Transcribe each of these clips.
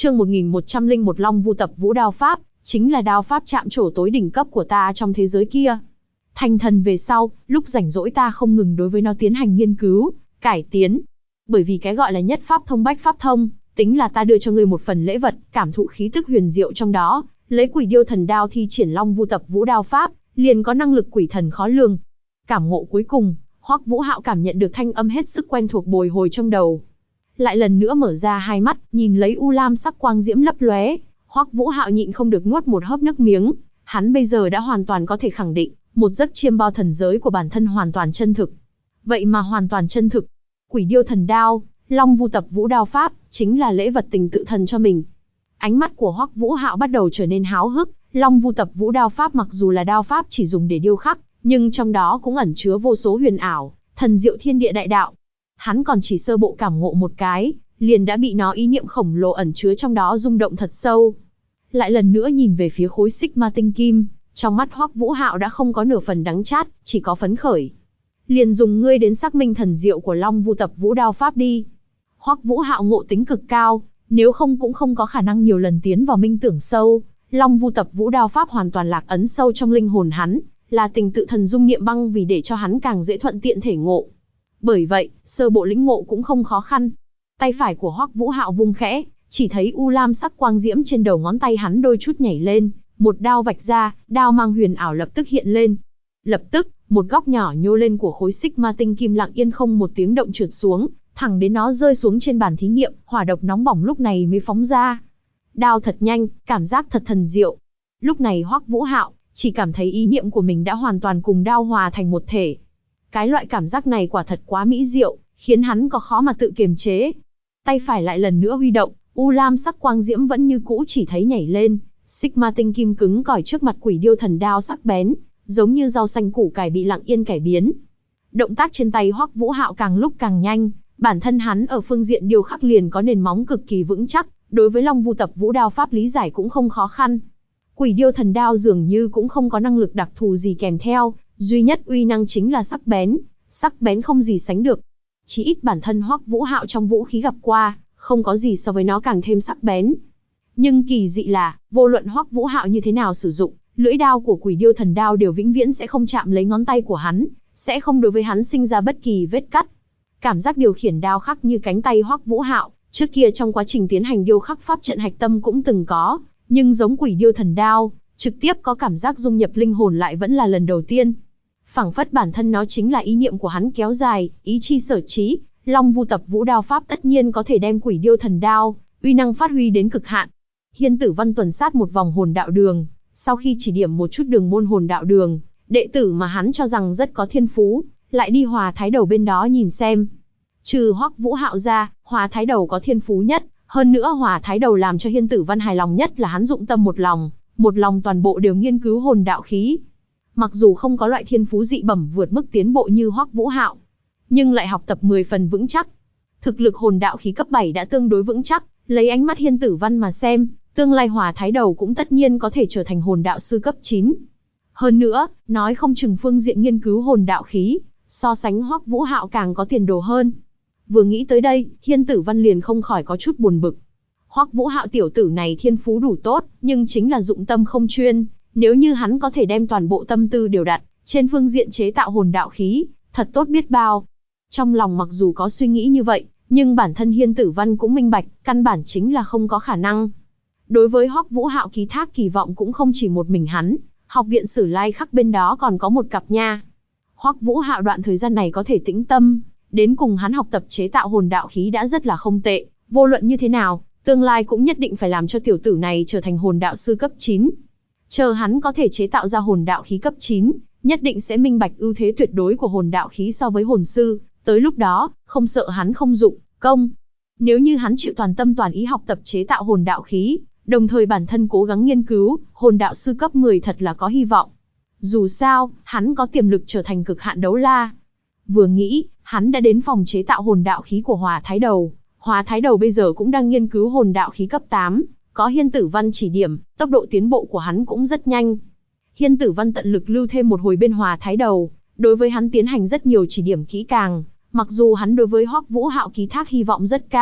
Chương 1101 Long Vu Tập Vũ Đao Pháp, chính là đao pháp chạm trổ tối đỉnh cấp của ta trong thế giới kia. Thành thần về sau, lúc rảnh rỗi ta không ngừng đối với nó tiến hành nghiên cứu, cải tiến. Bởi vì cái gọi là nhất pháp thông bách pháp thông, tính là ta đưa cho ngươi một phần lễ vật, cảm thụ khí tức huyền diệu trong đó, lấy Quỷ Điêu Thần Đao thi triển Long Vu Tập Vũ Đao Pháp, liền có năng lực quỷ thần khó lường. Cảm ngộ cuối cùng, Hoắc Vũ Hạo cảm nhận được thanh âm hết sức quen thuộc bồi hồi trong đầu. Lại lần nữa mở ra hai mắt, nhìn lấy u lam sắc quang diễm lấp lóe, Hoắc Vũ Hạo nhịn không được nuốt một hớp nước miếng. Hắn bây giờ đã hoàn toàn có thể khẳng định, một giấc chiêm bao thần giới của bản thân hoàn toàn chân thực. Vậy mà hoàn toàn chân thực. Quỷ Điêu Thần Đao, Long Vu Tập Vũ Đao Pháp, chính là lễ vật tình tự thần cho mình. Ánh mắt của Hoắc Vũ Hạo bắt đầu trở nên háo hức. Long Vu Tập Vũ Đao Pháp mặc dù là đao pháp chỉ dùng để điêu khắc, nhưng trong đó cũng ẩn chứa vô số huyền ảo, thần diệu thiên địa đại đạo. Hắn còn chỉ sơ bộ cảm ngộ một cái, liền đã bị nó ý niệm khổng lồ ẩn chứa trong đó rung động thật sâu. Lại lần nữa nhìn về phía khối xích ma tinh kim, trong mắt Hoắc Vũ Hạo đã không có nửa phần đắng chát, chỉ có phấn khởi. Liền dùng ngươi đến xác minh thần diệu của Long Vu Tập Vũ Đao Pháp đi. Hoắc Vũ Hạo ngộ tính cực cao, nếu không cũng không có khả năng nhiều lần tiến vào minh tưởng sâu. Long Vu Tập Vũ Đao Pháp hoàn toàn lạc ấn sâu trong linh hồn hắn, là tình tự thần dung niệm băng vì để cho hắn càng dễ thuận tiện thể ngộ. Bởi vậy, sơ bộ lĩnh ngộ cũng không khó khăn. Tay phải của Hoắc Vũ Hạo vung khẽ, chỉ thấy u lam sắc quang diễm trên đầu ngón tay hắn đôi chút nhảy lên, một đao vạch ra, đao mang huyền ảo lập tức hiện lên. Lập tức, một góc nhỏ nhô lên của khối xích ma tinh kim lặng yên không một tiếng động trượt xuống, thẳng đến nó rơi xuống trên bàn thí nghiệm, hỏa độc nóng bỏng lúc này mới phóng ra. Đao thật nhanh, cảm giác thật thần diệu. Lúc này Hoắc Vũ Hạo chỉ cảm thấy ý niệm của mình đã hoàn toàn cùng đao hòa thành một thể. Cái loại cảm giác này quả thật quá mỹ diệu, khiến hắn có khó mà tự kiềm chế. Tay phải lại lần nữa huy động, u lam sắc quang diễm vẫn như cũ chỉ thấy nhảy lên, xích ma tinh kim cứng cỏi trước mặt Quỷ Điêu Thần Đao sắc bén, giống như rau xanh củ cải bị lặng yên cải biến. Động tác trên tay Hoắc Vũ Hạo càng lúc càng nhanh, bản thân hắn ở phương diện điêu khắc liền có nền móng cực kỳ vững chắc, đối với Long Vu Tập Vũ Đao Pháp lý giải cũng không khó khăn. Quỷ Điêu Thần Đao dường như cũng không có năng lực đặc thù gì kèm theo, duy nhất uy năng chính là sắc bén không gì sánh được. Chỉ ít bản thân Hoắc Vũ Hạo trong vũ khí gặp qua, không có gì so với nó càng thêm sắc bén. Nhưng kỳ dị là, vô luận Hoắc Vũ Hạo như thế nào sử dụng, lưỡi đao của Quỷ Điêu Thần Đao đều vĩnh viễn sẽ không chạm lấy ngón tay của hắn, sẽ không đối với hắn sinh ra bất kỳ vết cắt. Cảm giác điều khiển đao khắc như cánh tay Hoắc Vũ Hạo, trước kia trong quá trình tiến hành điêu khắc pháp trận hạch tâm cũng từng có, nhưng giống Quỷ Điêu Thần Đao, trực tiếp có cảm giác dung nhập linh hồn lại vẫn là lần đầu tiên. Phảng phất bản thân nó chính là ý niệm của hắn kéo dài, ý chi sở trí, Long Vu Tập Vũ Đao Pháp tất nhiên có thể đem Quỷ Điêu Thần Đao, uy năng phát huy đến cực hạn. Hiên Tử Văn tuần sát một vòng hồn đạo đường, sau khi chỉ điểm một chút đường môn hồn đạo đường, đệ tử mà hắn cho rằng rất có thiên phú, lại đi Hòa Thái Đầu bên đó nhìn xem. Trừ Hoắc Vũ Hạo ra, Hòa Thái Đầu có thiên phú nhất, hơn nữa Hòa Thái Đầu làm cho Hiên Tử Văn hài lòng nhất là hắn dụng tâm một lòng toàn bộ đều nghiên cứu hồn đạo khí. Mặc dù không có loại thiên phú dị bẩm vượt mức tiến bộ như Hoắc Vũ Hạo, nhưng lại học tập 10 phần vững chắc. Thực lực hồn đạo khí cấp 7 đã tương đối vững chắc, lấy ánh mắt Hiên Tử Văn mà xem, tương lai Hòa Thái Đầu cũng tất nhiên có thể trở thành hồn đạo sư cấp 9. Hơn nữa, nói không chừng phương diện nghiên cứu hồn đạo khí, so sánh Hoắc Vũ Hạo càng có tiền đồ hơn. Vừa nghĩ tới đây, Hiên Tử Văn liền không khỏi có chút buồn bực. Hoắc Vũ Hạo tiểu tử này thiên phú đủ tốt, nhưng chính là dụng tâm không chuyên. Nếu như hắn có thể đem toàn bộ tâm tư điều đặt trên phương diện chế tạo hồn đạo khí, thật tốt biết bao. Trong lòng mặc dù có suy nghĩ như vậy, nhưng bản thân Hiên Tử Văn cũng minh bạch, căn bản chính là không có khả năng. Đối với Hoắc Vũ Hạo ký thác kỳ vọng cũng không chỉ một mình hắn, học viện Sử Lai Khắc bên đó còn có một cặp nha. Hoắc Vũ Hạo đoạn thời gian này có thể tĩnh tâm, đến cùng hắn học tập chế tạo hồn đạo khí đã rất là không tệ, vô luận như thế nào, tương lai cũng nhất định phải làm cho tiểu tử này trở thành hồn đạo sư cấp 9. Chờ hắn có thể chế tạo ra hồn đạo khí cấp 9, nhất định sẽ minh bạch ưu thế tuyệt đối của hồn đạo khí so với hồn sư, tới lúc đó, không sợ hắn không dụng công. Nếu như hắn chịu toàn tâm toàn ý học tập chế tạo hồn đạo khí, đồng thời bản thân cố gắng nghiên cứu, hồn đạo sư cấp 10 thật là có hy vọng. Dù sao, hắn có tiềm lực trở thành cực hạn đấu la. Vừa nghĩ, hắn đã đến phòng chế tạo hồn đạo khí của Hòa Thái Đầu. Hòa Thái Đầu bây giờ cũng đang nghiên cứu hồn đạo khí cấp 8, có Hiên Tử Văn chỉ điểm, tốc độ tiến bộ của hắn cũng rất nhanh. Hiên Tử Văn tận lực lưu thêm một hồi bên Hòa Thái Đầu, đối với hắn tiến hành rất nhiều chỉ điểm kỹ càng. Mặc dù hắn đối với Hoắc Vũ Hạo ký thác hy vọng rất cao,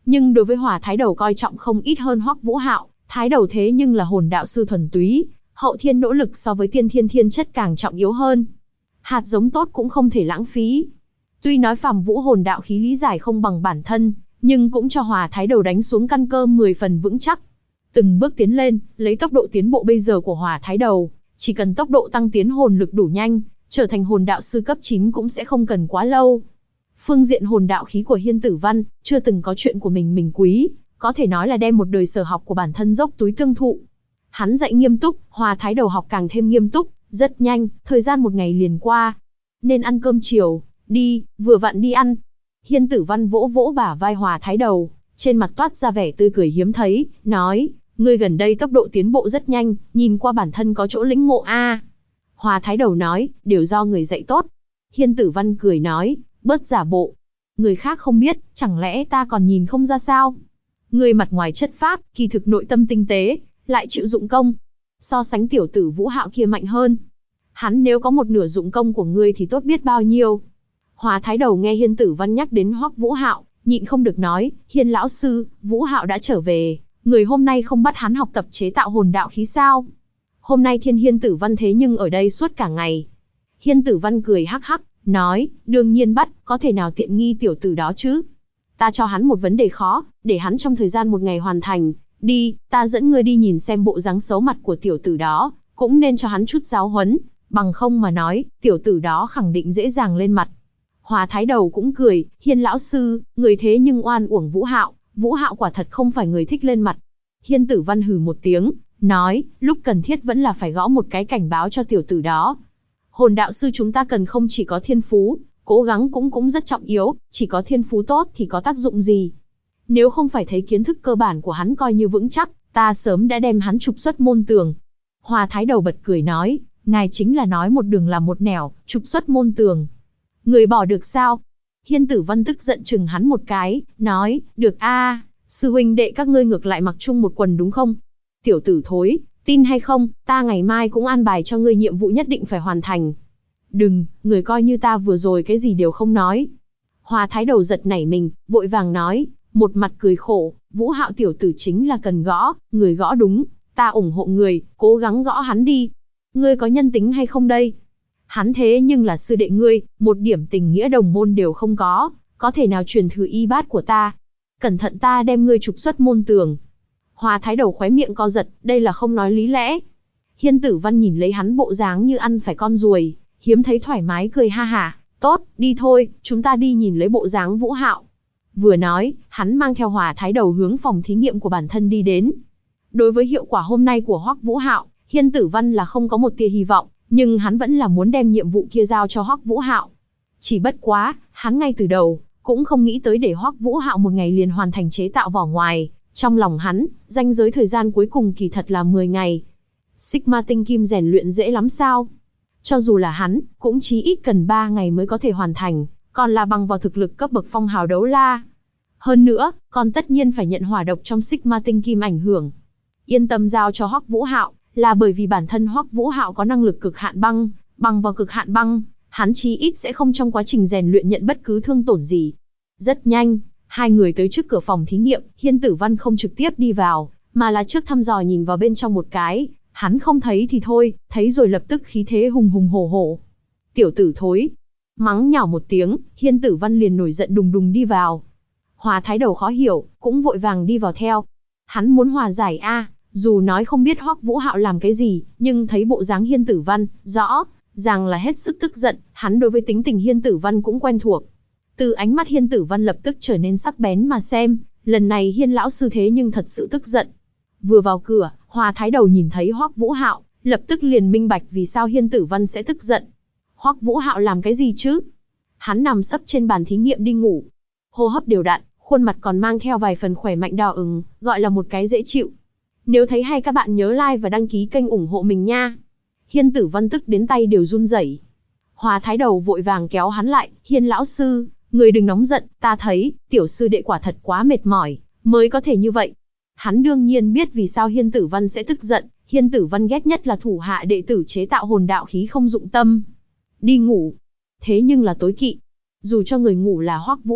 Nhưng đối với Hỏa Thái Đầu coi trọng không ít hơn Hoắc Vũ Hạo, Thái Đầu thế nhưng là hồn đạo sư thuần túy, hậu thiên nỗ lực so với tiên thiên thiên chất càng trọng yếu hơn. Hạt giống tốt cũng không thể lãng phí. Tuy nói phàm vũ hồn đạo khí lý giải không bằng bản thân, nhưng cũng cho Hỏa Thái Đầu đánh xuống căn cơ 10 phần vững chắc. Từng bước tiến lên, lấy tốc độ tiến bộ bây giờ của Hỏa Thái Đầu, chỉ cần tốc độ tăng tiến hồn lực đủ nhanh, trở thành hồn đạo sư cấp 9 cũng sẽ không cần quá lâu. Phương diện hồn đạo khí của Hiên Tử Văn, chưa từng có chuyện của mình quý, có thể nói là đem một đời sở học của bản thân dốc túi tương thụ. Hắn dạy nghiêm túc, Hỏa Thái Đầu học càng thêm nghiêm túc, rất nhanh, thời gian một ngày liền qua. Nên ăn cơm chiều, đi, vừa vặn đi ăn. Hiên Tử Văn vỗ vỗ bả vai Hỏa Thái Đầu, trên mặt toát ra vẻ tươi cười hiếm thấy, nói, ngươi gần đây tốc độ tiến bộ rất nhanh, nhìn qua bản thân có chỗ lĩnh ngộ a. Hỏa Thái Đầu nói, đều do người dạy tốt. Hiên Tử Văn cười nói, bớt giả bộ. Người khác không biết, chẳng lẽ ta còn nhìn không ra sao? Ngươi mặt ngoài chất phác, kỳ thực nội tâm tinh tế, lại chịu dụng công. So sánh tiểu tử Vũ Hạo kia mạnh hơn. Hắn nếu có một nửa dụng công của ngươi thì tốt biết bao nhiêu. Hỏa Thái Đầu nghe Hiên Tử Văn nhắc đến Hoắc Vũ Hạo, nhịn không được nói, Hiên lão sư, Vũ Hạo đã trở về, người hôm nay không bắt hắn học tập chế tạo hồn đạo khí sao? Hôm nay Hiên Tử Văn thế nhưng ở đây suốt cả ngày. Hiên Tử Văn cười hắc hắc, nói, đương nhiên bắt, có thể nào tiện nghi tiểu tử đó chứ? Ta cho hắn một vấn đề khó, để hắn trong thời gian một ngày hoàn thành. Đi, ta dẫn ngươi đi nhìn xem bộ dáng xấu mặt của tiểu tử đó, cũng nên cho hắn chút giáo huấn, bằng không mà nói, tiểu tử đó khẳng định dễ dàng lên mặt. Hỏa Thái Đầu cũng cười, Hiên lão sư, người thế nhưng oan uổng Vũ Hạo quả thật không phải người thích lên mặt. Hiên Tử Văn hừ một tiếng, nói, lúc cần thiết vẫn là phải gõ một cái cảnh báo cho tiểu tử đó. Hồn đạo sư chúng ta cần không chỉ có thiên phú, cố gắng cũng rất trọng yếu, chỉ có thiên phú tốt thì có tác dụng gì. Nếu không phải thấy kiến thức cơ bản của hắn coi như vững chắc, ta sớm đã đem hắn trục xuất môn tường. Hỏa Thái Đầu bật cười nói, ngài chính là nói một đường làm một nẻo, trục xuất môn tường. Người bỏ được sao? Hiên Tử Văn tức giận chừng hắn một cái, nói, được a, sư huynh đệ các ngươi ngược lại mặc chung một quần đúng không? Tiểu tử thối, tin hay không, ta ngày mai cũng an bài cho ngươi nhiệm vụ nhất định phải hoàn thành. Đừng, người coi như ta vừa rồi cái gì đều không nói. Hỏa Thái Đầu giật nảy mình, vội vàng nói, một mặt cười khổ, Vũ Hạo tiểu tử chính là cần gõ, người gõ đúng, ta ủng hộ người, cố gắng gõ hắn đi. Ngươi có nhân tính hay không đây? Hắn thế nhưng là sư đệ ngươi, một điểm tình nghĩa đồng môn đều không có thể nào truyền thừa y bát của ta. Cẩn thận ta đem ngươi trục xuất môn tường. Hỏa Thái Đầu khóe miệng co giật, đây là không nói lý lẽ. Hiên Tử Văn nhìn lấy hắn bộ dáng như ăn phải con ruồi, hiếm thấy thoải mái cười ha hả, tốt, đi thôi, chúng ta đi nhìn lấy bộ dáng Vũ Hạo. Vừa nói, hắn mang theo Hỏa Thái Đầu hướng phòng thí nghiệm của bản thân đi đến. Đối với hiệu quả hôm nay của Hoắc Vũ Hạo, Hiên Tử Văn là không có một tia hy vọng, nhưng hắn vẫn là muốn đem nhiệm vụ kia giao cho Hoắc Vũ Hạo. Chỉ bất quá, hắn ngay từ đầu cũng không nghĩ tới để Hoắc Vũ Hạo một ngày liền hoàn thành chế tạo vỏ ngoài. Trong lòng hắn, ranh giới thời gian cuối cùng kỳ thật là 10 ngày. Sigma tinh kim rèn luyện dễ lắm sao? Cho dù là hắn, cũng chí ít cần 3 ngày mới có thể hoàn thành, còn là bằng vào thực lực cấp bậc phong hào đấu la. Hơn nữa, còn tất nhiên phải nhận hỏa độc trong Sigma tinh kim ảnh hưởng. Yên tâm giao cho Hoắc Vũ Hạo, là bởi vì bản thân Hoắc Vũ Hạo có năng lực cực hạn băng, bằng vào cực hạn băng, hắn chí ít sẽ không trong quá trình rèn luyện nhận bất cứ thương tổn gì. Rất nhanh, hai người tới trước cửa phòng thí nghiệm, Hiên Tử Văn không trực tiếp đi vào, mà là trước thăm dò nhìn vào bên trong một cái, hắn không thấy thì thôi, thấy rồi lập tức khí thế hùng hùng hổ hổ. Tiểu tử thối, mắng nhỏ một tiếng, Hiên Tử Văn liền nổi giận đùng đùng đi vào. Hỏa Thái Đầu khó hiểu, cũng vội vàng đi vào theo. Hắn muốn hòa giải a, dù nói không biết Hoắc Vũ Hạo làm cái gì, nhưng thấy bộ dáng Hiên Tử Văn, rõ ràng là hết sức tức giận, hắn đối với tính tình Hiên Tử Văn cũng quen thuộc. Từ ánh mắt Hiên Tử Văn lập tức trở nên sắc bén mà xem, lần này Hiên lão sư thế nhưng thật sự tức giận. Vừa vào cửa, Hỏa Thái Đầu nhìn thấy Hoắc Vũ Hạo, lập tức liền minh bạch vì sao Hiên Tử Văn sẽ tức giận. Hoắc Vũ Hạo làm cái gì chứ? Hắn nằm sấp trên bàn thí nghiệm đi ngủ, hô hấp đều đặn, khuôn mặt còn mang theo vài phần khỏe mạnh đỏ ửng, gọi là một cái dễ chịu. Nếu thấy hay các bạn nhớ like và đăng ký kênh ủng hộ mình nha. Hiên Tử Văn tức đến tay đều run rẩy. Hỏa Thái Đầu vội vàng kéo hắn lại, Hiên lão sư, người đừng nóng giận, ta thấy, tiểu sư đệ quả thật quá mệt mỏi, mới có thể như vậy. Hắn đương nhiên biết vì sao Hiên Tử Văn sẽ tức giận, Hiên Tử Văn ghét nhất là thủ hạ đệ tử chế tạo hồn đạo khí không dụng tâm. Đi ngủ. Thế nhưng là tối kỵ. Dù cho người ngủ là Hoắc Vũ Hạo,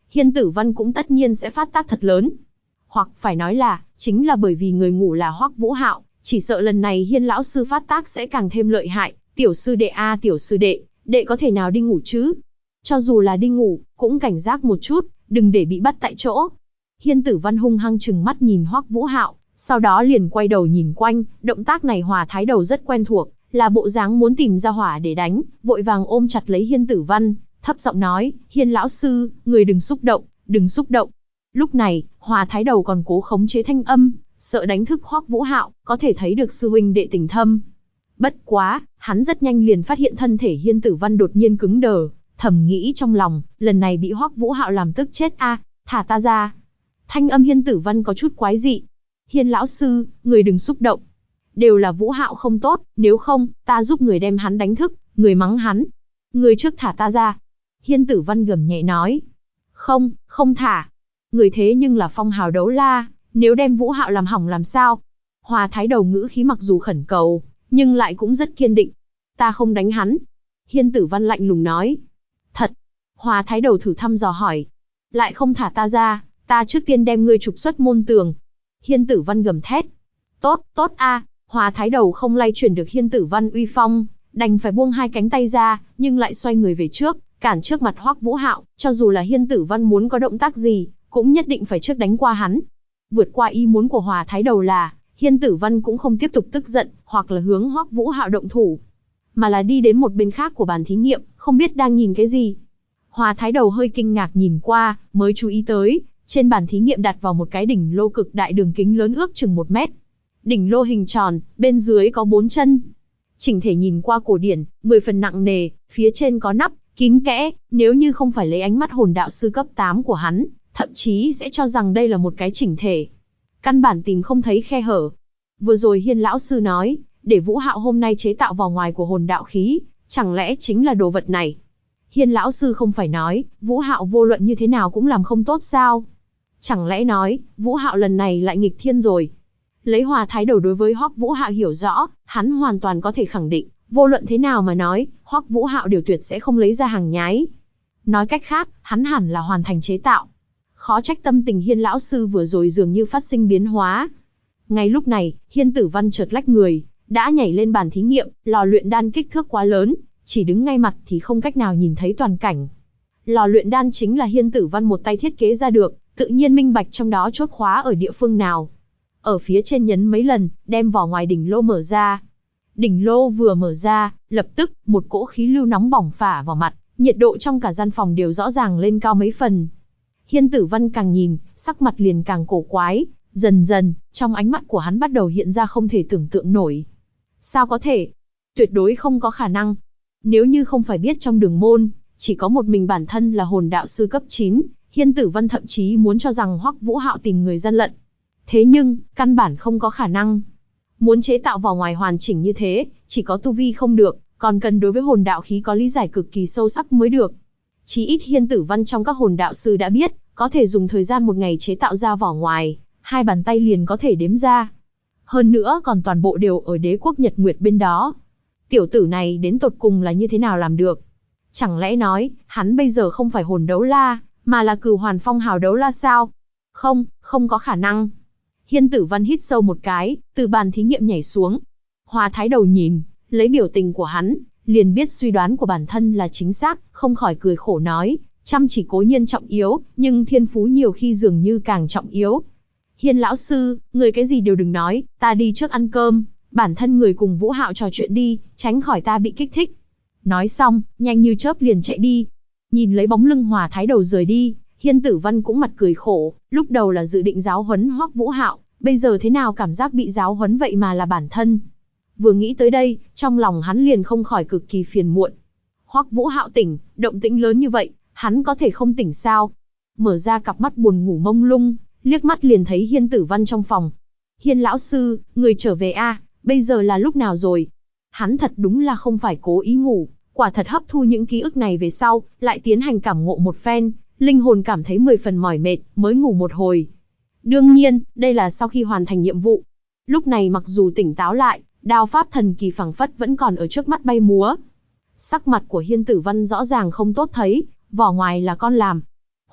Hiên Tử Văn cũng tất nhiên sẽ phát tác thật lớn. Hoặc phải nói là, chính là bởi vì người ngủ là Hoắc Vũ Hạo, chỉ sợ lần này Hiên lão sư phát tác sẽ càng thêm lợi hại. Tiểu sư đệ a, tiểu sư đệ, đệ có thể nào đi ngủ chứ? Cho dù là đi ngủ, cũng cảnh giác một chút, đừng để bị bắt tại chỗ. Hiên Tử Văn hung hăng trừng mắt nhìn Hoắc Vũ Hạo, sau đó liền quay đầu nhìn quanh, động tác này Hòa Thái Đầu rất quen thuộc, là bộ dáng muốn tìm ra hỏa để đánh, vội vàng ôm chặt lấy Hiên Tử Văn, thấp giọng nói, Hiên lão sư, người đừng xúc động, đừng xúc động. Lúc này, Hòa Thái Đầu còn cố khống chế thanh âm, sợ đánh thức Hoắc Vũ Hạo, có thể thấy được sư huynh đệ tình thâm. Bất quá, hắn rất nhanh liền phát hiện thân thể Hiên Tử Văn đột nhiên cứng đờ, thầm nghĩ trong lòng, lần này bị Hoắc Vũ Hạo làm tức chết a, thả ta ra. Thanh âm Hiên Tử Văn có chút quái dị. Hiên lão sư, người đừng xúc động. Đều là Vũ Hạo không tốt, nếu không, ta giúp người đem hắn đánh thức, người mắng hắn. Người trước thả ta ra. Hiên Tử Văn gầm nhẹ nói. Không, không thả. Người thế nhưng là phong hào đấu la, nếu đem Vũ Hạo làm hỏng làm sao? Hòa Thái Đầu ngữ khí mặc dù khẩn cầu, nhưng lại cũng rất kiên định. Ta không đánh hắn. Hiên Tử Văn lạnh lùng nói. Thật. Hòa Thái Đầu thử thăm dò hỏi. Lại không thả ta ra, ta trước tiên đem ngươi trục xuất môn tường. Hiên Tử Văn gầm thét. Tốt, tốt a. Hòa Thái Đầu không lay chuyển được Hiên Tử Văn uy phong, đành phải buông hai cánh tay ra, nhưng lại xoay người về trước, cản trước mặt Hoắc Vũ Hạo, cho dù là Hiên Tử Văn muốn có động tác gì, cũng nhất định phải trước đánh qua hắn. Vượt qua ý muốn của Hòa Thái Đầu là, Hiên Tử Văn cũng không tiếp tục tức giận, hoặc là hướng Hoắc Vũ Hạo động thủ, mà là đi đến một bên khác của bàn thí nghiệm, không biết đang nhìn cái gì. Hòa Thái Đầu hơi kinh ngạc nhìn qua, mới chú ý tới, trên bàn thí nghiệm đặt vào một cái đỉnh lô cực đại đường kính lớn ước chừng 1 mét. Đỉnh lô hình tròn, bên dưới có 4 chân. Chỉnh thể nhìn qua cổ điển, 10 phần nặng nề, phía trên có nắp, kín kẽ, nếu như không phải lấy ánh mắt hồn đạo sư cấp 8 của hắn, thậm chí sẽ cho rằng đây là một cái chỉnh thể. Căn bản tìm không thấy khe hở. Vừa rồi Hiên lão sư nói, để Vũ Hạo hôm nay chế tạo vỏ ngoài của hồn đạo khí, chẳng lẽ chính là đồ vật này? Hiên lão sư không phải nói, Vũ Hạo vô luận như thế nào cũng làm không tốt sao? Chẳng lẽ nói, Vũ Hạo lần này lại nghịch thiên rồi? Lấy Hòa Thái Đầu đối với Hoắc Vũ Hạo hiểu rõ, hắn hoàn toàn có thể khẳng định, vô luận thế nào mà nói, Hoắc Vũ Hạo đều tuyệt sẽ không lấy ra hàng nhái. Nói cách khác, hắn hẳn là hoàn thành chế tạo. Khó trách tâm tình Hiên lão sư vừa rồi dường như phát sinh biến hóa. Ngay lúc này, Hiên Tử Văn chợt lách người, đã nhảy lên bàn thí nghiệm, lò luyện đan kích thước quá lớn, chỉ đứng ngay mặt thì không cách nào nhìn thấy toàn cảnh. Lò luyện đan chính là Hiên Tử Văn một tay thiết kế ra được, tự nhiên minh bạch trong đó chốt khóa ở địa phương nào. Ở phía trên nhấn mấy lần, đem vỏ ngoài đỉnh lô mở ra. Đỉnh lô vừa mở ra, lập tức, một cỗ khí lưu nóng bỏng phả vào mặt, nhiệt độ trong cả gian phòng đều rõ ràng lên cao mấy phần. Hiên Tử Văn càng nhìn, sắc mặt liền càng cổ quái, dần dần, trong ánh mắt của hắn bắt đầu hiện ra không thể tưởng tượng nổi. Sao có thể? Tuyệt đối không có khả năng. Nếu như không phải biết trong đường môn, chỉ có một mình bản thân là hồn đạo sư cấp 9, Hiên Tử Văn thậm chí muốn cho rằng Hoắc Vũ Hạo tìm người gian lận. Thế nhưng, căn bản không có khả năng. Muốn chế tạo vỏ ngoài hoàn chỉnh như thế, chỉ có tu vi không được, còn cần đối với hồn đạo khí có lý giải cực kỳ sâu sắc mới được. Chí ít Hiên Tử Văn trong các hồn đạo sư đã biết, có thể dùng thời gian 1 ngày chế tạo ra vỏ ngoài, 2 bàn tay liền có thể đếm ra. Hơn nữa còn toàn bộ đều ở đế quốc Nhật Nguyệt bên đó. Tiểu tử này đến tột cùng là như thế nào làm được? Chẳng lẽ nói, hắn bây giờ không phải hồn đấu la, mà là Cửu Hoàn Phong hào đấu la sao? Không, không có khả năng. Hiên Tử Văn hít sâu một cái, từ bàn thí nghiệm nhảy xuống. Hòa Thái Đầu nhìn, lấy biểu tình của hắn, liền biết suy đoán của bản thân là chính xác, không khỏi cười khổ nói, chăm chỉ cố nhiên trọng yếu, nhưng thiên phú nhiều khi dường như càng trọng yếu. Hiên lão sư, người cái gì đều đừng nói, ta đi trước ăn cơm, bản thân người cùng Vũ Hạo trò chuyện đi, tránh khỏi ta bị kích thích. Nói xong, nhanh như chớp liền chạy đi. Nhìn lấy bóng lưng Hòa Thái Đầu rời đi, Hiên Tử Văn cũng mặt cười khổ, lúc đầu là dự định giáo huấn Hoắc Vũ Hạo, bây giờ thế nào cảm giác bị giáo huấn vậy mà là bản thân. Vừa nghĩ tới đây, trong lòng hắn liền không khỏi cực kỳ phiền muộn. Hoắc Vũ Hạo tỉnh, động tĩnh lớn như vậy, hắn có thể không tỉnh sao? Mở ra cặp mắt buồn ngủ mông lung, liếc mắt liền thấy Hiên Tử Văn trong phòng. Hiên lão sư, người trở về a, bây giờ là lúc nào rồi? Hắn thật đúng là không phải cố ý ngủ, quả thật hấp thu những ký ức này về sau, lại tiến hành cảm ngộ một phen, linh hồn cảm thấy 10 phần mỏi mệt, mới ngủ một hồi. Đương nhiên, đây là sau khi hoàn thành nhiệm vụ. Lúc này mặc dù tỉnh táo lại, đao pháp thần kỳ phảng phất vẫn còn ở trước mắt bay múa. Sắc mặt của Hiên Tử Văn rõ ràng không tốt thấy, vỏ ngoài là con làm.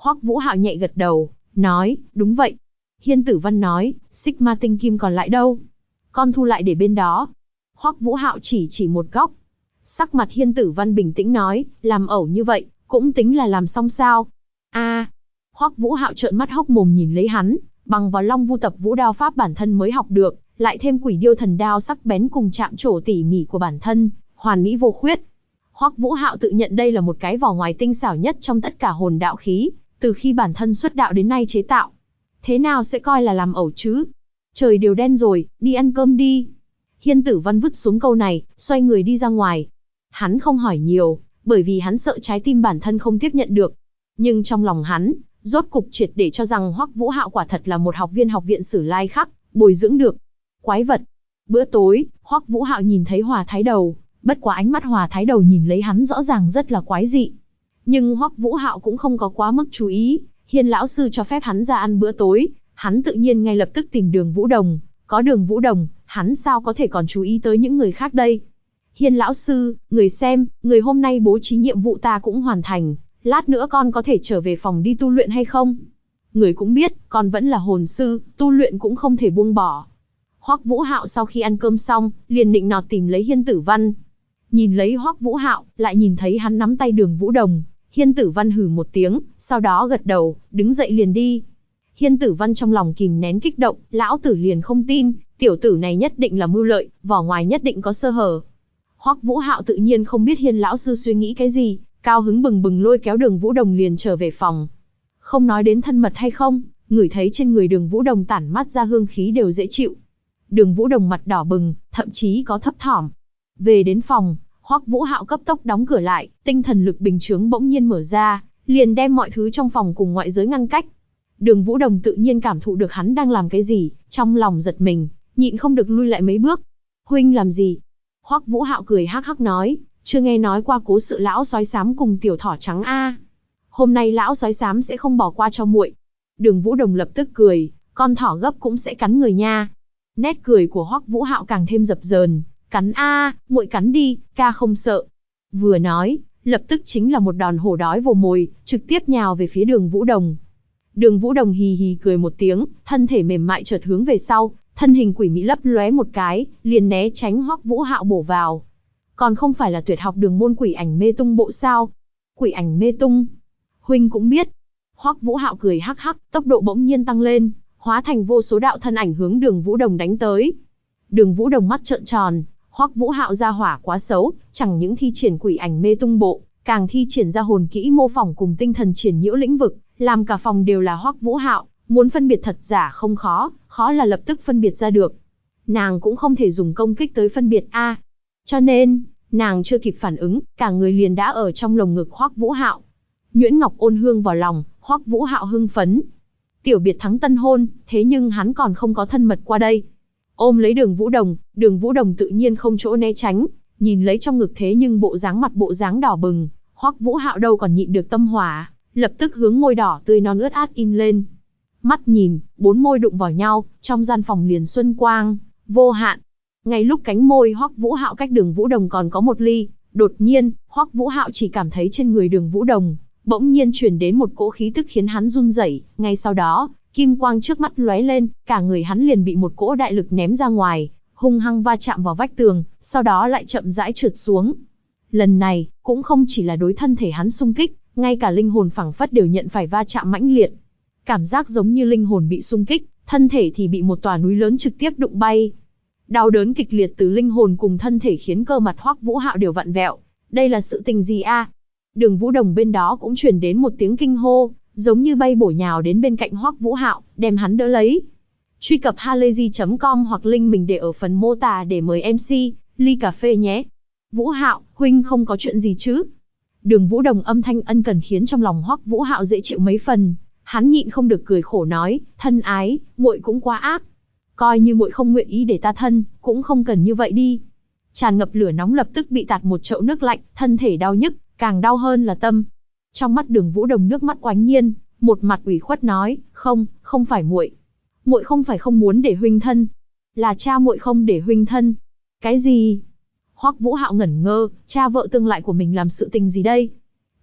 Hoắc Vũ Hạo nhẹ gật đầu, nói, đúng vậy. Hiên Tử Văn nói, Sigma tinh kim còn lại đâu? Con thu lại để bên đó. Hoắc Vũ Hạo chỉ một góc. Sắc mặt Hiên Tử Văn bình tĩnh nói, làm ẩu như vậy, cũng tính là làm xong sao? Hoắc Vũ Hạo trợn mắt hốc mồm nhìn lấy hắn, bằng vào Long Vu Tập Vũ đao pháp bản thân mới học được, lại thêm Quỷ Điêu Thần đao sắc bén cùng chạm trổ tỉ mỉ của bản thân, hoàn mỹ vô khuyết. Hoắc Vũ Hạo tự nhận đây là một cái vỏ ngoài tinh xảo nhất trong tất cả hồn đạo khí, từ khi bản thân xuất đạo đến nay chế tạo. Thế nào sẽ coi là làm ẩu chứ? Trời đều đen rồi, đi ăn cơm đi. Hiên Tử Văn vứt xuống câu này, xoay người đi ra ngoài. Hắn không hỏi nhiều, bởi vì hắn sợ trái tim bản thân không tiếp nhận được. Nhưng trong lòng hắn, rốt cục triệt để cho rằng Hoắc Vũ Hạo quả thật là một học viên học viện Sử Lai Khắc, bồi dưỡng được. Quái vật. Bữa tối, Hoắc Vũ Hạo nhìn thấy Hòa Thái Đầu, bất quá ánh mắt Hòa Thái Đầu nhìn lấy hắn rõ ràng rất là quái dị. Nhưng Hoắc Vũ Hạo cũng không có quá mức chú ý, Hiên lão sư cho phép hắn ra ăn bữa tối, hắn tự nhiên ngay lập tức tìm Đường Vũ Đồng, có Đường Vũ Đồng, hắn sao có thể còn chú ý tới những người khác đây. Hiên lão sư, người xem, người hôm nay bố trí nhiệm vụ ta cũng hoàn thành, lát nữa con có thể trở về phòng đi tu luyện hay không? Người cũng biết, con vẫn là hồn sư, tu luyện cũng không thể buông bỏ. Hoắc Vũ Hạo sau khi ăn cơm xong, liền nịnh nọt tìm lấy Hiên Tử Văn. Nhìn lấy Hoắc Vũ Hạo, lại nhìn thấy hắn nắm tay Đường Vũ Đồng, Hiên Tử Văn hừ một tiếng, sau đó gật đầu, đứng dậy liền đi. Hiên Tử Văn trong lòng kìm nén kích động, lão tử liền không tin, tiểu tử này nhất định là mưu lợi, vỏ ngoài nhất định có sơ hở. Hoắc Vũ Hạo tự nhiên không biết Hiên lão sư suy nghĩ cái gì, cao hứng bừng bừng lôi kéo Đường Vũ Đồng liền trở về phòng. Không nói đến thân mật hay không, ngửi thấy trên người Đường Vũ Đồng tản mát ra hương khí đều dễ chịu. Đường Vũ Đồng mặt đỏ bừng, thậm chí có thấp thỏm. Về đến phòng, Hoắc Vũ Hạo cấp tốc đóng cửa lại, tinh thần lực bình chướng bỗng nhiên mở ra, liền đem mọi thứ trong phòng cùng ngoại giới ngăn cách. Đường Vũ Đồng tự nhiên cảm thụ được hắn đang làm cái gì, trong lòng giật mình, nhịn không được lui lại mấy bước. Huynh làm gì? Hoắc Vũ Hạo cười hắc hắc nói, chưa nghe nói qua cố sự lão sói xám cùng tiểu thỏ trắng a? Hôm nay lão sói xám sẽ không bỏ qua cho muội. Đường Vũ Đồng lập tức cười, con thỏ gấp cũng sẽ cắn người nha. Nét cười của Hoắc Vũ Hạo càng thêm dập dờn, cắn a, muội cắn đi, ca không sợ. Vừa nói, lập tức chính là một đòn hổ đói vồ mồi, trực tiếp nhào về phía Đường Vũ Đồng. Đường Vũ Đồng hì hì cười một tiếng, thân thể mềm mại chợt hướng về sau, thân hình quỷ mị lấp lóe một cái, liền né tránh Hoắc Vũ Hạo bổ vào. Còn không phải là tuyệt học đường môn Quỷ Ảnh Mê Tung bộ sao? Quỷ Ảnh Mê Tung? Huynh cũng biết. Hoắc Vũ Hạo cười hắc hắc, tốc độ bỗng nhiên tăng lên, hóa thành vô số đạo thân ảnh hướng Đường Vũ Đồng đánh tới. Đường Vũ Đồng mắt trợn tròn, Hoắc Vũ Hạo ra hỏa quá xấu, chẳng những thi triển Quỷ Ảnh Mê Tung bộ, càng thi triển ra hồn kỹ mô phỏng cùng tinh thần triển nhiễu lĩnh vực, làm cả phòng đều là Hoắc Vũ Hạo, muốn phân biệt thật giả không khó, khó là lập tức phân biệt ra được. Nàng cũng không thể dùng công kích tới phân biệt a. Cho nên, nàng chưa kịp phản ứng, cả người liền đã ở trong lồng ngực Hoắc Vũ Hạo. Nhuyễn Ngọc ôn hương vào lòng, Hoắc Vũ Hạo hưng phấn. Tiểu biệt thắng tân hôn, thế nhưng hắn còn không có thân mật qua đây. Ôm lấy Đường Vũ Đồng tự nhiên không chỗ né tránh, nhìn lấy trong ngực thế nhưng bộ dáng đỏ bừng, Hoắc Vũ Hạo đâu còn nhịn được tâm hỏa, lập tức hướng môi đỏ tươi non ướt át in lên. Mắt nhìn, bốn môi đụng vào nhau, trong gian phòng liền xuân quang vô hạn. Ngay lúc cánh môi Hoắc Vũ Hạo cách Đường Vũ Đồng còn có một ly, đột nhiên, Hoắc Vũ Hạo chỉ cảm thấy trên người Đường Vũ Đồng bỗng nhiên truyền đến một cỗ khí tức khiến hắn run rẩy, ngay sau đó, kim quang trước mắt lóe lên, cả người hắn liền bị một cỗ đại lực ném ra ngoài, hung hăng va chạm vào vách tường, sau đó lại chậm rãi trượt xuống. Lần này, cũng không chỉ là đối thân thể hắn xung kích, ngay cả linh hồn phảng phất đều nhận phải va chạm mãnh liệt. Cảm giác giống như linh hồn bị xung kích, thân thể thì bị một tòa núi lớn trực tiếp đụng bay. Đau đớn kịch liệt từ linh hồn cùng thân thể khiến cơ mặt Hoắc Vũ Hạo đều vặn vẹo. Đây là sự tình gì a? Đường Vũ Đồng bên đó cũng truyền đến một tiếng kinh hô, giống như bay bổ nhào đến bên cạnh Hoắc Vũ Hạo, đem hắn đỡ lấy. Truy cập halayzi.com hoặc link mình để ở phần mô tả để mời MC ly cà phê nhé. Vũ Hạo, huynh không có chuyện gì chứ? Đường Vũ Đồng âm thanh ân cần khiến trong lòng Hoắc Vũ Hạo dễ chịu mấy phần, hắn nhịn không được cười khổ nói, thân ái, muội cũng quá ác. Coi như muội không nguyện ý để ta thân, cũng không cần như vậy đi. Tràn ngập lửa nóng lập tức bị tạt một chậu nước lạnh, thân thể đau nhức, càng đau hơn là tâm. Trong mắt Đường Vũ Đồng nước mắt oánh nhiên, một mặt ủy khuất nói, không phải muội. Muội không phải không muốn để huynh thân, là cha muội không để huynh thân. Cái gì? Hoắc Vũ Hạo ngẩn ngơ, cha vợ tương lại của mình làm sự tình gì đây?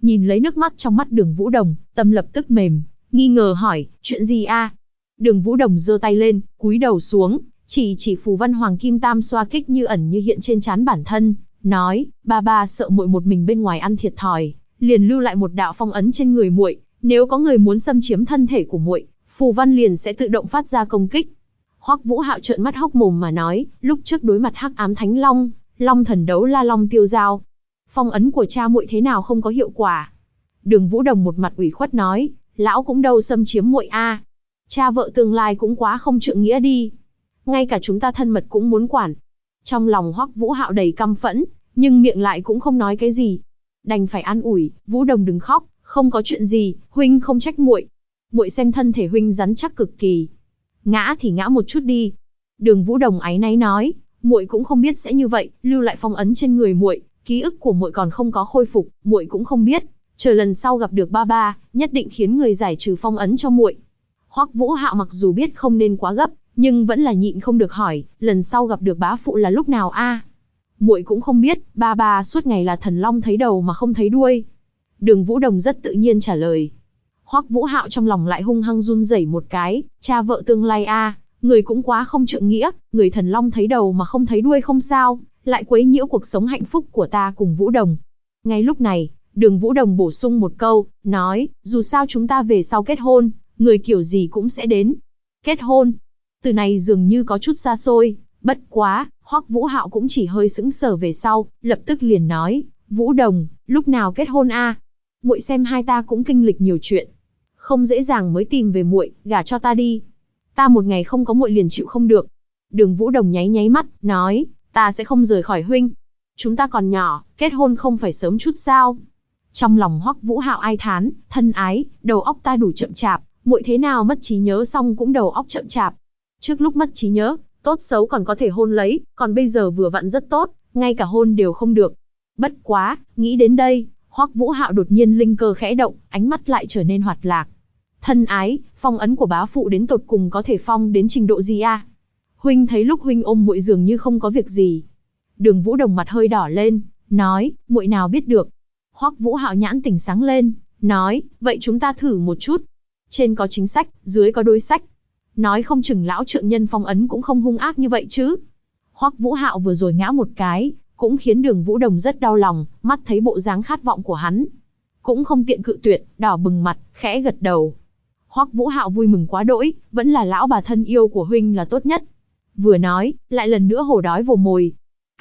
Nhìn lấy nước mắt trong mắt Đường Vũ Đồng, tâm lập tức mềm, nghi ngờ hỏi, chuyện gì a? Đường Vũ Đồng giơ tay lên, cúi đầu xuống, chỉ phù văn hoàng kim tam xoa kích như ẩn như hiện trên trán bản thân, nói, ba sợ muội một mình bên ngoài ăn thiệt thòi, liền lưu lại một đạo phong ấn trên người muội, nếu có người muốn xâm chiếm thân thể của muội, phù văn liền sẽ tự động phát ra công kích. Hoắc Vũ Hạo trợn mắt hốc mồm mà nói, lúc trước đối mặt Hắc Ám Thánh Long, Long Thần Đấu La Long Tiêu Dao, phong ấn của cha muội thế nào không có hiệu quả? Đường Vũ Đồng một mặt ủy khuất nói, lão cũng đâu xâm chiếm muội a, cha vợ tương lai cũng quá không trượng nghĩa đi, ngay cả chúng ta thân mật cũng muốn quản. Trong lòng Hoắc Vũ Hạo đầy căm phẫn, nhưng miệng lại cũng không nói cái gì, đành phải an ủi, Vũ Đồng đừng khóc, không có chuyện gì, huynh không trách muội. Muội xem thân thể huynh rắn chắc cực kỳ, ngã thì ngã một chút đi. Đường Vũ Đồng áy náy nói, muội cũng không biết sẽ như vậy, lưu lại phong ấn trên người muội, ký ức của muội còn không có khôi phục, muội cũng không biết, chờ lần sau gặp được ba, nhất định khiến người giải trừ phong ấn cho muội. Hoắc Vũ Hạo mặc dù biết không nên quá gấp, nhưng vẫn là nhịn không được hỏi, lần sau gặp được bá phụ là lúc nào a? Muội cũng không biết, ba suốt ngày là thần long thấy đầu mà không thấy đuôi. Đường Vũ Đồng rất tự nhiên trả lời. Hoắc Vũ Hạo trong lòng lại hung hăng run rẩy một cái, cha vợ tương lai a, người cũng quá không trượng nghĩa, người thần long thấy đầu mà không thấy đuôi không sao, lại quấy nhiễu cuộc sống hạnh phúc của ta cùng Vũ Đồng. Ngay lúc này, Đường Vũ Đồng bổ sung một câu, nói, dù sao chúng ta về sau kết hôn, người kiểu gì cũng sẽ đến. Kết hôn? Từ này dường như có chút xa xôi, bất quá, Hoắc Vũ Hạo cũng chỉ hơi sững sờ về sau, lập tức liền nói, Vũ Đồng, lúc nào kết hôn a? Muội xem hai ta cũng kinh lịch nhiều chuyện, không dễ dàng mới tìm về muội, gả cho ta đi. Ta một ngày không có muội liền chịu không được. Đường Vũ Đồng nháy nháy mắt, nói, ta sẽ không rời khỏi huynh. Chúng ta còn nhỏ, kết hôn không phải sớm chút sao? Trong lòng Hoắc Vũ Hạo ai thán, thân ái, đầu óc ta đủ chậm chạp, muội thế nào mất trí nhớ xong cũng đầu óc chậm chạp. Trước lúc mất trí nhớ, tốt xấu còn có thể hôn lấy, còn bây giờ vừa vặn rất tốt, ngay cả hôn đều không được. Bất quá, nghĩ đến đây, Hoắc Vũ Hạo đột nhiên linh cơ khẽ động, ánh mắt lại trở nên hoạt lạc. Thân ái, phong ấn của bá phụ đến tột cùng có thể phong đến trình độ gì a? Huynh thấy lúc huynh ôm muội dường như không có việc gì. Đường Vũ Đồng mặt hơi đỏ lên, nói, muội nào biết được. Hoắc Vũ Hạo nhãn tỉnh sáng lên, nói, vậy chúng ta thử một chút. Trên có chính sách, dưới có đối sách. Nói không chừng lão trượng nhân phong ấn cũng không hung ác như vậy chứ. Hoắc Vũ Hạo vừa rồi ngã một cái, cũng khiến Đường Vũ Đồng rất đau lòng, mắt thấy bộ dáng khát vọng của hắn, cũng không tiện cự tuyệt, đỏ bừng mặt, khẽ gật đầu. Hoắc Vũ Hạo vui mừng quá đỗi, vẫn là lão bà thân yêu của huynh là tốt nhất. Vừa nói, lại lần nữa hổ đói vồ mồi.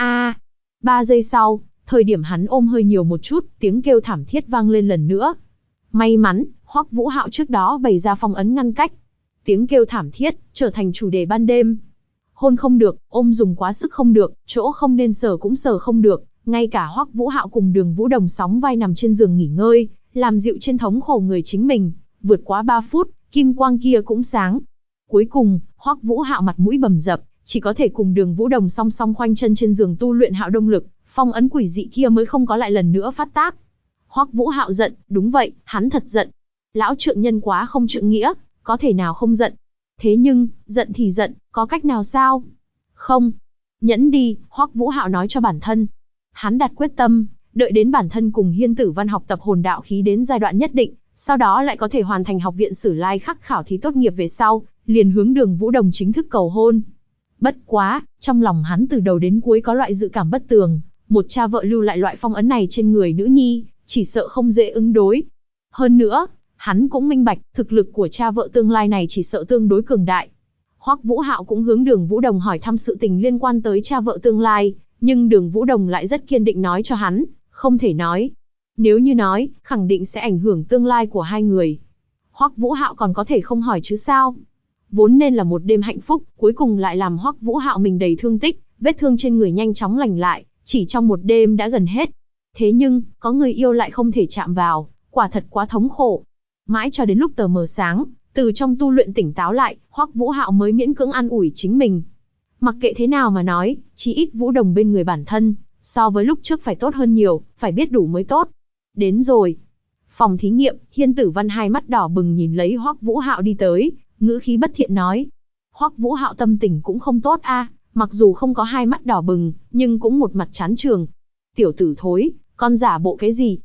3 giây sau, thời điểm hắn ôm hơi nhiều một chút, tiếng kêu thảm thiết vang lên lần nữa. May mắn, Hoắc Vũ Hạo trước đó bày ra phong ấn ngăn cách. Tiếng kêu thảm thiết, trở thành chủ đề ban đêm. Hôn không được, ôm dùng quá sức không được, chỗ không nên sờ cũng sờ không được, ngay cả Hoắc Vũ Hạo cùng Đường Vũ Đồng sóng vai nằm trên giường nghỉ ngơi, làm dịu trên thống khổ người chính mình. Vượt quá 3 phút, kim quang kia cũng sáng. Cuối cùng, Hoắc Vũ Hạo mặt mũi bầm dập, chỉ có thể cùng Đường Vũ Đồng song song khoanh chân trên giường tu luyện Hạo Đông Lực, phong ấn quỷ dị kia mới không có lại lần nữa phát tác. Hoắc Vũ Hạo giận, đúng vậy, hắn thật giận. Lão trượng nhân quá không trượng nghĩa, có thể nào không giận? Thế nhưng, giận thì giận, có cách nào sao? Không. Nhẫn đi, Hoắc Vũ Hạo nói cho bản thân. Hắn đặt quyết tâm, đợi đến bản thân cùng Hiên Tử Văn học tập hồn đạo khí đến giai đoạn nhất định, sau đó lại có thể hoàn thành học viện Sử Lai Khắc khảo thí tốt nghiệp về sau, liền hướng Đường Vũ Đồng chính thức cầu hôn. Bất quá, trong lòng hắn từ đầu đến cuối có loại dự cảm bất tường, một cha vợ lưu lại loại phong ấn này trên người nữ nhi, chỉ sợ không dễ ứng đối. Hơn nữa, hắn cũng minh bạch, thực lực của cha vợ tương lai này chỉ sợ tương đối cường đại. Hoắc Vũ Hạo cũng hướng Đường Vũ Đồng hỏi thăm sự tình liên quan tới cha vợ tương lai, nhưng Đường Vũ Đồng lại rất kiên định nói cho hắn, không thể nói. Nếu như nói, khẳng định sẽ ảnh hưởng tương lai của hai người. Hoắc Vũ Hạo còn có thể không hỏi chứ sao? Vốn nên là một đêm hạnh phúc, cuối cùng lại làm Hoắc Vũ Hạo mình đầy thương tích, vết thương trên người nhanh chóng lành lại, chỉ trong một đêm đã gần hết. Thế nhưng, có người yêu lại không thể chạm vào, quả thật quá thống khổ. Mãi cho đến lúc tờ mờ sáng, từ trong tu luyện tỉnh táo lại, Hoắc Vũ Hạo mới miễn cưỡng an ủi chính mình. Mặc kệ thế nào mà nói, chí ít Vũ Đồng bên người bản thân, so với lúc trước phải tốt hơn nhiều, phải biết đủ mới tốt. Đến rồi. Phòng thí nghiệm, Hiên Tử Văn hai mắt đỏ bừng nhìn lấy Hoắc Vũ Hạo đi tới, ngữ khí bất thiện nói. Hoắc Vũ Hạo tâm tình cũng không tốt mặc dù không có hai mắt đỏ bừng, nhưng cũng một mặt chán trường. Tiểu tử thối, con giả bộ cái gì?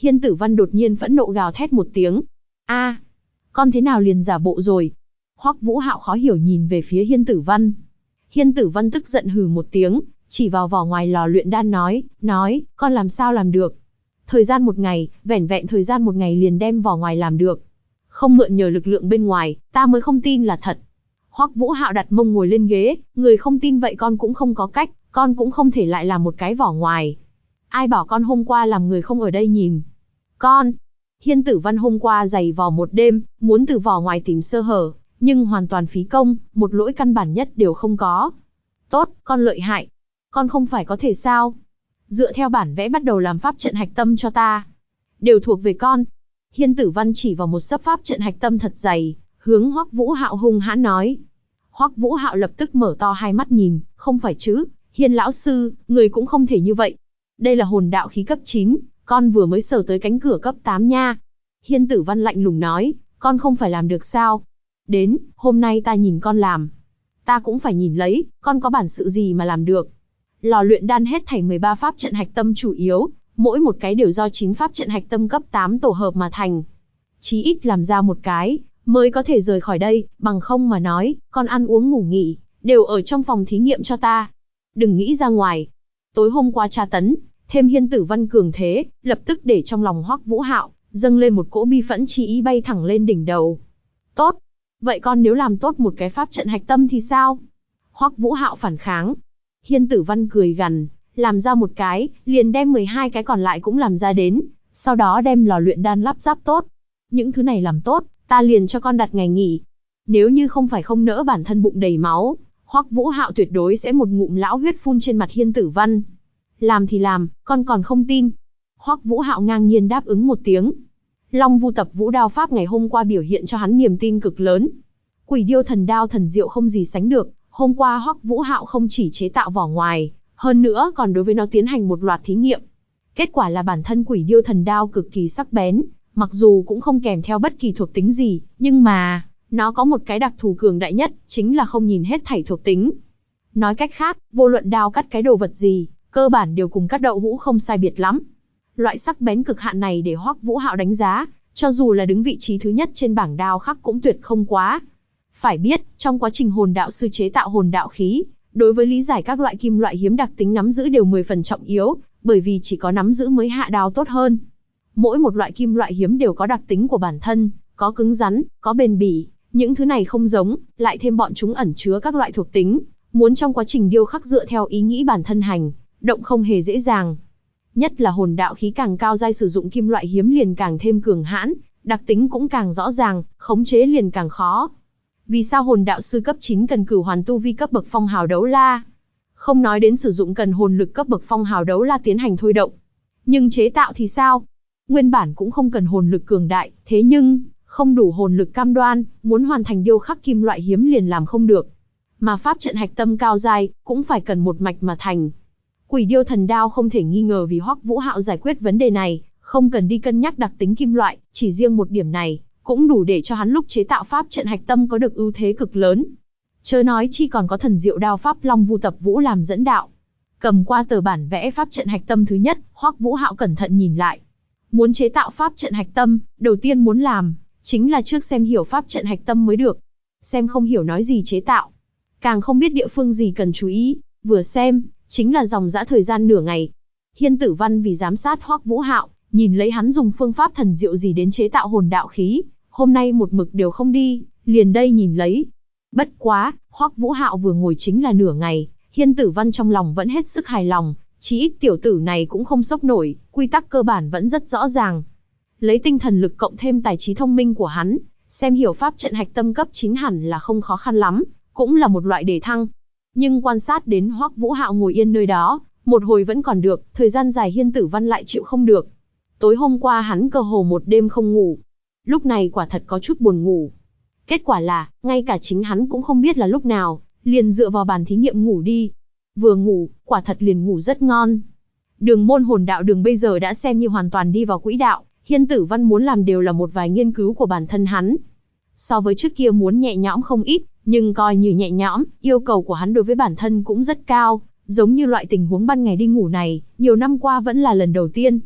Hiên Tử Văn đột nhiên phẫn nộ gào thét một tiếng. A, con thế nào liền giả bộ rồi? Hoắc Vũ Hạo khó hiểu nhìn về phía Hiên Tử Văn. Hiên Tử Văn tức giận hừ một tiếng, chỉ vào vỏ ngoài lò luyện đan nói, con làm sao làm được? Thời gian một ngày, vẻn vẹn thời gian một ngày liền đem vỏ ngoài làm được. Không mượn nhờ lực lượng bên ngoài, ta mới không tin là thật. Hoắc Vũ Hạo đặt mông ngồi lên ghế, người không tin vậy con cũng không có cách, con cũng không thể lại làm một cái vỏ ngoài. Ai bảo con hôm qua làm người không ở đây nhìn? Con! Hiên Tử Văn hôm qua giày vò một đêm, muốn từ vỏ ngoài tìm sơ hở, nhưng hoàn toàn phí công, một lỗi căn bản nhất đều không có. Tốt, con lợi hại. Con không phải có thể sao? Dựa theo bản vẽ bắt đầu làm pháp trận hạch tâm cho ta. Đều thuộc về con. Hiên Tử Văn chỉ vào một xấp pháp trận hạch tâm thật dày, hướng Hoắc Vũ Hạo hung hãn nói. Hoắc Vũ Hạo lập tức mở to hai mắt nhìn, không phải chứ, Hiên lão sư, người cũng không thể như vậy. Đây là hồn đạo khí cấp 9, con vừa mới sờ tới cánh cửa cấp 8 nha. Hiên Tử Văn lạnh lùng nói, con không phải làm được sao? Đến, hôm nay ta nhìn con làm. Ta cũng phải nhìn lấy, con có bản sự gì mà làm được. Lò luyện đan hết thảy 13 pháp trận hạch tâm chủ yếu, mỗi một cái đều do 9 pháp trận hạch tâm cấp 8 tổ hợp mà thành. Chí ít làm ra một cái, mới có thể rời khỏi đây, bằng không mà nói, con ăn uống ngủ nghỉ, đều ở trong phòng thí nghiệm cho ta. Đừng nghĩ ra ngoài. Tối hôm qua tra tấn, thêm Hiên Tử Văn cường thế, lập tức để trong lòng Hoắc Vũ Hạo dâng lên một cỗ bi phẫn chi ý bay thẳng lên đỉnh đầu. Tốt, vậy con nếu làm tốt một cái pháp trận hạch tâm thì sao? Hoắc Vũ Hạo phản kháng. Hiên Tử Văn cười gằn, làm ra một cái, liền đem 12 cái còn lại cũng làm ra đến, sau đó đem lò luyện đan lắp ráp tốt. Những thứ này làm tốt, ta liền cho con đặt ngày nghỉ. Nếu như không phải không nỡ bản thân bụng đầy máu, Hoắc Vũ Hạo tuyệt đối sẽ một ngụm lão huyết phun trên mặt Hiên Tử Văn. Làm thì làm, con còn không tin. Hoắc Vũ Hạo ngang nhiên đáp ứng một tiếng. Long Vu Tập Vũ Đao Pháp ngày hôm qua biểu hiện cho hắn niềm tin cực lớn. Quỷ Điêu Thần Đao thần diệu không gì sánh được, hôm qua Hoắc Vũ Hạo không chỉ chế tạo vỏ ngoài, hơn nữa còn đối với nó tiến hành một loạt thí nghiệm. Kết quả là bản thân Quỷ Điêu Thần Đao cực kỳ sắc bén, mặc dù cũng không kèm theo bất kỳ thuộc tính gì, nhưng mà, nó có một cái đặc thù cường đại nhất, chính là không nhìn hết thảy thuộc tính. Nói cách khác, vô luận đao cắt cái đồ vật gì, cơ bản đều cùng cắt đậu hũ không sai biệt lắm. Loại sắc bén cực hạn này để Hoắc Vũ Hạo đánh giá, cho dù là đứng vị trí thứ nhất trên bảng đao khắc cũng tuyệt không quá. Phải biết, trong quá trình hồn đạo sư chế tạo hồn đạo khí, đối với lý giải các loại kim loại hiếm đặc tính nắm giữ đều 10 phần trọng yếu, bởi vì chỉ có nắm giữ mới hạ đao tốt hơn. Mỗi một loại kim loại hiếm đều có đặc tính của bản thân, có cứng rắn, có bền bỉ, những thứ này không giống, lại thêm bọn chúng ẩn chứa các loại thuộc tính, muốn trong quá trình điêu khắc dựa theo ý nghĩ bản thân hành, động không hề dễ dàng. Nhất là hồn đạo khí càng cao giai sử dụng kim loại hiếm liền càng thêm cường hãn, đặc tính cũng càng rõ ràng, khống chế liền càng khó. Vì sao hồn đạo sư cấp 9 cần cửu hoàn tu vi cấp bậc phong hào đấu la? Không nói đến sử dụng cần hồn lực cấp bậc phong hào đấu la tiến hành thôi động. Nhưng chế tạo thì sao? Nguyên bản cũng không cần hồn lực cường đại, thế nhưng, không đủ hồn lực cam đoan, muốn hoàn thành điêu khắc kim loại hiếm liền làm không được. Mà pháp trận hạch tâm cao giai, cũng phải cần một mạch mà thành. Quỷ Điêu Thần Đao không thể nghi ngờ vì Hoắc Vũ Hạo giải quyết vấn đề này, không cần đi cân nhắc đặc tính kim loại, chỉ riêng một điểm này, cũng đủ để cho hắn lúc chế tạo pháp trận hạch tâm có được ưu thế cực lớn. Chớ nói chi còn có thần diệu đao pháp Long Vu Tập Vũ làm dẫn đạo. Cầm qua tờ bản vẽ pháp trận hạch tâm thứ nhất, Hoắc Vũ Hạo cẩn thận nhìn lại. Muốn chế tạo pháp trận hạch tâm, đầu tiên muốn làm, chính là trước xem hiểu pháp trận hạch tâm mới được. Xem không hiểu nói gì chế tạo. Càng không biết địa phương gì cần chú ý, vừa xem, chính là dòng dã thời gian nửa ngày. Hiên Tử Văn vì giám sát Hoắc Vũ Hạo, nhìn lấy hắn dùng phương pháp thần diệu gì đến chế tạo hồn đạo khí, hôm nay một mực đều không đi, liền đây nhìn lấy. Bất quá, Hoắc Vũ Hạo vừa ngồi chính là nửa ngày, Hiên Tử Văn trong lòng vẫn hết sức hài lòng, chí ít tiểu tử này cũng không sốc nổi, quy tắc cơ bản vẫn rất rõ ràng. Lấy tinh thần lực cộng thêm tài trí thông minh của hắn, xem hiểu pháp trận hạch tâm cấp 9 hẳn là không khó khăn lắm, cũng là một loại đề thăng. Nhưng quan sát đến Hoắc Vũ Hạo ngồi yên nơi đó, một hồi vẫn còn được, thời gian dài Hiên Tử Văn lại chịu không được. Tối hôm qua hắn cơ hồ một đêm không ngủ. Lúc này quả thật có chút buồn ngủ. Kết quả là, ngay cả chính hắn cũng không biết là lúc nào, liền dựa vào bàn thí nghiệm ngủ đi. Vừa ngủ, quả thật liền ngủ rất ngon. Đường môn hồn đạo đường bây giờ đã xem như hoàn toàn đi vào quỹ đạo, Hiên Tử Văn muốn làm đều là một vài nghiên cứu của bản thân hắn. So với trước kia muốn nhẹ nhõm không ít, nhưng coi như nhẹ nhõm, yêu cầu của hắn đối với bản thân cũng rất cao, giống như loại tình huống ban ngày đi ngủ này, nhiều năm qua vẫn là lần đầu tiên.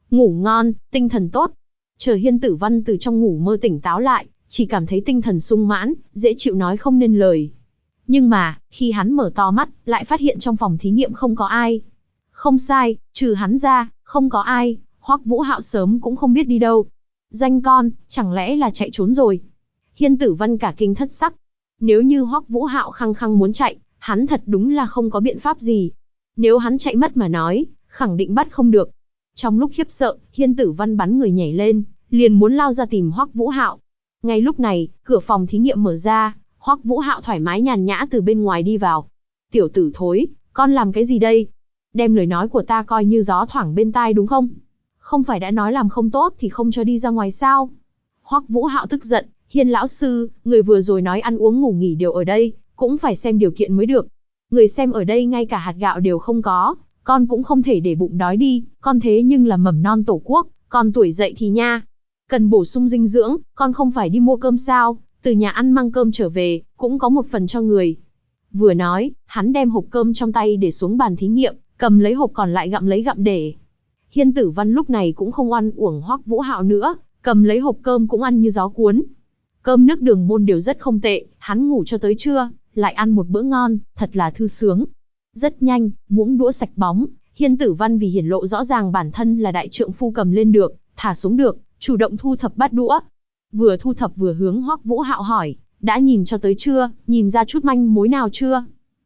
Ngủ ngon, tinh thần tốt. Chờ Hiên Tử Văn từ trong ngủ mơ tỉnh táo lại, chỉ cảm thấy tinh thần sung mãn, dễ chịu nói không nên lời. Nhưng mà, khi hắn mở to mắt, lại phát hiện trong phòng thí nghiệm không có ai. Không sai, trừ hắn ra, không có ai, Hoắc Vũ Hạo sớm cũng không biết đi đâu. Danh con, chẳng lẽ là chạy trốn rồi? Hiên Tử Văn cả kinh thất sắc. Nếu như Hoắc Vũ Hạo khăng khăng muốn chạy, hắn thật đúng là không có biện pháp gì. Nếu hắn chạy mất mà nói, khẳng định bắt không được. Trong lúc khiếp sợ, Hiên Tử Văn bắn người nhảy lên, liền muốn lao ra tìm Hoắc Vũ Hạo. Ngay lúc này, cửa phòng thí nghiệm mở ra, Hoắc Vũ Hạo thoải mái nhàn nhã từ bên ngoài đi vào. Tiểu tử thối, con làm cái gì đây? Đem lời nói của ta coi như gió thoảng bên tai đúng không? Không phải đã nói làm không tốt thì không cho đi ra ngoài sao? Hoắc Vũ Hạo tức giận, Hiên lão sư, người vừa rồi nói ăn uống ngủ nghỉ đều ở đây, cũng phải xem điều kiện mới được. Người xem ở đây ngay cả hạt gạo đều không có, con cũng không thể để bụng đói đi, con thế nhưng là mầm non tổ quốc, con tuổi dậy thì nha. Cần bổ sung dinh dưỡng, con không phải đi mua cơm sao, từ nhà ăn mang cơm trở về, cũng có một phần cho người. Vừa nói, hắn đem hộp cơm trong tay để xuống bàn thí nghiệm, cầm lấy hộp còn lại gặm lấy gặm để. Hiên Tử Văn lúc này cũng không oan uổng Hoắc Vũ Hạo nữa, cầm lấy hộp cơm cũng ăn như gió cuốn. Cơm nước đường môn đều rất không tệ, hắn ngủ cho tới trưa, lại ăn một bữa ngon, thật là thư sướng. Rất nhanh, muỗng đũa sạch bóng, Hiên Tử Văn vì hiển lộ rõ ràng bản thân là đại trượng phu cầm lên được, thả xuống được, chủ động thu thập bát đũa. Vừa thu thập vừa hướng Hoắc Vũ Hạo hỏi, đã nhìn cho tới chưa, nhìn ra chút manh mối nào chưa?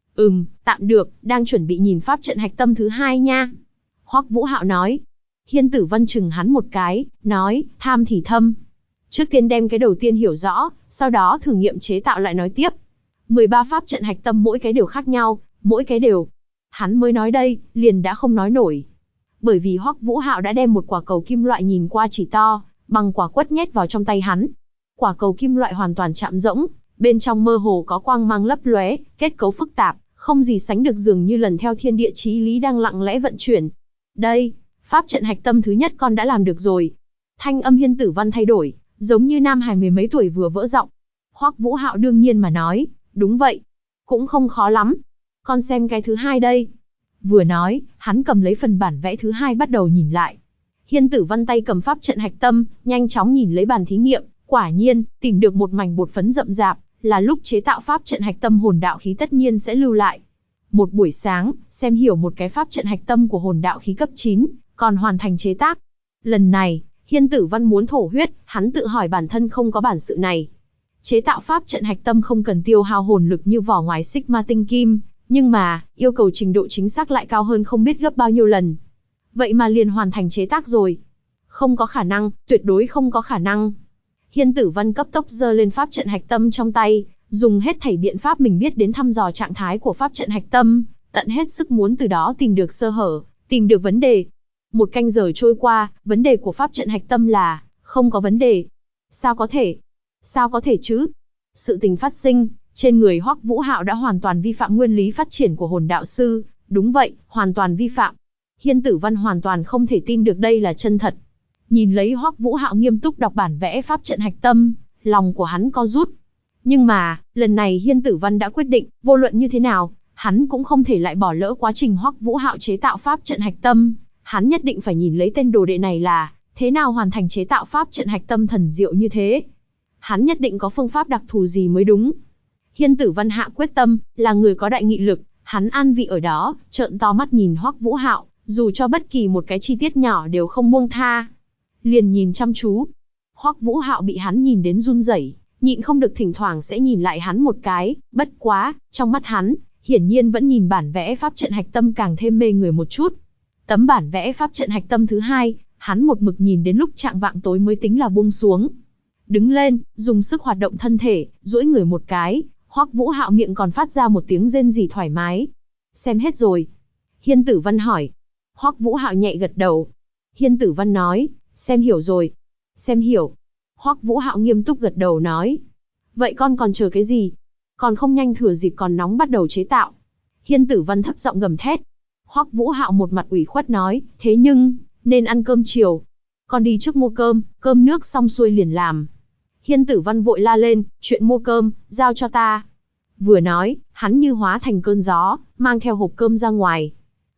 Tạm được, đang chuẩn bị nhìn pháp trận hạch tâm thứ 2 nha. Hoắc Vũ Hạo nói. Hiên Tử Văn chừng hắn một cái, nói, tham thì thâm. Trước tiên đem cái đầu tiên hiểu rõ, sau đó thử nghiệm chế tạo lại nói tiếp. 13 pháp trận hạch tâm mỗi cái đều khác nhau, mỗi cái đều. Hắn mới nói đây, liền đã không nói nổi. Bởi vì Hoắc Vũ Hạo đã đem một quả cầu kim loại nhìn qua chỉ to, bằng quả quất nhét vào trong tay hắn. Quả cầu kim loại hoàn toàn chạm rỗng, bên trong mơ hồ có quang mang lấp lóe, kết cấu phức tạp, không gì sánh được, dường như lần theo thiên địa chí lý đang lặng lẽ vận chuyển. Đây, pháp trận hạch tâm thứ nhất con đã làm được rồi. Thanh âm Hiên Tử Văn thay đổi, giống như nam hài mười mấy tuổi vừa vỡ giọng. Hoắc Vũ Hạo đương nhiên mà nói, đúng vậy, cũng không khó lắm. Con xem cái thứ 2 đây. Vừa nói, hắn cầm lấy phần bản vẽ thứ 2 bắt đầu nhìn lại. Hiên Tử Văn tay cầm pháp trận hạch tâm, nhanh chóng nhìn lấy bàn thí nghiệm, quả nhiên, tìm được một mảnh bột phấn rậm rạp, là lúc chế tạo pháp trận hạch tâm hồn đạo khí tất nhiên sẽ lưu lại. Một buổi sáng, xem hiểu một cái pháp trận hạch tâm của hồn đạo khí cấp 9, còn hoàn thành chế tác. Lần này, Hiên Tử Văn muốn thổ huyết, hắn tự hỏi bản thân không có bản sự này. Chế tạo pháp trận hạch tâm không cần tiêu hao hồn lực như vỏ ngoài Sigma tinh kim, nhưng mà, yêu cầu trình độ chính xác lại cao hơn không biết gấp bao nhiêu lần. Vậy mà liền hoàn thành chế tác rồi. Không có khả năng, tuyệt đối không có khả năng. Hiên Tử Văn cấp tốc giơ lên pháp trận hạch tâm trong tay, dùng hết thảy biện pháp mình biết đến thăm dò trạng thái của pháp trận hạch tâm, tận hết sức muốn từ đó tìm được sơ hở, tìm được vấn đề. 1 canh giờ trôi qua, vấn đề của pháp trận hạch tâm là không có vấn đề. Sao có thể? Sao có thể chứ? Sự tình phát sinh, trên người Hoắc Vũ Hạo đã hoàn toàn vi phạm nguyên lý phát triển của hồn đạo sư, đúng vậy, hoàn toàn vi phạm. Hiên Tử Văn hoàn toàn không thể tin được đây là chân thật. Nhìn lấy Hoắc Vũ Hạo nghiêm túc đọc bản vẽ pháp trận hạch tâm, lòng của hắn co rút. Nhưng mà, lần này Hiên Tử Văn đã quyết định, vô luận như thế nào, hắn cũng không thể lại bỏ lỡ quá trình Hoắc Vũ Hạo chế tạo pháp trận hạch tâm. Hắn nhất định phải nhìn lấy tên đồ đệ này là thế nào hoàn thành chế tạo pháp trận hạch tâm thần diệu như thế. Hắn nhất định có phương pháp đặc thù gì mới đúng. Hiên Tử Văn hạ quyết tâm, là người có đại nghị lực, hắn an vị ở đó, trợn to mắt nhìn Hoắc Vũ Hạo, dù cho bất kỳ một cái chi tiết nhỏ đều không buông tha. Liền nhìn chăm chú. Hoắc Vũ Hạo bị hắn nhìn đến run rẩy, nhịn không được thỉnh thoảng sẽ nhìn lại hắn một cái, bất quá, trong mắt hắn, hiển nhiên vẫn nhìn bản vẽ pháp trận hạch tâm càng thêm mê người một chút. Tấm bản vẽ pháp trận hạch tâm thứ 2, hắn một mực nhìn đến lúc chạng vạng tối mới tính là buông xuống. Đứng lên, dùng sức hoạt động thân thể, duỗi người một cái, Hoắc Vũ Hạo miệng còn phát ra một tiếng rên rỉ thoải mái. Xem hết rồi. Hiên Tử Văn hỏi. Hoắc Vũ Hạo nhẹ gật đầu. Hiên Tử Văn nói, xem hiểu rồi. Xem hiểu. Hoắc Vũ Hạo nghiêm túc gật đầu nói. Vậy con còn chờ cái gì? Còn không nhanh thừa dịp còn nóng bắt đầu chế tạo. Hiên Tử Văn thấp giọng gầm thét. Hoắc Vũ Hạo một mặt ủy khuất nói, thế nhưng, nên ăn cơm chiều. Con đi trước mua cơm, cơm nước xong xuôi liền làm. Hiên Tử Văn vội la lên, chuyện mua cơm, giao cho ta. Vừa nói, hắn như hóa thành cơn gió, mang theo hộp cơm ra ngoài.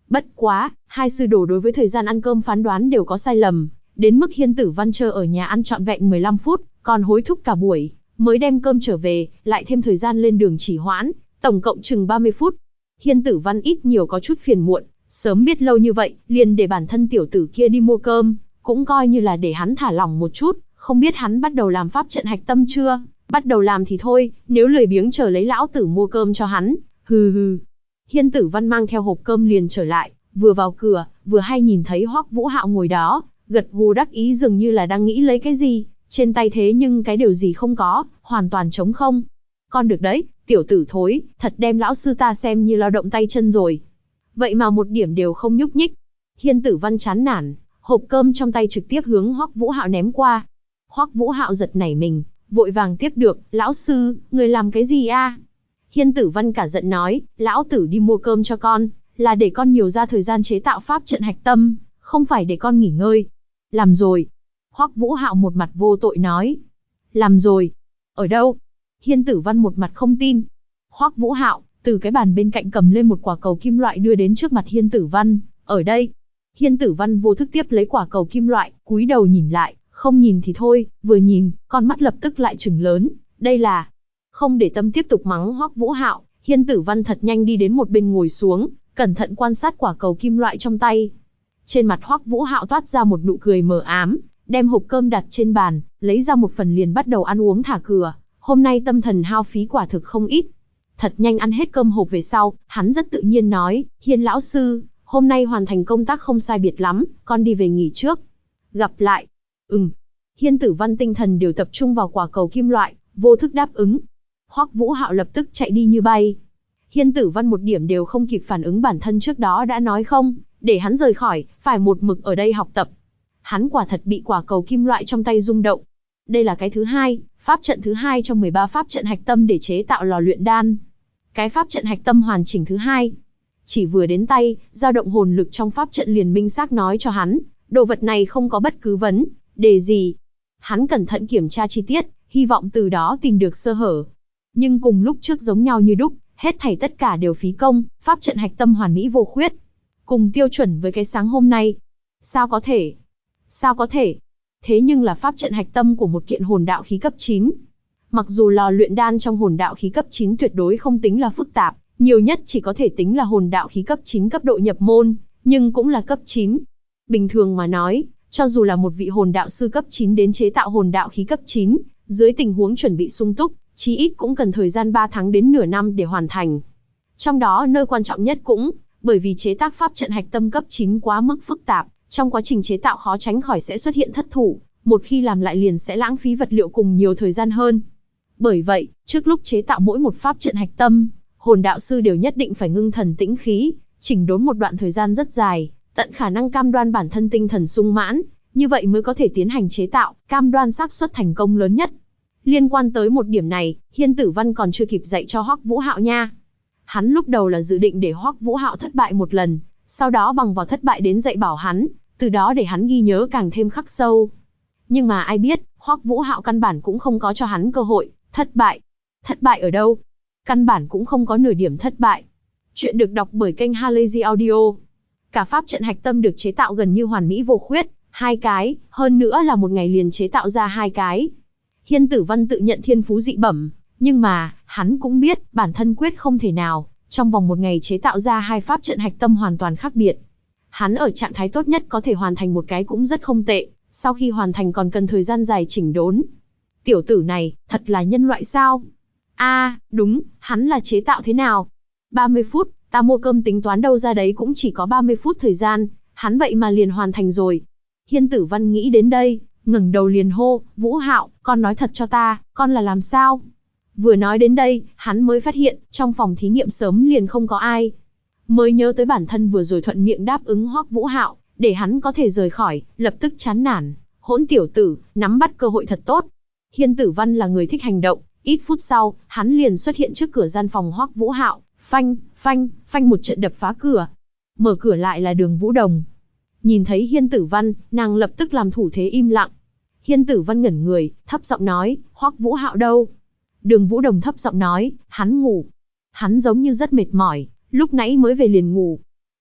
Bất quá, hai sư đồ đối với thời gian ăn cơm phán đoán đều có sai lầm, đến mức Hiên Tử Văn chờ ở nhà ăn trọn vẹn 15 phút, còn hối thúc cả buổi, mới đem cơm trở về, lại thêm thời gian lên đường chỉ hoãn, tổng cộng chừng 30 phút. Hiên Tử Văn ít nhiều có chút phiền muộn, sớm biết lâu như vậy, liền để bản thân tiểu tử kia đi mua cơm, cũng coi như là để hắn thả lỏng một chút, không biết hắn bắt đầu làm pháp trận hạch tâm chưa? Bắt đầu làm thì thôi, nếu lười biếng chờ lấy lão tử mua cơm cho hắn, hừ hừ. Hiên Tử Văn mang theo hộp cơm liền trở lại, vừa vào cửa, vừa hay nhìn thấy Hoắc Vũ Hạo ngồi đó, gật gù đắc ý dường như là đang nghĩ lấy cái gì, trên tay thế nhưng cái điều gì không có, hoàn toàn trống không. Con được đấy, tiểu tử thối, thật đem lão sư ta xem như lao động tay chân rồi. Vậy mà một điểm đều không nhúc nhích. Hiên Tử Văn chán nản, hộp cơm trong tay trực tiếp hướng Hoắc Vũ Hạo ném qua. Hoắc Vũ Hạo giật nảy mình, vội vàng tiếp được, lão sư, người làm cái gì a? Hiên Tử Văn cả giận nói, lão tử đi mua cơm cho con, là để con nhiều ra thời gian chế tạo pháp trận hạch tâm, không phải để con nghỉ ngơi. Làm rồi. Hoắc Vũ Hạo một mặt vô tội nói. Làm rồi. Ở đâu? Hiên Tử Văn một mặt không tin. Hoắc Vũ Hạo từ cái bàn bên cạnh cầm lên một quả cầu kim loại đưa đến trước mặt Hiên Tử Văn. Ở đây. Hiên Tử Văn vô thức tiếp lấy quả cầu kim loại, cúi đầu nhìn lại, không nhìn thì thôi, vừa nhìn, con mắt lập tức lại trừng lớn. Đây là... Không để tâm tiếp tục mắng Hoắc Vũ Hạo, Hiên Tử Văn thật nhanh đi đến một bên ngồi xuống, cẩn thận quan sát quả cầu kim loại trong tay. Trên mặt Hoắc Vũ Hạo toát ra một nụ cười mờ ám, đem hộp cơm đặt trên bàn, lấy ra một phần liền bắt đầu ăn uống thả cửa. Hôm nay tâm thần hao phí quả thực không ít. Thật nhanh ăn hết cơm hộp về sau, hắn rất tự nhiên nói, Hiên lão sư, hôm nay hoàn thành công tác không sai biệt lắm, con đi về nghỉ trước. Gặp lại. Hiên Tử Văn tinh thần đều tập trung vào quả cầu kim loại, vô thức đáp ứng. Hoắc Vũ Hạo lập tức chạy đi như bay. Hiên Tử Văn một điểm đều không kịp phản ứng bản thân trước đó đã nói không, để hắn rời khỏi, phải một mực ở đây học tập. Hắn quả thật bị quả cầu kim loại trong tay rung động. Đây là cái thứ hai, pháp trận thứ hai trong 13 pháp trận hạch tâm để chế tạo lò luyện đan. Cái pháp trận hạch tâm hoàn chỉnh thứ hai. Chỉ vừa đến tay, dao động hồn lực trong pháp trận liền minh xác nói cho hắn, đồ vật này không có bất cứ vấn đề gì. Hắn cẩn thận kiểm tra chi tiết, hy vọng từ đó tìm được sơ hở. Nhưng cùng lúc trước giống nhau như đúc, hết thảy tất cả đều phí công, pháp trận hạch tâm hoàn mỹ vô khuyết. Cùng tiêu chuẩn với cái sáng hôm nay. Sao có thể? Sao có thể? Thế nhưng là pháp trận hạch tâm của một kiện hồn đạo khí cấp 9. Mặc dù lò luyện đan trong hồn đạo khí cấp 9 tuyệt đối không tính là phức tạp, nhiều nhất chỉ có thể tính là hồn đạo khí cấp 9 cấp độ nhập môn, nhưng cũng là cấp 9. Bình thường mà nói, cho dù là một vị hồn đạo sư cấp 9 đến chế tạo hồn đạo khí cấp 9, dưới tình huống chuẩn bị sung túc, chí ít cũng cần thời gian 3 tháng đến nửa năm để hoàn thành. Trong đó nơi quan trọng nhất cũng, bởi vì chế tác pháp trận hạch tâm cấp 9 quá mức phức tạp, trong quá trình chế tạo khó tránh khỏi sẽ xuất hiện thất thủ, một khi làm lại liền sẽ lãng phí vật liệu cùng nhiều thời gian hơn. Bởi vậy, trước lúc chế tạo mỗi một pháp trận hạch tâm, hồn đạo sư đều nhất định phải ngưng thần tĩnh khí, chỉnh đốn một đoạn thời gian rất dài, tận khả năng cam đoan bản thân tinh thần sung mãn, như vậy mới có thể tiến hành chế tạo, cam đoan xác suất thành công lớn nhất. Liên quan tới một điểm này, Hiên Tử Văn còn chưa kịp dạy cho Hoắc Vũ Hạo nha. Hắn lúc đầu là dự định để Hoắc Vũ Hạo thất bại một lần, sau đó bằng vào thất bại đến dạy bảo hắn, từ đó để hắn ghi nhớ càng thêm khắc sâu. Nhưng mà ai biết, Hoắc Vũ Hạo căn bản cũng không có cho hắn cơ hội. Thất bại? Thất bại ở đâu? Căn bản cũng không có nửa điểm thất bại. Chuyện được đọc bởi kênh Halazy Audio. Cả pháp trận hạch tâm được chế tạo gần như hoàn mỹ vô khuyết, 2 cái, hơn nữa là một ngày liền chế tạo ra 2 cái. Hiên Tử Văn tự nhận thiên phú dị bẩm, nhưng mà, hắn cũng biết, bản thân quyết không thể nào, trong vòng một ngày chế tạo ra 2 pháp trận hạch tâm hoàn toàn khác biệt. Hắn ở trạng thái tốt nhất có thể hoàn thành một cái cũng rất không tệ, sau khi hoàn thành còn cần thời gian dài chỉnh đốn. Tiểu tử này, thật là nhân loại sao? Đúng, hắn là chế tạo thế nào? 30 phút, ta mua cơm tính toán đâu ra đấy cũng chỉ có 30 phút thời gian, hắn vậy mà liền hoàn thành rồi. Hiên Tử Văn nghĩ đến đây, ngẩng đầu liền hô, Vũ Hạo, con nói thật cho ta, con là làm sao? Vừa nói đến đây, hắn mới phát hiện, trong phòng thí nghiệm sớm liền không có ai. Mới nhớ tới bản thân vừa rồi thuận miệng đáp ứng Hoắc Vũ Hạo, để hắn có thể rời khỏi, lập tức chán nản, hỗn tiểu tử, nắm bắt cơ hội thật tốt. Hiên Tử Văn là người thích hành động, ít phút sau, hắn liền xuất hiện trước cửa gian phòng Hoắc Vũ Hạo, phanh, phanh, phanh một trận đập phá cửa. Mở cửa lại là Đường Vũ Đồng. Nhìn thấy Hiên Tử Văn, nàng lập tức làm thủ thế im lặng. Hiên Tử Văn ngẩn người, thấp giọng nói, Hoắc Vũ Hạo đâu? Đường Vũ Đồng thấp giọng nói, hắn ngủ. Hắn giống như rất mệt mỏi, lúc nãy mới về liền ngủ.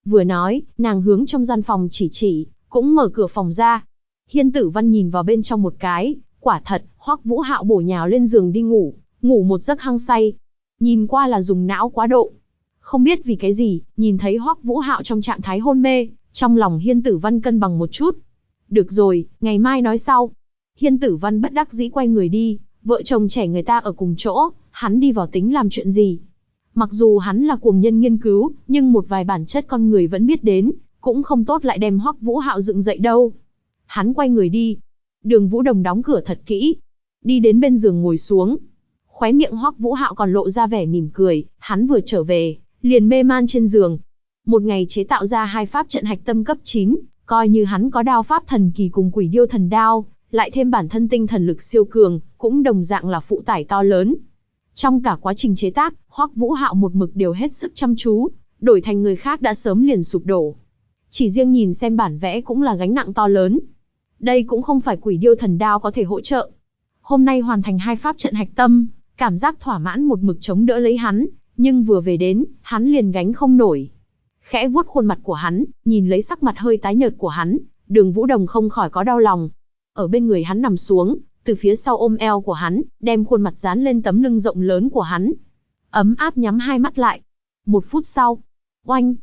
Vừa nói, nàng hướng trong gian phòng chỉ, cũng mở cửa phòng ra. Hiên Tử Văn nhìn vào bên trong một cái, quả thật, Hoắc Vũ Hạo bổ nhào lên giường đi ngủ, ngủ một giấc hăng say. Nhìn qua là dùng não quá độ. Không biết vì cái gì, nhìn thấy Hoắc Vũ Hạo trong trạng thái hôn mê, trong lòng Hiên Tử Văn cân bằng một chút. Được rồi, ngày mai nói sau. Hiên Tử Văn bất đắc dĩ quay người đi, vợ chồng trẻ người ta ở cùng chỗ, hắn đi vào tính làm chuyện gì. Mặc dù hắn là cuồng nhân nghiên cứu, nhưng một vài bản chất con người vẫn biết đến, cũng không tốt lại đem Hoắc Vũ Hạo dựng dậy đâu. Hắn quay người đi. Đường Vũ Đồng đóng cửa thật kỹ. Đi đến bên giường ngồi xuống. Khóe miệng Hoắc Vũ Hạo còn lộ ra vẻ mỉm cười, hắn vừa trở về, liền mê man trên giường. Một ngày chế tạo ra 2 pháp trận hạch tâm cấp 9, coi như hắn có đao pháp thần kỳ cùng Quỷ Điêu thần đao, lại thêm bản thân tinh thần lực siêu cường, cũng đồng dạng là phụ tải to lớn. Trong cả quá trình chế tác, Hoắc Vũ Hạo một mực đều hết sức chăm chú, đổi thành người khác đã sớm liền sụp đổ. Chỉ riêng nhìn xem bản vẽ cũng là gánh nặng to lớn. Đây cũng không phải Quỷ Điêu thần đao có thể hỗ trợ. Hôm nay hoàn thành 2 pháp trận hạch tâm, cảm giác thỏa mãn một mực chống đỡ lấy hắn, nhưng vừa về đến, hắn liền gánh không nổi. Khẽ vuốt khuôn mặt của hắn, nhìn lấy sắc mặt hơi tái nhợt của hắn, Đường Vũ Đồng không khỏi có đau lòng. Ở bên người hắn nằm xuống, từ phía sau ôm eo của hắn, đem khuôn mặt dán lên tấm lưng rộng lớn của hắn. Ấm áp nhắm hai mắt lại. 1 phút sau. Oanh!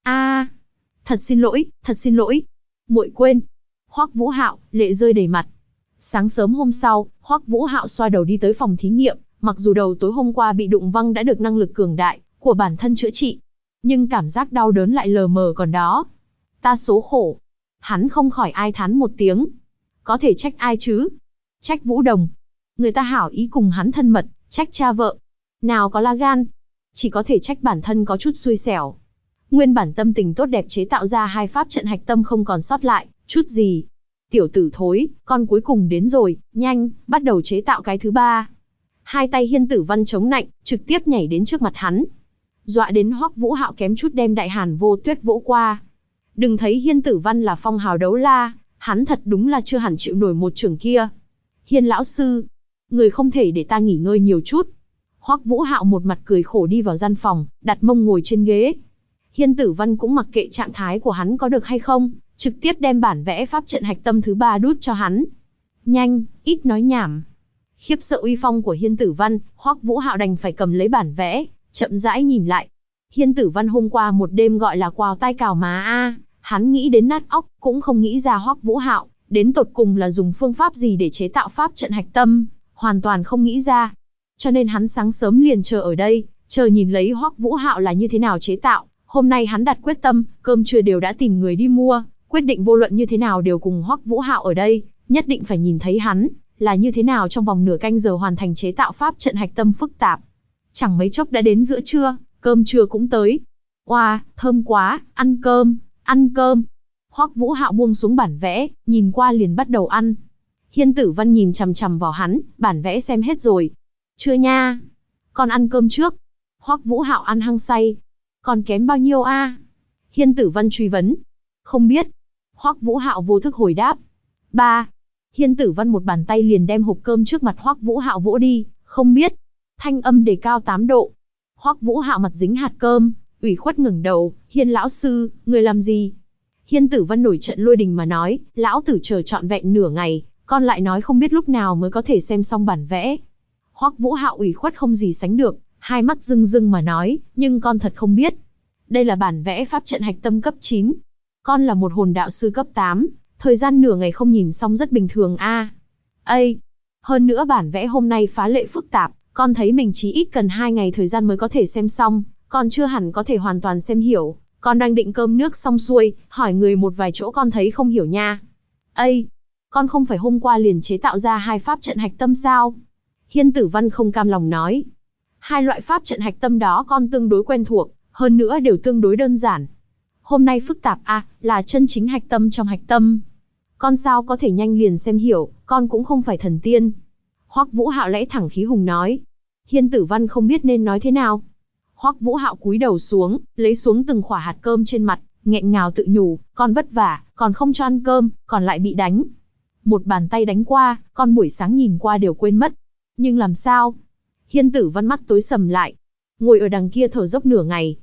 Thật xin lỗi. Muội quên. Hoắc Vũ Hạo, lệ rơi đầy mặt. Sáng sớm hôm sau, Hoắc Vũ Hạo xoa đầu đi tới phòng thí nghiệm, mặc dù đầu tối hôm qua bị đụng văng đã được năng lực cường đại của bản thân chữa trị, nhưng cảm giác đau đớn lại lờ mờ còn đó. Ta số khổ. Hắn không khỏi ai thán một tiếng. Có thể trách ai chứ? Trách Vũ Đồng. Người ta hảo ý cùng hắn thân mật, trách cha vợ. Nào có lá gan. Chỉ có thể trách bản thân có chút xui xẻo. Nguyên bản tâm tình tốt đẹp chế tạo ra 2 pháp trận hạch tâm không còn sót lại chút gì. Tiểu tử thối, con cuối cùng đến rồi, nhanh, bắt đầu chế tạo cái thứ 3. Hai tay Hiên Tử Văn chống nạnh, trực tiếp nhảy đến trước mặt hắn. Dọa đến Hoắc Vũ Hạo kém chút đem Đại Hàn Vô Tuyết vỗ qua. Đừng thấy Hiên Tử Văn là phong hào đấu la, hắn thật đúng là chưa hẳn chịu nổi một chưởng kia. Hiên lão sư, người không thể để ta nghỉ ngơi nhiều chút. Hoắc Vũ Hạo một mặt cười khổ đi vào gian phòng, đặt mông ngồi trên ghế. Hiên Tử Văn cũng mặc kệ trạng thái của hắn có được hay không, trực tiếp đem bản vẽ pháp trận hạch tâm thứ 3 đút cho hắn. Nhanh, ít nói nhảm. Khiếp sợ uy phong của Hiên Tử Văn, Hoắc Vũ Hạo đành phải cầm lấy bản vẽ, chậm rãi nhìn lại. Hiên Tử Văn hôm qua một đêm gọi là quào tai cào má hắn nghĩ đến nát óc, cũng không nghĩ ra Hoắc Vũ Hạo đến tột cùng là dùng phương pháp gì để chế tạo pháp trận hạch tâm, hoàn toàn không nghĩ ra. Cho nên hắn sáng sớm liền chờ ở đây, chờ nhìn lấy Hoắc Vũ Hạo là như thế nào chế tạo. Hôm nay hắn đặt quyết tâm, cơm trưa đều đã tìm người đi mua, quyết định vô luận như thế nào đều cùng Hoắc Vũ Hạo ở đây, nhất định phải nhìn thấy hắn là như thế nào trong vòng nửa canh giờ hoàn thành chế tạo pháp trận hạch tâm phức tạp. Chẳng mấy chốc đã đến giữa trưa, cơm trưa cũng tới. Oa, thơm quá, ăn cơm. Hoắc Vũ Hạo buông xuống bản vẽ, nhìn qua liền bắt đầu ăn. Hiên Tử Văn nhìn chằm chằm vào hắn, bản vẽ xem hết rồi. Chưa nha, con ăn cơm trước. Hoắc Vũ Hạo ăn hăng say. Còn kém bao nhiêu Hiên Tử Văn truy vấn. Không biết. Hoắc Vũ Hạo vô thức hồi đáp. 3. Hiên Tử Văn một bàn tay liền đem hộp cơm trước mặt Hoắc Vũ Hạo vỗ đi. Không biết. Thanh âm đề cao 8 độ. Hoắc Vũ Hạo mặt dính hạt cơm, ủy khuất ngẩng đầu. Hiên lão sư, người làm gì? Hiên Tử Văn nổi trận lôi đình mà nói. Lão tử chờ trọn vẹn nửa ngày, con lại nói không biết lúc nào mới có thể xem xong bản vẽ. Hoắc Vũ Hạo ủy khuất không gì sánh được, hai mắt rưng rưng mà nói, nhưng con thật không biết. Đây là bản vẽ pháp trận hạch tâm cấp 9. Con là một hồn đạo sư cấp 8, thời gian nửa ngày không nhìn xong rất bình thường hơn nữa bản vẽ hôm nay phá lệ phức tạp, con thấy mình chỉ ít cần 2 ngày thời gian mới có thể xem xong, con chưa hẳn có thể hoàn toàn xem hiểu. Con đang định cơm nước xong xuôi, hỏi người một vài chỗ con thấy không hiểu nha. Con không phải hôm qua liền chế tạo ra 2 pháp trận hạch tâm sao? Hiên Tử Văn không cam lòng nói. 2 loại pháp trận hạch tâm đó con tương đối quen thuộc, hơn nữa đều tương đối đơn giản. Hôm nay phức tạp là chân chính hạch tâm trong hạch tâm. Con sao có thể nhanh liền xem hiểu, con cũng không phải thần tiên. Hoắc Vũ Hạo lẽ thẳng khí hùng nói. Hiên Tử Văn không biết nên nói thế nào. Hoắc Vũ Hạo cúi đầu xuống, lấy xuống từng khỏa hạt cơm trên mặt, nghẹn ngào tự nhủ, con vất vả, còn không cho ăn cơm, còn lại bị đánh. Một bàn tay đánh qua, con buổi sáng nhìn qua đều quên mất. Nhưng làm sao? Hiên Tử Văn mắt tối sầm lại, ngồi ở đằng kia thở dốc nửa ngày.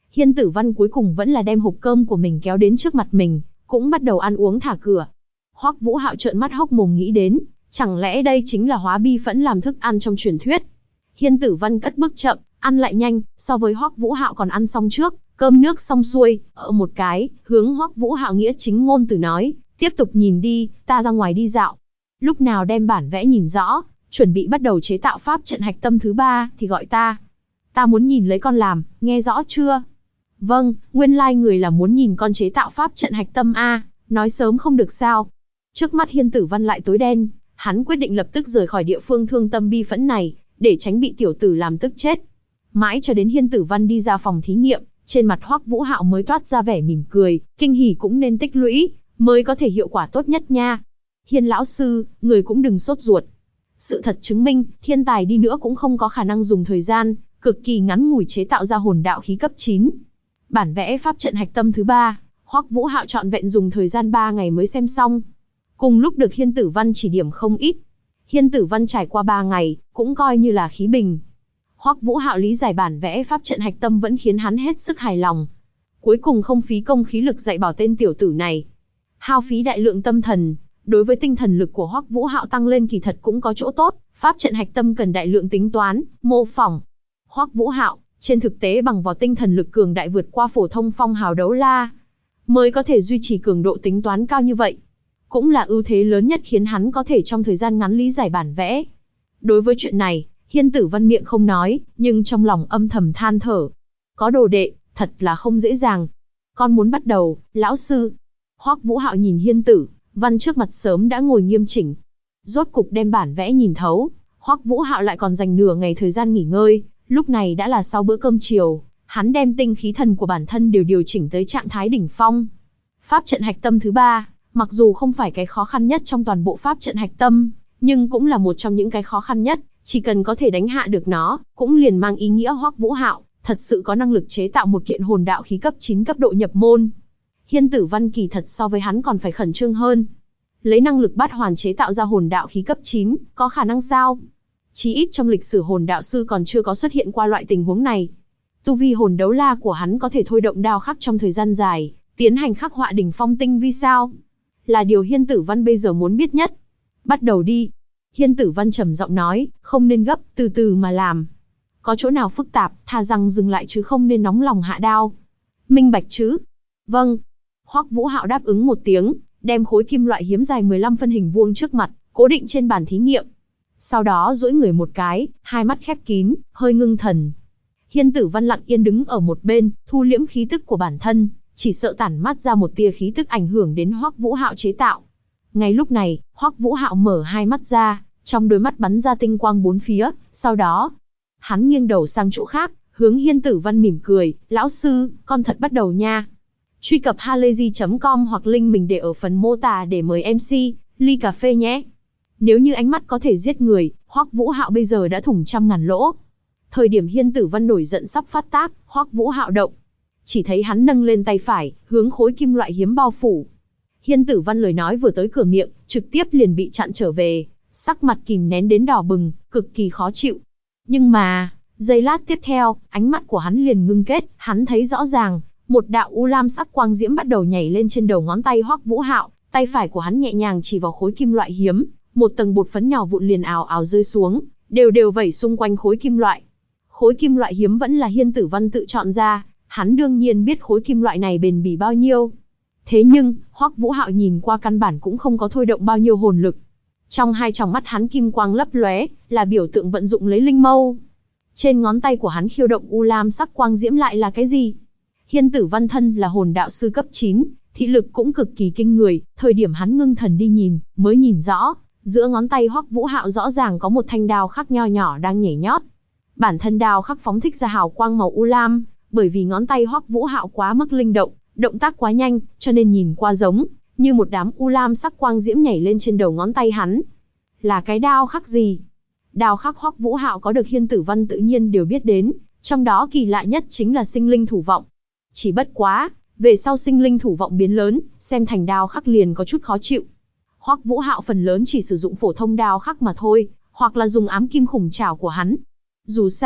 Hiên Tử Văn cuối cùng vẫn là đem hộp cơm của mình kéo đến trước mặt mình, cũng bắt đầu ăn uống thả cửa. Hoắc Vũ Hạo trợn mắt hốc mồm nghĩ đến, chẳng lẽ đây chính là hóa bi phẫn làm thức ăn trong truyền thuyết. Hiên Tử Văn cất bước chậm, ăn lại nhanh, so với Hoắc Vũ Hạo còn ăn xong trước, cơm nước xong xuôi, một cái, hướng Hoắc Vũ Hạo nghĩa chính ngôn từ nói, tiếp tục nhìn đi, ta ra ngoài đi dạo. Lúc nào đem bản vẽ nhìn rõ, chuẩn bị bắt đầu chế tạo pháp trận hạch tâm thứ 3 thì gọi ta. Ta muốn nhìn lấy con làm, nghe rõ chưa? Vâng, nguyên lai người là muốn nhìn con chế tạo pháp trận hạch tâm a, nói sớm không được sao? Trước mắt Hiên Tử Văn lại tối đen, hắn quyết định lập tức rời khỏi địa phương thương tâm bi phẫn này, để tránh bị tiểu tử làm tức chết. Mãi cho đến Hiên Tử Văn đi ra phòng thí nghiệm, trên mặt Hoắc Vũ Hạo mới toát ra vẻ mỉm cười, kinh hỉ cũng nên tích lũy, mới có thể hiệu quả tốt nhất nha. Hiên lão sư, người cũng đừng sốt ruột. Sự thật chứng minh, thiên tài đi nữa cũng không có khả năng dùng thời gian cực kỳ ngắn ngủi chế tạo ra hồn đạo khí cấp 9. Bản vẽ pháp trận hạch tâm thứ 3, Hoắc Vũ Hạo trọn vẹn dùng thời gian 3 ngày mới xem xong. Cùng lúc được Hiên Tử Văn chỉ điểm không ít. Hiên Tử Văn trải qua 3 ngày, cũng coi như là khí bình. Hoắc Vũ Hạo lý giải bản vẽ pháp trận hạch tâm vẫn khiến hắn hết sức hài lòng. Cuối cùng không phí công khí lực dạy bảo tên tiểu tử này. Hao phí đại lượng tâm thần, đối với tinh thần lực của Hoắc Vũ Hạo tăng lên kỳ thật cũng có chỗ tốt, pháp trận hạch tâm cần đại lượng tính toán, mô phỏng. Hoắc Vũ Hạo, trên thực tế bằng vào tinh thần lực cường đại vượt qua phổ thông phong hào đấu la, mới có thể duy trì cường độ tính toán cao như vậy. Cũng là ưu thế lớn nhất khiến hắn có thể trong thời gian ngắn lý giải bản vẽ. Đối với chuyện này, Hiên Tử Văn miệng không nói, nhưng trong lòng âm thầm than thở. Có đồ đệ, thật là không dễ dàng. Con muốn bắt đầu, lão sư. Hoắc Vũ Hạo nhìn Hiên Tử Văn trước mặt sớm đã ngồi nghiêm chỉnh. Rốt cục đem bản vẽ nhìn thấu, Hoắc Vũ Hạo lại còn dành nửa ngày thời gian nghỉ ngơi, lúc này đã là sau bữa cơm chiều, hắn đem tinh khí thần của bản thân đều điều chỉnh tới trạng thái đỉnh phong. Pháp trận hạch tâm thứ 3, mặc dù không phải cái khó khăn nhất trong toàn bộ pháp trận hạch tâm, nhưng cũng là một trong những cái khó khăn nhất, chỉ cần có thể đánh hạ được nó, cũng liền mang ý nghĩa Hoắc Vũ Hạo thật sự có năng lực chế tạo một kiện hồn đạo khí cấp 9 cấp độ nhập môn. Hiên Tử Văn kỳ thật so với hắn còn phải khẩn trương hơn. Lấy năng lực bát hoàn chế tạo ra hồn đạo khí cấp 9, có khả năng sao? Chí ít trong lịch sử hồn đạo sư còn chưa có xuất hiện qua loại tình huống này. Tu vi hồn đấu la của hắn có thể thôi động đao khắc trong thời gian dài, tiến hành khắc họa đỉnh phong tinh vi sao? Là điều Hiên Tử Văn bây giờ muốn biết nhất. Bắt đầu đi. Hiên Tử Văn trầm giọng nói, không nên gấp, từ từ mà làm. Có chỗ nào phức tạp, thà rằng dừng lại chứ không nên nóng lòng hạ đao. Minh bạch chứ? Vâng. Hoắc Vũ Hạo đáp ứng một tiếng, đem khối kim loại hiếm dài 15 phân hình vuông trước mặt, cố định trên bàn thí nghiệm. Sau đó duỗi người một cái, hai mắt khép kín, hơi ngưng thần. Hiên Tử Văn lặng yên đứng ở một bên, thu liễm khí tức của bản thân, chỉ sợ tản mát ra một tia khí tức ảnh hưởng đến Hoắc Vũ Hạo chế tạo. Ngay lúc này, Hoắc Vũ Hạo mở hai mắt ra, trong đôi mắt bắn ra tinh quang bốn phía, sau đó, hắn nghiêng đầu sang chỗ khác, hướng Hiên Tử Văn mỉm cười, lão sư, con thật bắt đầu nha. Truy cập halayzi.com hoặc link mình để ở phần mô tả để mời MC, ly cà phê nhé. Nếu như ánh mắt có thể giết người, Hoắc Vũ Hạo bây giờ đã thủng trăm ngàn lỗ. Thời điểm Hiên Tử Văn nổi giận sắp phát tác, Hoắc Vũ Hạo động. Chỉ thấy hắn nâng lên tay phải, hướng khối kim loại hiếm bao phủ. Hiên Tử Văn lời nói vừa tới cửa miệng, trực tiếp liền bị chặn trở về, sắc mặt kìm nén đến đỏ bừng, cực kỳ khó chịu. Nhưng mà, giây lát tiếp theo, ánh mắt của hắn liền ngưng kết, hắn thấy rõ ràng, một đạo u lam sắc quang diễm bắt đầu nhảy lên trên đầu ngón tay Hoắc Vũ Hạo, tay phải của hắn nhẹ nhàng chỉ vào khối kim loại hiếm, một tầng bột phấn nhỏ vụn liền ào ào rơi xuống, đều đều vẩy xung quanh khối kim loại. Khối kim loại hiếm vẫn là Hiên Tử Văn tự chọn ra, hắn đương nhiên biết khối kim loại này bền bỉ bao nhiêu. Thế nhưng, Hoắc Vũ Hạo nhìn qua căn bản cũng không có thôi động bao nhiêu hồn lực. Trong hai tròng mắt hắn kim quang lấp lóe, là biểu tượng vận dụng lấy linh mâu. Trên ngón tay của hắn khiêu động u lam sắc quang diễm lại là cái gì? Hiên Tử Văn thân là hồn đạo sư cấp 9, thị lực cũng cực kỳ kinh người, thời điểm hắn ngưng thần đi nhìn, mới nhìn rõ, giữa ngón tay Hoắc Vũ Hạo rõ ràng có một thanh đao khắc nho nhỏ đang nhảy nhót. Bản thân đao khắc phóng thích ra hào quang màu u lam, bởi vì ngón tay Hoắc Vũ Hạo quá mức linh động, động tác quá nhanh, cho nên nhìn qua giống như một đám u lam sắc quang diễm nhảy lên trên đầu ngón tay hắn. Là cái đao khắc gì? Đao khắc Hoắc Vũ Hạo có được Hiên Tử Văn tự nhiên đều biết đến, trong đó kỳ lạ nhất chính là sinh linh thủ vọng. Chỉ bất quá, về sau sinh linh thủ vọng biến lớn, xem thành đao khắc liền có chút khó chịu. Hoắc Vũ Hạo phần lớn chỉ sử dụng phổ thông đao khắc mà thôi, hoặc là dùng ám kim khủng trảo của hắn. Dù sao,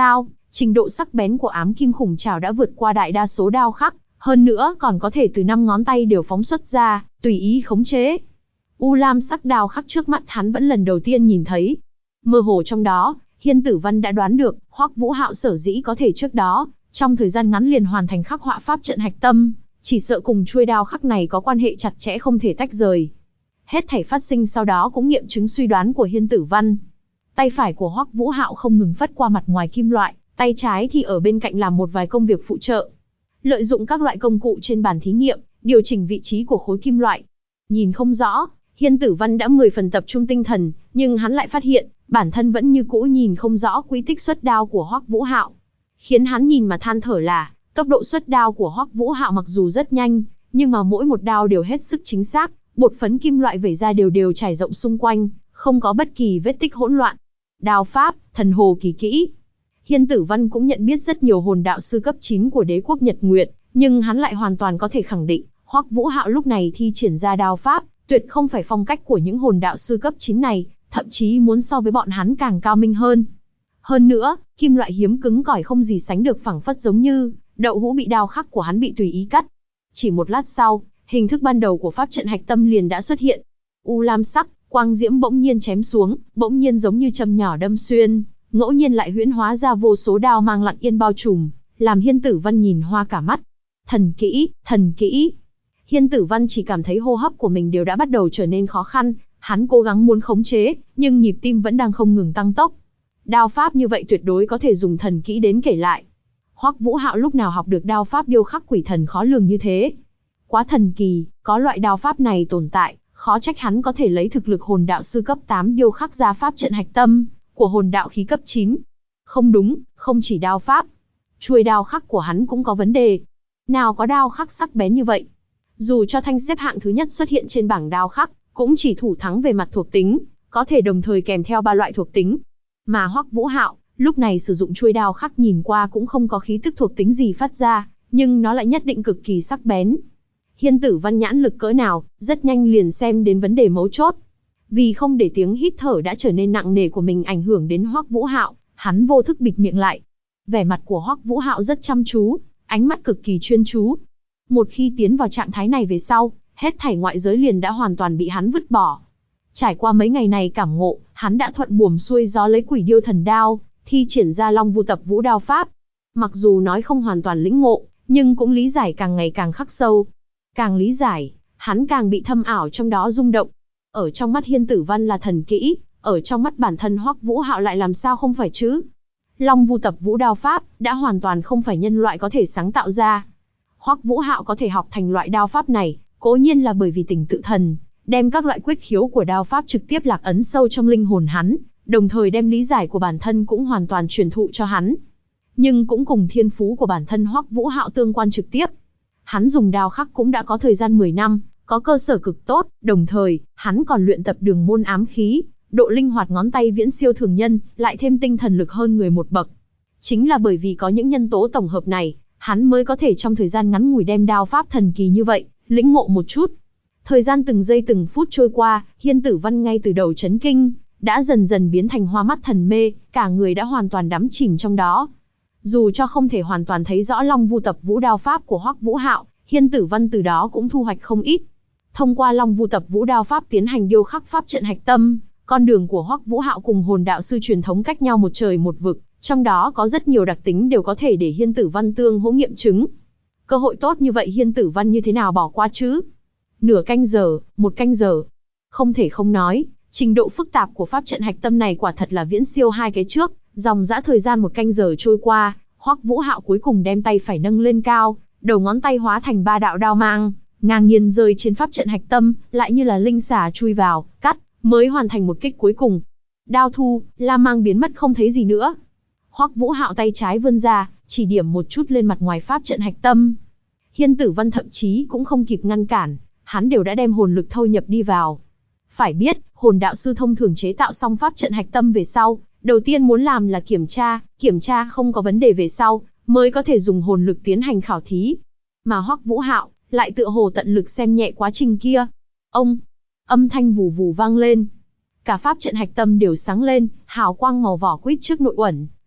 Trình độ sắc bén của ám kim khủng trảo đã vượt qua đại đa số đao khắc, hơn nữa còn có thể từ 5 ngón tay đều phóng xuất ra, tùy ý khống chế. U lam sắc đao khắc trước mắt hắn vẫn lần đầu tiên nhìn thấy. Mơ hồ trong đó, Hiên Tử Văn đã đoán được, Hoắc Vũ Hạo sở dĩ có thể trước đó, trong thời gian ngắn liền hoàn thành khắc họa pháp trận hạch tâm, chỉ sợ cùng chuôi đao khắc này có quan hệ chặt chẽ không thể tách rời. Hết thảy phát sinh sau đó cũng nghiệm chứng suy đoán của Hiên Tử Văn. Tay phải của Hoắc Vũ Hạo không ngừng phất qua mặt ngoài kim loại, tay trái thì ở bên cạnh làm một vài công việc phụ trợ. Lợi dụng các loại công cụ trên bàn thí nghiệm, điều chỉnh vị trí của khối kim loại. Nhìn không rõ, Hiên Tử Văn đã 10 phần tập trung tinh thần, nhưng hắn lại phát hiện, bản thân vẫn như cũ nhìn không rõ quy tích xuất đao của Hoắc Vũ Hạo. Khiến hắn nhìn mà than thở là, tốc độ xuất đao của Hoắc Vũ Hạo mặc dù rất nhanh, nhưng mà mỗi một đao đều hết sức chính xác, bột phấn kim loại vẩy ra đều đều trải rộng xung quanh, không có bất kỳ vết tích hỗn loạn. Đao pháp, thần hồ kỳ kỹ. Hiên Tử Văn cũng nhận biết rất nhiều hồn đạo sư cấp 9 của đế quốc Nhật Nguyệt, nhưng hắn lại hoàn toàn có thể khẳng định, Hoắc Vũ Hạo lúc này thi triển ra đao pháp, tuyệt không phải phong cách của những hồn đạo sư cấp 9 này, thậm chí muốn so với bọn hắn càng cao minh hơn. Hơn nữa, kim loại hiếm cứng cỏi không gì sánh được phẳng phất giống như đậu hũ bị đao khắc của hắn bị tùy ý cắt. Chỉ một lát sau, hình thức ban đầu của pháp trận hạch tâm liền đã xuất hiện. U lam sắc, quang diễm bỗng nhiên chém xuống, bỗng nhiên giống như châm nhỏ đâm xuyên, ngẫu nhiên lại huyễn hóa ra vô số đao mang lặng yên bao trùm, làm Hiên Tử Văn nhìn hoa cả mắt. Thần kỹ, thần kỹ. Hiên Tử Văn chỉ cảm thấy hô hấp của mình đều đã bắt đầu trở nên khó khăn, hắn cố gắng muốn khống chế, nhưng nhịp tim vẫn đang không ngừng tăng tốc. Đao pháp như vậy tuyệt đối có thể dùng thần kỹ đến kể lại. Hoắc Vũ Hạo lúc nào học được đao pháp điêu khắc quỷ thần khó lường như thế? Quá thần kỳ, có loại đao pháp này tồn tại, khó trách hắn có thể lấy thực lực hồn đạo sư cấp 8 điêu khắc ra pháp trận hạch tâm của hồn đạo khí cấp 9. Không đúng, không chỉ đao pháp, chuôi đao khắc của hắn cũng có vấn đề. Nào có đao khắc sắc bén như vậy? Dù cho thanh xếp hạng thứ nhất xuất hiện trên bảng đao khắc, cũng chỉ thủ thắng về mặt thuộc tính, có thể đồng thời kèm theo 3 loại thuộc tính. Mà Hoắc Vũ Hạo, lúc này sử dụng chuôi đao khắc nhìn qua cũng không có khí tức thuộc tính gì phát ra, nhưng nó lại nhất định cực kỳ sắc bén. Hiên Tử Văn nhãn lực cỡ nào, rất nhanh liền xem đến vấn đề mấu chốt. Vì không để tiếng hít thở đã trở nên nặng nề của mình ảnh hưởng đến Hoắc Vũ Hạo, hắn vô thức bịt miệng lại. Vẻ mặt của Hoắc Vũ Hạo rất chăm chú, ánh mắt cực kỳ chuyên chú. Một khi tiến vào trạng thái này về sau, hết thảy ngoại giới liền đã hoàn toàn bị hắn vứt bỏ. Trải qua mấy ngày này cảm ngộ, hắn đã thuận buồm xuôi gió lấy Quỷ Điêu Thần Đao, thi triển ra Long Vu Tập Vũ đao pháp. Mặc dù nói không hoàn toàn lĩnh ngộ, nhưng cũng lý giải càng ngày càng khắc sâu. Càng lý giải, hắn càng bị thâm ảo trong đó rung động. Ở trong mắt Hiên Tử Văn là thần kỹ, ở trong mắt bản thân Hoắc Vũ Hạo lại làm sao không phải chứ? Long Vu Tập Vũ đao pháp đã hoàn toàn không phải nhân loại có thể sáng tạo ra. Hoắc Vũ Hạo có thể học thành loại đao pháp này, cố nhiên là bởi vì tình tự thần, đem các loại quyết khiếu của đao pháp trực tiếp lạc ấn sâu trong linh hồn hắn, đồng thời đem lý giải của bản thân cũng hoàn toàn truyền thụ cho hắn. Nhưng cũng cùng thiên phú của bản thân Hoắc Vũ Hạo tương quan trực tiếp. Hắn dùng đao khắc cũng đã có thời gian 10 năm, có cơ sở cực tốt, đồng thời, hắn còn luyện tập đường môn ám khí, độ linh hoạt ngón tay viễn siêu thường nhân, lại thêm tinh thần lực hơn người một bậc. Chính là bởi vì có những nhân tố tổng hợp này, hắn mới có thể trong thời gian ngắn ngủi đem đao pháp thần kỳ như vậy, lĩnh ngộ một chút. Thời gian từng giây từng phút trôi qua, Hiên Tử Văn ngay từ đầu chấn kinh, đã dần dần biến thành hoa mắt thần mê, cả người đã hoàn toàn đắm chìm trong đó. Dù cho không thể hoàn toàn thấy rõ Long Vu Tập Vũ đao pháp của Hoắc Vũ Hạo, Hiên Tử Văn từ đó cũng thu hoạch không ít. Thông qua Long Vu Tập Vũ đao pháp tiến hành điêu khắc pháp trận hạch tâm, con đường của Hoắc Vũ Hạo cùng hồn đạo sư truyền thống cách nhau một trời một vực, trong đó có rất nhiều đặc tính đều có thể để Hiên Tử Văn tương hỗ nghiệm chứng. Cơ hội tốt như vậy Hiên Tử Văn như thế nào bỏ qua chứ? Nửa canh giờ, 1 canh giờ. Không thể không nói, trình độ phức tạp của pháp trận hạch tâm này quả thật là viễn siêu hai cái trước. Dòng dã thời gian 1 canh giờ trôi qua, Hoắc Vũ Hạo cuối cùng đem tay phải nâng lên cao, đầu ngón tay hóa thành 3 đạo đao mang, ngang nhiên rơi trên pháp trận hạch tâm, lại như là linh xà chui vào, cắt, mới hoàn thành một kích cuối cùng. Đao thu, la mang biến mất không thấy gì nữa. Hoắc Vũ Hạo tay trái vươn ra, chỉ điểm một chút lên mặt ngoài pháp trận hạch tâm. Hiên Tử Văn thậm chí cũng không kịp ngăn cản, hắn đều đã đem hồn lực thâu nhập đi vào. Phải biết, hồn đạo sư thông thường chế tạo xong pháp trận hạch tâm về sau, đầu tiên muốn làm là kiểm tra không có vấn đề về sau, mới có thể dùng hồn lực tiến hành khảo thí. Mà Hoắc Vũ Hạo lại tựa hồ tận lực xem nhẹ quá trình kia. Ông, âm thanh vù vù vang lên. Cả pháp trận hạch tâm đều sáng lên, hào quang màu vỏ quýt trước nội uẩn,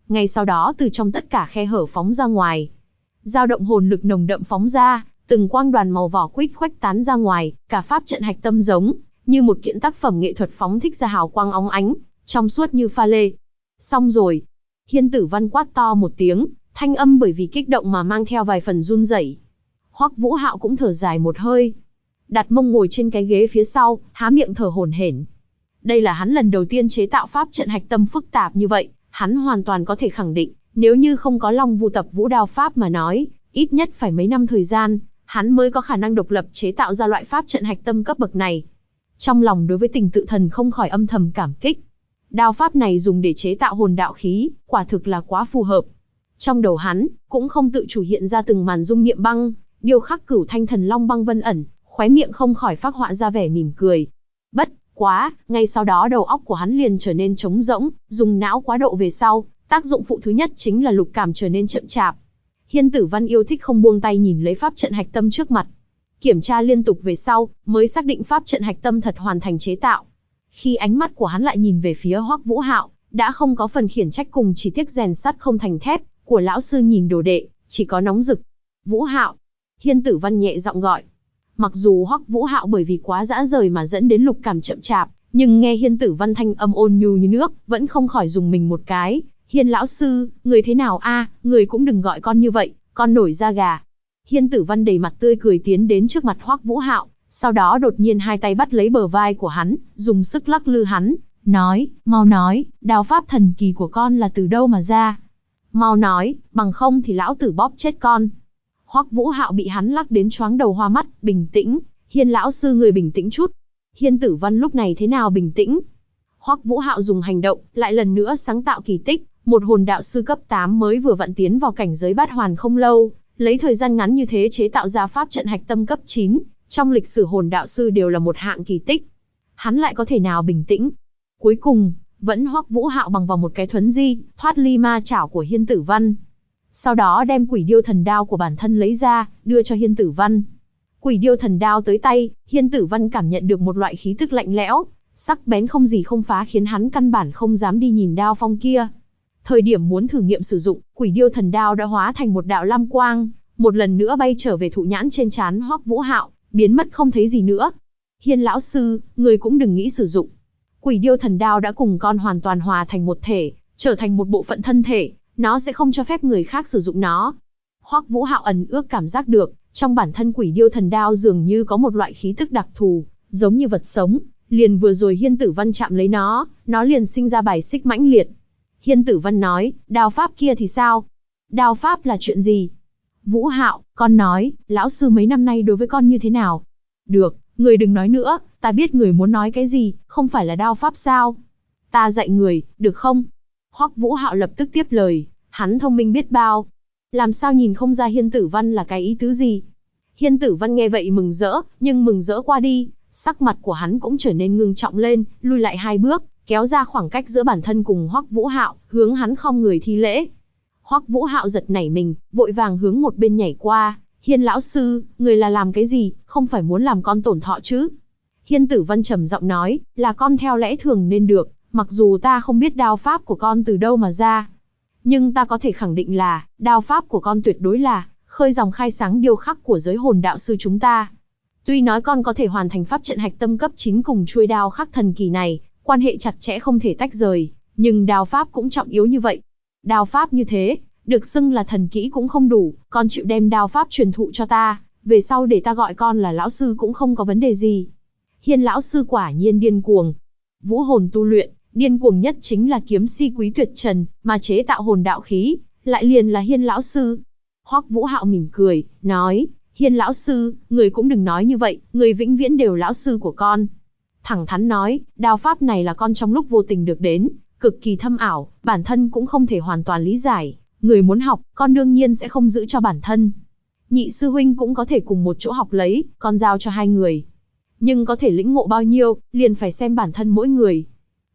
ngay sau đó từ trong tất cả khe hở phóng ra ngoài. Dao động hồn lực nồng đậm phóng ra, từng quang đoàn màu vỏ quýt khuếch tán ra ngoài, cả pháp trận hạch tâm giống như một kiện tác phẩm nghệ thuật phóng thích ra hào quang óng ánh, trong suốt như pha lê. Xong rồi. Hiên Tử Văn quát to một tiếng, thanh âm bởi vì kích động mà mang theo vài phần run rẩy. Hoắc Vũ Hạo cũng thở dài một hơi, đặt mông ngồi trên cái ghế phía sau, há miệng thở hổn hển. Đây là hắn lần đầu tiên chế tạo pháp trận hạch tâm phức tạp như vậy, hắn hoàn toàn có thể khẳng định, nếu như không có Long Vu Tập Vũ Đao Pháp mà nói, ít nhất phải mấy năm thời gian, hắn mới có khả năng độc lập chế tạo ra loại pháp trận hạch tâm cấp bậc này. Trong lòng đối với Tình Tự Thần không khỏi âm thầm cảm kích. Đao pháp này dùng để chế tạo hồn đạo khí, quả thực là quá phù hợp. Trong đầu hắn, cũng không tự chủ hiện ra từng màn dung niệm băng, điêu khắc Cửu Thanh Thần Long băng vân ẩn, khóe miệng không khỏi phác họa ra vẻ mỉm cười. Bất quá, ngay sau đó đầu óc của hắn liền trở nên trống rỗng, dùng não quá độ về sau, tác dụng phụ thứ nhất chính là lục cảm trở nên chậm chạp. Hiên Tử Văn yêu thích không buông tay nhìn lấy pháp trận hạch tâm trước mặt. Kiểm tra liên tục về sau, mới xác định pháp trận hạch tâm thật hoàn thành chế tạo. Khi ánh mắt của hắn lại nhìn về phía Hoắc Vũ Hạo, đã không có phần khiển trách cùng chỉ tiếc rèn sắt không thành thép của lão sư nhìn đồ đệ, chỉ có nóng rực. Vũ Hạo. Hiên Tử Văn nhẹ giọng gọi. Mặc dù Hoắc Vũ Hạo bởi vì quá dã rời mà dẫn đến lục cảm chậm chạp, nhưng nghe Hiên Tử Văn thanh âm ôn nhu như nước, vẫn không khỏi dùng mình một cái. Hiên lão sư, người thế nào a? Người cũng đừng gọi con như vậy, con nổi da gà. Hiên Tử Văn đầy mặt tươi cười tiến đến trước mặt Hoắc Vũ Hạo, sau đó đột nhiên hai tay bắt lấy bờ vai của hắn, dùng sức lắc lư hắn, nói, mau nói, đao pháp thần kỳ của con là từ đâu mà ra? Mau nói, bằng không thì lão tử bóp chết con. Hoắc Vũ Hạo bị hắn lắc đến choáng đầu hoa mắt, bình tĩnh, Hiên lão sư người bình tĩnh chút. Hiên Tử Văn lúc này thế nào bình tĩnh? Hoắc Vũ Hạo dùng hành động, lại lần nữa sáng tạo kỳ tích, một hồn đạo sư cấp 8 mới vừa vặn tiến vào cảnh giới bát hoàn không lâu, lấy thời gian ngắn như thế chế tạo ra pháp trận hạch tâm cấp 9, trong lịch sử hồn đạo sư đều là một hạng kỳ tích. Hắn lại có thể nào bình tĩnh? Cuối cùng, vẫn Hoắc Vũ Hạo bằng vào một cái thuấn di, thoát ly ma chảo của Hiên Tử Văn. Sau đó đem Quỷ Điêu Thần Đao của bản thân lấy ra, đưa cho Hiên Tử Văn. Quỷ Điêu Thần Đao tới tay, Hiên Tử Văn cảm nhận được một loại khí tức lạnh lẽo, sắc bén không gì không phá khiến hắn căn bản không dám đi nhìn đao phong kia. Thời điểm muốn thử nghiệm sử dụng, Quỷ Điêu Thần Đao đã hóa thành một đạo lam quang, một lần nữa bay trở về thụ nhãn trên trán Hoắc Vũ Hạo, biến mất không thấy gì nữa. Hiên lão sư, người cũng đừng nghĩ sử dụng. Quỷ Điêu Thần Đao đã cùng con hoàn toàn hòa thành một thể, trở thành một bộ phận thân thể, nó sẽ không cho phép người khác sử dụng nó. Hoắc Vũ Hạo ẩn ước cảm giác được, trong bản thân Quỷ Điêu Thần Đao dường như có một loại khí tức đặc thù, giống như vật sống, liền vừa rồi Hiên Tử Văn chạm lấy nó liền sinh ra bài xích mãnh liệt. Hiên Tử Văn nói, đao pháp kia thì sao? Đao pháp là chuyện gì? Vũ Hạo, con nói, lão sư mấy năm nay đối với con như thế nào? Được, người đừng nói nữa, ta biết người muốn nói cái gì, không phải là đao pháp sao? Ta dạy người, được không? Hoắc Vũ Hạo lập tức tiếp lời, hắn thông minh biết bao. Làm sao nhìn không ra Hiên Tử Văn là cái ý tứ gì? Hiên Tử Văn nghe vậy mừng rỡ, nhưng mừng rỡ qua đi, sắc mặt của hắn cũng trở nên ngưng trọng lên, lui lại 2 bước, kéo ra khoảng cách giữa bản thân cùng Hoắc Vũ Hạo, hướng hắn khom người thi lễ. Hoắc Vũ Hạo giật nảy mình, vội vàng hướng một bên nhảy qua. Hiên lão sư, người là làm cái gì, không phải muốn làm con tổn thọ chứ? Hiên Tử Văn trầm giọng nói, là con theo lẽ thường nên được, mặc dù ta không biết đao pháp của con từ đâu mà ra. Nhưng ta có thể khẳng định là, đao pháp của con tuyệt đối là, khơi dòng khai sáng điêu khắc của giới hồn đạo sư chúng ta. Tuy nói con có thể hoàn thành pháp trận hạch tâm cấp 9 cùng chuôi đao khắc thần kỳ này, quan hệ chặt chẽ không thể tách rời, nhưng đao pháp cũng trọng yếu như vậy. Đao pháp như thế, được xưng là thần kỹ cũng không đủ, con chịu đem đao pháp truyền thụ cho ta, về sau để ta gọi con là lão sư cũng không có vấn đề gì. Hiên lão sư quả nhiên điên cuồng. Vũ hồn tu luyện, điên cuồng nhất chính là kiếm si Quý Tuyệt Trần, mà chế tạo hồn đạo khí, lại liền là Hiên lão sư. Hoắc Vũ Hạo mỉm cười, nói, Hiên lão sư, người cũng đừng nói như vậy, người vĩnh viễn đều lão sư của con. Thẳng thắn nói, đao pháp này là con trong lúc vô tình được đến, cực kỳ thâm ảo, bản thân cũng không thể hoàn toàn lý giải. Người muốn học, con đương nhiên sẽ không giữ cho bản thân. Nhị sư huynh cũng có thể cùng một chỗ học lấy, con giao cho 2 người. Nhưng có thể lĩnh ngộ bao nhiêu, liền phải xem bản thân mỗi người.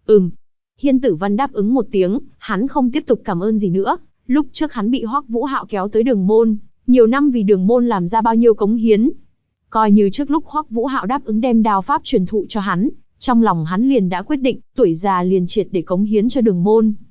Hiên Tử Văn đáp ứng một tiếng, hắn không tiếp tục cảm ơn gì nữa. Lúc trước hắn bị Hoắc Vũ Hạo kéo tới Đường Môn, nhiều năm vì Đường Môn làm ra bao nhiêu cống hiến. Coi như trước lúc Hoắc Vũ Hạo đáp ứng đem đao pháp truyền thụ cho hắn, trong lòng hắn liền đã quyết định, tuổi già liền triệt để cống hiến cho Đường Môn.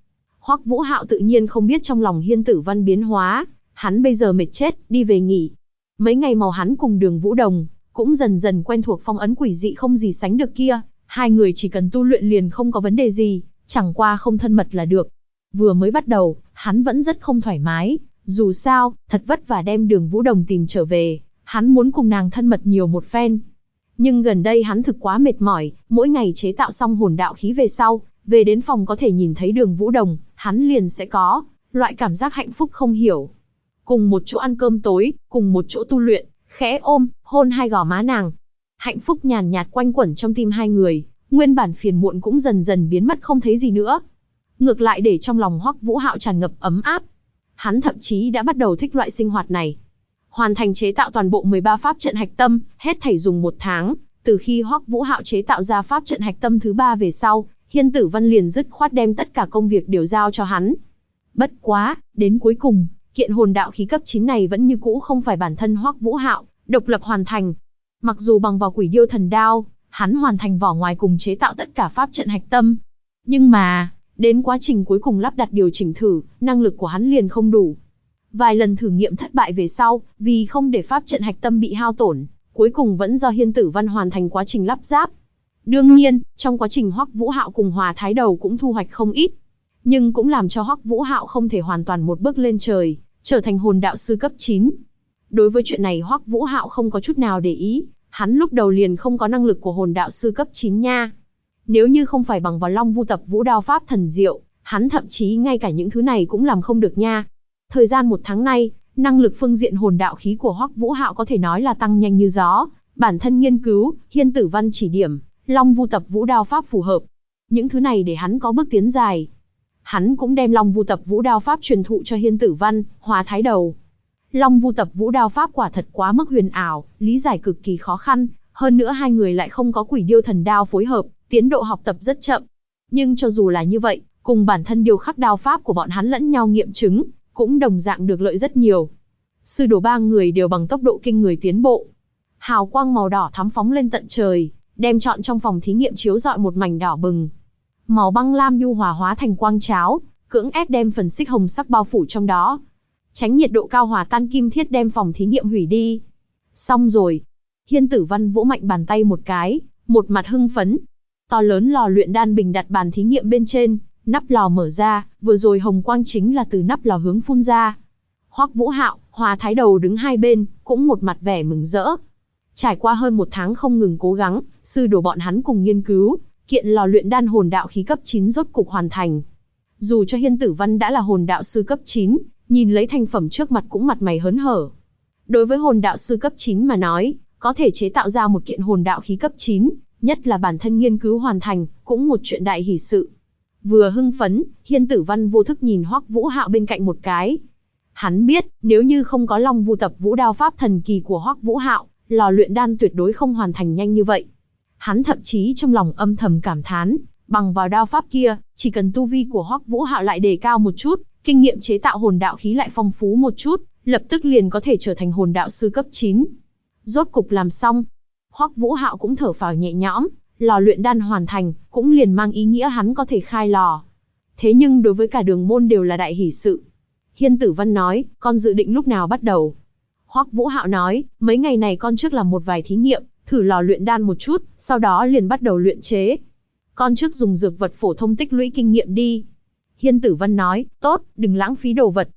Hoắc Vũ Hạo tự nhiên không biết trong lòng Hiên Tử Văn biến hóa, hắn bây giờ mệt chết, đi về nghỉ. Mấy ngày màu hắn cùng Đường Vũ Đồng, cũng dần dần quen thuộc phong ấn quỷ dị không gì sánh được kia, hai người chỉ cần tu luyện liền không có vấn đề gì, chẳng qua không thân mật là được. Vừa mới bắt đầu, hắn vẫn rất không thoải mái, dù sao, thật vất vả đem Đường Vũ Đồng tìm trở về, hắn muốn cùng nàng thân mật nhiều một phen. Nhưng gần đây hắn thực quá mệt mỏi, mỗi ngày chế tạo xong hồn đạo khí về sau, về đến phòng có thể nhìn thấy Đường Vũ Đồng, hắn liền sẽ có loại cảm giác hạnh phúc không hiểu. Cùng một chỗ ăn cơm tối, cùng một chỗ tu luyện, khẽ ôm, hôn hai gò má nàng. Hạnh phúc nhàn nhạt quanh quẩn trong tim hai người, nguyên bản phiền muộn cũng dần dần biến mất không thấy gì nữa. Ngược lại để trong lòng Hoắc Vũ Hạo tràn ngập ấm áp. Hắn thậm chí đã bắt đầu thích loại sinh hoạt này. Hoàn thành chế tạo toàn bộ 13 pháp trận hạch tâm, hết thảy dùng 1 tháng, từ khi Hoắc Vũ Hạo chế tạo ra pháp trận hạch tâm thứ 3 về sau, Hiên Tử Văn liền dứt khoát đem tất cả công việc đều giao cho hắn. Bất quá, đến cuối cùng, kiện hồn đạo khí cấp 9 này vẫn như cũ không phải bản thân Hoắc Vũ Hạo độc lập hoàn thành. Mặc dù bằng vào Quỷ Điêu Thần Đao, hắn hoàn thành vỏ ngoài cùng chế tạo tất cả pháp trận hạch tâm, nhưng mà, đến quá trình cuối cùng lắp đặt điều chỉnh thử, năng lực của hắn liền không đủ. Vài lần thử nghiệm thất bại về sau, vì không để pháp trận hạch tâm bị hao tổn, cuối cùng vẫn do Hiên Tử Văn hoàn thành quá trình lắp ráp. Đương nhiên, trong quá trình Hoắc Vũ Hạo cùng Hòa Thái Đầu cũng thu hoạch không ít, nhưng cũng làm cho Hoắc Vũ Hạo không thể hoàn toàn một bước lên trời, trở thành hồn đạo sư cấp 9. Đối với chuyện này Hoắc Vũ Hạo không có chút nào để ý, hắn lúc đầu liền không có năng lực của hồn đạo sư cấp 9 nha. Nếu như không phải bằng vào Long Vu Tập Vũ Đao pháp thần diệu, hắn thậm chí ngay cả những thứ này cũng làm không được nha. Thời gian 1 tháng nay, năng lực phương diện hồn đạo khí của Hoắc Vũ Hạo có thể nói là tăng nhanh như gió, bản thân nghiên cứu, Hiên Tử Văn chỉ điểm, Long Vu Tập Vũ Đao pháp phù hợp. Những thứ này để hắn có bước tiến dài. Hắn cũng đem Long Vu Tập Vũ Đao pháp truyền thụ cho Hiên Tử Văn, Hòa Thái Đầu. Long Vu Tập Vũ Đao pháp quả thật quá mức huyền ảo, lý giải cực kỳ khó khăn, hơn nữa hai người lại không có Quỷ Điêu Thần Đao phối hợp, tiến độ học tập rất chậm. Nhưng cho dù là như vậy, cùng bản thân điều khắc đao pháp của bọn hắn lẫn nhau nghiệm chứng, cũng đồng dạng được lợi rất nhiều. Sư đồ 3 người đều bằng tốc độ kinh người tiến bộ. Hào quang màu đỏ thắm phóng lên tận trời, đem trọn trong phòng thí nghiệm chiếu rọi một mảnh đỏ bừng. Màu băng lam nhu hòa hóa thành quang cháo, cưỡng ép đem phần xích hồng sắc bao phủ trong đó. Tránh nhiệt độ cao hòa tan kim thiết đem phòng thí nghiệm hủy đi. Xong rồi. Hiên Tử Văn vỗ mạnh bàn tay một cái, một mặt hưng phấn. To lớn lò luyện đan bình đặt bàn thí nghiệm bên trên, nắp lò mở ra, vừa rồi hồng quang chính là từ nắp lò hướng phun ra. Hoắc Vũ Hạo, Hòa Thái Đầu đứng hai bên, cũng một mặt vẻ mừng rỡ. Trải qua hơn 1 tháng không ngừng cố gắng, sư đồ bọn hắn cùng nghiên cứu, kiện lò luyện đan hồn đạo khí cấp 9 rốt cục hoàn thành. Dù cho Hiên Tử Văn đã là hồn đạo sư cấp 9, nhìn lấy thành phẩm trước mặt cũng mặt mày hớn hở. Đối với hồn đạo sư cấp 9 mà nói, có thể chế tạo ra một kiện hồn đạo khí cấp 9, nhất là bản thân nghiên cứu hoàn thành, cũng một chuyện đại hỷ sự. Vừa hưng phấn, Hiên Tử Văn vô thức nhìn Hoắc Vũ Hạo bên cạnh một cái. Hắn biết, nếu như không có Long Vu Tập Vũ Đao pháp thần kỳ của Hoắc Vũ Hạo, lò luyện đan tuyệt đối không hoàn thành nhanh như vậy. Hắn thậm chí trong lòng âm thầm cảm thán, bằng vào đao pháp kia, chỉ cần tu vi của Hoắc Vũ Hạo lại đề cao một chút, kinh nghiệm chế tạo hồn đạo khí lại phong phú một chút, lập tức liền có thể trở thành hồn đạo sư cấp 9. Rốt cục làm xong, Hoắc Vũ Hạo cũng thở phào nhẹ nhõm, lò luyện đan hoàn thành, cũng liền mang ý nghĩa hắn có thể khai lò. Thế nhưng đối với cả Đường môn đều là đại hỷ sự. Hiên Tử Văn nói, con dự định lúc nào bắt đầu? Hoắc Vũ Hạo nói, mấy ngày này con trước làm một vài thí nghiệm, thử lò luyện đan một chút, sau đó liền bắt đầu luyện chế. Con trước dùng dược vật phổ thông tích lũy kinh nghiệm đi. Hiên Tử Văn nói, tốt, đừng lãng phí đồ vật.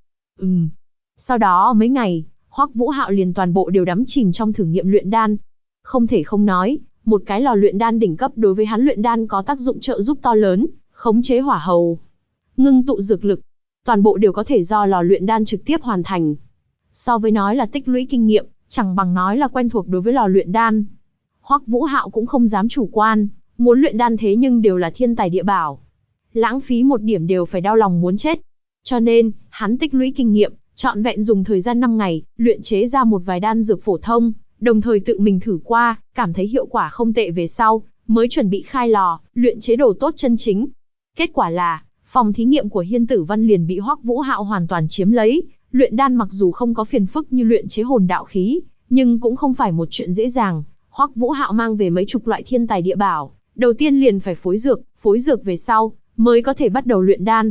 Sau đó mấy ngày, Hoắc Vũ Hạo liền toàn bộ đều đắm chìm trong thử nghiệm luyện đan. Không thể không nói, một cái lò luyện đan đỉnh cấp đối với hắn luyện đan có tác dụng trợ giúp to lớn, khống chế hỏa hầu, ngưng tụ dược lực, toàn bộ đều có thể do lò luyện đan trực tiếp hoàn thành. So với nói là tích lũy kinh nghiệm, chẳng bằng nói là quen thuộc đối với lò luyện đan. Hoắc Vũ Hạo cũng không dám chủ quan, muốn luyện đan thế nhưng đều là thiên tài địa bảo. Lãng phí một điểm đều phải đau lòng muốn chết. Cho nên, hắn tích lũy kinh nghiệm, trọn vẹn dùng thời gian 5 ngày, luyện chế ra một vài đan dược phổ thông, đồng thời tự mình thử qua, cảm thấy hiệu quả không tệ về sau, mới chuẩn bị khai lò, luyện chế đồ tốt chân chính. Kết quả là, phòng thí nghiệm của Hiên Tử Văn liền bị Hoắc Vũ Hạo hoàn toàn chiếm lấy. Luyện đan mặc dù không có phiền phức như luyện chế hồn đạo khí, nhưng cũng không phải một chuyện dễ dàng. Hoắc Vũ Hạo mang về mấy chục loại thiên tài địa bảo, đầu tiên liền phải phối dược về sau, mới có thể bắt đầu luyện đan.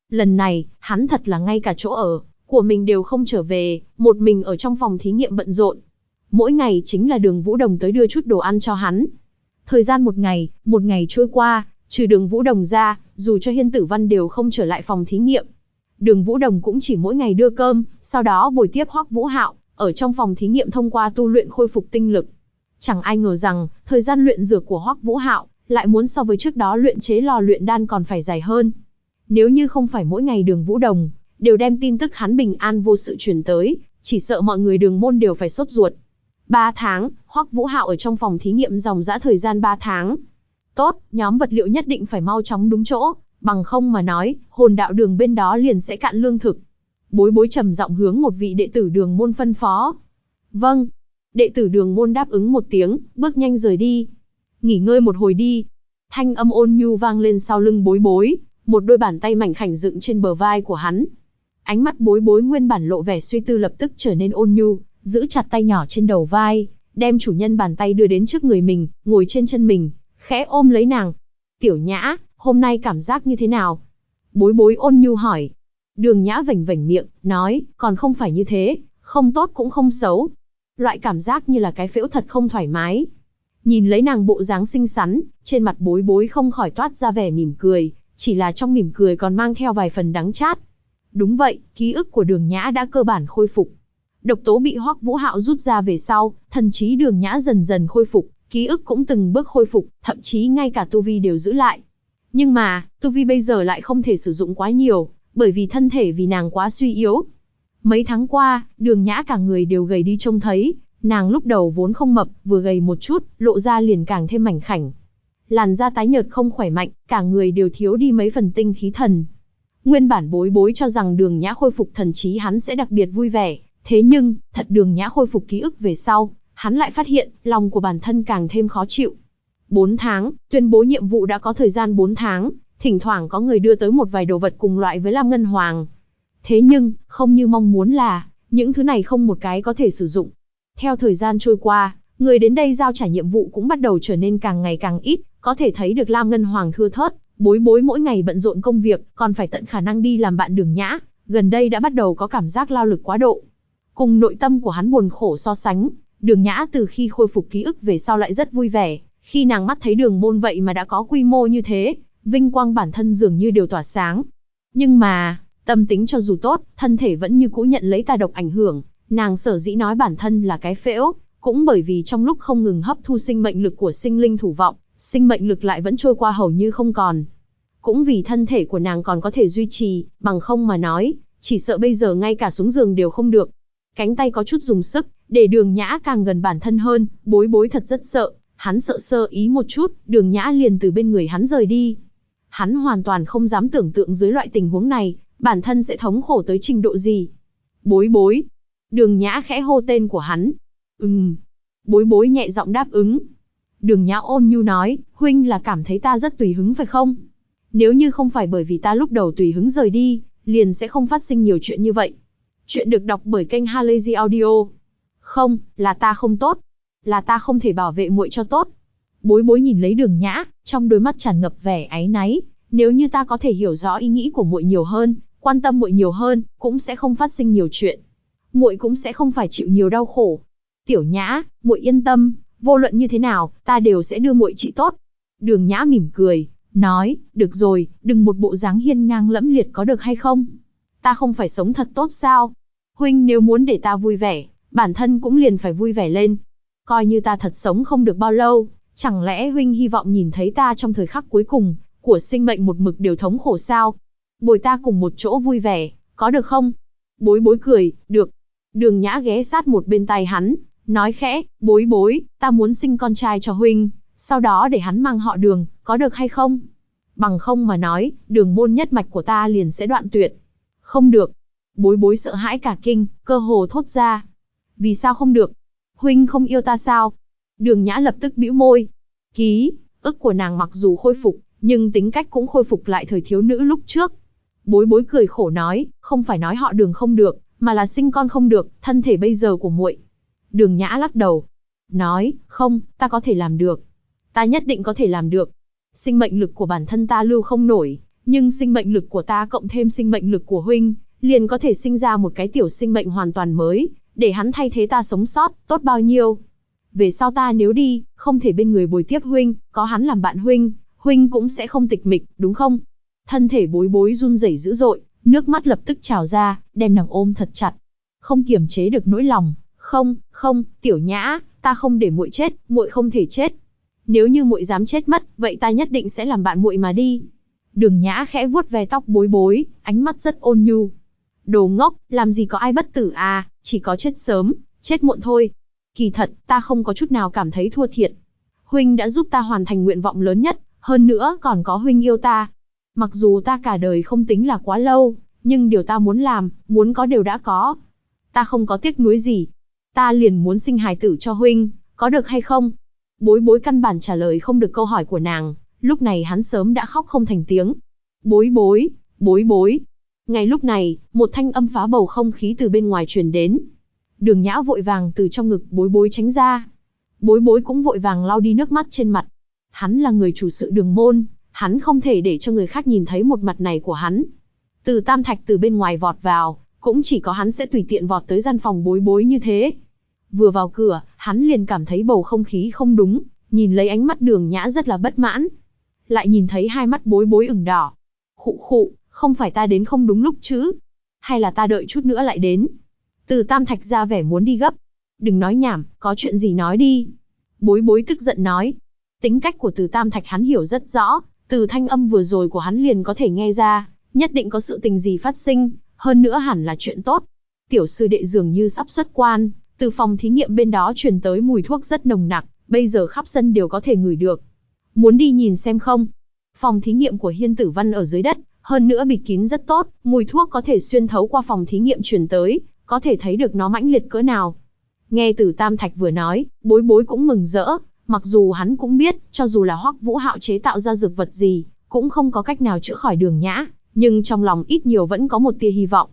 Lần này, hắn thật là ngay cả chỗ ở của mình đều không trở về, một mình ở trong phòng thí nghiệm bận rộn. Mỗi ngày chính là Đường Vũ Đồng tới đưa chút đồ ăn cho hắn. Thời gian một ngày trôi qua, trừ Đường Vũ Đồng ra, dù cho Hiên Tử Văn đều không trở lại phòng thí nghiệm. Đường Vũ Đồng cũng chỉ mỗi ngày đưa cơm, sau đó bồi tiếp Hoắc Vũ Hạo, ở trong phòng thí nghiệm thông qua tu luyện khôi phục tinh lực. Chẳng ai ngờ rằng, thời gian luyện dược của Hoắc Vũ Hạo lại muốn so với trước đó luyện chế lò luyện đan còn phải dài hơn. Nếu như không phải mỗi ngày Đường Vũ Đồng đều đem tin tức hắn bình an vô sự truyền tới, chỉ sợ mọi người Đường môn đều phải sốt ruột. 3 tháng, Hoắc Vũ Hạo ở trong phòng thí nghiệm dòng dã thời gian 3 tháng. Tốt, nhóm vật liệu nhất định phải mau chóng đúng chỗ, bằng không mà nói, hồn đạo đường bên đó liền sẽ cạn lương thực. Bối Bối trầm giọng hướng một vị đệ tử Đường môn phân phó. Vâng. Đệ tử Đường môn đáp ứng một tiếng, bước nhanh rời đi. Nghỉ ngơi một hồi đi. Thanh âm ôn nhu vang lên sau lưng Bối Bối, một đôi bàn tay mảnh khảnh dựng trên bờ vai của hắn. Ánh mắt Bối Bối nguyên bản lộ vẻ suy tư lập tức trở nên ôn nhu, giữ chặt tay nhỏ trên đầu vai, đem chủ nhân bàn tay đưa đến trước người mình, ngồi trên chân mình, khẽ ôm lấy nàng. Tiểu Nhã, hôm nay cảm giác như thế nào? Bối Bối ôn nhu hỏi. Đường Nhã vểnh vểnh miệng, nói, còn không phải như thế, không tốt cũng không xấu. Loại cảm giác như là cái phễu thật không thoải mái. Nhìn lấy nàng bộ dáng xinh xắn, trên mặt Bối Bối không khỏi toát ra vẻ mỉm cười, chỉ là trong mỉm cười còn mang theo vài phần đắng chát. Đúng vậy, ký ức của Đường Nhã đã cơ bản khôi phục. Độc tố bị Hoắc Vũ Hạo rút ra về sau, thần trí Đường Nhã dần dần khôi phục, ký ức cũng từng bước khôi phục, thậm chí ngay cả tu vi đều giữ lại. Nhưng mà, tu vi bây giờ lại không thể sử dụng quá nhiều, bởi vì thân thể vì nàng quá suy yếu. Mấy tháng qua, Đường Nhã cả người đều gầy đi trông thấy, nàng lúc đầu vốn không mập, vừa gầy một chút, lộ ra liền càng thêm mảnh khảnh. Làn da tái nhợt không khỏe mạnh, cả người đều thiếu đi mấy phần tinh khí thần. Nguyên bản Bối Bối cho rằng Đường Nhã khôi phục thần trí hắn sẽ đặc biệt vui vẻ, thế nhưng, thật Đường Nhã khôi phục ký ức về sau, hắn lại phát hiện, lòng của bản thân càng thêm khó chịu. 4 tháng, tuyên bố nhiệm vụ đã có thời gian 4 tháng, thỉnh thoảng có người đưa tới một vài đồ vật cùng loại với Lam Ngân Hoàng. Thế nhưng, không như mong muốn là, những thứ này không một cái có thể sử dụng. Theo thời gian trôi qua, người đến đây giao trả nhiệm vụ cũng bắt đầu trở nên càng ngày càng ít, có thể thấy được Lam Ngân Hoàng thưa thớt, Bối Bối mỗi ngày bận rộn công việc, còn phải tận khả năng đi làm bạn Đường Nhã, gần đây đã bắt đầu có cảm giác lao lực quá độ. Cùng nội tâm của hắn buồn khổ so sánh, Đường Nhã từ khi khôi phục ký ức về sau lại rất vui vẻ, khi nàng mắt thấy Đường môn vậy mà đã có quy mô như thế, vinh quang bản thân dường như đều tỏa sáng. Nhưng mà, tâm tính cho dù tốt, thân thể vẫn như cũ nhận lấy tà độc ảnh hưởng, nàng sở dĩ nói bản thân là cái phễu, cũng bởi vì trong lúc không ngừng hấp thu sinh mệnh lực của sinh linh thủ vọng, sinh mệnh lực lại vẫn trôi qua hầu như không còn. Cũng vì thân thể của nàng còn có thể duy trì, bằng không mà nói, chỉ sợ bây giờ ngay cả xuống giường đều không được. Cánh tay có chút dùng sức, để Đường Nhã càng gần bản thân hơn, Bối Bối thật rất sợ, hắn sợ sơ ý một chút, Đường Nhã liền từ bên người hắn rời đi. Hắn hoàn toàn không dám tưởng tượng dưới loại tình huống này, bản thân sẽ thống khổ tới trình độ gì. Bối Bối. Đường Nhã khẽ hô tên của hắn. Bối Bối nhẹ giọng đáp ứng. Đường Nhã ôn nhu nói, huynh là cảm thấy ta rất tùy hứng phải không? Nếu như không phải bởi vì ta lúc đầu tùy hứng rời đi, liền sẽ không phát sinh nhiều chuyện như vậy. Chuyện được đọc bởi kênh Halazy Audio. Không, là ta không tốt. Là ta không thể bảo vệ muội cho tốt. Bối Bối nhìn lấy Đường Nhã, trong đôi mắt tràn ngập vẻ áy náy. Nếu như ta có thể hiểu rõ ý nghĩ của muội nhiều hơn, quan tâm muội nhiều hơn, cũng sẽ không phát sinh nhiều chuyện. Muội cũng sẽ không phải chịu nhiều đau khổ. Tiểu Nhã, muội yên tâm, vô luận như thế nào, ta đều sẽ đưa muội trị tốt. Đường Nhã mỉm cười, nói, được rồi, đừng một bộ dáng hiên ngang lẫm liệt có được hay không? Ta không phải sống thật tốt sao? Huynh nếu muốn để ta vui vẻ, bản thân cũng liền phải vui vẻ lên. Coi như ta thật sống không được bao lâu, chẳng lẽ huynh hy vọng nhìn thấy ta trong thời khắc cuối cùng của sinh mệnh một mực đều thống khổ sao? Bồi ta cùng một chỗ vui vẻ, có được không? Bối Bối cười, được. Đường Nhã ghé sát một bên tai hắn, nói khẽ, Bối Bối, ta muốn sinh con trai cho huynh, sau đó để hắn mang họ Đường, có được hay không? Bằng không mà nói, Đường môn nhất mạch của ta liền sẽ đoạn tuyệt. Không được. Bối Bối sợ hãi cả kinh, cơ hồ thốt ra. Vì sao không được? Huynh không yêu ta sao? Đường Nhã lập tức bĩu môi. Ký ức của nàng mặc dù khôi phục, nhưng tính cách cũng khôi phục lại thời thiếu nữ lúc trước. Bối Bối cười khổ nói, không phải nói họ Đường không được, mà là sinh con không được, thân thể bây giờ của muội. Đường Nhã lắc đầu, nói, không, ta có thể làm được. Ta nhất định có thể làm được. Sinh mệnh lực của bản thân ta lưu không nổi, nhưng sinh mệnh lực của ta cộng thêm sinh mệnh lực của huynh, liền có thể sinh ra một cái tiểu sinh mệnh hoàn toàn mới, để hắn thay thế ta sống sót, tốt bao nhiêu. Về sau ta nếu đi, không thể bên người bồi tiếp huynh, có hắn làm bạn huynh, huynh cũng sẽ không tịch mịch, đúng không? Thân thể Bối Bối run rẩy dữ dội, nước mắt lập tức trào ra, đem nàng ôm thật chặt. Không kiềm chế được nỗi lòng, không, Tiểu Nhã, ta không để muội chết, muội không thể chết. Nếu như muội dám chết mất, vậy ta nhất định sẽ làm bạn muội mà đi. Đường Nhã khẽ vuốt ve tóc Bối Bối, ánh mắt rất ôn nhu. Đồ ngốc, làm gì có ai bất tử à, chỉ có chết sớm, chết muộn thôi. Kỳ thật, ta không có chút nào cảm thấy thua thiệt. Huynh đã giúp ta hoàn thành nguyện vọng lớn nhất, hơn nữa còn có huynh yêu ta. Mặc dù ta cả đời không tính là quá lâu, nhưng điều ta muốn làm, muốn có đều đã có. Ta không có tiếc nuối gì. Ta liền muốn sinh hài tử cho huynh, có được hay không? Bối Bối căn bản trả lời không được câu hỏi của nàng, lúc này hắn sớm đã khóc không thành tiếng. Bối Bối. Ngay lúc này, một thanh âm phá bầu không khí từ bên ngoài truyền đến. Đường Nhã vội vàng từ trong ngực Bối Bối tránh ra. Bối Bối cũng vội vàng lau đi nước mắt trên mặt. Hắn là người chủ sự Đường môn, hắn không thể để cho người khác nhìn thấy một mặt này của hắn. Từ Tam Thạch từ bên ngoài vọt vào, cũng chỉ có hắn sẽ tùy tiện vọt tới gian phòng Bối Bối như thế. Vừa vào cửa, hắn liền cảm thấy bầu không khí không đúng, nhìn lấy ánh mắt Đường Nhã rất là bất mãn. Lại nhìn thấy hai mắt Bối Bối ửng đỏ. Khụ, không phải ta đến không đúng lúc chứ? Hay là ta đợi chút nữa lại đến? Từ Tam Thạch ra vẻ muốn đi gấp. Đừng nói nhảm, có chuyện gì nói đi. Bối Bối tức giận nói. Tính cách của Từ Tam Thạch hắn hiểu rất rõ, từ thanh âm vừa rồi của hắn liền có thể nghe ra, nhất định có sự tình gì phát sinh, hơn nữa hẳn là chuyện tốt. Tiểu sư đệ dường như sắp xuất quan, từ phòng thí nghiệm bên đó truyền tới mùi thuốc rất nồng nặc, bây giờ khắp sân đều có thể ngửi được. Muốn đi nhìn xem không? Phòng thí nghiệm của Hiên Tử Văn ở dưới đất, hơn nữa bịt kín rất tốt, mùi thuốc có thể xuyên thấu qua phòng thí nghiệm truyền tới, có thể thấy được nó mãnh liệt cỡ nào. Nghe Từ Tam Thạch vừa nói, Bối Bối cũng mừng rỡ, mặc dù hắn cũng biết, cho dù là Hoắc Vũ Hạo chế tạo ra dược vật gì, cũng không có cách nào chữa khỏi Đường Nhã, nhưng trong lòng ít nhiều vẫn có một tia hy vọng.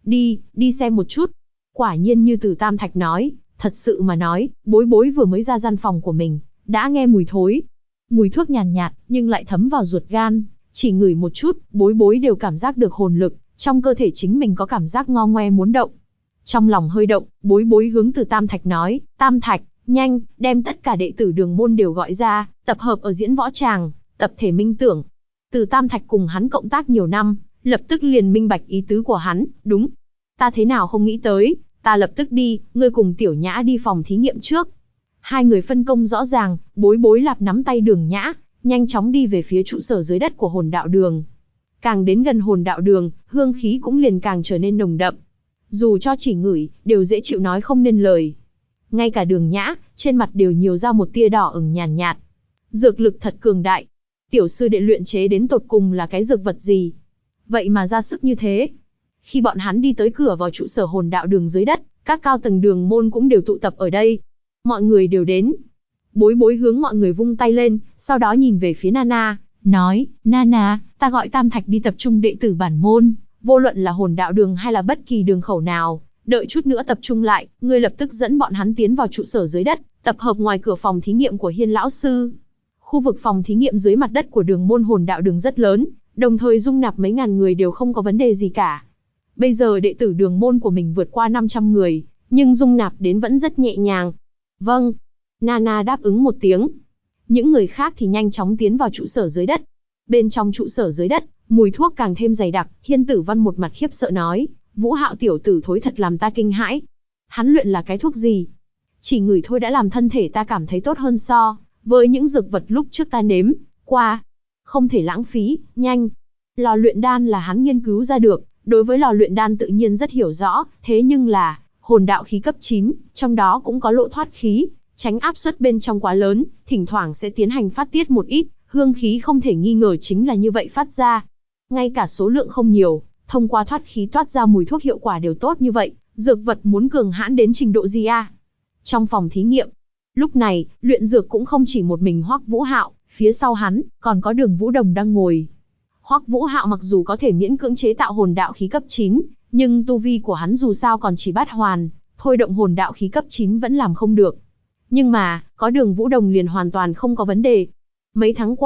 Đi xem một chút. Quả nhiên như Từ Tam Thạch nói, thật sự mà nói, Bối Bối vừa mới ra gian phòng của mình, đã nghe mùi thối. Mùi thuốc nhàn nhạt, nhưng lại thấm vào ruột gan, chỉ ngửi một chút, Bối Bối đều cảm giác được hồn lực, trong cơ thể chính mình có cảm giác ngo ngoe muốn động. Trong lòng hơi động, Bối Bối hướng Từ Tam Thạch nói, Tam Thạch, nhanh, đem tất cả đệ tử Đường môn đều gọi ra, tập hợp ở diễn võ tràng, tập thể minh tưởng. Từ Tam Thạch cùng hắn cộng tác nhiều năm, lập tức liền minh bạch ý tứ của hắn, đúng. Ta thế nào không nghĩ tới, ta lập tức đi, ngươi cùng Tiểu Nhã đi phòng thí nghiệm trước. Hai người phân công rõ ràng, Bối Bối lạp nắm tay Đường Nhã, nhanh chóng đi về phía trụ sở dưới đất của Hồn Đạo Đường. Càng đến gần Hồn Đạo Đường, hương khí cũng liền càng trở nên nồng đậm. Dù cho chỉ ngửi, đều dễ chịu nói không nên lời. Ngay cả Đường Nhã, trên mặt đều nhiều ra một tia đỏ ửng nhàn nhạt. Dược lực thật cường đại. Tiểu sư đệ luyện chế đến tột cùng là cái dược vật gì? Vậy mà ra sức như thế. Khi bọn hắn đi tới cửa vào trụ sở Hồn Đạo Đường dưới đất, các cao tầng Đường môn cũng đều tụ tập ở đây. Mọi người đều đến. Bối Bối hướng mọi người vung tay lên, sau đó nhìn về phía Nana, nói, Nana, ta gọi Tam Thạch đi tập trung đệ tử bản môn, vô luận là Hồn Đạo Đường hay là bất kỳ đường khẩu nào, đợi chút nữa tập trung lại, ngươi lập tức dẫn bọn hắn tiến vào trụ sở dưới đất, tập hợp ngoài cửa phòng thí nghiệm của Hiên lão sư. Khu vực phòng thí nghiệm dưới mặt đất của Đường môn Hồn Đạo Đường rất lớn, đồng thời dung nạp mấy ngàn người đều không có vấn đề gì cả. Bây giờ đệ tử Đường môn của mình vượt qua 500 người, nhưng dung nạp đến vẫn rất nhẹ nhàng. Vâng. Nana đáp ứng một tiếng. Những người khác thì nhanh chóng tiến vào trụ sở dưới đất. Bên trong trụ sở dưới đất, mùi thuốc càng thêm dày đặc, Hiên Tử Văn một mặt khiếp sợ nói, Vũ Hạo tiểu tử thối thật làm ta kinh hãi. Hắn luyện là cái thuốc gì? Chỉ ngửi thôi đã làm thân thể ta cảm thấy tốt hơn so với những dược vật lúc trước ta nếm qua. Không thể lãng phí, nhanh. Lò luyện đan là hắn nghiên cứu ra được, đối với lò luyện đan tự nhiên rất hiểu rõ, thế nhưng là hồn đạo khí cấp 9, trong đó cũng có lỗ thoát khí, tránh áp suất bên trong quá lớn, thỉnh thoảng sẽ tiến hành phát tiết một ít, hương khí không thể nghi ngờ chính là như vậy phát ra. Ngay cả số lượng không nhiều, thông qua thoát khí toát ra mùi thuốc hiệu quả đều tốt như vậy, dược vật muốn cường hãn đến trình độ gì a? Trong phòng thí nghiệm, lúc này, luyện dược cũng không chỉ một mình Hoắc Vũ Hạo, phía sau hắn, còn có Đường Vũ Đồng đang ngồi. Hoắc Vũ Hạo mặc dù có thể miễn cưỡng chế tạo hồn đạo khí cấp 9, nhưng tu vi của hắn dù sao còn chỉ bát hoàn, thôi động hồn đạo khí cấp 9 vẫn làm không được. Nhưng mà, có Đường Vũ Đồng liền hoàn toàn không có vấn đề. Mấy tháng qua,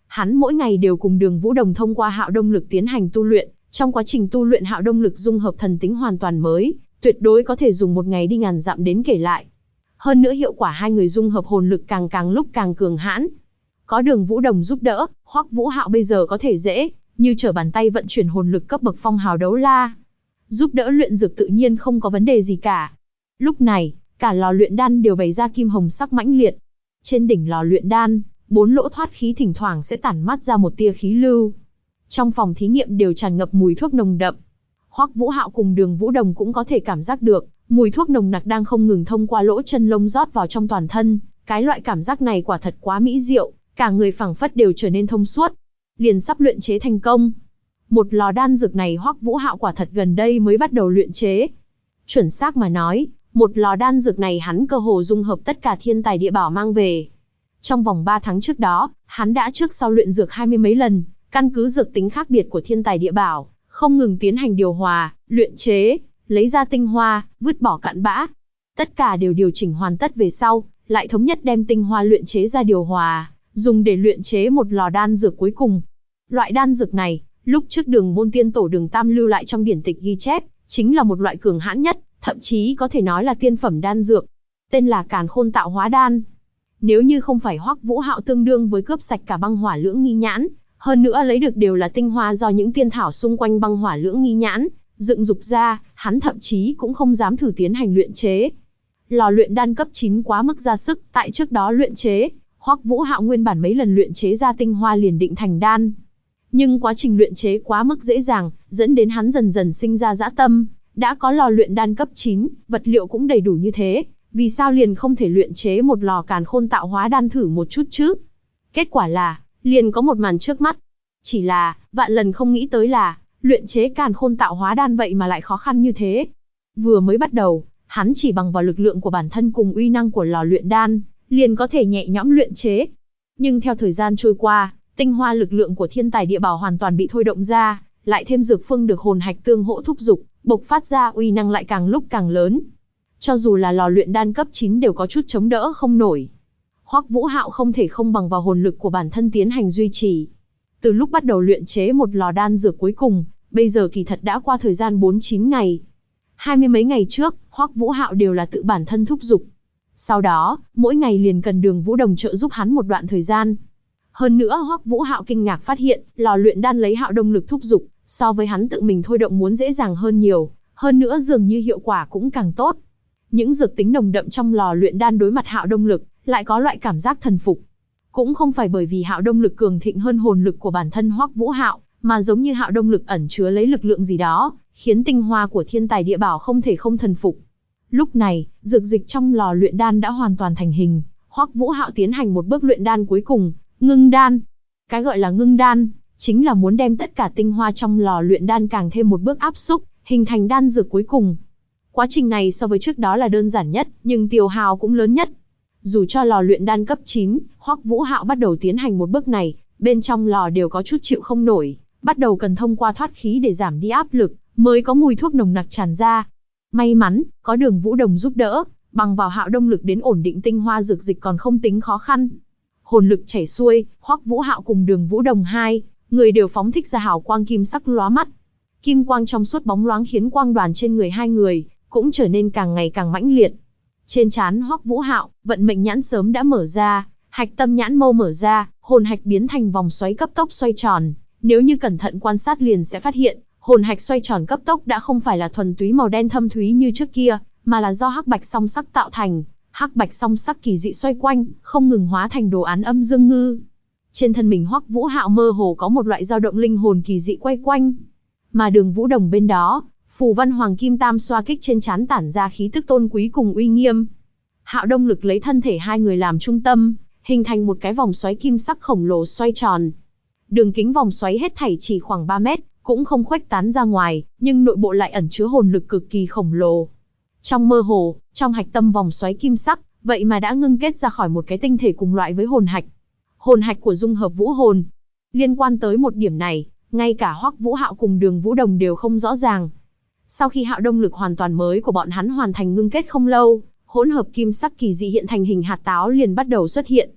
Hắn mỗi ngày đều cùng Đường Vũ Đồng thông qua hạo đông lực tiến hành tu luyện, trong quá trình tu luyện hạo đông lực dung hợp thần tính hoàn toàn mới, tuyệt đối có thể dùng một ngày đi ngàn dặm đến kể lại. Hơn nữa hiệu quả hai người dung hợp hồn lực càng lúc càng cường hãn. Có Đường Vũ Đồng giúp đỡ, Hoắc Vũ Hạo bây giờ có thể dễ như trở bàn tay vận chuyển hồn lực cấp bậc phong hào đấu la. Giúp đỡ luyện dược tự nhiên không có vấn đề gì cả. Lúc này, cả lò luyện đan đều bày ra kim hồng sắc mãnh liệt. Trên đỉnh lò luyện đan, 4 lỗ thoát khí thỉnh thoảng sẽ tản mát ra một tia khí lưu. Trong phòng thí nghiệm đều tràn ngập mùi thuốc nồng đậm. Hoắc Vũ Hạo cùng Đường Vũ Đồng cũng có thể cảm giác được, mùi thuốc nồng nặc đang không ngừng thông qua lỗ chân lông rót vào trong toàn thân. Cái loại cảm giác này quả thật quá mỹ diệu, cả người phảng phất đều trở nên thông suốt. Liền sắp luyện chế thành công. Một lò đan dược này Hoắc Vũ Hạo quả thật gần đây mới bắt đầu luyện chế. Chuẩn xác mà nói, một lò đan dược này hắn cơ hồ dung hợp tất cả thiên tài địa bảo mang về. Trong vòng 3 tháng trước đó, hắn đã trước sau luyện dược 20 mấy lần, căn cứ dược tính khác biệt của thiên tài địa bảo, không ngừng tiến hành điều hòa, luyện chế, lấy ra tinh hoa, vứt bỏ cặn bã. Tất cả đều điều chỉnh hoàn tất về sau, lại thống nhất đem tinh hoa luyện chế ra điều hòa, dùng để luyện chế một lò đan dược cuối cùng. Loại đan dược này, lúc trước Đường môn tiên tổ Đường Tam lưu lại trong điển tịch ghi chép, chính là một loại cường hãn nhất, thậm chí có thể nói là tiên phẩm đan dược. Tên là Càn Khôn Tạo Hóa Đan. Nếu như không phải Hoắc Vũ Hạo tương đương với cướp sạch cả băng hỏa lưỡng nghi nhãn, hơn nữa lấy được đều là tinh hoa do những tiên thảo xung quanh băng hỏa lưỡng nghi nhãn dựng dục ra, hắn thậm chí cũng không dám thử tiến hành luyện chế. Lò luyện đan cấp 9 quá mức ra sức, tại trước đó luyện chế, Hoắc Vũ Hạo nguyên bản mấy lần luyện chế ra tinh hoa liền định thành đan. Nhưng quá trình luyện chế quá mức dễ dàng, dẫn đến hắn dần dần sinh ra dã tâm, đã có lò luyện đan cấp 9, vật liệu cũng đầy đủ như thế, vì sao liền không thể luyện chế một lò Càn Khôn Tạo Hóa Đan thử một chút chứ? Kết quả là, liền có một màn trước mắt. Chỉ là, vạn lần không nghĩ tới là, luyện chế Càn Khôn Tạo Hóa Đan vậy mà lại khó khăn như thế. Vừa mới bắt đầu, hắn chỉ bằng vào lực lượng của bản thân cùng uy năng của lò luyện đan, liền có thể nhẹ nhõm luyện chế. Nhưng theo thời gian trôi qua, tinh hoa lực lượng của thiên tài địa bảo hoàn toàn bị thôi động ra, lại thêm dược phương được hồn hạch tương hỗ thúc dục, bộc phát ra uy năng lại càng lúc càng lớn. Cho dù là lò luyện đan cấp 9 đều có chút chống đỡ không nổi. Hoắc Vũ Hạo không thể không bằng vào hồn lực của bản thân tiến hành duy trì. Từ lúc bắt đầu luyện chế một lò đan dược cuối cùng, bây giờ kỳ thật đã qua thời gian 49 ngày. 20 mấy ngày trước, Hoắc Vũ Hạo đều là tự bản thân thúc dục. Sau đó, mỗi ngày liền cần Đường Vũ Đồng trợ giúp hắn một đoạn thời gian. Hơn nữa Hoắc Vũ Hạo kinh ngạc phát hiện, lò luyện đan lấy hạo đông lực thúc dục, so với hắn tự mình thôi động muốn dễ dàng hơn nhiều, hơn nữa dường như hiệu quả cũng càng tốt. Những dược tính nồng đậm trong lò luyện đan đối mặt hạo đông lực, lại có loại cảm giác thần phục. Cũng không phải bởi vì hạo đông lực cường thịnh hơn hồn lực của bản thân Hoắc Vũ Hạo, mà giống như hạo đông lực ẩn chứa lấy lực lượng gì đó, khiến tinh hoa của thiên tài địa bảo không thể không thần phục. Lúc này, dược dịch trong lò luyện đan đã hoàn toàn thành hình, Hoắc Vũ Hạo tiến hành một bước luyện đan cuối cùng, ngưng đan. Cái gọi là ngưng đan, chính là muốn đem tất cả tinh hoa trong lò luyện đan càng thêm một bước áp xúc, hình thành đan dược cuối cùng. Quá trình này so với trước đó là đơn giản nhất, nhưng tiêu hao cũng lớn nhất. Dù cho lò luyện đan cấp 9, Hoắc Vũ Hạo bắt đầu tiến hành một bước này, bên trong lò đều có chút chịu không nổi, bắt đầu cần thông qua thoát khí để giảm đi áp lực, mới có mùi thuốc nồng nặc tràn ra. May mắn, có Đường Vũ Đồng giúp đỡ, bằng vào hạo đông lực đến ổn định tinh hoa dược dịch còn không tính khó khăn. Hồn lực chảy xuôi, Hoắc Vũ Hạo cùng Đường Vũ Đồng hai người đều phóng thích ra hào quang kim sắc lóa mắt. Kim quang trong suốt bóng loáng khiến quang đoàn trên người hai người cũng trở nên càng ngày càng mãnh liệt. Trên trán Hoắc Vũ Hạo, vận mệnh nhãn sớm đã mở ra, hạch tâm nhãn mâu mở ra, hồn hạch biến thành vòng xoáy cấp tốc xoay tròn. Nếu như cẩn thận quan sát liền sẽ phát hiện, hồn hạch xoay tròn cấp tốc đã không phải là thuần túy màu đen thâm thúy như trước kia, mà là do hắc bạch song sắc tạo thành. Hắc bạch song sắc kỳ dị xoay quanh, không ngừng hóa thành đồ án âm dương ngư. Trên thân mình Hoắc Vũ Hạo mơ hồ có một loại dao động linh hồn kỳ dị quay quanh. Mà Đường Vũ Đồng bên đó, phù văn hoàng kim tam xoa kích trên trán tản ra khí tức tôn quý cùng uy nghiêm. Hạo đông lực lấy thân thể hai người làm trung tâm, hình thành một cái vòng xoáy kim sắc khổng lồ xoay tròn. Đường kính vòng xoáy hết thảy chỉ khoảng 3 mét, cũng không khuếch tán ra ngoài, nhưng nội bộ lại ẩn chứa hồn lực cực kỳ khổng lồ. Trong mơ hồ, trong hạch tâm vòng xoáy kim sắc, vậy mà đã ngưng kết ra khỏi một cái tinh thể cùng loại với hồn hạch. Hồn hạch của dung hợp vũ hồn. Liên quan tới một điểm này, ngay cả Hoắc Vũ Hạo cùng Đường Vũ Đồng đều không rõ ràng. Sau khi hạo đông lực hoàn toàn mới của bọn hắn hoàn thành ngưng kết không lâu, hỗn hợp kim sắc kỳ dị hiện thành hình hạt táo liền bắt đầu xuất hiện.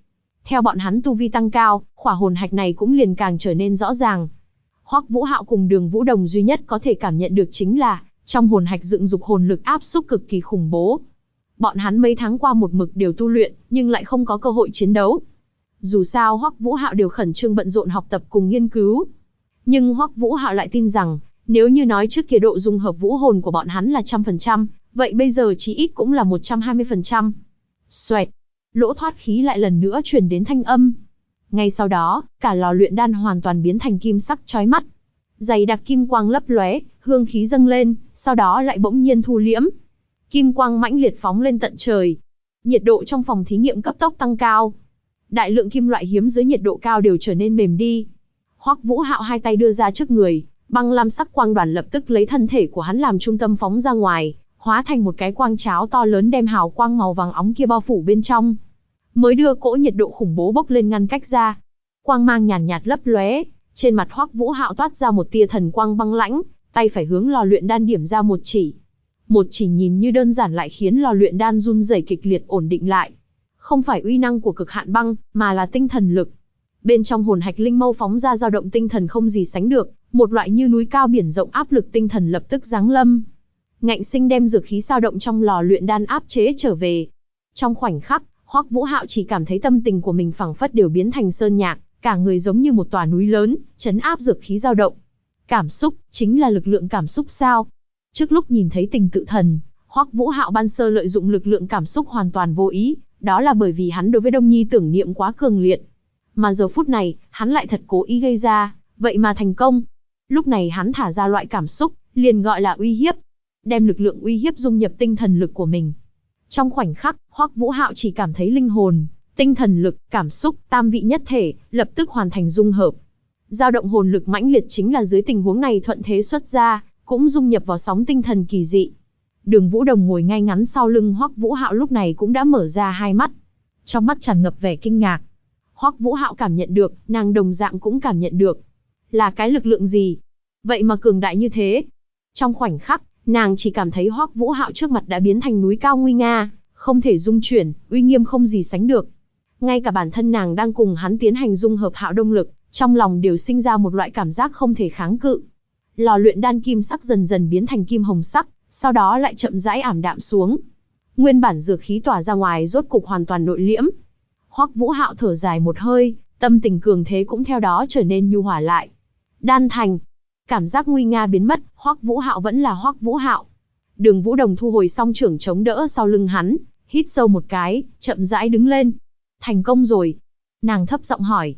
Theo bọn hắn tu vi tăng cao, khỏa hồn hạch này cũng liền càng trở nên rõ ràng. Hoắc Vũ Hạo cùng Đường Vũ Đồng duy nhất có thể cảm nhận được chính là, trong hồn hạch dựng dục hồn lực áp xúc cực kỳ khủng bố. Bọn hắn mấy tháng qua một mực đều tu luyện, nhưng lại không có cơ hội chiến đấu. Dù sao Hoắc Vũ Hạo đều khẩn trương bận rộn học tập cùng nghiên cứu. Nhưng Hoắc Vũ Hạo lại tin rằng, nếu như nói trước kia độ dung hợp vũ hồn của bọn hắn là 100%, vậy bây giờ chí ít cũng là 120%. Xoẹt, lỗ thoát khí lại lần nữa truyền đến thanh âm. Ngay sau đó, cả lò luyện đan hoàn toàn biến thành kim sắc chói mắt. Dày đặc kim quang lấp lóe, hương khí dâng lên, sau đó lại bỗng nhiên thu liễm. Kim quang mãnh liệt phóng lên tận trời. Nhiệt độ trong phòng thí nghiệm cấp tốc tăng cao. Đại lượng kim loại hiếm dưới nhiệt độ cao đều trở nên mềm đi. Hoắc Vũ Hạo hai tay đưa ra trước người, băng lam sắc quang đoàn lập tức lấy thân thể của hắn làm trung tâm phóng ra ngoài, hóa thành một cái quang cháo to lớn đem hào quang màu vàng óng kia bao phủ bên trong. Mới đưa cỗ nhiệt độ khủng bố bốc lên ngăn cách ra. Quang mang nhàn nhạt lấp lóe, trên mặt Hoắc Vũ Hạo toát ra một tia thần quang băng lãnh, tay phải hướng lò luyện đan điểm ra một chỉ. Một chỉ nhìn như đơn giản lại khiến lò luyện đan run rẩy kịch liệt ổn định lại. Không phải uy năng của cực hạn băng, mà là tinh thần lực. Bên trong hồn hạch linh mâu phóng ra dao động tinh thần không gì sánh được, một loại như núi cao biển rộng áp lực tinh thần lập tức giáng lâm. Ngạnh sinh đem dược khí dao động trong lò luyện đan áp chế trở về. Trong khoảnh khắc, Hoắc Vũ Hạo chỉ cảm thấy tâm tình của mình phảng phất đều biến thành sơn nhạc, cả người giống như một tòa núi lớn, trấn áp dược khí dao động. Cảm xúc, chính là lực lượng cảm xúc sao? Trước lúc nhìn thấy tình tự thần, Hoắc Vũ Hạo ban sơ lợi dụng lực lượng cảm xúc hoàn toàn vô ý, đó là bởi vì hắn đối với Đông Nhi tưởng niệm quá cường liệt. Mà giờ phút này, hắn lại thật cố ý gây ra, vậy mà thành công. Lúc này hắn thả ra loại cảm xúc, liền gọi là uy hiếp. Đem lực lượng uy hiếp dung nhập tinh thần lực của mình. Trong khoảnh khắc, Hoắc Vũ Hạo chỉ cảm thấy linh hồn, tinh thần lực, cảm xúc, tam vị nhất thể, lập tức hoàn thành dung hợp. Dao động hồn lực mãnh liệt chính là dưới tình huống này thuận thế xuất ra, cũng dung nhập vào sóng tinh thần kỳ dị. Đường Vũ Đồng ngồi ngay ngắn sau lưng Hoắc Vũ Hạo lúc này cũng đã mở ra hai mắt. Trong mắt tràn ngập vẻ kinh ngạc. Hoắc Vũ Hạo cảm nhận được, nàng đồng dạng cũng cảm nhận được. Là cái lực lượng gì? Vậy mà cường đại như thế. Trong khoảnh khắc, nàng chỉ cảm thấy Hoắc Vũ Hạo trước mặt đã biến thành núi cao nguy nga, không thể dung chuyển, uy nghiêm không gì sánh được. Ngay cả bản thân nàng đang cùng hắn tiến hành dung hợp hạo đông lực, trong lòng đều sinh ra một loại cảm giác không thể kháng cự. Lò luyện đan kim sắc dần dần biến thành kim hồng sắc, sau đó lại chậm rãi ảm đạm xuống. Nguyên bản dược khí tỏa ra ngoài rốt cục hoàn toàn nội liễm. Hoắc Vũ Hạo thở dài một hơi, tâm tình cường thế cũng theo đó trở nên nhu hòa lại. Đan thành. Cảm giác nguy nga biến mất, Hoắc Vũ Hạo vẫn là Hoắc Vũ Hạo. Đường Vũ Đồng thu hồi song trưởng chống đỡ sau lưng hắn, hít sâu một cái, chậm rãi đứng lên. Thành công rồi. Nàng thấp giọng hỏi.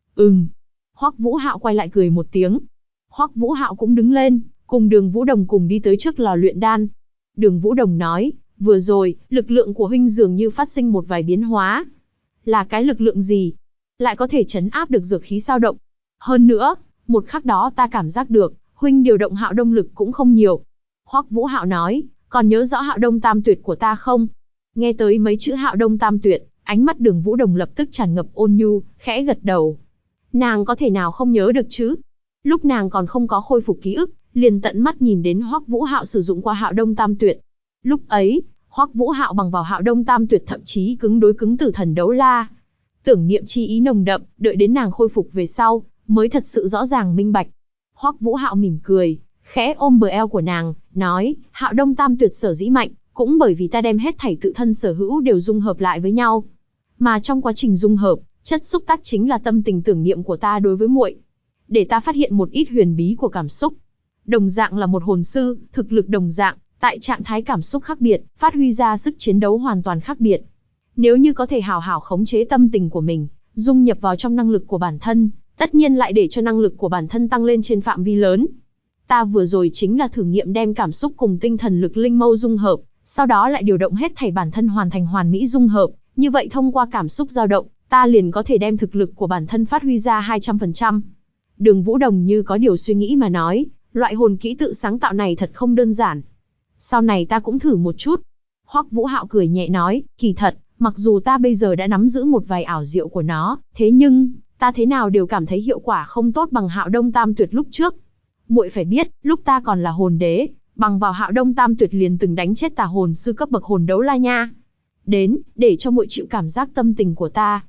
Hoắc Vũ Hạo quay lại cười một tiếng. Hoắc Vũ Hạo cũng đứng lên, cùng Đường Vũ Đồng cùng đi tới trước lò luyện đan. Đường Vũ Đồng nói, vừa rồi, lực lượng của huynh dường như phát sinh một vài biến hóa. Là cái lực lượng gì? Lại có thể trấn áp được dược khí dao động. Hơn nữa, một khắc đó ta cảm giác được, huynh điều động hạo đông lực cũng không nhiều. Hoắc Vũ Hạo nói, còn nhớ rõ hạo đông tam tuyệt của ta không? Nghe tới mấy chữ hạo đông tam tuyệt, ánh mắt Đường Vũ Đồng lập tức tràn ngập ôn nhu, khẽ gật đầu. Nàng có thể nào không nhớ được chứ? Lúc nàng còn không có khôi phục ký ức, liền tận mắt nhìn đến Hoắc Vũ Hạo sử dụng qua hạo đông tam tuyệt. Lúc ấy, Hoắc Vũ Hạo bằng vào hạo đông tam tuyệt thậm chí cứng đối cứng tử thần đấu la. Tưởng niệm chi ý nồng đậm, đợi đến nàng khôi phục về sau, mới thật sự rõ ràng minh bạch. Hoắc Vũ Hạo mỉm cười, khẽ ôm bờ eo của nàng, nói, hạo đông tam tuyệt sở dĩ mạnh, cũng bởi vì ta đem hết thảy tự thân sở hữu đều dung hợp lại với nhau. Mà trong quá trình dung hợp, chất xúc tác chính là tâm tình tưởng niệm của ta đối với muội, để ta phát hiện một ít huyền bí của cảm xúc. Đồng dạng là một hồn sư, thực lực đồng dạng, tại trạng thái cảm xúc khác biệt, phát huy ra sức chiến đấu hoàn toàn khác biệt. Nếu như có thể hào hảo khống chế tâm tình của mình, dung nhập vào trong năng lực của bản thân, tất nhiên lại để cho năng lực của bản thân tăng lên trên phạm vi lớn. Ta vừa rồi chính là thử nghiệm đem cảm xúc cùng tinh thần lực linh mâu dung hợp, sau đó lại điều động hết thảy bản thân hoàn thành hoàn mỹ dung hợp, như vậy thông qua cảm xúc dao động, ta liền có thể đem thực lực của bản thân phát huy ra 200%. Đường Vũ Đồng như có điều suy nghĩ mà nói, loại hồn kỹ tự sáng tạo này thật không đơn giản. Sau này ta cũng thử một chút. Hoắc Vũ Hạo cười nhẹ nói, kỳ thật, mặc dù ta bây giờ đã nắm giữ một vài ảo diệu của nó, thế nhưng, ta thế nào đều cảm thấy hiệu quả không tốt bằng hạo đông tam tuyệt lúc trước. Muội phải biết, lúc ta còn là hồn đế, bằng vào hạo đông tam tuyệt liền từng đánh chết tà hồn sư cấp bậc hồn đấu la nha. Đến, để cho muội chịu cảm giác tâm tình của ta.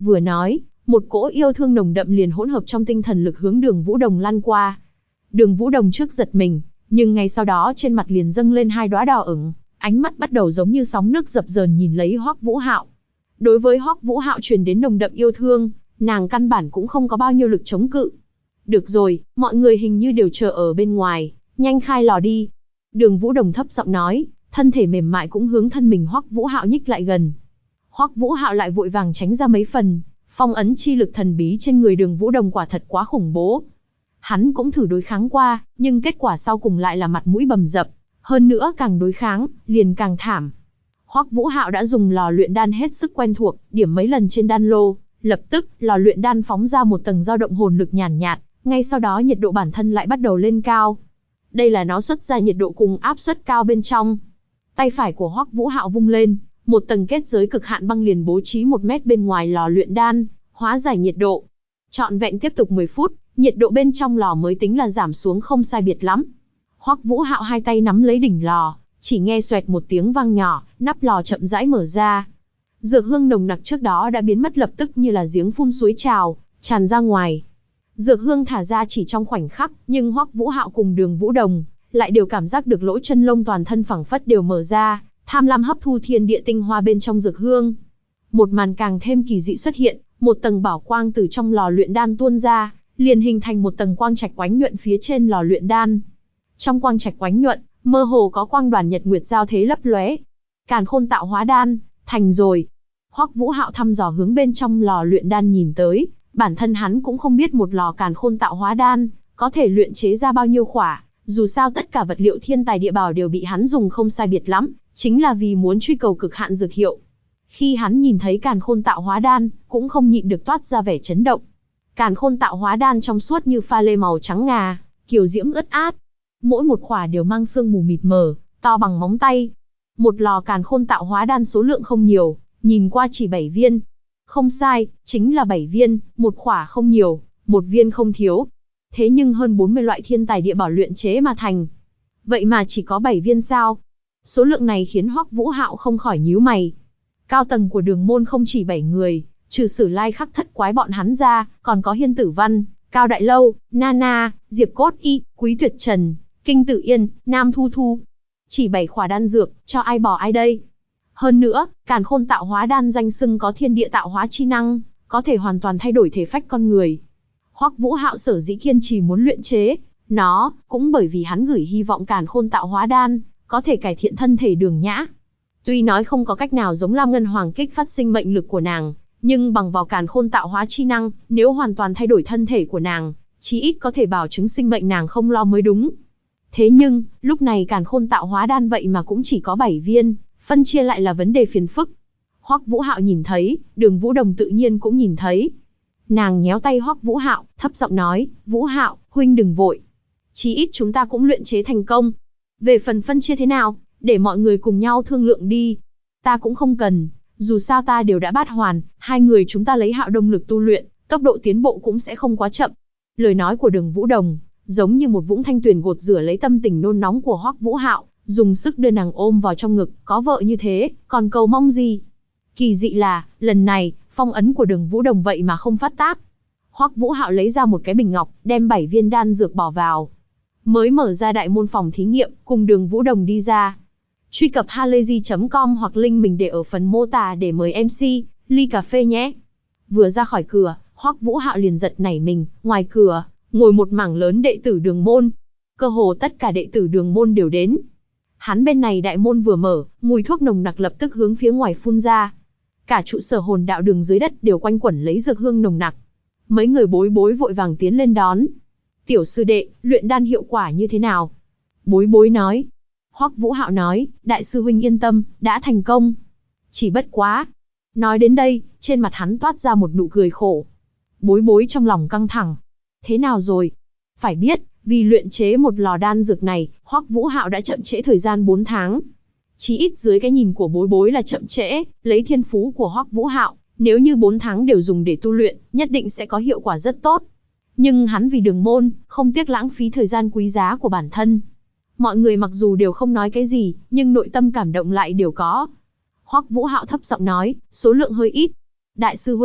Vừa nói, một cỗ yêu thương nồng đậm liền hỗn hợp trong tinh thần lực hướng Đường Vũ Đồng lan qua. Đường Vũ Đồng trước giật mình, nhưng ngay sau đó trên mặt liền dâng lên hai đóa đỏ ửng, ánh mắt bắt đầu giống như sóng nước dập dờn nhìn lấy Hoắc Vũ Hạo. Đối với Hoắc Vũ Hạo truyền đến nồng đậm yêu thương, nàng căn bản cũng không có bao nhiêu lực chống cự. Được rồi, mọi người hình như đều chờ ở bên ngoài, nhanh khai lò đi. Đường Vũ Đồng thấp giọng nói, thân thể mềm mại cũng hướng thân mình Hoắc Vũ Hạo nhích lại gần. Hoắc Vũ Hạo lại vội vàng tránh ra mấy phần, phong ấn chi lực thần bí trên người Đường Vũ Đồng quả thật quá khủng bố. Hắn cũng thử đối kháng qua, nhưng kết quả sau cùng lại là mặt mũi bầm dập, hơn nữa càng đối kháng, liền càng thảm. Hoắc Vũ Hạo đã dùng lò luyện đan hết sức quen thuộc, điểm mấy lần trên đan lô, lập tức, lò luyện đan phóng ra một tầng dao động hồn lực nhàn nhạt, ngay sau đó nhiệt độ bản thân lại bắt đầu lên cao. Đây là nó xuất ra nhiệt độ cùng áp suất cao bên trong. Tay phải của Hoắc Vũ Hạo vung lên, một tầng kết giới cực hạn băng liền bố trí 1 mét bên ngoài lò luyện đan, hóa giải nhiệt độ. Trọn vẹn tiếp tục 10 phút, nhiệt độ bên trong lò mới tính là giảm xuống không sai biệt lắm. Hoắc Vũ Hạo hai tay nắm lấy đỉnh lò, chỉ nghe xoẹt một tiếng vang nhỏ, nắp lò chậm rãi mở ra. Dược hương nồng nặc trước đó đã biến mất lập tức như là giếng phun suối trào, tràn ra ngoài. Dược hương thả ra chỉ trong khoảnh khắc, nhưng Hoắc Vũ Hạo cùng Đường Vũ Đồng lại đều cảm giác được lỗ chân lông toàn thân phẳng phất đều mở ra, tham lam hấp thu thiên địa tinh hoa bên trong dược hương. Một màn càng thêm kỳ dị xuất hiện, một tầng bảo quang từ trong lò luyện đan tuôn ra, liền hình thành một tầng quang trạch oánh nhuận phía trên lò luyện đan. Trong quang trạch oánh nhuận, mơ hồ có quang đoàn nhật nguyệt giao thế lấp lóe. Càn Khôn tạo hóa đan, thành rồi. Hoắc Vũ Hạo thăm dò hướng bên trong lò luyện đan nhìn tới, bản thân hắn cũng không biết một lò Càn Khôn tạo hóa đan có thể luyện chế ra bao nhiêu khỏa, dù sao tất cả vật liệu thiên tài địa bảo đều bị hắn dùng không sai biệt lắm, chính là vì muốn truy cầu cực hạn dược hiệu. Khi hắn nhìn thấy Càn Khôn tạo hóa đan, cũng không nhịn được toát ra vẻ chấn động. Càn Khôn tạo hóa đan trong suốt như pha lê màu trắng ngà, kiều diễm ướt át. Mỗi một khỏa đều mang sương mù mịt mờ, to bằng móng tay. Một lò Càn Khôn tạo hóa đan số lượng không nhiều, nhìn qua chỉ 7 viên. Không sai, chính là 7 viên, một khỏa không nhiều, một viên không thiếu. Thế nhưng hơn 40 loại thiên tài địa bảo luyện chế mà thành. Vậy mà chỉ có 7 viên sao? Số lượng này khiến Hoắc Vũ Hạo không khỏi nhíu mày. Cao tầng của Đường môn không chỉ 7 người, trừ Sử Lai Khắc Thất Quái bọn hắn ra, còn có Hiên Tử Văn, Cao Đại Lâu, Nana, Diệp Cốt Y, Quý Tuyệt Trần, Kinh Tử Yên, Nam Thu Thu. Chỉ 7 khỏa đan dược, cho ai bỏ ai đây? Hơn nữa, Càn Khôn tạo hóa đan danh xưng có thiên địa tạo hóa chi năng, có thể hoàn toàn thay đổi thể phách con người. Hoắc Vũ Hạo sở dĩ kiên trì muốn luyện chế nó, cũng bởi vì hắn gửi hy vọng Càn Khôn tạo hóa đan có thể cải thiện thân thể Đường Nhã. Tuy nói không có cách nào giống Lam Ngân Hoàng kích phát sinh mệnh lực của nàng, nhưng bằng vào Càn Khôn tạo hóa chi năng, nếu hoàn toàn thay đổi thân thể của nàng, chí ít có thể bảo chứng sinh mệnh nàng không lo mới đúng. Thế nhưng, lúc này Càn Khôn tạo hóa đan vậy mà cũng chỉ có 7 viên, phân chia lại là vấn đề phiền phức. Hoắc Vũ Hạo nhìn thấy, Đường Vũ Đồng tự nhiên cũng nhìn thấy. Nàng nhéo tay Hoắc Vũ Hạo, thấp giọng nói, Vũ Hạo, huynh đừng vội. Chí ít chúng ta cũng luyện chế thành công. Về phần phân chia thế nào, để mọi người cùng nhau thương lượng đi. Ta cũng không cần, dù sao ta đều đã bát hoàn, hai người chúng ta lấy Hạo Đông lực tu luyện, tốc độ tiến bộ cũng sẽ không quá chậm. Lời nói của Đường Vũ Đồng, giống như một vũng thanh tuyền gột rửa lấy tâm tình nôn nóng của Hoắc Vũ Hạo, dùng sức đưa nàng ôm vào trong ngực, có vợ như thế, còn cầu mong gì? Kỳ dị là, lần này, phong ấn của Đường Vũ Đồng vậy mà không phát tác. Hoắc Vũ Hạo lấy ra một cái bình ngọc, đem 7 viên đan dược bỏ vào. Mới mở ra đại môn phòng thí nghiệm, cùng Đường Vũ Đồng đi ra. Truy cập halayzi.com hoặc link mình để ở phần mô tả để mời MC, ly cà phê nhé. Vừa ra khỏi cửa, Hoắc Vũ Hạo liền giật nảy mình, ngoài cửa, ngồi một mảng lớn đệ tử Đường môn. Cơ hồ tất cả đệ tử Đường môn đều đến. Hắn bên này đại môn vừa mở, mùi thuốc nồng nặc lập tức hướng phía ngoài phun ra. Cả trụ sở Hồn Đạo Đường dưới đất đều quanh quẩn lấy dược hương nồng nặc. Mấy người bối bối vội vàng tiến lên đón. Tiểu sư đệ, luyện đan hiệu quả như thế nào? Bối bối nói. Hoắc Vũ Hạo nói, đại sư huynh yên tâm, đã thành công. Chỉ bất quá. Nói đến đây, trên mặt hắn toát ra một nụ cười khổ. Bối bối trong lòng căng thẳng. Thế nào rồi? Phải biết, vì luyện chế một lò đan dược này, Hoắc Vũ Hạo đã chậm trễ thời gian 4 tháng. Chí ít dưới cái nhìn của bối bối là chậm trễ, lấy thiên phú của Hoắc Vũ Hạo, nếu như 4 tháng đều dùng để tu luyện, nhất định sẽ có hiệu quả rất tốt. Nhưng hắn vì Đường môn, không tiếc lãng phí thời gian quý giá của bản thân. Mọi người mặc dù đều không nói cái gì, nhưng nội tâm cảm động lại đều có. Hoắc Vũ Hạo thấp giọng nói, số lượng hơi ít. Đại sư huynh,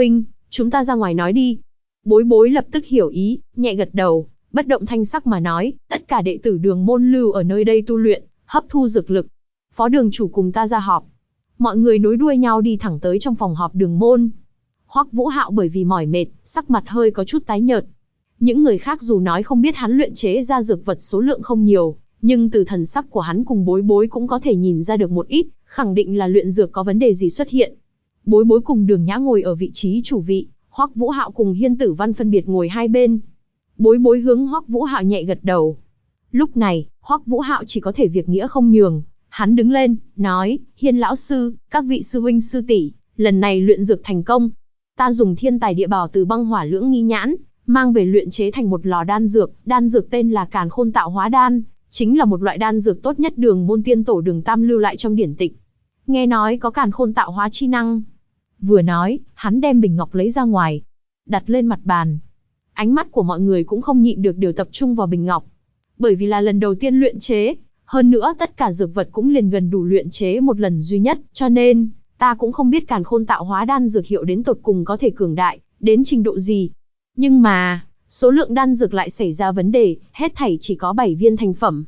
Chúng ta ra ngoài nói đi. Bối bối lập tức hiểu ý, nhẹ gật đầu, bất động thanh sắc mà nói, tất cả đệ tử Đường môn lưu ở nơi đây tu luyện, hấp thu dược lực. Phó đường chủ cùng ta ra họp. Mọi người nối đuôi nhau đi thẳng tới trong phòng họp Đường môn. Hoắc Vũ Hạo bởi vì mỏi mệt, sắc mặt hơi có chút tái nhợt. Những người khác dù nói không biết hắn luyện chế ra dược vật số lượng không nhiều, nhưng từ thần sắc của hắn cùng bối bối cũng có thể nhìn ra được một ít, khẳng định là luyện dược có vấn đề gì xuất hiện. Bối bối cùng Đường Nhã ngồi ở vị trí chủ vị, Hoắc Vũ Hạo cùng Hiên Tử Văn phân biệt ngồi hai bên. Bối bối hướng Hoắc Vũ Hạo nhẹ gật đầu. Lúc này, Hoắc Vũ Hạo chỉ có thể việc nghĩa không nhường. Hắn đứng lên, nói, Hiên lão sư, các vị sư huynh sư tỷ, lần này luyện dược thành công. Ta dùng thiên tài địa bảo từ băng hỏa lưỡng nghi nhãn, mang về luyện chế thành một lò đan dược tên là Càn Khôn Tạo Hóa Đan, chính là một loại đan dược tốt nhất Đường môn tiên tổ Đường Tam lưu lại trong điển tịch. Nghe nói có Càn Khôn Tạo Hóa chi năng. Vừa nói, hắn đem bình ngọc lấy ra ngoài, đặt lên mặt bàn. Ánh mắt của mọi người cũng không nhịn được đều tập trung vào bình ngọc. Bởi vì là lần đầu tiên luyện chế, hơn nữa tất cả dược vật cũng liền gần đủ luyện chế một lần duy nhất, cho nên, ta cũng không biết Càn Khôn Tạo Hóa Đan dược hiệu đến tột cùng có thể cường đại, đến trình độ gì. Nhưng mà, số lượng đan dược lại xảy ra vấn đề, hết thảy chỉ có 7 viên thành phẩm.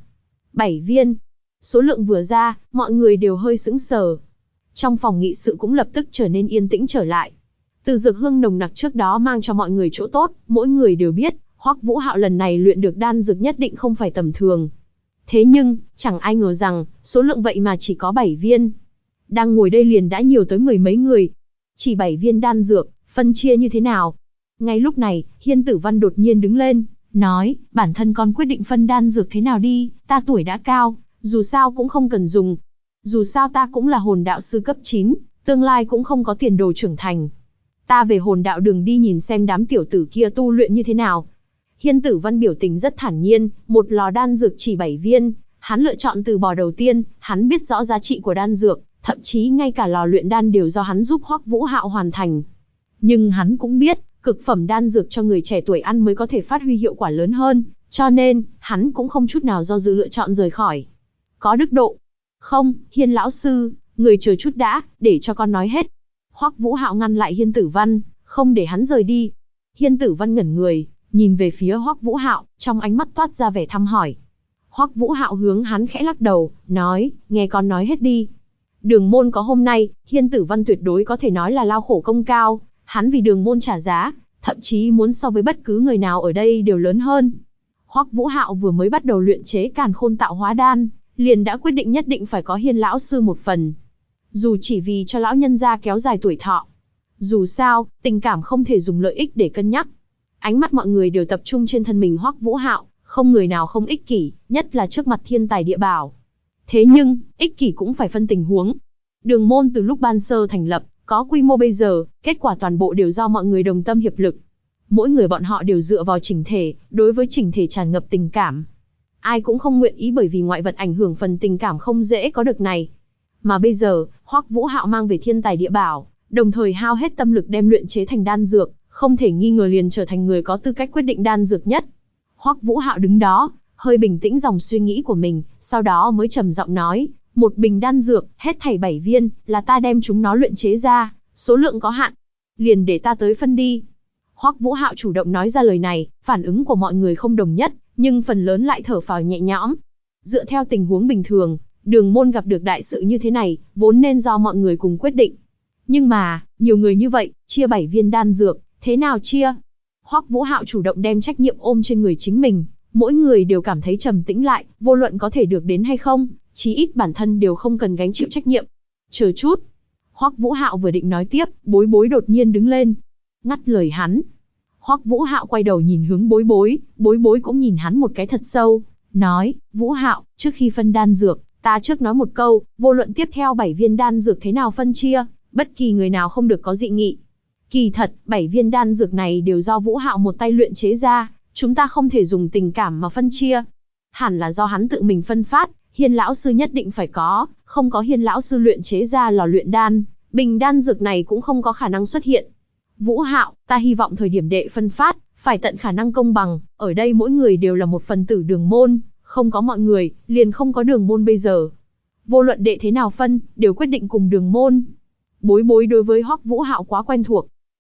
7 viên. Số lượng vừa ra, mọi người đều hơi sững sờ. Trong phòng nghị sự cũng lập tức trở nên yên tĩnh trở lại. Từ dược hương nồng nặc trước đó mang cho mọi người chỗ tốt, mỗi người đều biết, Hoắc Vũ Hạo lần này luyện được đan dược nhất định không phải tầm thường. Thế nhưng, chẳng ai ngờ rằng, số lượng vậy mà chỉ có 7 viên. Đang ngồi đây liền đã nhiều tới 10 mấy người. Chỉ 7 viên đan dược, phân chia như thế nào? Ngay lúc này, Hiên Tử Văn đột nhiên đứng lên, nói, bản thân con quyết định phân đan dược thế nào đi, ta tuổi đã cao, dù sao cũng không cần dùng. Dù sao ta cũng là hồn đạo sư cấp 9, tương lai cũng không có tiền đồ trưởng thành. Ta về hồn đạo đường đi nhìn xem đám tiểu tử kia tu luyện như thế nào. Hiên Tử Văn biểu tình rất thản nhiên, một lò đan dược chỉ 7 viên, hắn lựa chọn từ bỏ đầu tiên, hắn biết rõ giá trị của đan dược, thậm chí ngay cả lò luyện đan đều do hắn giúp Hoắc Vũ Hạo hoàn thành. Nhưng hắn cũng biết, cực phẩm đan dược cho người trẻ tuổi ăn mới có thể phát huy hiệu quả lớn hơn, cho nên, hắn cũng không chút nào do dự lựa chọn rời khỏi. Có đức độ. Không, Hiên lão sư, người chờ chút đã, để cho con nói hết. Hoắc Vũ Hạo ngăn lại Hiên Tử Văn, không để hắn rời đi. Hiên Tử Văn ngẩn người, nhìn về phía Hoắc Vũ Hạo, trong ánh mắt toát ra vẻ thăm hỏi. Hoắc Vũ Hạo hướng hắn khẽ lắc đầu, nói, nghe con nói hết đi. Đường môn có hôm nay, Hiên Tử Văn tuyệt đối có thể nói là lao khổ công cao, hắn vì đường môn trả giá, thậm chí muốn so với bất cứ người nào ở đây đều lớn hơn. Hoắc Vũ Hạo vừa mới bắt đầu luyện chế Càn Khôn Tạo Hóa Đan, liền đã quyết định nhất định phải có Hiên lão sư một phần. Dù chỉ vì cho lão nhân gia kéo dài tuổi thọ. Dù sao, tình cảm không thể dùng lợi ích để cân nhắc. Ánh mắt mọi người đều tập trung trên thân mình Hoắc Vũ Hạo, không người nào không ích kỷ, nhất là trước mặt thiên tài địa bảo. Thế nhưng, ích kỷ cũng phải phân tình huống. Đường môn từ lúc ban sơ thành lập, có quy mô bây giờ, kết quả toàn bộ đều do mọi người đồng tâm hiệp lực. Mỗi người bọn họ đều dựa vào chỉnh thể, đối với chỉnh thể tràn ngập tình cảm. Ai cũng không nguyện ý bởi vì ngoại vật ảnh hưởng phần tình cảm không dễ có được này. Mà bây giờ, Hoắc Vũ Hạo mang về thiên tài địa bảo, đồng thời hao hết tâm lực đem luyện chế thành đan dược, không thể nghi ngờ liền trở thành người có tư cách quyết định đan dược nhất. Hoắc Vũ Hạo đứng đó, hơi bình tĩnh dòng suy nghĩ của mình, sau đó mới trầm giọng nói, một bình đan dược, hết thảy 7 viên, là ta đem chúng nó luyện chế ra, số lượng có hạn, liền để ta tới phân đi. Hoắc Vũ Hạo chủ động nói ra lời này, phản ứng của mọi người không đồng nhất, nhưng phần lớn lại thở phào nhẹ nhõm. Dựa theo tình huống bình thường, đường môn gặp được đại sự như thế này, vốn nên do mọi người cùng quyết định. Nhưng mà, nhiều người như vậy, chia 7 viên đan dược, thế nào chia? Hoắc Vũ Hạo chủ động đem trách nhiệm ôm trên người chính mình, mỗi người đều cảm thấy trầm tĩnh lại, vô luận có thể được đến hay không, chí ít bản thân đều không cần gánh chịu trách nhiệm. Chờ chút. Hoắc Vũ Hạo vừa định nói tiếp, Bối Bối đột nhiên đứng lên, ngắt lời hắn. Hoắc Vũ Hạo quay đầu nhìn hướng Bối Bối, Bối Bối cũng nhìn hắn một cái thật sâu, nói, Vũ Hạo, trước khi phân đan dược, ta trước nói một câu, vô luận tiếp theo 7 viên đan dược thế nào phân chia, bất kỳ người nào không được có dị nghị. Kỳ thật, 7 viên đan dược này đều do Vũ Hạo một tay luyện chế ra, chúng ta không thể dùng tình cảm mà phân chia. Hẳn là do hắn tự mình phân phát, Hiên lão sư nhất định phải có, không có Hiên lão sư luyện chế ra lò luyện đan, bình đan dược này cũng không có khả năng xuất hiện. Vũ Hạo, ta hy vọng thời điểm đệ phân phát, phải tận khả năng công bằng, ở đây mỗi người đều là một phần tử đường môn, không có mọi người, liền không có đường môn bây giờ. Vô luận đệ thế nào phân, đều quyết định cùng đường môn. Bối Bối đối với Hoắc Vũ Hạo quá quen thuộc.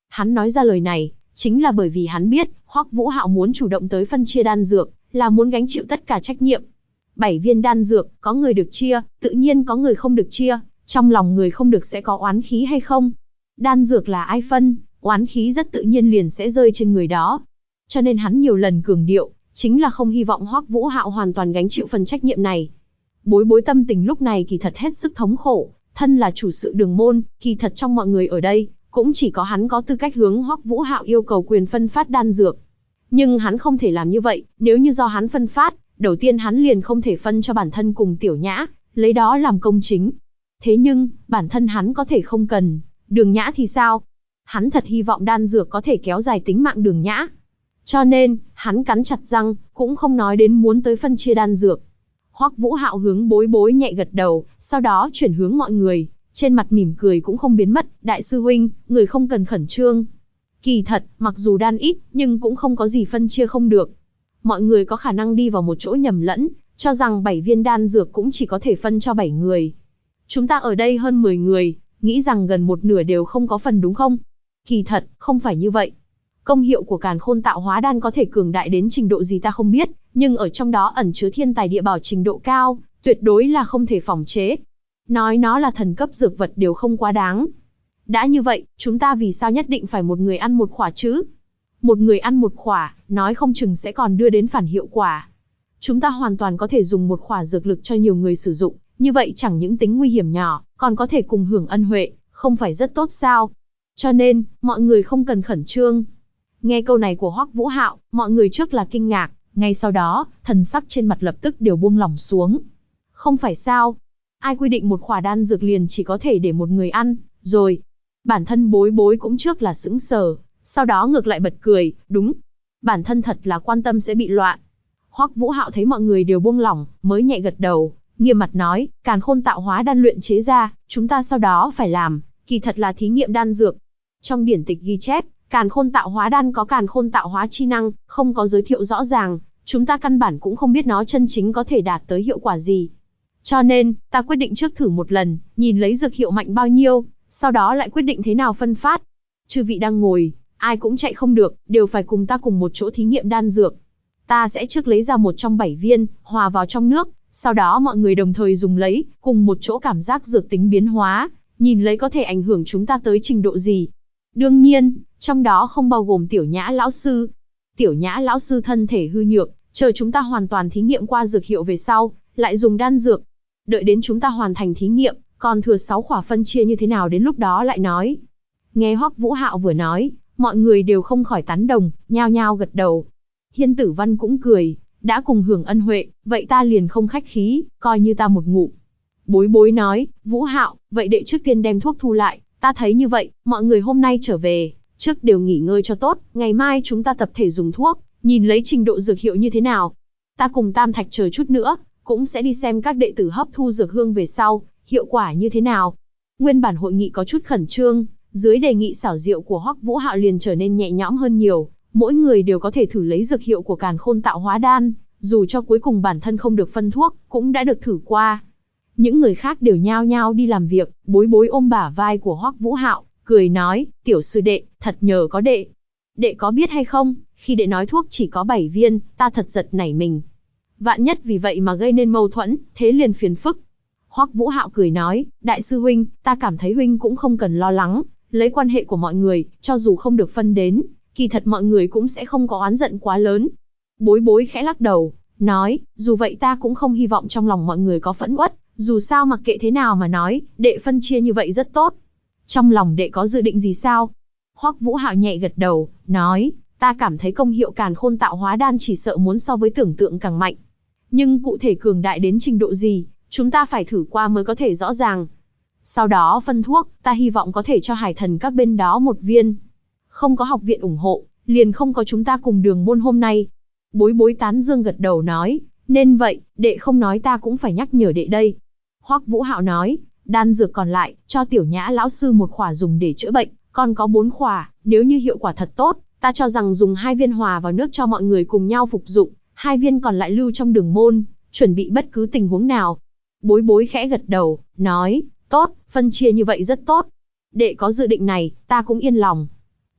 Hắn nói ra lời này, chính là bởi vì hắn biết, Hoắc Vũ Hạo muốn chủ động tới phân chia đan dược, là muốn gánh chịu tất cả trách nhiệm. 7 viên đan dược, có người được chia, tự nhiên có người không được chia, trong lòng người không được sẽ có oán khí hay không? Đan dược là ai phân, oán khí rất tự nhiên liền sẽ rơi trên người đó. Cho nên hắn nhiều lần cường điệu, chính là không hy vọng Hoắc Vũ Hạo hoàn toàn gánh chịu phần trách nhiệm này. Bối Bối tâm tình lúc này kỳ thật hết sức thống khổ, thân là chủ sự đường môn, kỳ thật trong mọi người ở đây, cũng chỉ có hắn có tư cách hướng Hoắc Vũ Hạo yêu cầu quyền phân phát đan dược. Nhưng hắn không thể làm như vậy, nếu như do hắn phân phát, đầu tiên hắn liền không thể phân cho bản thân cùng Tiểu Nhã, lấy đó làm công chính. Thế nhưng, bản thân hắn có thể không cần, Đường Nhã thì sao? Hắn thật hy vọng đan dược có thể kéo dài tính mạng Đường Nhã. Cho nên, hắn cắn chặt răng, cũng không nói đến muốn tới phân chia đan dược. Hoắc Vũ Hạo hướng Bối Bối nhẹ gật đầu, sau đó chuyển hướng mọi người, trên mặt mỉm cười cũng không biến mất, đại sư huynh, người không cần khẩn trương. Kỳ thật, mặc dù đan ít, nhưng cũng không có gì phân chia không được. Mọi người có khả năng đi vào một chỗ nhầm lẫn, cho rằng 7 viên đan dược cũng chỉ có thể phân cho 7 người. Chúng ta ở đây hơn 10 người, nghĩ rằng gần một nửa đều không có phần đúng không? Kỳ thật, không phải như vậy. Công hiệu của Càn Khôn Tạo Hóa Đan có thể cường đại đến trình độ gì ta không biết, nhưng ở trong đó ẩn chứa thiên tài địa bảo trình độ cao, tuyệt đối là không thể phỏng chế. Nói nó là thần cấp dược vật đều không quá đáng. Đã như vậy, chúng ta vì sao nhất định phải một người ăn một khỏa chứ? Một người ăn một khỏa, nói không chừng sẽ còn đưa đến phản hiệu quả. Chúng ta hoàn toàn có thể dùng một khỏa dược lực cho nhiều người sử dụng, như vậy chẳng những tính nguy hiểm nhỏ, còn có thể cùng hưởng ân huệ, không phải rất tốt sao? Cho nên, mọi người không cần khẩn trương. Nghe câu này của Hoắc Vũ Hạo, mọi người trước là kinh ngạc, ngay sau đó, thần sắc trên mặt lập tức đều buông lỏng xuống. Không phải sao? Ai quy định một khỏa đan dược liền chỉ có thể để một người ăn, rồi. Bản thân Bối Bối cũng trước là sững sờ, sau đó ngược lại bật cười, đúng. Bản thân thật là quan tâm sẽ bị loạn. Hoắc Vũ Hạo thấy mọi người đều buông lỏng, mới nhẹ gật đầu, nghiêm mặt nói, Càn Khôn Tạo Hóa Đan luyện chế ra, chúng ta sau đó phải làm, kỳ thật là thí nghiệm đan dược. Trong điển tịch ghi chép, Càn Khôn Tạo Hóa Đan có Càn Khôn Tạo Hóa chi năng, không có giới thiệu rõ ràng, chúng ta căn bản cũng không biết nó chân chính có thể đạt tới hiệu quả gì. Cho nên, ta quyết định trước thử một lần, nhìn lấy dược hiệu mạnh bao nhiêu, sau đó lại quyết định thế nào phân phát. Chư vị đang ngồi, ai cũng chạy không được, đều phải cùng ta cùng một chỗ thí nghiệm đan dược. Ta sẽ trước lấy ra một trong 7 viên, hòa vào trong nước, sau đó mọi người đồng thời dùng lấy, cùng một chỗ cảm giác dược tính biến hóa, nhìn lấy có thể ảnh hưởng chúng ta tới trình độ gì. Đương nhiên, trong đó không bao gồm Tiểu Nhã lão sư. Tiểu Nhã lão sư thân thể hư nhược, chờ chúng ta hoàn toàn thí nghiệm qua dược hiệu về sau, lại dùng đan dược. Đợi đến chúng ta hoàn thành thí nghiệm, còn thừa 6 khỏa phân chia như thế nào đến lúc đó lại nói. Nghe Hoắc Vũ Hạo vừa nói, mọi người đều không khỏi tán đồng, nhao nhao gật đầu. Thiên Tử Văn cũng cười, đã cùng hưởng ân huệ, vậy ta liền không khách khí, coi như ta một ngụm. Bối Bối nói, Vũ Hạo, vậy đệ trước tiên đem thuốc thu lại, ta thấy như vậy, mọi người hôm nay trở về, trước đều nghỉ ngơi cho tốt, ngày mai chúng ta tập thể dùng thuốc, nhìn lấy trình độ dược hiệu như thế nào. Ta cùng Tam Thạch chờ chút nữa, cũng sẽ đi xem các đệ tử hấp thu dược hương về sau, hiệu quả như thế nào. Nguyên bản hội nghị có chút khẩn trương, dưới đề nghị xảo diệu của Hoắc Vũ Hạo liền trở nên nhẹ nhõm hơn nhiều, mỗi người đều có thể thử lấy dược hiệu của Càn Khôn Tạo Hóa Đan, dù cho cuối cùng bản thân không được phân thuốc, cũng đã được thử qua. Những người khác đều nhao nhao đi làm việc, Bối Bối ôm bả vai của Hoắc Vũ Hạo, cười nói, tiểu sư đệ, thật nhờ có đệ. Đệ có biết hay không, khi đệ nói thuốc chỉ có 7 viên, ta thật giật nảy mình. Vạn nhất vì vậy mà gây nên mâu thuẫn, thế liền phiền phức. Hoắc Vũ Hạo cười nói, đại sư huynh, ta cảm thấy huynh cũng không cần lo lắng, lấy quan hệ của mọi người, cho dù không được phân đến, kỳ thật mọi người cũng sẽ không có oán giận quá lớn. Bối Bối khẽ lắc đầu, nói, dù vậy ta cũng không hy vọng trong lòng mọi người có phẫn uất, dù sao mặc kệ thế nào mà nói, đệ phân chia như vậy rất tốt. Trong lòng đệ có dự định gì sao? Hoắc Vũ Hạo nhẹ gật đầu, nói, ta cảm thấy công hiệu Càn Khôn Tạo Hóa Đan chỉ sợ muốn so với tưởng tượng càng mạnh. Nhưng cụ thể cường đại đến trình độ gì, chúng ta phải thử qua mới có thể rõ ràng. Sau đó phân thuốc, ta hy vọng có thể cho Hải Thần các bên đó một viên. Không có học viện ủng hộ, liền không có chúng ta cùng đường môn hôm nay. Bối Bối tán dương gật đầu nói, nên vậy, đệ không nói ta cũng phải nhắc nhở đệ đây. Hoắc Vũ Hạo nói, đan dược còn lại, cho Tiểu Nhã lão sư một khỏa dùng để chữa bệnh, còn có 4 khỏa, nếu như hiệu quả thật tốt, ta cho rằng dùng 2 viên hòa vào nước cho mọi người cùng nhau phục dụng, 2 viên còn lại lưu trong đường môn, chuẩn bị bất cứ tình huống nào. Bối Bối khẽ gật đầu, nói, tốt, phân chia như vậy rất tốt. Đệ có dự định này, ta cũng yên lòng.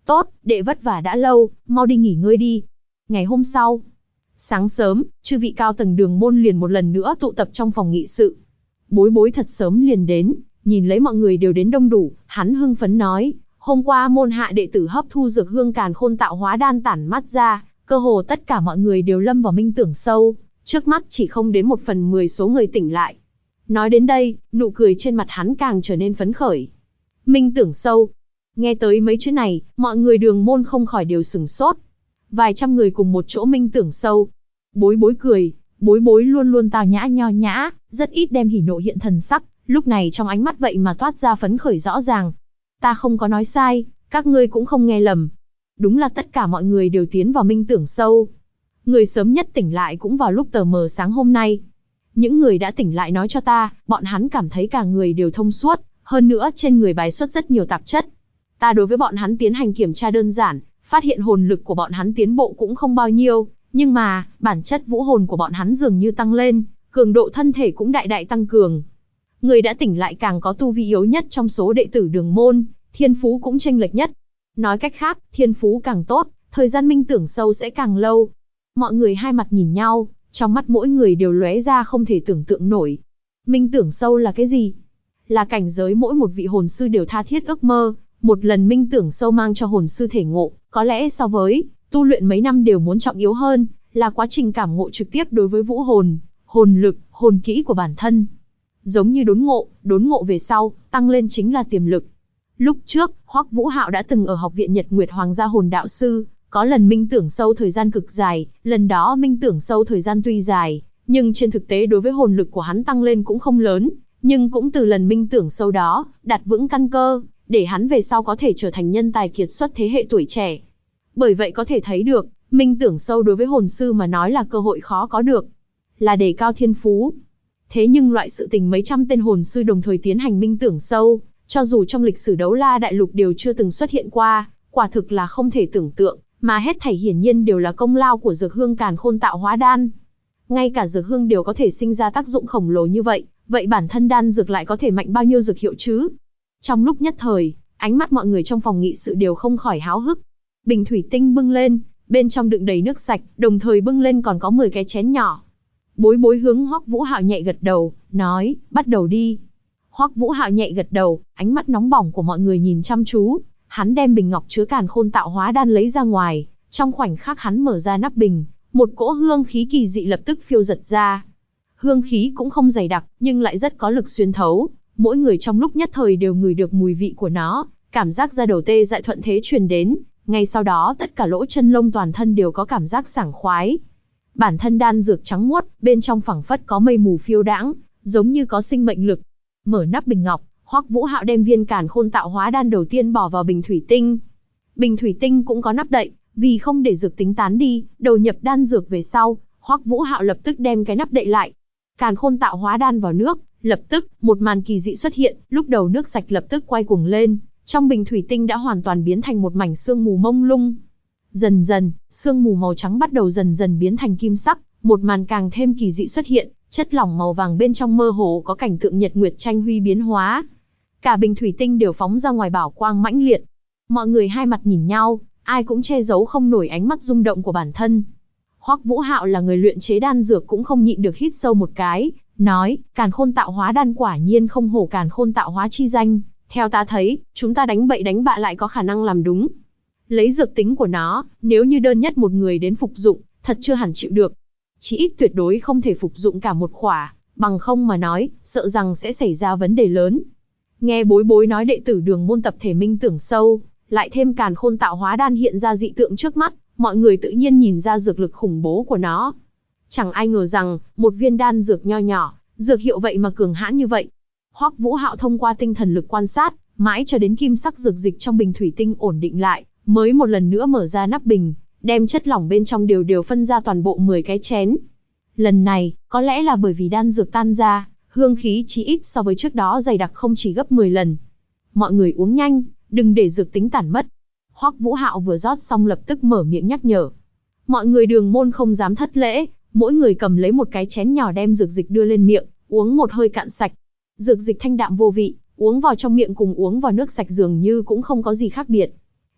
Tốt, đệ vất vả đã lâu, mau đi nghỉ ngơi đi. Ngày hôm sau, sáng sớm, chư vị cao tầng đường môn liền một lần nữa tụ tập trong phòng nghị sự. Bối bối thật sớm liền đến, nhìn lấy mọi người đều đến đông đủ, hắn hưng phấn nói, hôm qua môn hạ đệ tử hấp thu dược hương càn khôn tạo hóa đan tản mát ra, cơ hồ tất cả mọi người đều lâm vào minh tưởng sâu, trước mắt chỉ không đến 1/10 số người tỉnh lại. Nói đến đây, nụ cười trên mặt hắn càng trở nên phấn khởi. Minh tưởng sâu. Nghe tới mấy chữ này, mọi người đường môn không khỏi đều sửng sốt. Vài trăm người cùng một chỗ minh tưởng sâu. Bối bối cười, bối bối luôn luôn tào nhã nho nhã, rất ít đem hỉ nộ hiện thần sắc, lúc này trong ánh mắt vậy mà toát ra phấn khởi rõ ràng. Ta không có nói sai, các ngươi cũng không nghe lầm. Đúng là tất cả mọi người đều tiến vào minh tưởng sâu. Người sớm nhất tỉnh lại cũng vào lúc tờ mờ sáng hôm nay. Những người đã tỉnh lại nói cho ta, bọn hắn cảm thấy cả người đều thông suốt, hơn nữa trên người bài xuất rất nhiều tạp chất. Ta đối với bọn hắn tiến hành kiểm tra đơn giản, phát hiện hồn lực của bọn hắn tiến bộ cũng không bao nhiêu, nhưng mà, bản chất vũ hồn của bọn hắn dường như tăng lên, cường độ thân thể cũng đại đại tăng cường. Người đã tỉnh lại càng có tu vi yếu nhất trong số đệ tử đường môn, thiên phú cũng chênh lệch nhất. Nói cách khác, thiên phú càng tốt, thời gian minh tưởng sâu sẽ càng lâu. Mọi người hai mặt nhìn nhau, trong mắt mỗi người đều lóe ra không thể tưởng tượng nổi. Minh tưởng sâu là cái gì? Là cảnh giới mỗi một vị hồn sư đều tha thiết ước mơ, một lần minh tưởng sâu mang cho hồn sư thể ngộ, có lẽ so với tu luyện mấy năm đều muốn trọng yếu hơn, là quá trình cảm ngộ trực tiếp đối với vũ hồn, hồn lực, hồn kỹ của bản thân. Giống như đốn ngộ về sau, tăng lên chính là tiềm lực. Lúc trước, Hoắc Vũ Hạo đã từng ở học viện Nhật Nguyệt Hoàng gia hồn đạo sư, có lần minh tưởng sâu thời gian cực dài, lần đó minh tưởng sâu thời gian tuy dài, nhưng trên thực tế đối với hồn lực của hắn tăng lên cũng không lớn, nhưng cũng từ lần minh tưởng sâu đó, đặt vững căn cơ, để hắn về sau có thể trở thành nhân tài kiệt xuất thế hệ tuổi trẻ. Bởi vậy có thể thấy được, minh tưởng sâu đối với hồn sư mà nói là cơ hội khó có được, là đề cao thiên phú. Thế nhưng loại sự tình mấy trăm tên hồn sư đồng thời tiến hành minh tưởng sâu, cho dù trong lịch sử đấu la đại lục đều chưa từng xuất hiện qua, quả thực là không thể tưởng tượng, mà hết thảy hiển nhiên đều là công lao của dược hương càn khôn tạo hóa đan. Ngay cả dược hương đều có thể sinh ra tác dụng khổng lồ như vậy, vậy bản thân đan dược lại có thể mạnh bao nhiêu dược hiệu chứ? Trong lúc nhất thời, ánh mắt mọi người trong phòng nghị sự đều không khỏi háo hức. Bình thủy tinh bưng lên, bên trong đựng đầy nước sạch, đồng thời bưng lên còn có 10 cái chén nhỏ. Bối bối hướng Hoắc Vũ Hạo nhẹ gật đầu, nói, bắt đầu đi. Hoắc Vũ Hạo nhẹ gật đầu, ánh mắt nóng bỏng của mọi người nhìn chăm chú. Hắn đem bình ngọc chứa càn khôn tạo hóa đan lấy ra ngoài, trong khoảnh khắc hắn mở ra nắp bình, một cỗ hương khí kỳ dị lập tức phiêu dật ra. Hương khí cũng không dày đặc, nhưng lại rất có lực xuyên thấu, mỗi người trong lúc nhất thời đều ngửi được mùi vị của nó, cảm giác da đầu tê dại thuận thế truyền đến, ngay sau đó tất cả lỗ chân lông toàn thân đều có cảm giác sảng khoái. Bản thân đan dược trắng muốt, bên trong phảng phất có mây mù phiêu đãng, giống như có sinh mệnh lực. Mở nắp bình ngọc, Hoắc Vũ Hạo đem viên càn khôn tạo hóa đan đầu tiên bỏ vào bình thủy tinh. Bình thủy tinh cũng có nắp đậy, vì không để dược tính tán đi, đầu nhập đan dược về sau, Hoắc Vũ Hạo lập tức đem cái nắp đậy lại. Càn khôn tạo hóa đan vào nước, lập tức, một màn kỳ dị xuất hiện, lúc đầu nước sạch lập tức quay cuồng lên, trong bình thủy tinh đã hoàn toàn biến thành một mảnh sương mù mông lung. Dần dần, sương mù màu trắng bắt đầu dần dần biến thành kim sắc, một màn càng thêm kỳ dị xuất hiện, chất lỏng màu vàng bên trong mơ hồ có cảnh tượng nhật nguyệt tranh huy biến hóa. Cả bình thủy tinh đều phóng ra ngoài bảo quang mãnh liệt. Mọi người hai mặt nhìn nhau, ai cũng che giấu không nổi ánh mắt rung động của bản thân. Hoắc Vũ Hạo là người luyện chế đan dược cũng không nhịn được hít sâu một cái, nói, càn khôn tạo hóa đan quả nhiên không hổ càn khôn tạo hóa chi danh, theo ta thấy, chúng ta đánh bậy đánh bạ lại có khả năng làm đúng. Lấy dược tính của nó, nếu như đơn nhất một người đến phục dụng, thật chưa hẳn chịu được. Chỉ ít tuyệt đối không thể phục dụng cả một khỏa, bằng không mà nói, sợ rằng sẽ xảy ra vấn đề lớn. Nghe bối bối nói đệ tử đường môn tập thể minh tưởng sâu, lại thêm càn khôn tạo hóa đan hiện ra dị tượng trước mắt, mọi người tự nhiên nhìn ra dược lực khủng bố của nó. Chẳng ai ngờ rằng, một viên đan dược nho nhỏ, dược hiệu vậy mà cường hãn như vậy. Hoắc Vũ Hạo thông qua tinh thần lực quan sát, mãi cho đến kim sắc dược dịch trong bình thủy tinh ổn định lại, mới một lần nữa mở ra nắp bình, đem chất lỏng bên trong đều phân ra toàn bộ 10 cái chén. Lần này, có lẽ là bởi vì đan dược tan ra, hương khí chí ít so với trước đó dày đặc không chỉ gấp 10 lần. Mọi người uống nhanh, đừng để dược tính tản mất. Hoắc Vũ Hạo vừa rót xong lập tức mở miệng nhắc nhở. Mọi người đường môn không dám thất lễ, mỗi người cầm lấy một cái chén nhỏ đem dược dịch đưa lên miệng, uống một hơi cạn sạch. Dược dịch thanh đạm vô vị, uống vào trong miệng cùng uống vào nước sạch dường như cũng không có gì khác biệt.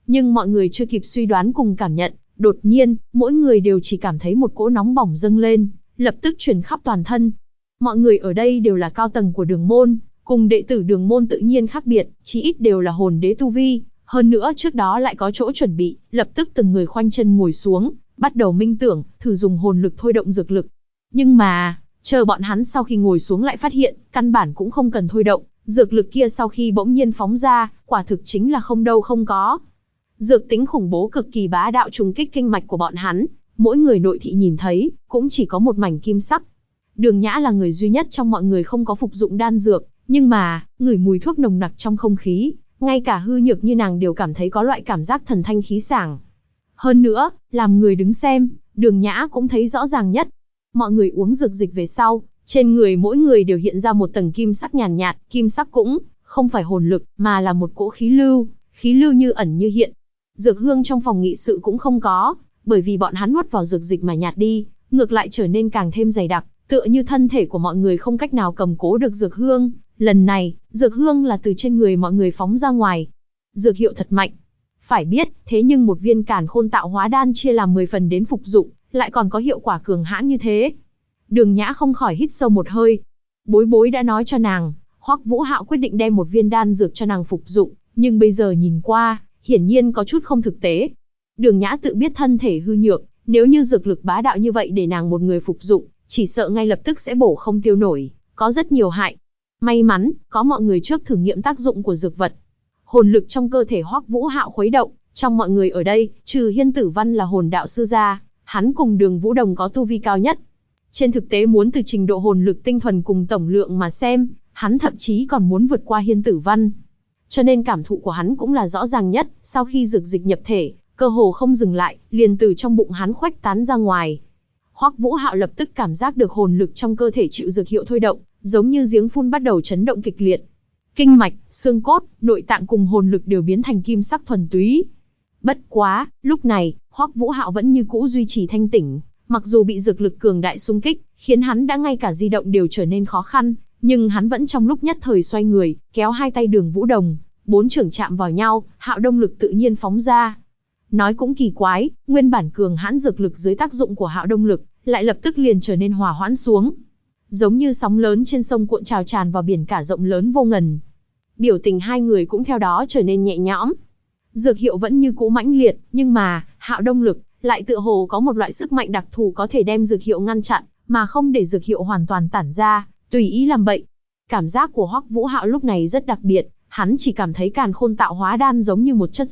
nhưng mọi người chưa kịp suy đoán cùng cảm nhận, đột nhiên, mỗi người đều chỉ cảm thấy một cỗ nóng bỏng dâng lên, lập tức truyền khắp toàn thân. Mọi người ở đây đều là cao tầng của Đường môn, cùng đệ tử Đường môn tự nhiên khác biệt, chí ít đều là hồn đế tu vi, hơn nữa trước đó lại có chỗ chuẩn bị, lập tức từng người khoanh chân ngồi xuống, bắt đầu minh tưởng, thử dùng hồn lực thôi động dược lực. Nhưng mà, chờ bọn hắn sau khi ngồi xuống lại phát hiện, căn bản cũng không cần thôi động, dược lực kia sau khi bỗng nhiên phóng ra, quả thực chính là không đâu không có. Dược tính khủng bố cực kỳ bá đạo trùng kích kinh mạch của bọn hắn, mỗi người nội thị nhìn thấy, cũng chỉ có một mảnh kim sắc. Đường Nhã là người duy nhất trong mọi người không có phục dụng đan dược, nhưng mà, ngửi mùi thuốc nồng nặc trong không khí, ngay cả hư nhược như nàng đều cảm thấy có loại cảm giác thần thanh khí sảng. Hơn nữa, làm người đứng xem, Đường Nhã cũng thấy rõ ràng nhất. Mọi người uống dược dịch về sau, trên người mỗi người đều hiện ra một tầng kim sắc nhàn nhạt, kim sắc cũng không phải hồn lực, mà là một cỗ khí lưu như ẩn như hiện. Dược hương trong phòng nghị sự cũng không có, bởi vì bọn hắn nuốt vào dược dịch mà nhạt đi, ngược lại trở nên càng thêm dày đặc, tựa như thân thể của mọi người không cách nào cầm cố được dược hương. Lần này, dược hương là từ trên người mọi người phóng ra ngoài. Dược hiệu thật mạnh. Phải biết, thế nhưng một viên càn khôn tạo hóa đan chia làm 10 phần đến phục dụng, lại còn có hiệu quả cường hãn như thế. Đường Nhã không khỏi hít sâu một hơi. Bối bối đã nói cho nàng, Hoắc Vũ Hạo quyết định đem một viên đan dược cho nàng phục dụng, nhưng bây giờ nhìn qua, hiển nhiên có chút không thực tế. Đường Nhã tự biết thân thể hư nhược, nếu như dược lực bá đạo như vậy để nàng một người phục dụng, chỉ sợ ngay lập tức sẽ bổ không tiêu nổi, có rất nhiều hại. May mắn, có mọi người trước thử nghiệm tác dụng của dược vật. Hồn lực trong cơ thể Hoắc Vũ Hạo khuấy động, trong mọi người ở đây, trừ Hiên Tử Văn là hồn đạo sư ra, hắn cùng Đường Vũ Đồng có tu vi cao nhất. Trên thực tế muốn từ trình độ hồn lực tinh thuần cùng tổng lượng mà xem, hắn thậm chí còn muốn vượt qua Hiên Tử Văn. Cho nên cảm thụ của hắn cũng là rõ ràng nhất, sau khi dược dịch nhập thể, cơ hồ không dừng lại, liền từ trong bụng hắn khuếch tán ra ngoài. Hoắc Vũ Hạo lập tức cảm giác được hồn lực trong cơ thể chịu dược hiệu thôi động, giống như giếng phun bắt đầu chấn động kịch liệt. Kinh mạch, xương cốt, nội tạng cùng hồn lực đều biến thành kim sắc thuần túy. Bất quá, lúc này, Hoắc Vũ Hạo vẫn như cũ duy trì thanh tỉnh, mặc dù bị dược lực cường đại xung kích, khiến hắn đã ngay cả di động đều trở nên khó khăn, nhưng hắn vẫn trong lúc nhất thời xoay người, kéo hai tay Đường Vũ Đồng, bốn trưởng chạm vào nhau, hạo đông lực tự nhiên phóng ra. Nói cũng kỳ quái, nguyên bản cường hãn dược lực dưới tác dụng của hạo đông lực, lại lập tức liền trở nên hòa hoãn xuống. Giống như sóng lớn trên sông cuộn trào tràn vào biển cả rộng lớn vô ngần. Biểu tình hai người cũng theo đó trở nên nhẹ nhõm. Dược hiệu vẫn như cũ mãnh liệt, nhưng mà, hạo đông lực, lại tựa hồ có một loại sức mạnh đặc thù có thể đem dược hiệu ngăn chặn, mà không để dược hiệu hoàn toàn tản ra, tùy ý làm bậy. Cảm giác của Hoắc Vũ Hạo lúc này rất đặc biệt, hắn chỉ cảm thấy càn khôn tạo hóa đan giống như một chất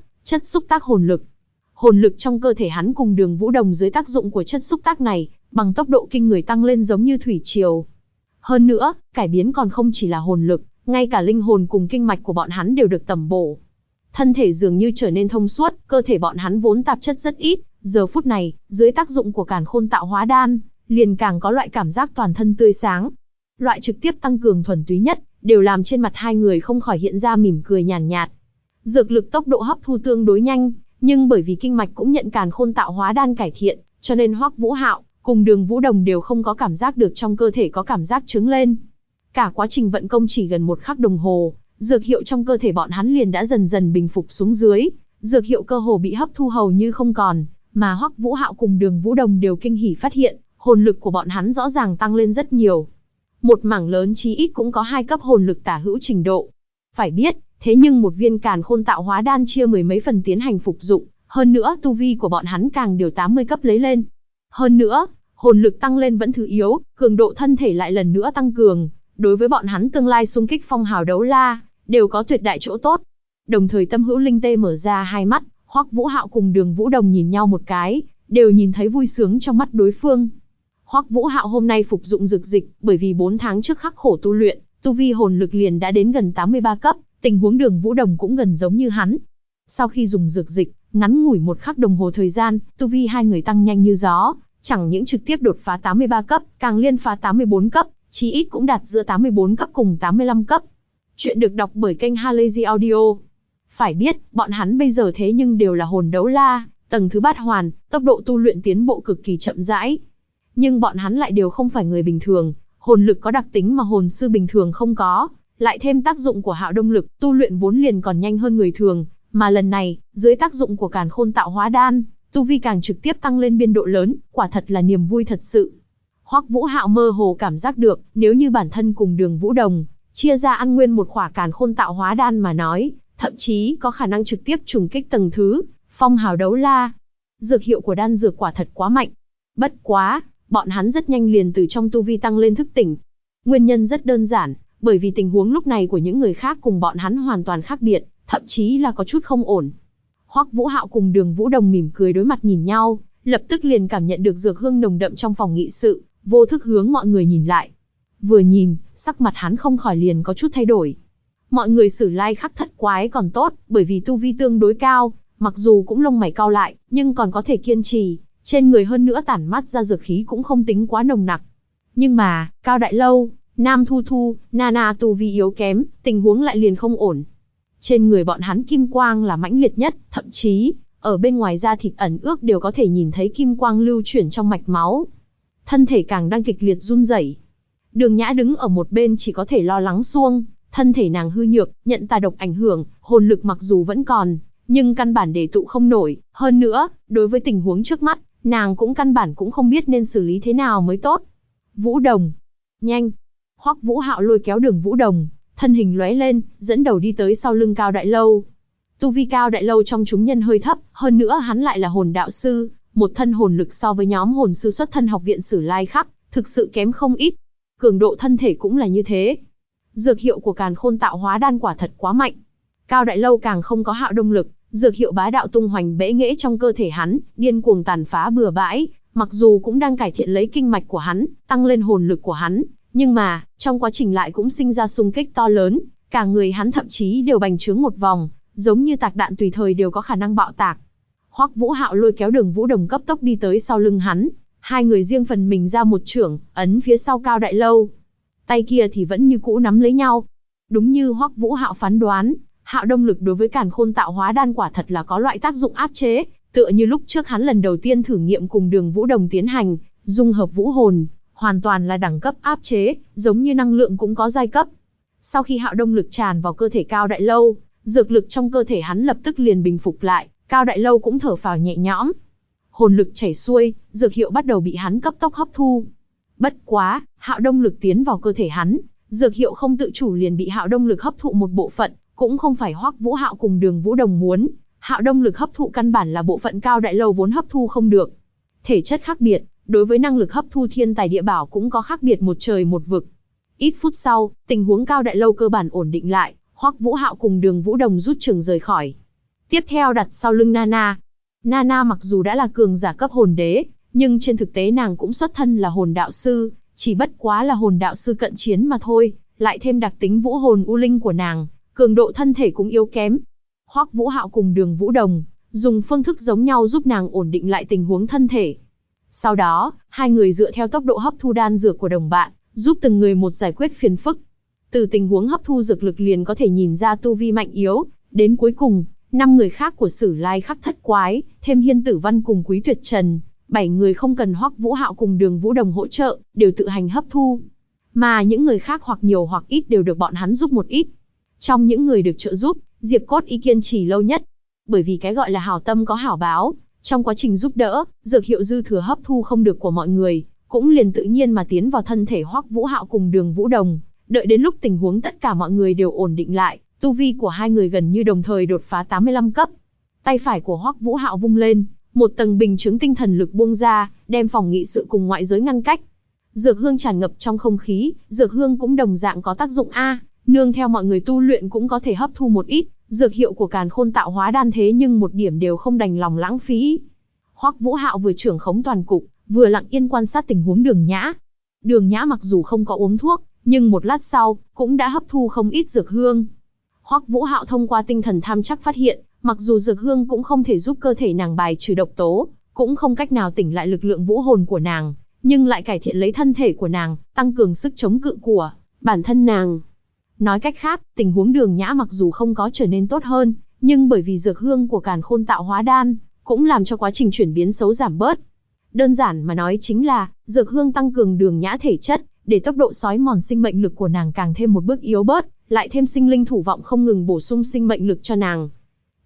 xúc tác hồn lực. Hồn lực trong cơ thể hắn cùng Đường Vũ Đồng dưới tác dụng của chất xúc tác này, bằng tốc độ kinh người tăng lên giống như thủy triều. Hơn nữa, cải biến còn không chỉ là hồn lực, ngay cả linh hồn cùng kinh mạch của bọn hắn đều được tẩm bổ. Thân thể dường như trở nên thông suốt, cơ thể bọn hắn vốn tạp chất rất ít, giờ phút này, dưới tác dụng của càn khôn tạo hóa đan, liền càng có loại cảm giác toàn thân tươi sáng. Loại trực tiếp tăng cường thuần túy nhất, đều làm trên mặt hai người không khỏi hiện ra mỉm cười nhàn nhạt. Dược lực tốc độ hấp thu tương đối nhanh, nhưng bởi vì kinh mạch cũng nhận càn khôn tạo hóa đan cải thiện, cho nên Hoắc Vũ Hạo cùng Đường Vũ Đồng đều không có cảm giác được trong cơ thể có cảm giác trướng lên. Cả quá trình vận công chỉ gần 1 khắc đồng hồ, dược hiệu trong cơ thể bọn hắn liền đã dần dần bình phục xuống dưới, dược hiệu cơ hồ bị hấp thu hầu như không còn, mà Hoắc Vũ Hạo cùng Đường Vũ Đồng đều kinh hỉ phát hiện, hồn lực của bọn hắn rõ ràng tăng lên rất nhiều. Một mảng lớn chí ít cũng có 2 cấp hồn lực tả hữu trình độ. Phải biết, thế nhưng một viên càn khôn tạo hóa đan chia 10 mấy phần tiến hành phục dụng, hơn nữa tu vi của bọn hắn càng điều 80 cấp lấy lên. Hơn nữa, hồn lực tăng lên vẫn thứ yếu, cường độ thân thể lại lần nữa tăng cường, đối với bọn hắn tương lai xung kích phong hào đấu la, đều có tuyệt đại chỗ tốt. Đồng thời Tâm Hữu Linh Tê mở ra hai mắt, Hoắc Vũ Hạo cùng Đường Vũ Đồng nhìn nhau một cái, đều nhìn thấy vui sướng trong mắt đối phương. Hoắc Vũ Hạo hôm nay phục dụng dược dịch, bởi vì 4 tháng trước khắc khổ tu luyện, tu vi hồn lực liền đã đến gần 83 cấp, tình huống Đường Vũ Đồng cũng gần giống như hắn. Sau khi dùng dược dịch, ngắn ngủi 1 khắc đồng hồ thời gian, tu vi hai người tăng nhanh như gió, chẳng những trực tiếp đột phá 83 cấp, càng liên phá 84 cấp, chí ít cũng đạt giữa 84 cấp cùng 85 cấp. Chuyện được đọc bởi kênh Halazy Audio. Phải biết, bọn hắn bây giờ thế nhưng đều là hồn đấu la, tầng thứ bát hoàn, tốc độ tu luyện tiến bộ cực kỳ chậm rãi. Nhưng bọn hắn lại đều không phải người bình thường, hồn lực có đặc tính mà hồn sư bình thường không có, lại thêm tác dụng của hạo đông lực, tu luyện vốn liền còn nhanh hơn người thường, Mà lần này, dưới tác dụng của Càn Khôn Tạo Hóa Đan, tu vi càng trực tiếp tăng lên biên độ lớn, quả thật là niềm vui thật sự. Hoắc Vũ Hạo mơ hồ cảm giác được, nếu như bản thân cùng Đường Vũ Đồng chia ra ăn nguyên một khỏa Càn Khôn Tạo Hóa Đan mà nói, thậm chí có khả năng trực tiếp trùng kích tầng thứ Phong Hào Đấu La. Dược hiệu của đan dược quả thật quá mạnh. Bất quá, bọn hắn rất nhanh liền từ trong tu vi tăng lên thức tỉnh. Nguyên nhân rất đơn giản, bởi vì tình huống lúc này của những người khác cùng bọn hắn hoàn toàn khác biệt, thậm chí là có chút không ổn. Hoắc Vũ Hạo cùng Đường Vũ Đồng mỉm cười đối mặt nhìn nhau, lập tức liền cảm nhận được dược hương nồng đậm trong phòng nghị sự, vô thức hướng mọi người nhìn lại. Vừa nhìn, sắc mặt hắn không khỏi liền có chút thay đổi. Mọi người Sử Lai Khắc Thất Quái còn tốt, bởi vì tu vi tương đối cao, mặc dù cũng lông mày cau lại, nhưng còn có thể kiên trì, trên người hơn nữa tản mát ra dược khí cũng không tính quá nồng nặc. Nhưng mà, Cao Đại Lâu, Nam Thu Thu, Nana tu vi yếu kém, tình huống lại liền không ổn. Trên người bọn hắn kim quang là mãnh liệt nhất, thậm chí, ở bên ngoài da thịt ẩn ước đều có thể nhìn thấy kim quang lưu chuyển trong mạch máu. Thân thể càng đang kịch liệt run rẩy. Đường Nhã đứng ở một bên chỉ có thể lo lắng xuông, thân thể nàng hư nhược, nhận tà độc ảnh hưởng, hồn lực mặc dù vẫn còn, nhưng căn bản để tụ không nổi. Hơn nữa, đối với tình huống trước mắt, nàng cũng căn bản cũng không biết nên xử lý thế nào mới tốt. Vũ Đồng, nhanh! Hoắc Vũ Hạo lôi kéo Đường Vũ Đồng, thân hình lóe lên, dẫn đầu đi tới sau lưng Cao Đại Lâu. Tu vi Cao Đại Lâu trong chúng nhân hơi thấp, hơn nữa hắn lại là hồn đạo sư, một thân hồn lực so với nhóm hồn sư xuất thân học viện Sử Lai Khắc, thực sự kém không ít. Cường độ thân thể cũng là như thế. Dược hiệu của Càn Khôn Tạo Hóa Đan quả thật quá mạnh. Cao Đại Lâu càng không có hạo động lực, dược hiệu bá đạo tung hoành bẽ nghễ trong cơ thể hắn, điên cuồng tàn phá bừa bãi, mặc dù cũng đang cải thiện lấy kinh mạch của hắn, tăng lên hồn lực của hắn, nhưng mà, trong quá trình lại cũng sinh ra xung kích to lớn, cả người hắn thậm chí đều bành trướng một vòng, giống như tạc đạn tùy thời đều có khả năng bạo tạc. Hoắc Vũ Hạo lôi kéo Đường Vũ Đồng cấp tốc đi tới sau lưng hắn, hai người riêng phần mình ra một chưởng, ấn phía sau Cao Đại Lâu. Tay kia thì vẫn như cũ nắm lấy nhau. Đúng như Hoắc Vũ Hạo phán đoán, hạo động lực đối với Càn Khôn Tạo Hóa Đan quả thật là có loại tác dụng áp chế, tựa như lúc trước hắn lần đầu tiên thử nghiệm cùng Đường Vũ Đồng tiến hành dung hợp vũ hồn, hoàn toàn là đẳng cấp áp chế, giống như năng lượng cũng có giai cấp. Sau khi hạo động lực tràn vào cơ thể Cao Đại Lâu, dược lực trong cơ thể hắn lập tức liền bình phục lại, Cao Đại Lâu cũng thở phào nhẹ nhõm. Hồn lực chảy xuôi, dược hiệu bắt đầu bị hắn cấp tốc hấp thu. Bất quá, hạo động lực tiến vào cơ thể hắn, dược hiệu không tự chủ liền bị hạo động lực hấp thụ một bộ phận, cũng không phải Hoắc Vũ Hạo cùng Đường Vũ Đồng muốn. Hạo động lực hấp thụ căn bản là bộ phận Cao Đại Lâu vốn hấp thu không được. Thể chất khác biệt, đối với năng lực hấp thu thiên tài địa bảo cũng có khác biệt một trời một vực. Ít phút sau, tình huống Cao Đại Lâu cơ bản ổn định lại, Hoắc Vũ Hạo cùng Đường Vũ Đồng rút trường rời khỏi. Tiếp theo đặt sau lưng Nana. Nana mặc dù đã là cường giả cấp hồn đế, nhưng trên thực tế nàng cũng xuất thân là hồn đạo sư, chỉ bất quá là hồn đạo sư cận chiến mà thôi, lại thêm đặc tính vũ hồn u linh của nàng, cường độ thân thể cũng yếu kém. Hoắc Vũ Hạo cùng Đường Vũ Đồng dùng phương thức giống nhau giúp nàng ổn định lại tình huống thân thể. Sau đó, hai người dựa theo tốc độ hấp thu đan dược của đồng bạn, giúp từng người một giải quyết phiền phức. Từ tình huống hấp thu dược lực liền có thể nhìn ra tu vi mạnh yếu, đến cuối cùng, 5 người khác của Sử Lai Khắc Thất Quái, thêm Hiên Tử Văn cùng Quý Tuyệt Trần, 7 người không cần Hoắc Vũ Hạo cùng Đường Vũ Đồng hỗ trợ, đều tự hành hấp thu. Mà những người khác hoặc nhiều hoặc ít đều được bọn hắn giúp một ít. Trong những người được trợ giúp, Diệp Cốt Y kiên trì lâu nhất. Bởi vì cái gọi là hảo tâm có hảo báo, trong quá trình giúp đỡ, dược hiệu dư thừa hấp thu không được của mọi người, cũng liền tự nhiên mà tiến vào thân thể Hoắc Vũ Hạo cùng Đường Vũ Đồng. Đợi đến lúc tình huống tất cả mọi người đều ổn định lại, tu vi của hai người gần như đồng thời đột phá 85 cấp. Tay phải của Hoắc Vũ Hạo vung lên, một tầng bình chứng tinh thần lực buông ra, đem phòng nghị sự cùng ngoại giới ngăn cách. Dược hương tràn ngập trong không khí, dược hương cũng đồng dạng có tác dụng nương theo mọi người tu luyện cũng có thể hấp thu một ít, dược hiệu của Càn Khôn Tạo Hóa Đan thế nhưng một điểm đều không đành lòng lãng phí. Hoắc Vũ Hạo vừa trưởng khống toàn cục, vừa lặng yên quan sát tình huống Đường Nhã. Đường Nhã mặc dù không có uống thuốc, nhưng một lát sau, cũng đã hấp thu không ít dược hương. Hoắc Vũ Hạo thông qua tinh thần tham chắc phát hiện, mặc dù dược hương cũng không thể giúp cơ thể nàng bài trừ độc tố, cũng không cách nào tỉnh lại lực lượng vũ hồn của nàng, nhưng lại cải thiện lấy thân thể của nàng, tăng cường sức chống cự của bản thân nàng. Nói cách khác, tình huống Đường Nhã mặc dù không có trở nên tốt hơn, nhưng bởi vì dược hương của Càn Khôn Tạo Hóa Đan, cũng làm cho quá trình chuyển biến xấu giảm bớt. Đơn giản mà nói chính là, dược hương tăng cường Đường Nhã thể chất, để tốc độ xói mòn sinh mệnh lực của nàng càng thêm một bước yếu bớt, lại thêm sinh linh thủ vọng không ngừng bổ sung sinh mệnh lực cho nàng.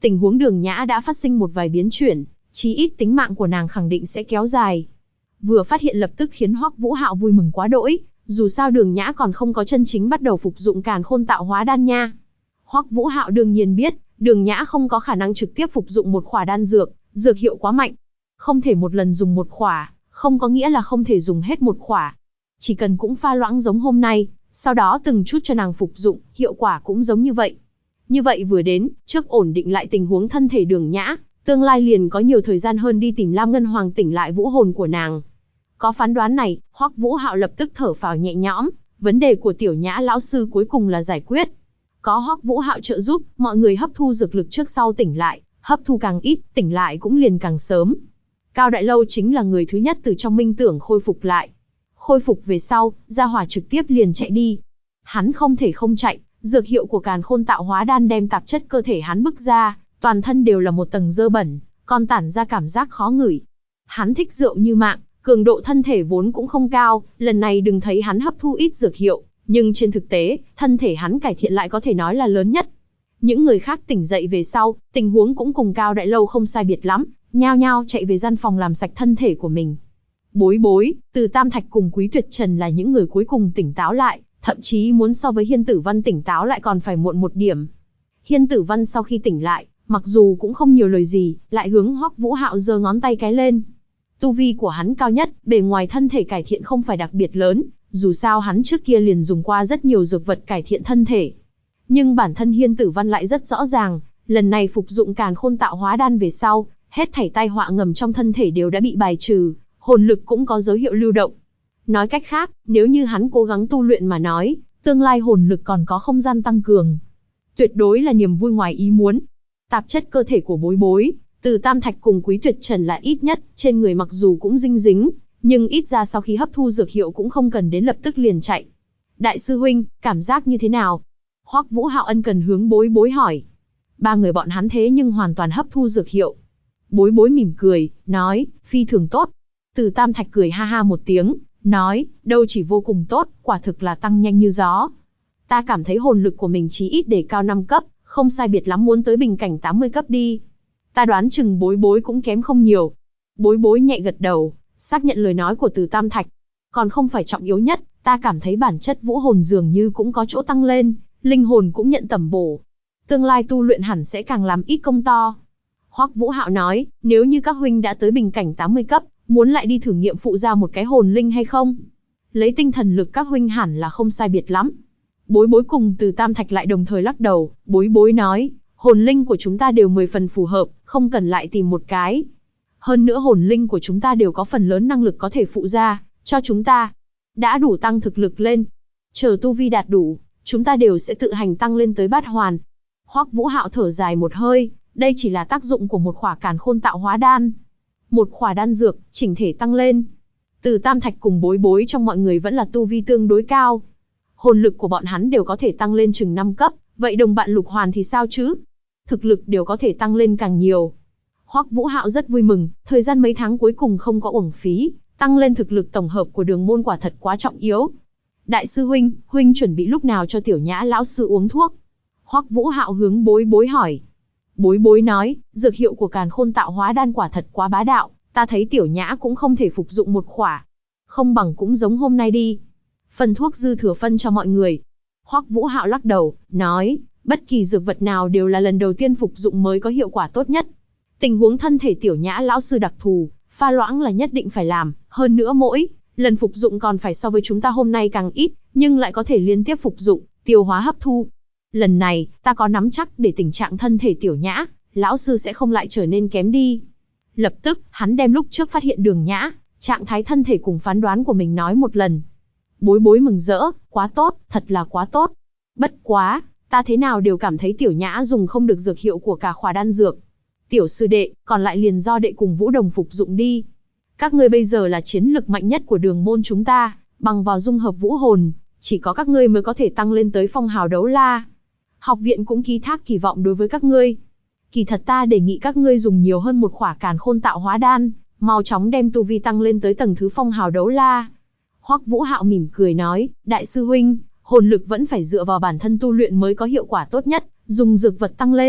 Tình huống Đường Nhã đã phát sinh một vài biến chuyển, chí ít tính mạng của nàng khẳng định sẽ kéo dài. Vừa phát hiện lập tức khiến Hoắc Vũ Hạo vui mừng quá đỗi, dù sao Đường Nhã còn không có chân chính bắt đầu phục dụng Càn Khôn Tạo Hóa Đan nha. Hoắc Vũ Hạo đương nhiên biết, Đường Nhã không có khả năng trực tiếp phục dụng một khỏa đan dược, dược hiệu quá mạnh. Không thể một lần dùng một khỏa, không có nghĩa là không thể dùng hết một khỏa. Chỉ cần cũng pha loãng giống hôm nay, sau đó từng chút cho nàng phục dụng, hiệu quả cũng giống như vậy. Như vậy vừa đến, trước ổn định lại tình huống thân thể Đường Nhã, tương lai liền có nhiều thời gian hơn đi tìm Lam Ngân Hoàng tỉnh lại vũ hồn của nàng. Có phán đoán này, Hoắc Vũ Hạo lập tức thở phào nhẹ nhõm, vấn đề của Tiểu Nhã lão sư cuối cùng là giải quyết. Có Hoắc Vũ Hạo trợ giúp, mọi người hấp thu dược lực trước sau tỉnh lại, hấp thu càng ít, tỉnh lại cũng liền càng sớm. Cao Đại Lâu chính là người thứ nhất từ trong minh tưởng khôi phục lại. Khôi phục về sau, gia hỏa trực tiếp liền chạy đi. Hắn không thể không chạy, dược hiệu của Càn Khôn Tạo Hóa Đan đem tạp chất cơ thể hắn bức ra, toàn thân đều là một tầng dơ bẩn, còn tản ra cảm giác khó ngửi. Hắn thích rượu như mạng, cường độ thân thể vốn cũng không cao, lần này đừng thấy hắn hấp thu ít dược hiệu, nhưng trên thực tế, thân thể hắn cải thiện lại có thể nói là lớn nhất. Những người khác tỉnh dậy về sau, tình huống cũng cùng Cao Đại Lâu không sai biệt lắm, nhao nhao chạy về gian phòng làm sạch thân thể của mình. Bối Bối, Từ Tam Thạch cùng Quý Tuyệt Trần là những người cuối cùng tỉnh táo lại, thậm chí muốn so với Hiên Tử Văn tỉnh táo lại còn phải muộn một điểm. Hiên Tử Văn sau khi tỉnh lại, mặc dù cũng không nhiều lời gì, lại hướng Hoắc Vũ Hạo giơ ngón tay cái lên. Tu vi của hắn cao nhất, bề ngoài thân thể cải thiện không phải đặc biệt lớn, dù sao hắn trước kia liền dùng qua rất nhiều dược vật cải thiện thân thể. Nhưng bản thân Hiên Tử Văn lại rất rõ ràng, lần này phục dụng Càn Khôn Tạo Hóa Đan về sau, hết thảy tai họa ngầm trong thân thể đều đã bị bài trừ, hồn lực cũng có dấu hiệu lưu động. Nói cách khác, nếu như hắn cố gắng tu luyện mà nói, tương lai hồn lực còn có không gian tăng cường. Tuyệt đối là niềm vui ngoài ý muốn. Tạp chất cơ thể của Bối Bối, Từ Tam Thạch cùng Quý Tuyệt Trần là ít nhất, trên người mặc dù cũng dinh dính, nhưng ít ra sau khi hấp thu dược hiệu cũng không cần đến lập tức liền chạy. Đại sư huynh, cảm giác như thế nào? Hoắc Vũ Hạo ân cần hướng Bối Bối hỏi. Ba người bọn hắn thế nhưng hoàn toàn hấp thu dược hiệu. Bối Bối mỉm cười, nói, phi thường tốt. Từ Tam Thạch cười ha ha một tiếng, nói, đâu chỉ vô cùng tốt, quả thực là tăng nhanh như gió. Ta cảm thấy hồn lực của mình chí ít để cao 5 cấp, không sai biệt lắm muốn tới bình cảnh 80 cấp đi. Ta đoán chừng Bối Bối cũng kém không nhiều. Bối Bối nhẹ gật đầu, xác nhận lời nói của Từ Tam Thạch. Còn không phải trọng yếu nhất, ta cảm thấy bản chất vũ hồn dường như cũng có chỗ tăng lên, linh hồn cũng nhận tẩm bổ. Tương lai tu luyện hẳn sẽ càng làm ít công to. Hoắc Vũ Hạo nói, nếu như các huynh đã tới bình cảnh 80 cấp, muốn lại đi thử nghiệm phụ ra một cái hồn linh hay không? Lấy tinh thần lực các huynh hẳn là không sai biệt lắm. Bối Bối cùng Từ Tam Thạch lại đồng thời lắc đầu, Bối Bối nói, hồn linh của chúng ta đều 10 phần phù hợp, không cần lại tìm một cái. Hơn nữa hồn linh của chúng ta đều có phần lớn năng lực có thể phụ ra, cho chúng ta. Đã đủ tăng thực lực lên. Chờ tu vi đạt đủ, chúng ta đều sẽ tự hành tăng lên tới bát hoàn. Hoắc Vũ Hạo thở dài một hơi, đây chỉ là tác dụng của một khỏa Càn Khôn Tạo Hóa Đan. Một khỏa đan dược, chỉnh thể tăng lên. Từ Tam Thạch cùng Bối Bối trong mọi người vẫn là tu vi tương đối cao. Hồn lực của bọn hắn đều có thể tăng lên chừng 5 cấp, vậy đồng bạn Lục Hoàn thì sao chứ? Thực lực đều có thể tăng lên càng nhiều. Hoắc Vũ Hạo rất vui mừng, thời gian mấy tháng cuối cùng không có uổng phí, tăng lên thực lực tổng hợp của Đường môn quả thật quá trọng yếu. Đại sư huynh, huynh chuẩn bị lúc nào cho Tiểu Nhã lão sư uống thuốc? Hoắc Vũ Hạo hướng Bối Bối hỏi. Bối Bối nói, dược hiệu của Càn Khôn Tạo Hóa Đan quả thật quá bá đạo, ta thấy Tiểu Nhã cũng không thể phục dụng một khỏa. Không bằng cũng giống hôm nay đi. Phần thuốc dư thừa phân cho mọi người. Hoắc Vũ Hạo lắc đầu, nói, bất kỳ dược vật nào đều là lần đầu tiên phục dụng mới có hiệu quả tốt nhất. Tình huống thân thể Tiểu Nhã lão sư đặc thù, pha loãng là nhất định phải làm, hơn nữa mỗi lần phục dụng còn phải so với chúng ta hôm nay càng ít, nhưng lại có thể liên tiếp phục dụng, tiêu hóa hấp thu. Lần này, ta có nắm chắc để tình trạng thân thể Tiểu Nhã lão sư sẽ không lại trở nên kém đi. Lập tức, hắn đem lúc trước phát hiện Đường Nhã trạng thái thân thể cùng phán đoán của mình nói một lần. Bối Bối mừng rỡ, quá tốt, thật là quá tốt. Bất quá, ta thế nào đều cảm thấy Tiểu Nhã dùng không được dược hiệu của cả khỏa đan dược. Tiểu sư đệ, còn lại liền do đệ cùng Vũ Đồng phục dụng đi. Các ngươi bây giờ là chiến lực mạnh nhất của Đường môn chúng ta, bằng vào dung hợp vũ hồn, chỉ có các ngươi mới có thể tăng lên tới phong hào đấu la. Học viện cũng ký thác kỳ vọng đối với các ngươi. Kỳ thật ta đề nghị các ngươi dùng nhiều hơn một khỏa Càn Khôn Tạo Hóa Đan, mau chóng đem tu vi tăng lên tới tầng thứ phong hào đấu la. Hoắc Vũ Hạo mỉm cười nói, đại sư huynh, hồn lực vẫn phải dựa vào bản thân tu luyện mới có hiệu quả tốt nhất, dùng dược vật tăng lên,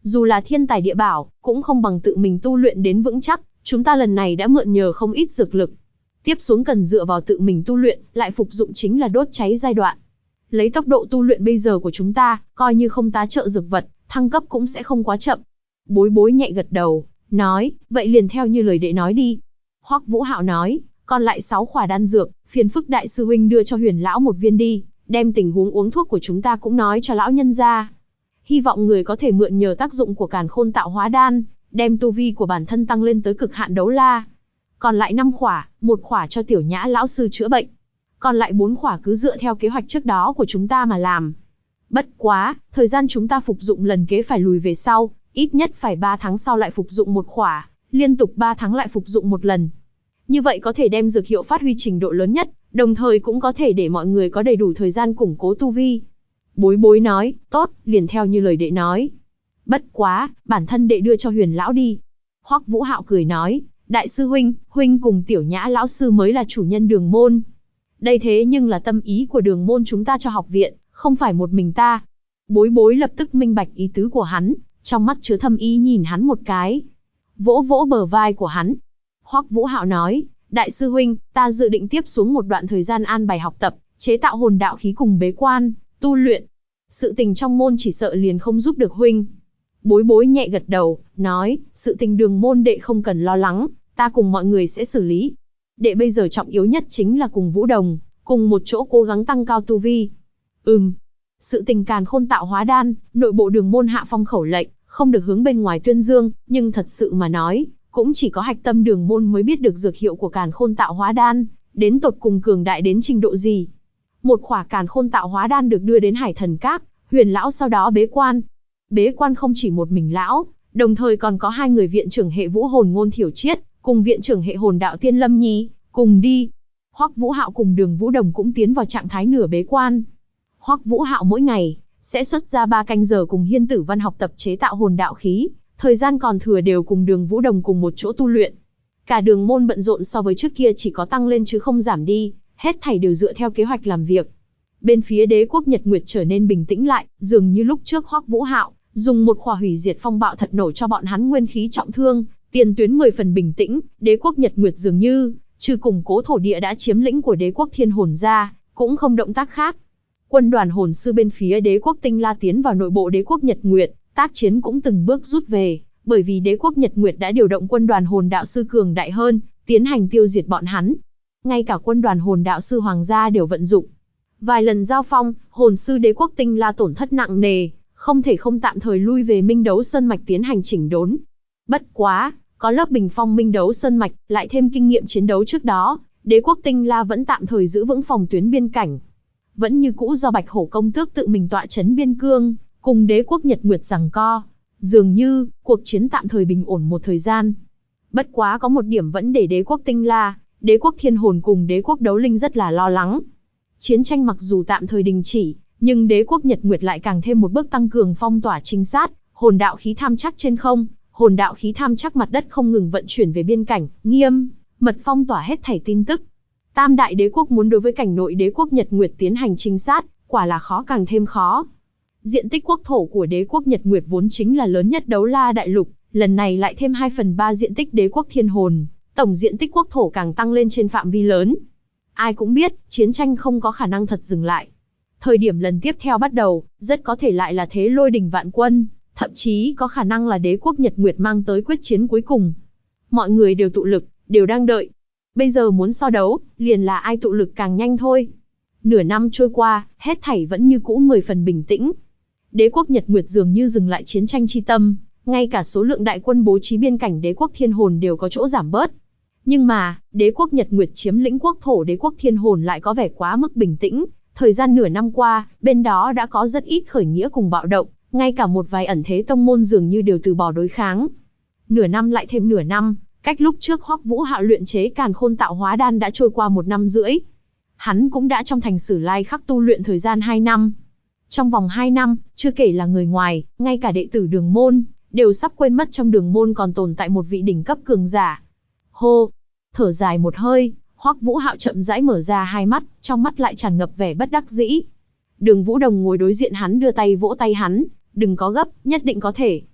Dù là thiên tài địa bảo, cũng không bằng tự mình tu luyện đến vững chắc, chúng ta lần này đã mượn nhờ không ít dược lực. Tiếp xuống cần dựa vào tự mình tu luyện, lại phục dụng chính là đốt cháy giai đoạn. Lấy tốc độ tu luyện bây giờ của chúng ta, coi như không tá trợ dược vật, thăng cấp cũng sẽ không quá chậm. Bối bối nhẹ gật đầu, nói, vậy liền theo như lời đệ nói đi. Hoắc Vũ Hạo nói, còn lại 6 khỏa đan dược, phiền phức đại sư huynh đưa cho Huyền lão một viên đi, đem tình huống uống thuốc của chúng ta cũng nói cho lão nhân ra. Hy vọng người có thể mượn nhờ tác dụng của Càn Khôn Tạo Hóa Đan, đem tu vi của bản thân tăng lên tới cực hạn đấu la. Còn lại 5 khỏa, 1 khỏa cho Tiểu Nhã lão sư chữa bệnh. Còn lại 4 khỏa cứ dựa theo kế hoạch trước đó của chúng ta mà làm. Bất quá, thời gian chúng ta phục dụng lần kế phải lùi về sau, ít nhất phải 3 tháng sau lại phục dụng 1 khỏa, liên tục 3 tháng lại phục dụng 1 lần. Như vậy có thể đem dược hiệu phát huy trình độ lớn nhất, đồng thời cũng có thể để mọi người có đầy đủ thời gian củng cố tu vi. Bối bối nói, tốt, liền theo như lời đệ nói. Bất quá, bản thân đệ đưa cho Huyền lão đi. Hoắc Vũ Hạo cười nói, đại sư huynh, huynh cùng Tiểu Nhã lão sư mới là chủ nhân Đường môn. Đây thế nhưng là tâm ý của Đường môn chúng ta cho học viện, không phải một mình ta. Bối bối lập tức minh bạch ý tứ của hắn, trong mắt chứa thâm ý nhìn hắn một cái. Vỗ vỗ bờ vai của hắn. Hoắc Vũ Hạo nói, đại sư huynh, ta dự định tiếp xuống một đoạn thời gian an bài học tập, chế tạo hồn đạo khí cùng bế quan, tu luyện. Sự tình trong môn chỉ sợ liền không giúp được huynh. Bối bối nhẹ gật đầu, nói, sự tình Đường môn đệ không cần lo lắng, ta cùng mọi người sẽ xử lý. Đệ bây giờ trọng yếu nhất chính là cùng Vũ Đồng, cùng một chỗ cố gắng tăng cao tu vi. Sự tình Càn Khôn Tạo Hóa Đan, nội bộ Đường môn hạ phong khẩu lệnh, không được hướng bên ngoài tuyên dương, nhưng thật sự mà nói, cũng chỉ có hạch tâm Đường môn mới biết được dược hiệu của Càn Khôn Tạo Hóa Đan, đến tột cùng cường đại đến trình độ gì. Một khỏa Càn Khôn Tạo Hóa Đan được đưa đến Hải Thần Các, Huyền lão sau đó bế quan. Bế quan không chỉ một mình lão, đồng thời còn có 2 người viện trưởng hệ vũ hồn Ngôn Thiểu Triết, cùng viện trưởng hệ hồn đạo Tiên Lâm Nhi, cùng đi. Hoắc Vũ Hạo cùng Đường Vũ Đồng cũng tiến vào trạng thái nửa bế quan. Hoắc Vũ Hạo mỗi ngày sẽ xuất ra 3 canh giờ cùng Hiên Tử Văn học tập chế tạo hồn đạo khí, thời gian còn thừa đều cùng Đường Vũ Đồng cùng một chỗ tu luyện. Cả Đường môn bận rộn so với trước kia chỉ có tăng lên chứ không giảm đi, hết thảy đều dựa theo kế hoạch làm việc. Bên phía Đế quốc Nhật Nguyệt trở nên bình tĩnh lại, dường như lúc trước Hoắc Vũ Hạo dùng một khỏa hủy diệt phong bạo thật nổ cho bọn hắn nguyên khí trọng thương, tiền tuyến 10 phần bình tĩnh. Đế quốc Nhật Nguyệt dường như trừ củng cố thổ địa đã chiếm lĩnh của Đế quốc Thiên Hồn ra, cũng không động tác khác. Quân đoàn hồn sư bên phía Đế quốc Tinh La tiến vào nội bộ Đế quốc Nhật Nguyệt, tác chiến cũng từng bước rút về, bởi vì Đế quốc Nhật Nguyệt đã điều động quân đoàn hồn đạo sư cường đại hơn, tiến hành tiêu diệt bọn hắn. Ngay cả quân đoàn hồn đạo sư hoàng gia đều vận dụng. Vài lần giao phong, hồn sư Đế quốc Tinh La tổn thất nặng nề, không thể không tạm thời lui về Minh Đấu Sơn Mạch tiến hành chỉnh đốn. Bất quá, có lớp bình phong Minh Đấu Sơn Mạch, lại thêm kinh nghiệm chiến đấu trước đó, Đế quốc Tinh La vẫn tạm thời giữ vững phòng tuyến biên cảnh. Vẫn như cũ do Bạch Hổ công tước tự mình tọa trấn biên cương, cùng Đế quốc Nhật Nguyệt giằng co. Dường như, cuộc chiến tạm thời bình ổn một thời gian. Bất quá có một điểm vẫn để Đế quốc Tinh La, Đế quốc Thiên Hồn cùng Đế quốc Đấu Linh rất là lo lắng. Chiến tranh mặc dù tạm thời đình chỉ, nhưng Đế quốc Nhật Nguyệt lại càng thêm một bước tăng cường phong tỏa trinh sát, hồn đạo khí tham chắc trên không, hồn đạo khí tham chắc mặt đất không ngừng vận chuyển về biên cảnh, nghiêm mật phong tỏa hết thảy tin tức. Tam đại đế quốc muốn đối với cảnh nội Đế quốc Nhật Nguyệt tiến hành trinh sát, quả là khó càng thêm khó. Diện tích quốc thổ của Đế quốc Nhật Nguyệt vốn chính là lớn nhất Đấu La đại lục, lần này lại thêm 2/3 diện tích Đế quốc Thiên Hồn, tổng diện tích quốc thổ càng tăng lên trên phạm vi lớn. Ai cũng biết, chiến tranh không có khả năng thật dừng lại. Thời điểm lần tiếp theo bắt đầu, rất có thể lại là thế lôi đình vạn quân, thậm chí có khả năng là Đế quốc Nhật Nguyệt mang tới quyết chiến cuối cùng. Mọi người đều tụ lực, đều đang đợi. Bây giờ muốn so đấu, liền là ai tụ lực càng nhanh thôi. Nửa năm trôi qua, hết thảy vẫn như cũ 10 phần bình tĩnh. Đế quốc Nhật Nguyệt dường như dừng lại chiến tranh chi tâm, ngay cả số lượng đại quân bố trí biên cảnh Đế quốc Thiên Hồn đều có chỗ giảm bớt. Nhưng mà, Đế quốc Nhật Nguyệt chiếm lĩnh quốc thổ Đế quốc Thiên Hồn lại có vẻ quá mức bình tĩnh. Thời gian nửa năm qua, bên đó đã có rất ít khởi nghĩa cùng bạo động, ngay cả một vài ẩn thế tông môn dường như đều từ bỏ đối kháng. Nửa năm lại thêm nửa năm, cách lúc trước Hoắc Vũ Hạo luyện chế Càn Khôn Tạo Hóa Đan đã trôi qua 1 năm rưỡi. Hắn cũng đã trong thành Sử Lai Khắc tu luyện thời gian 2 năm. Trong vòng 2 năm, chưa kể là người ngoài, ngay cả đệ tử Đường môn đều sắp quên mất trong Đường môn còn tồn tại một vị đỉnh cấp cường giả. Hô, thở dài một hơi, Hoắc Vũ Hạo chậm rãi mở ra hai mắt, trong mắt lại tràn ngập vẻ bất đắc dĩ. Đường Vũ Đồng ngồi đối diện hắn đưa tay vỗ tay hắn, đừng có gấp, nhất định có thể.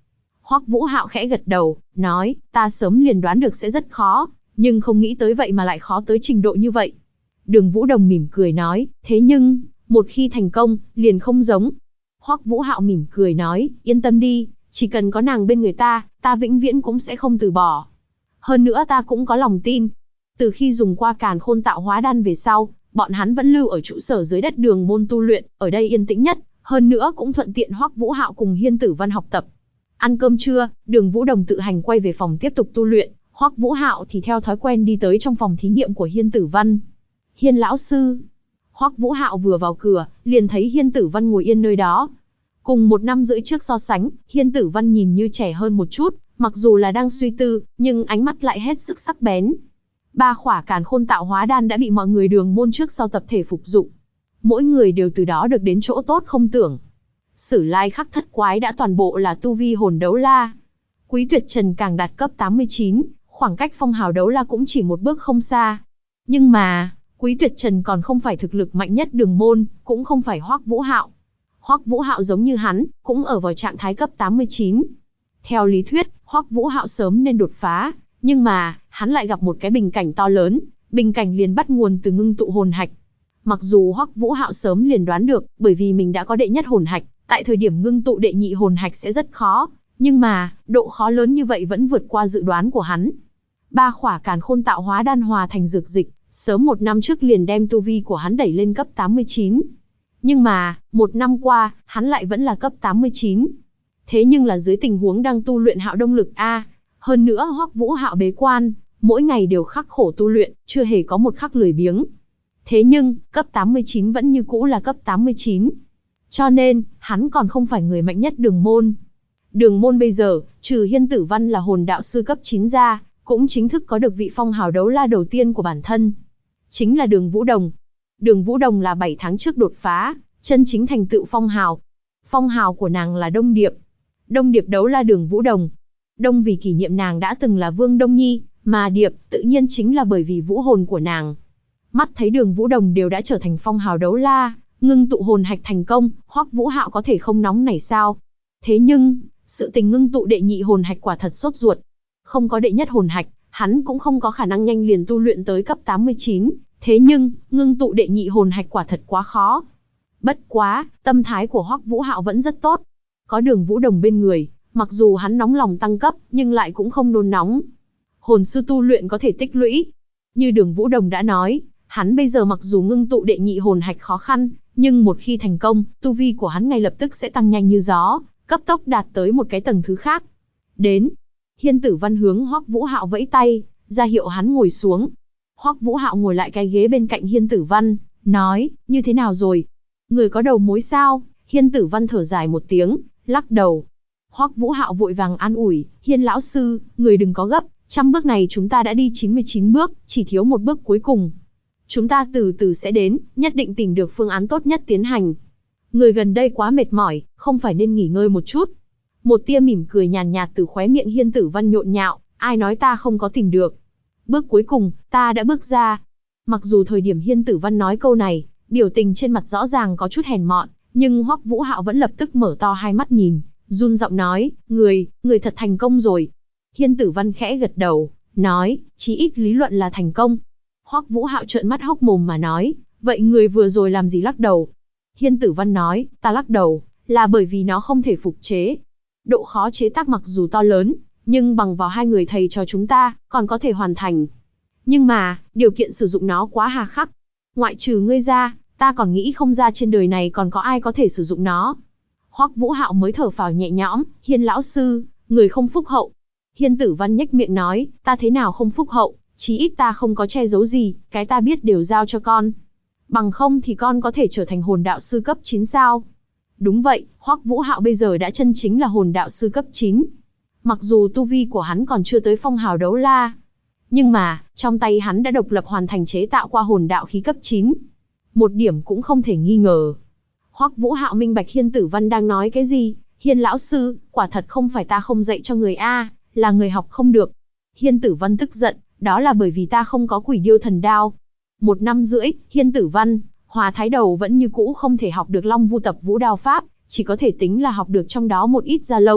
Hoắc Vũ Hạo khẽ gật đầu, nói, ta sớm liền đoán được sẽ rất khó, nhưng không nghĩ tới vậy mà lại khó tới trình độ như vậy. Đường Vũ Đồng mỉm cười nói, thế nhưng, một khi thành công, liền không giống. Hoắc Vũ Hạo mỉm cười nói, yên tâm đi, chỉ cần có nàng bên người ta vĩnh viễn cũng sẽ không từ bỏ. Hơn nữa ta cũng có lòng tin. Từ khi dùng qua Càn Khôn Tạo Hóa Đan về sau, bọn hắn vẫn lưu ở trụ sở dưới đất Đường môn tu luyện, ở đây yên tĩnh nhất, hơn nữa cũng thuận tiện Hoắc Vũ Hạo cùng Hiên Tử Văn học tập. Ăn cơm trưa, Đường Vũ Đồng tự hành quay về phòng tiếp tục tu luyện, Hoắc Vũ Hạo thì theo thói quen đi tới trong phòng thí nghiệm của Hiên Tử Văn. Hiên lão sư. Hoắc Vũ Hạo vừa vào cửa, liền thấy Hiên Tử Văn ngồi yên nơi đó. Cùng 1 năm rưỡi trước so sánh, Hiên Tử Văn nhìn như trẻ hơn một chút, mặc dù là đang suy tư, nhưng ánh mắt lại hết sức sắc bén. 3 khỏa Càn Khôn Tạo Hóa Đan đã bị mọi người Đường môn trước sau tập thể phục dụng. Mỗi người đều từ đó được đến chỗ tốt không tưởng. Sử Lai Khắc Thất Quái đã toàn bộ là tu vi hồn đấu la. Quý Tuyệt Trần càng đạt cấp 89, khoảng cách phong hào đấu la cũng chỉ một bước không xa. Nhưng mà, Quý Tuyệt Trần còn không phải thực lực mạnh nhất Đường môn, cũng không phải Hoắc Vũ Hạo. Hoắc Vũ Hạo giống như hắn, cũng ở vào trạng thái cấp 89. Theo lý thuyết, Hoắc Vũ Hạo sớm nên đột phá, nhưng mà, hắn lại gặp một cái bình cảnh to lớn, bình cảnh liền bắt nguồn từ ngưng tụ hồn hạch. Mặc dù Hoắc Vũ Hạo sớm liền đoán được, bởi vì mình đã có đệ nhất hồn hạch, tại thời điểm ngưng tụ đệ nhị hồn hạch sẽ rất khó, nhưng mà, độ khó lớn như vậy vẫn vượt qua dự đoán của hắn. 3 khỏa Càn Khôn Tạo Hóa Đan hòa thành dược dịch, sớm 1 năm trước liền đem tu vi của hắn đẩy lên cấp 89. Nhưng mà, 1 năm qua, hắn lại vẫn là cấp 89. Thế nhưng là dưới tình huống đang tu luyện Hạo Đông Lực A, hơn nữa Hoắc Vũ Hạo bế quan, mỗi ngày đều khắc khổ tu luyện, chưa hề có một khắc lười biếng. Thế nhưng, cấp 89 vẫn như cũ là cấp 89. Cho nên, hắn còn không phải người mạnh nhất Đường môn. Đường môn bây giờ, trừ Hiên Tử Văn là hồn đạo sư cấp 9 ra, cũng chính thức có được vị phong hào đấu la đầu tiên của bản thân. Chính là Đường Vũ Đồng. Đường Vũ Đồng là 7 tháng trước đột phá, chân chính thành tựu phong hào. Phong hào của nàng là Đông Điệp. Đông Điệp đấu la Đường Vũ Đồng. Đông vì kỷ niệm nàng đã từng là Vương Đông Nhi, mà Điệp tự nhiên chính là bởi vì vũ hồn của nàng. Mắt thấy Đường Vũ Đồng đều đã trở thành phong hào đấu la, ngưng tụ hồn hạch thành công, Hoắc Vũ Hạo có thể không nóng nảy sao? Thế nhưng, sự tình ngưng tụ đệ nhị hồn hạch quả thật sốt ruột. Không có đệ nhất hồn hạch, hắn cũng không có khả năng nhanh liền tu luyện tới cấp 89, thế nhưng, ngưng tụ đệ nhị hồn hạch quả thật quá khó. Bất quá, tâm thái của Hoắc Vũ Hạo vẫn rất tốt. Có Đường Vũ Đồng bên người, mặc dù hắn nóng lòng tăng cấp, nhưng lại cũng không nôn nóng. Hồn sư tu luyện có thể tích lũy. Như Đường Vũ Đồng đã nói, hắn bây giờ mặc dù ngưng tụ đệ nhị hồn hạch khó khăn, nhưng một khi thành công, tu vi của hắn ngay lập tức sẽ tăng nhanh như gió, cấp tốc đạt tới một cái tầng thứ khác. Đến, Hiên Tử Văn hướng Hoắc Vũ Hạo vẫy tay, ra hiệu hắn ngồi xuống. Hoắc Vũ Hạo ngồi lại cái ghế bên cạnh Hiên Tử Văn, nói, như thế nào rồi? Người có đầu mối sao? Hiên Tử Văn thở dài một tiếng, lắc đầu. Hoắc Vũ Hạo vội vàng an ủi, Hiên lão sư, người đừng có gấp, 100 bước này chúng ta đã đi 99 bước, chỉ thiếu một bước cuối cùng. Chúng ta từ từ sẽ đến, nhất định tìm được phương án tốt nhất tiến hành. Người gần đây quá mệt mỏi, không phải nên nghỉ ngơi một chút. Một tia mỉm cười nhàn nhạt từ khóe miệng Hiên Tử Văn nhộn nhạo, ai nói ta không có tìm được. Bước cuối cùng, ta đã bước ra. Mặc dù thời điểm Hiên Tử Văn nói câu này, biểu tình trên mặt rõ ràng có chút hèn mọn, nhưng Hoắc Vũ Hạo vẫn lập tức mở to hai mắt nhìn, run giọng nói, người thật thành công rồi. Hiên Tử Văn khẽ gật đầu, nói, chí ít lý luận là thành công. Hoắc Vũ Hạo trợn mắt hốc mồm mà nói, vậy người vừa rồi làm gì lắc đầu? Hiên Tử Văn nói, ta lắc đầu, là bởi vì nó không thể phục chế. Độ khó chế tác mặc dù to lớn, nhưng bằng vào 2 người thầy trò chúng ta, còn có thể hoàn thành. Nhưng mà, điều kiện sử dụng nó quá hà khắc. Ngoại trừ ngươi ra, ta còn nghĩ không ra trên đời này còn có ai có thể sử dụng nó. Hoắc Vũ Hạo mới thở phào nhẹ nhõm, Hiên lão sư, người không phúc hậu. Hiên Tử Văn nhếch miệng nói, ta thế nào không phúc hậu, chí ít ta không có che giấu gì, cái ta biết đều giao cho con. Bằng không thì con có thể trở thành hồn đạo sư cấp 9 sao? Đúng vậy, Hoắc Vũ Hạo bây giờ đã chân chính là hồn đạo sư cấp 9. Mặc dù tu vi của hắn còn chưa tới phong hào đấu la, nhưng mà, trong tay hắn đã độc lập hoàn thành chế tạo qua hồn đạo khí cấp 9. Một điểm cũng không thể nghi ngờ. Hoắc Vũ Hạo minh bạch Hiên Tử Văn đang nói cái gì, Hiên lão sư, quả thật không phải ta không dạy cho người A, là người học không được. Hiên Tử Văn tức giận, đó là bởi vì ta không có Quỷ Điêu Thần Đao. 1 năm rưỡi, Hiên Tử Văn, Hòa Thái Đầu vẫn như cũ không thể học được Long Vu Tập Vũ Đao Pháp, chỉ có thể tính là học được trong đó một ít da lông,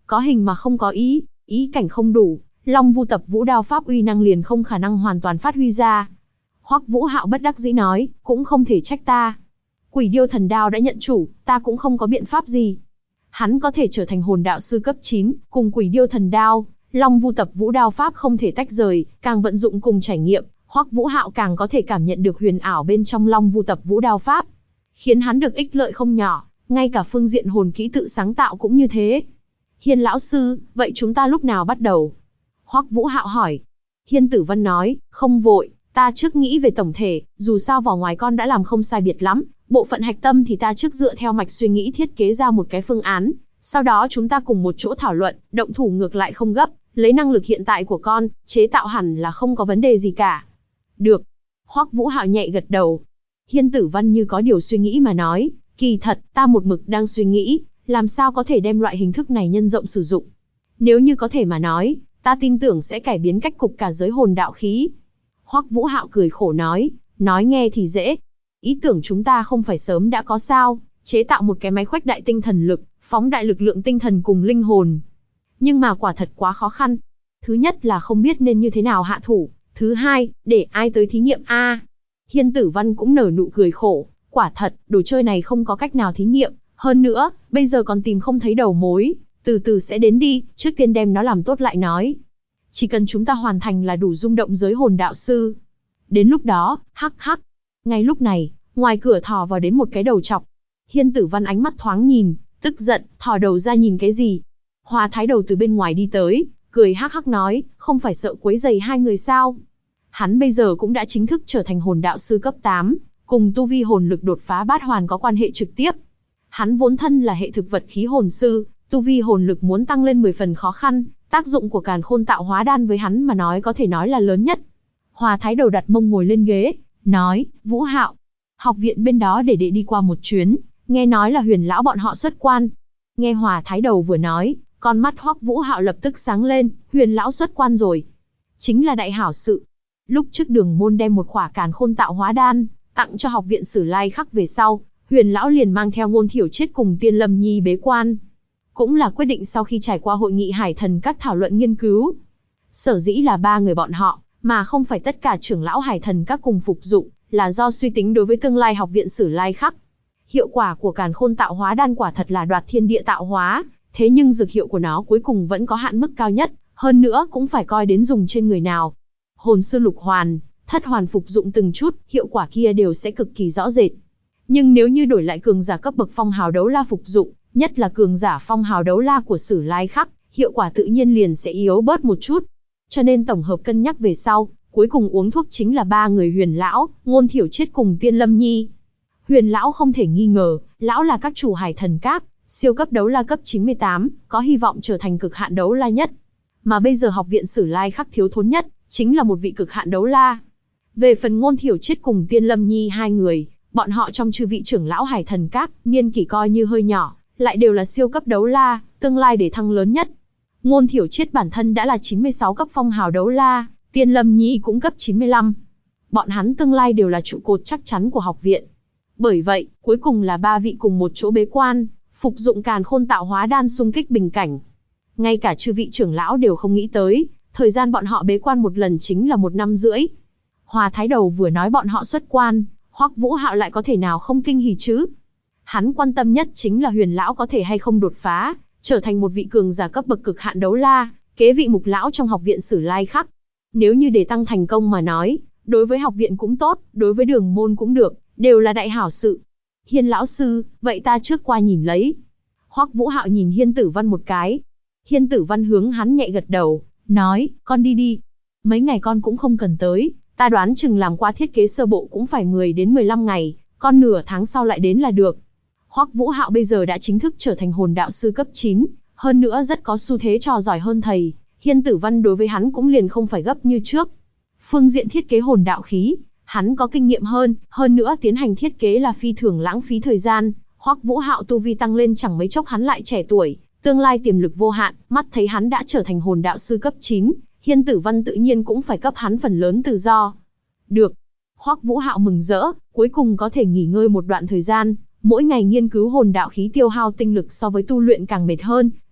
có hình mà không có ý, ý cảnh không đủ, Long Vu Tập Vũ đao pháp uy năng liền không khả năng hoàn toàn phát huy ra. Hoắc Vũ Hạo bất đắc dĩ nói, cũng không thể trách ta. Quỷ Điêu Thần Đao đã nhận chủ, ta cũng không có biện pháp gì. Hắn có thể trở thành hồn đạo sư cấp 9, cùng Quỷ Điêu Thần Đao, Long Vu Tập Vũ đao pháp không thể tách rời, càng vận dụng cùng trải nghiệm, Hoắc Vũ Hạo càng có thể cảm nhận được huyền ảo bên trong Long Vu Tập Vũ đao pháp, khiến hắn được ích lợi không nhỏ, ngay cả phương diện hồn kỹ tự sáng tạo cũng như thế. Hiên lão sư, vậy chúng ta lúc nào bắt đầu? Hoắc Vũ Hạo hỏi. Hiên Tử Văn nói, không vội, ta trước nghĩ về tổng thể, dù sao vỏ ngoài con đã làm không sai biệt lắm, bộ phận hạch tâm thì ta trước dựa theo mạch suy nghĩ thiết kế ra một cái phương án, sau đó chúng ta cùng một chỗ thảo luận, động thủ ngược lại không gấp, lấy năng lực hiện tại của con, chế tạo hẳn là không có vấn đề gì cả. Được. Hoắc Vũ Hạo nhẹ gật đầu. Hiên Tử Văn như có điều suy nghĩ mà nói, kỳ thật, ta một mực đang suy nghĩ, làm sao có thể đem loại hình thức này nhân rộng sử dụng. Nếu như có thể mà nói, ta tin tưởng sẽ cải biến cách cục cả giới hồn đạo khí. Hoắc Vũ Hạo cười khổ nói nghe thì dễ. Ý tưởng chúng ta không phải sớm đã có sao, chế tạo một cái máy khuếch đại tinh thần lực, phóng đại lực lượng tinh thần cùng linh hồn. Nhưng mà quả thật quá khó khăn. Thứ nhất là không biết nên như thế nào hạ thủ, thứ hai, để ai tới thí nghiệm a? Hiên Tử Văn cũng nở nụ cười khổ, quả thật, đồ chơi này không có cách nào thí nghiệm, hơn nữa, bây giờ còn tìm không thấy đầu mối, từ từ sẽ đến đi, trước tiên đem nó làm tốt lại nói. Chỉ cần chúng ta hoàn thành là đủ rung động giới hồn đạo sư. Đến lúc đó, hắc hắc. Ngay lúc này, ngoài cửa thò vào đến một cái đầu trọc. Hiên Tử Văn ánh mắt thoáng nhìn, tức giận, thò đầu ra nhìn cái gì. Hoa Thái Đầu từ bên ngoài đi tới, cười hắc hắc nói, không phải sợ quấy rầy hai người sao? Hắn bây giờ cũng đã chính thức trở thành hồn đạo sư cấp 8, cùng tu vi hồn lực đột phá bát hoàn có quan hệ trực tiếp. Hắn vốn thân là hệ thực vật khí hồn sư, tu vi hồn lực muốn tăng lên 10 phần khó khăn, tác dụng của Càn Khôn Tạo Hóa Đan với hắn mà nói có thể nói là lớn nhất. Hoa Thái Đầu đặt mông ngồi lên ghế, nói, Vũ Hạo, học viện bên đó để đệ đi qua một chuyến, nghe nói là Huyền lão bọn họ xuất quan. Nghe Hoa Thái Đầu vừa nói, con mắt Hoắc Vũ Hạo lập tức sáng lên, Huyền lão xuất quan rồi. Chính là đại hảo sự. Lúc trước Đường môn đem một khỏa Càn Khôn Tạo Hóa Đan tặng cho học viện Sử Lai Khắc về sau, Huyền lão liền mang theo Ngôn Thiểu Triết cùng Tiên Lâm Nhi bế quan. Cũng là quyết định sau khi trải qua hội nghị Hải Thần các thảo luận nghiên cứu. Sở dĩ là ba người bọn họ, mà không phải tất cả trưởng lão Hải Thần các cùng phục dụng, là do suy tính đối với tương lai học viện Sử Lai Khắc. Hiệu quả của Càn Khôn Tạo Hóa Đan quả thật là đoạt thiên địa tạo hóa, thế nhưng dược hiệu của nó cuối cùng vẫn có hạn mức cao nhất, hơn nữa cũng phải coi đến dùng trên người nào. Hồn sư lục hoàn, thất hoàn phục dụng từng chút, hiệu quả kia đều sẽ cực kỳ rõ rệt. Nhưng nếu như đổi lại cường giả cấp bậc phong hào đấu la phục dụng, nhất là cường giả phong hào đấu la của Sử Lai Khắc, hiệu quả tự nhiên liền sẽ yếu bớt một chút. Cho nên tổng hợp cân nhắc về sau, cuối cùng uống thuốc chính là ba người Huyền lão, Ngôn Thiểu Triết cùng Tiên Lâm Nhi. Huyền lão không thể nghi ngờ, lão là các chủ Hải Thần các, siêu cấp đấu la cấp 98, có hy vọng trở thành cực hạn đấu la nhất. Mà bây giờ học viện Sử Lai Khắc thiếu thốn nhất, chính là một vị cực hạn đấu la. Về phần Ngôn Thiểu Triết cùng Tiên Lâm Nhi hai người, bọn họ trong chư vị trưởng lão Hải Thần các, niên kỷ coi như hơi nhỏ, lại đều là siêu cấp đấu la, tương lai để thăng lớn nhất. Ngôn Thiểu Triết bản thân đã là 96 cấp phong hào đấu la, Tiên Lâm Nhi cũng cấp 95. Bọn hắn tương lai đều là trụ cột chắc chắn của học viện. Bởi vậy, cuối cùng là ba vị cùng một chỗ bế quan, phục dụng Càn Khôn Tạo Hóa Đan xung kích bình cảnh. Ngay cả chư vị trưởng lão đều không nghĩ tới, thời gian bọn họ bế quan một lần chính là 1 năm rưỡi. Hoa Thái Đầu vừa nói bọn họ xuất quan, Hoắc Vũ Hạo lại có thể nào không kinh hỉ chứ? Hắn quan tâm nhất chính là Huyền lão có thể hay không đột phá, trở thành một vị cường giả cấp bậc cực hạn đấu la, kế vị Mục lão trong học viện Sử Lai Khắc. Nếu như để tăng thành công mà nói, đối với học viện cũng tốt, đối với Đường môn cũng được, đều là đại hảo sự. Hiên lão sư, vậy ta trước qua nhìn lấy. Hoắc Vũ Hạo nhìn Hiên Tử Văn một cái. Hiên Tử Văn hướng hắn nhẹ gật đầu, nói, con đi đi. Mấy ngày con cũng không cần tới, ta đoán chừng làm qua thiết kế sơ bộ cũng phải 10 đến 15 ngày, con nửa tháng sau lại đến là được. Hoắc Vũ Hạo bây giờ đã chính thức trở thành hồn đạo sư cấp 9, hơn nữa rất có xu thế trò giỏi hơn thầy. Hiên Tử Văn đối với hắn cũng liền không phải gấp như trước. Phương diện thiết kế hồn đạo khí, hắn có kinh nghiệm hơn nữa tiến hành thiết kế là phi thường lãng phí thời gian. Hoắc Vũ Hạo tu vi tăng lên chẳng mấy chốc hắn lại trẻ tuổi, tương lai tiềm lực vô hạn, mắt thấy hắn đã trở thành hồn đạo sư cấp 9, Hiên Tử Văn tự nhiên cũng phải cấp hắn phần lớn tự do. Được. Hoắc Vũ Hạo mừng rỡ, cuối cùng có thể nghỉ ngơi một đoạn thời gian, mỗi ngày nghiên cứu hồn đạo khí tiêu hao tinh lực so với tu luyện càng mệt hơn,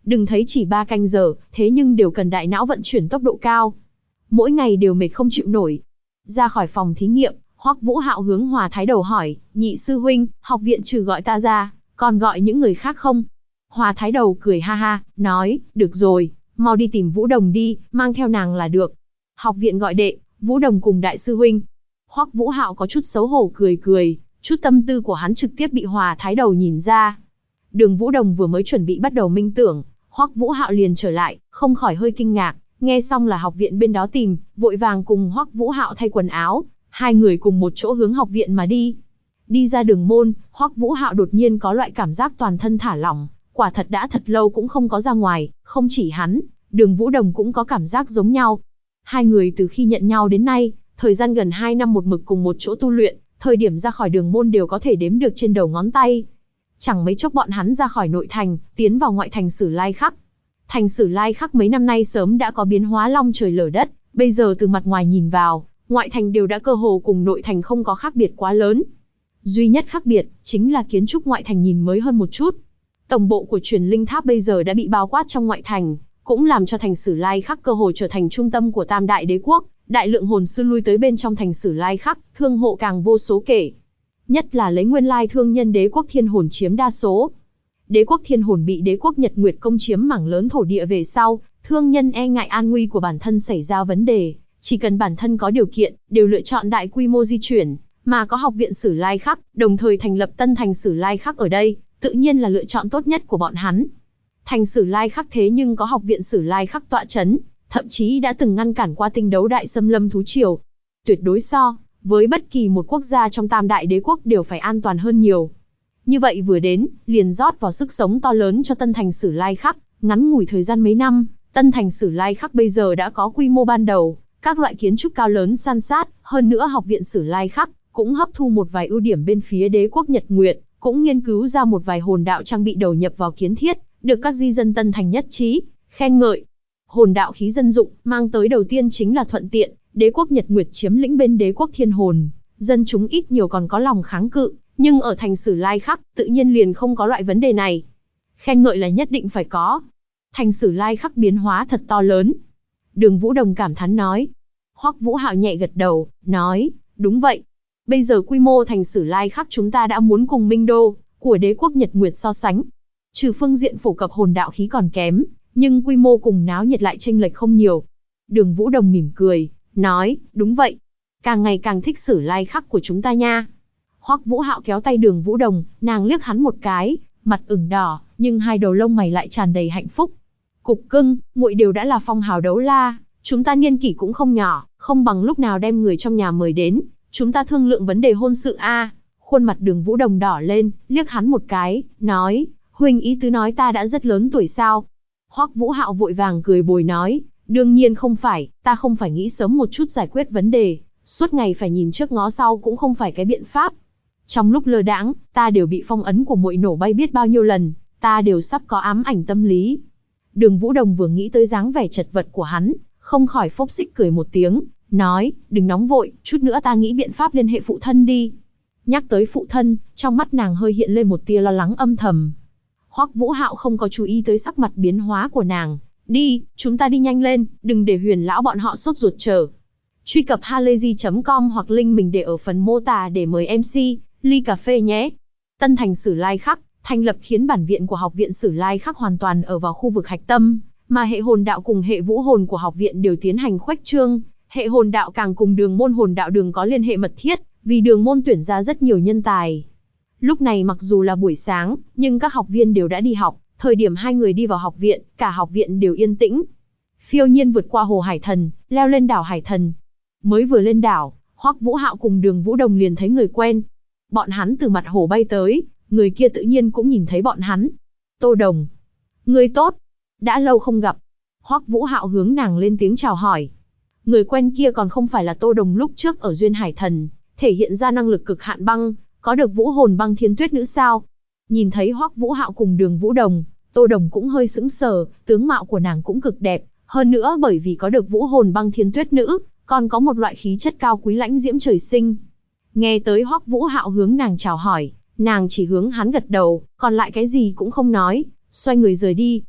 Đừng thấy chỉ 3 canh giờ, thế nhưng đều cần đại não vận chuyển tốc độ cao. Mỗi ngày đều mệt không chịu nổi. Ra khỏi phòng thí nghiệm, Hoắc Vũ Hạo hướng Hòa Thái Đầu hỏi, nhị sư huynh, học viện trừ gọi ta ra, còn gọi những người khác không? Hòa Thái Đầu cười ha ha, nói, được rồi, mau đi tìm Vũ Đồng đi, mang theo nàng là được. Học viện gọi đệ, Vũ Đồng cùng đại sư huynh. Hoắc Vũ Hạo có chút xấu hổ cười cười, chút tâm tư của hắn trực tiếp bị Hòa Thái Đầu nhìn ra. Đường Vũ Đồng vừa mới chuẩn bị bắt đầu minh tưởng, Hoắc Vũ Hạo liền trở lại, không khỏi hơi kinh ngạc, nghe xong là học viện bên đó tìm, vội vàng cùng Hoắc Vũ Hạo thay quần áo, hai người cùng một chỗ hướng học viện mà đi. Đi ra đường môn, Hoắc Vũ Hạo đột nhiên có loại cảm giác toàn thân thả lỏng, quả thật đã thật lâu cũng không có ra ngoài, không chỉ hắn, Đường Vũ Đồng cũng có cảm giác giống nhau. Hai người từ khi nhận nhau đến nay, thời gian gần 2 năm một mực cùng một chỗ tu luyện, thời điểm ra khỏi đường môn đều có thể đếm được trên đầu ngón tay. Chẳng mấy chốc bọn hắn ra khỏi nội thành, tiến vào ngoại thành Sử Lai Khắc. Thành Sử Lai Khắc mấy năm nay sớm đã có biến hóa long trời lở đất, bây giờ từ mặt ngoài nhìn vào, ngoại thành đều đã cơ hồ cùng nội thành không có khác biệt quá lớn. Duy nhất khác biệt, chính là kiến trúc ngoại thành nhìn mới hơn một chút. Tổng bộ của Truyền Linh Tháp bây giờ đã bị bao quát trong ngoại thành, cũng làm cho thành Sử Lai Khắc cơ hồ trở thành trung tâm của Tam Đại Đế Quốc, đại lượng hồn sư lui tới bên trong thành Sử Lai Khắc, thương hộ càng vô số kể. Nhất là lấy nguyên lai thương nhân Đế Quốc Thiên Hồn chiếm đa số. Đế Quốc Thiên Hồn bị Đế Quốc Nhật Nguyệt công chiếm mảng lớn thổ địa về sau, thương nhân e ngại an nguy của bản thân xảy ra vấn đề, chỉ cần bản thân có điều kiện, đều lựa chọn đại quy mô di chuyển, mà có học viện Sử Lai Khắc, đồng thời thành lập tân thành Sử Lai Khắc ở đây, tự nhiên là lựa chọn tốt nhất của bọn hắn. Thành Sử Lai Khắc thế nhưng có học viện Sử Lai Khắc tọa chấn, thậm chí đã từng ngăn cản qua tinh đấu đại xâm lâm thú triều. Tuyệt đối so với bất kỳ một quốc gia trong Tam Đại Đế Quốc đều phải an toàn hơn nhiều. Như vậy vừa đến, liền rót vào sức sống to lớn cho tân thành Sử Lai Khắc, ngắn ngủi thời gian mấy năm, tân thành Sử Lai Khắc bây giờ đã có quy mô ban đầu, các loại kiến trúc cao lớn san sát, hơn nữa học viện Sử Lai Khắc cũng hấp thu một vài ưu điểm bên phía Đế Quốc Nhật Nguyệt, cũng nghiên cứu ra một vài hồn đạo trang bị đầu nhập vào kiến thiết, được các di dân tân thành nhất trí, khen ngợi. Hồn đạo khí dân dụng, mang tới đầu tiên chính là thuận tiện, Đế Quốc Nhật Nguyệt chiếm lĩnh bên Đế Quốc Thiên Hồn, dân chúng ít nhiều còn có lòng kháng cự, nhưng ở thành Sử Lai Khắc, tự nhiên liền không có loại vấn đề này. Khen ngợi là nhất định phải có. Thành Sử Lai Khắc biến hóa thật to lớn. Đường Vũ Đồng cảm thán nói. Hoắc Vũ Hạo nhẹ gật đầu, nói, đúng vậy. Bây giờ quy mô thành Sử Lai Khắc chúng ta đã muốn cùng Minh Đô của Đế Quốc Nhật Nguyệt so sánh. Trừ phương diện phổ cập hồn đạo khí còn kém, nhưng quy mô cùng náo nhiệt lại chênh lệch không nhiều. Đường Vũ Đồng mỉm cười, nói, đúng vậy. Càng ngày càng thích Sử Lai Khắc của chúng ta nha. Hoắc Vũ Hạo kéo tay Đường Vũ Đồng, nàng liếc hắn một cái, mặt ửng đỏ, nhưng hai đầu lông mày lại tràn đầy hạnh phúc. Cục cưng, muội đều đã là phong hào đấu la, chúng ta niên kỷ cũng không nhỏ, không bằng lúc nào đem người trong nhà mời đến, chúng ta thương lượng vấn đề hôn sự a. Khuôn mặt Đường Vũ Đồng đỏ lên, liếc hắn một cái, nói, huynh ý tứ nói ta đã rất lớn tuổi sao? Hoắc Vũ Hạo vội vàng cười bồi nói, đương nhiên không phải, ta không phải nghĩ sớm một chút giải quyết vấn đề, suốt ngày phải nhìn trước ngó sau cũng không phải cái biện pháp. Trong lúc lơ đãng, ta đều bị phong ấn của muội nổ bay biết bao nhiêu lần, ta đều sắp có ám ảnh tâm lý. Đường Vũ Đồng vừa nghĩ tới dáng vẻ chật vật của hắn, không khỏi phốc xích cười một tiếng, nói, đừng nóng vội, chút nữa ta nghĩ biện pháp liên hệ phụ thân đi. Nhắc tới phụ thân, trong mắt nàng hơi hiện lên một tia lo lắng âm thầm. Hoắc Vũ Hạo không có chú ý tới sắc mặt biến hóa của nàng. Đi, chúng ta đi nhanh lên, đừng để Huyền lão bọn họ sốt ruột chờ. Truy cập halayzi.com hoặc link mình để ở phần mô tả để mời MC, ly cà phê nhé. Tân thành Sử Lai Khắc, thành lập khiến bản viện của học viện Sử Lai Khắc hoàn toàn ở vào khu vực hạch tâm, mà hệ hồn đạo cùng hệ vũ hồn của học viện đều tiến hành khuếch trương. Hệ hồn đạo càng cùng đường môn hồn đạo đường có liên hệ mật thiết, vì đường môn tuyển ra rất nhiều nhân tài. Lúc này mặc dù là buổi sáng, nhưng các học viên đều đã đi học, thời điểm hai người đi vào học viện, cả học viện đều yên tĩnh. Phiêu nhiên vượt qua hồ Hải Thần, leo lên đảo Hải Thần. Mới vừa lên đảo, Hoắc Vũ Hạo cùng Đường Vũ Đồng liền thấy người quen. Bọn hắn từ mặt hồ bay tới, người kia tự nhiên cũng nhìn thấy bọn hắn. Tô Đồng. Người tốt. Đã lâu không gặp. Hoắc Vũ Hạo hướng nàng lên tiếng chào hỏi. Người quen kia còn không phải là Tô Đồng lúc trước ở Duyên Hải Thần, thể hiện ra năng lực cực hạn băng, có được vũ hồn băng thiên tuyết nữ sao? Nhìn thấy Hoắc Vũ Hạo cùng Đường Vũ Đồng, Tô Đồng cũng hơi sững sờ, tướng mạo của nàng cũng cực đẹp, hơn nữa bởi vì có được vũ hồn băng thiên tuyết nữ, còn có một loại khí chất cao quý lãnh diễm trời sinh. Nghe tới Hoắc Vũ Hạo hướng nàng chào hỏi, nàng chỉ hướng hắn gật đầu, còn lại cái gì cũng không nói, xoay người rời đi.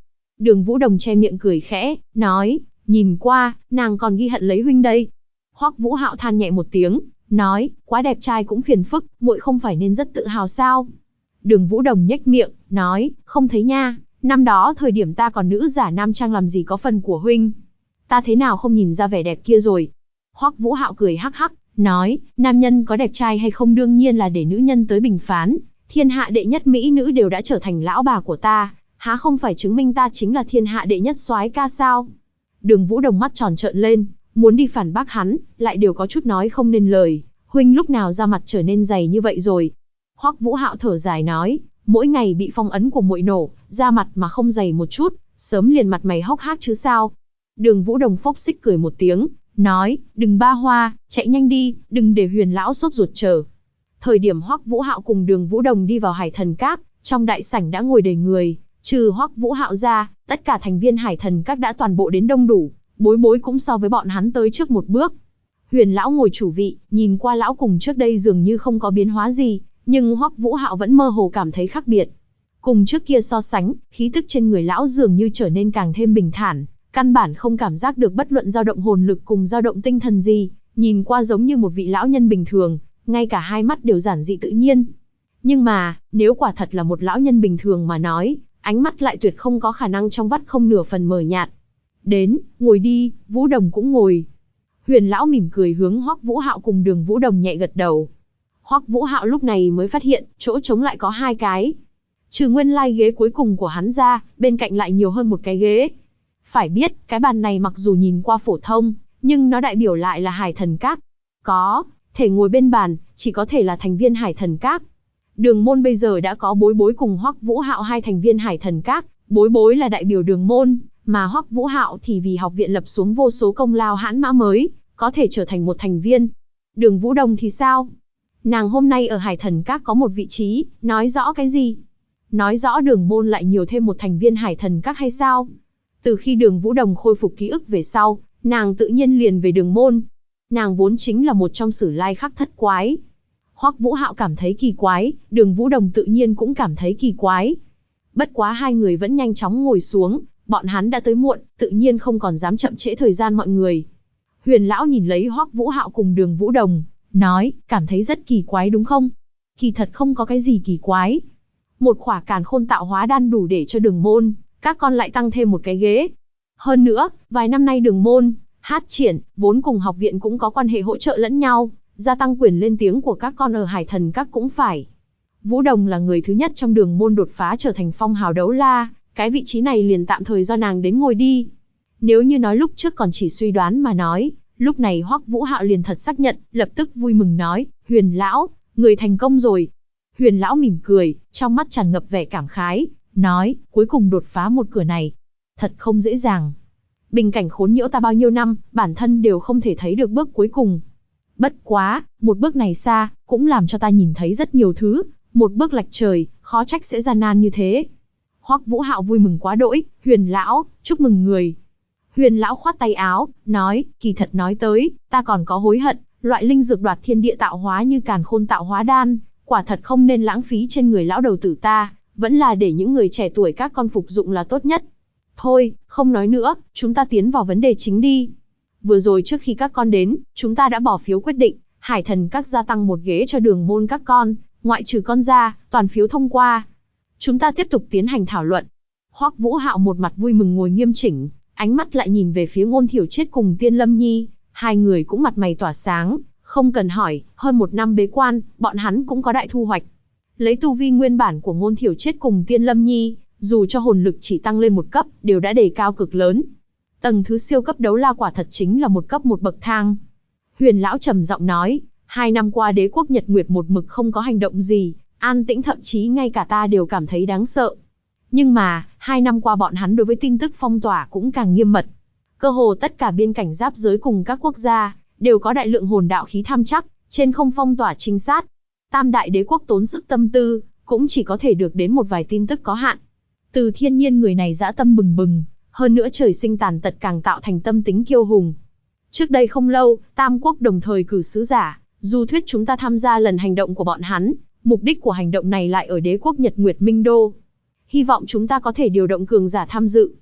Đường Vũ Đồng che miệng cười khẽ, nói, nhìn qua, nàng còn ghi hận lấy huynh đây. Hoắc Vũ Hạo than nhẹ một tiếng, nói, quá đẹp trai cũng phiền phức, muội không phải nên rất tự hào sao? Đường Vũ Đồng nhếch miệng, nói, không thấy nha, năm đó thời điểm ta còn nữ giả nam trang làm gì có phần của huynh. Ta thế nào không nhìn ra vẻ đẹp kia rồi? Hoắc Vũ Hạo cười hắc hắc, nói, nam nhân có đẹp trai hay không đương nhiên là để nữ nhân tới bình phán, thiên hạ đệ nhất mỹ nữ đều đã trở thành lão bà của ta, há không phải chứng minh ta chính là thiên hạ đệ nhất soái ca sao? Đường Vũ Đồng mắt tròn trợn lên, muốn đi phản bác hắn, lại đều có chút nói không nên lời, huynh lúc nào ra mặt trở nên dày như vậy rồi? Hoắc Vũ Hạo thở dài nói, mỗi ngày bị phong ấn của muội nổ, ra mặt mà không dày một chút, sớm liền mặt mày hốc hác chứ sao? Đường Vũ Đồng phốc xích cười một tiếng, nói, đừng ba hoa, chạy nhanh đi, đừng để Huyền lão sốt ruột chờ. Thời điểm Hoắc Vũ Hạo cùng Đường Vũ Đồng đi vào Hải Thần Các, trong đại sảnh đã ngồi đầy người, trừ Hoắc Vũ Hạo ra, tất cả thành viên Hải Thần Các đã toàn bộ đến đông đủ, Bối Bối cũng so với bọn hắn tới trước một bước. Huyền lão ngồi chủ vị, nhìn qua lão cùng trước đây dường như không có biến hóa gì, nhưng Hoắc Vũ Hạo vẫn mơ hồ cảm thấy khác biệt. Cùng trước kia so sánh, khí tức trên người lão dường như trở nên càng thêm bình thản, căn bản không cảm giác được bất luận dao động hồn lực cùng dao động tinh thần gì, nhìn qua giống như một vị lão nhân bình thường, ngay cả hai mắt đều giản dị tự nhiên. Nhưng mà, nếu quả thật là một lão nhân bình thường mà nói, ánh mắt lại tuyệt không có khả năng trong vắt không nửa phần mờ nhạt. Đến, ngồi đi, Vũ Đồng cũng ngồi. Huyền lão mỉm cười hướng Hoắc Vũ Hạo cùng Đường Vũ Đồng nhẹ gật đầu. Hoắc Vũ Hạo lúc này mới phát hiện, chỗ trống lại có hai cái. Trừ nguyên lai ghế cuối cùng của hắn ra, bên cạnh lại nhiều hơn một cái ghế. Phải biết, cái bàn này mặc dù nhìn qua phổ thông, nhưng nó đại biểu lại là Hải Thần Các. Có thể ngồi bên bàn, chỉ có thể là thành viên Hải Thần Các. Đường môn bây giờ đã có Bối Bối cùng Hoắc Vũ Hạo hai thành viên Hải Thần Các, Bối Bối là đại biểu đường môn, mà Hoắc Vũ Hạo thì vì học viện lập xuống vô số công lao hãn mã mới, có thể trở thành một thành viên. Đường Vũ Đồng thì sao? Nàng hôm nay ở Hải Thần Các có một vị trí, nói rõ cái gì? Nói rõ đường môn lại nhiều thêm một thành viên Hải Thần Các hay sao? Từ khi Đường Vũ Đồng khôi phục ký ức về sau, nàng tự nhiên liền về đường môn. Nàng vốn chính là một trong sử lai khắc thất quái. Hoắc Vũ Hạo cảm thấy kỳ quái, Đường Vũ Đồng tự nhiên cũng cảm thấy kỳ quái. Bất quá hai người vẫn nhanh chóng ngồi xuống, bọn hắn đã tới muộn, tự nhiên không còn dám chậm trễ thời gian mọi người. Huyền lão nhìn lấy Hoắc Vũ Hạo cùng Đường Vũ Đồng, nói, cảm thấy rất kỳ quái đúng không? Kỳ thật không có cái gì kỳ quái. Một khỏa càn khôn tạo hóa đan đủ để cho đường môn, các con lại tăng thêm một cái ghế. Hơn nữa, vài năm nay đường môn, hát triển, vốn cùng học viện cũng có quan hệ hỗ trợ lẫn nhau, gia tăng quyền lên tiếng của các con ở Hải Thần Các cũng phải. Vũ Đồng là người thứ nhất trong đường môn đột phá trở thành phong hào đấu la, cái vị trí này liền tạm thời do nàng đến ngồi đi. Nếu như nói lúc trước còn chỉ suy đoán mà nói, lúc này Hoắc Vũ Hạo liền thật xác nhận, lập tức vui mừng nói, Huyền lão, người thành công rồi. Huyền lão mỉm cười, trong mắt tràn ngập vẻ cảm khái, nói, cuối cùng đột phá một cửa này. Thật không dễ dàng. Bình cảnh khốn nhiễu ta bao nhiêu năm, bản thân đều không thể thấy được bước cuối cùng. Bất quá, một bước này xa, cũng làm cho ta nhìn thấy rất nhiều thứ, một bước lệch trời, khó trách sẽ gian nan như thế. Hoắc Vũ Hạo vui mừng quá đỗi, Huyền lão, chúc mừng người. Huyền lão khoát tay áo, nói, kỳ thật nói tới, ta còn có hối hận, loại linh dược đoạt thiên địa tạo hóa như càn khôn tạo hóa đan, quả thật không nên lãng phí trên người lão đầu tử ta, vẫn là để những người trẻ tuổi các con phục dụng là tốt nhất. Thôi, không nói nữa, chúng ta tiến vào vấn đề chính đi. Vừa rồi trước khi các con đến, chúng ta đã bỏ phiếu quyết định, Hải Thần Các gia tăng một ghế cho đường môn các con, ngoại trừ con ra, toàn phiếu thông qua. Chúng ta tiếp tục tiến hành thảo luận. Hoắc Vũ Hạo một mặt vui mừng ngồi nghiêm chỉnh, ánh mắt lại nhìn về phía Ngôn Thiểu Triết cùng Tiên Lâm Nhi, hai người cũng mặt mày tỏa sáng, không cần hỏi, hơn một năm bế quan, bọn hắn cũng có đại thu hoạch. Lấy tu vi nguyên bản của Ngôn Thiểu Triết cùng Tiên Lâm Nhi, dù cho hồn lực chỉ tăng lên một cấp, đều đã đề cao cực lớn. Tầng thứ siêu cấp đấu la quả thật chính là một cấp một bậc thang. Huyền lão trầm giọng nói, 2 năm qua đế quốc Nhật Nguyệt một mực không có hành động gì, an tĩnh, thậm chí ngay cả ta đều cảm thấy đáng sợ. Nhưng mà, 2 năm qua bọn hắn đối với tin tức phong tỏa cũng càng nghiêm mật. Cơ hồ tất cả biên cảnh giáp giới cùng các quốc gia, đều có đại lượng hồn đạo khí tham chắc, trên không phong tỏa trinh sát. Tam đại đế quốc tốn sức tâm tư, cũng chỉ có thể được đến một vài tin tức có hạn. Từ Thiên Nhiên người này dã tâm bừng bừng, hơn nữa trời sinh tàn tật càng tạo thành tâm tính kiêu hùng. Trước đây không lâu, Tam quốc đồng thời cử sứ giả, dù thuyết chúng ta tham gia lần hành động của bọn hắn, mục đích của hành động này lại ở đế quốc Nhật Nguyệt Minh Đô. Hy vọng chúng ta có thể điều động cường giả tham dự.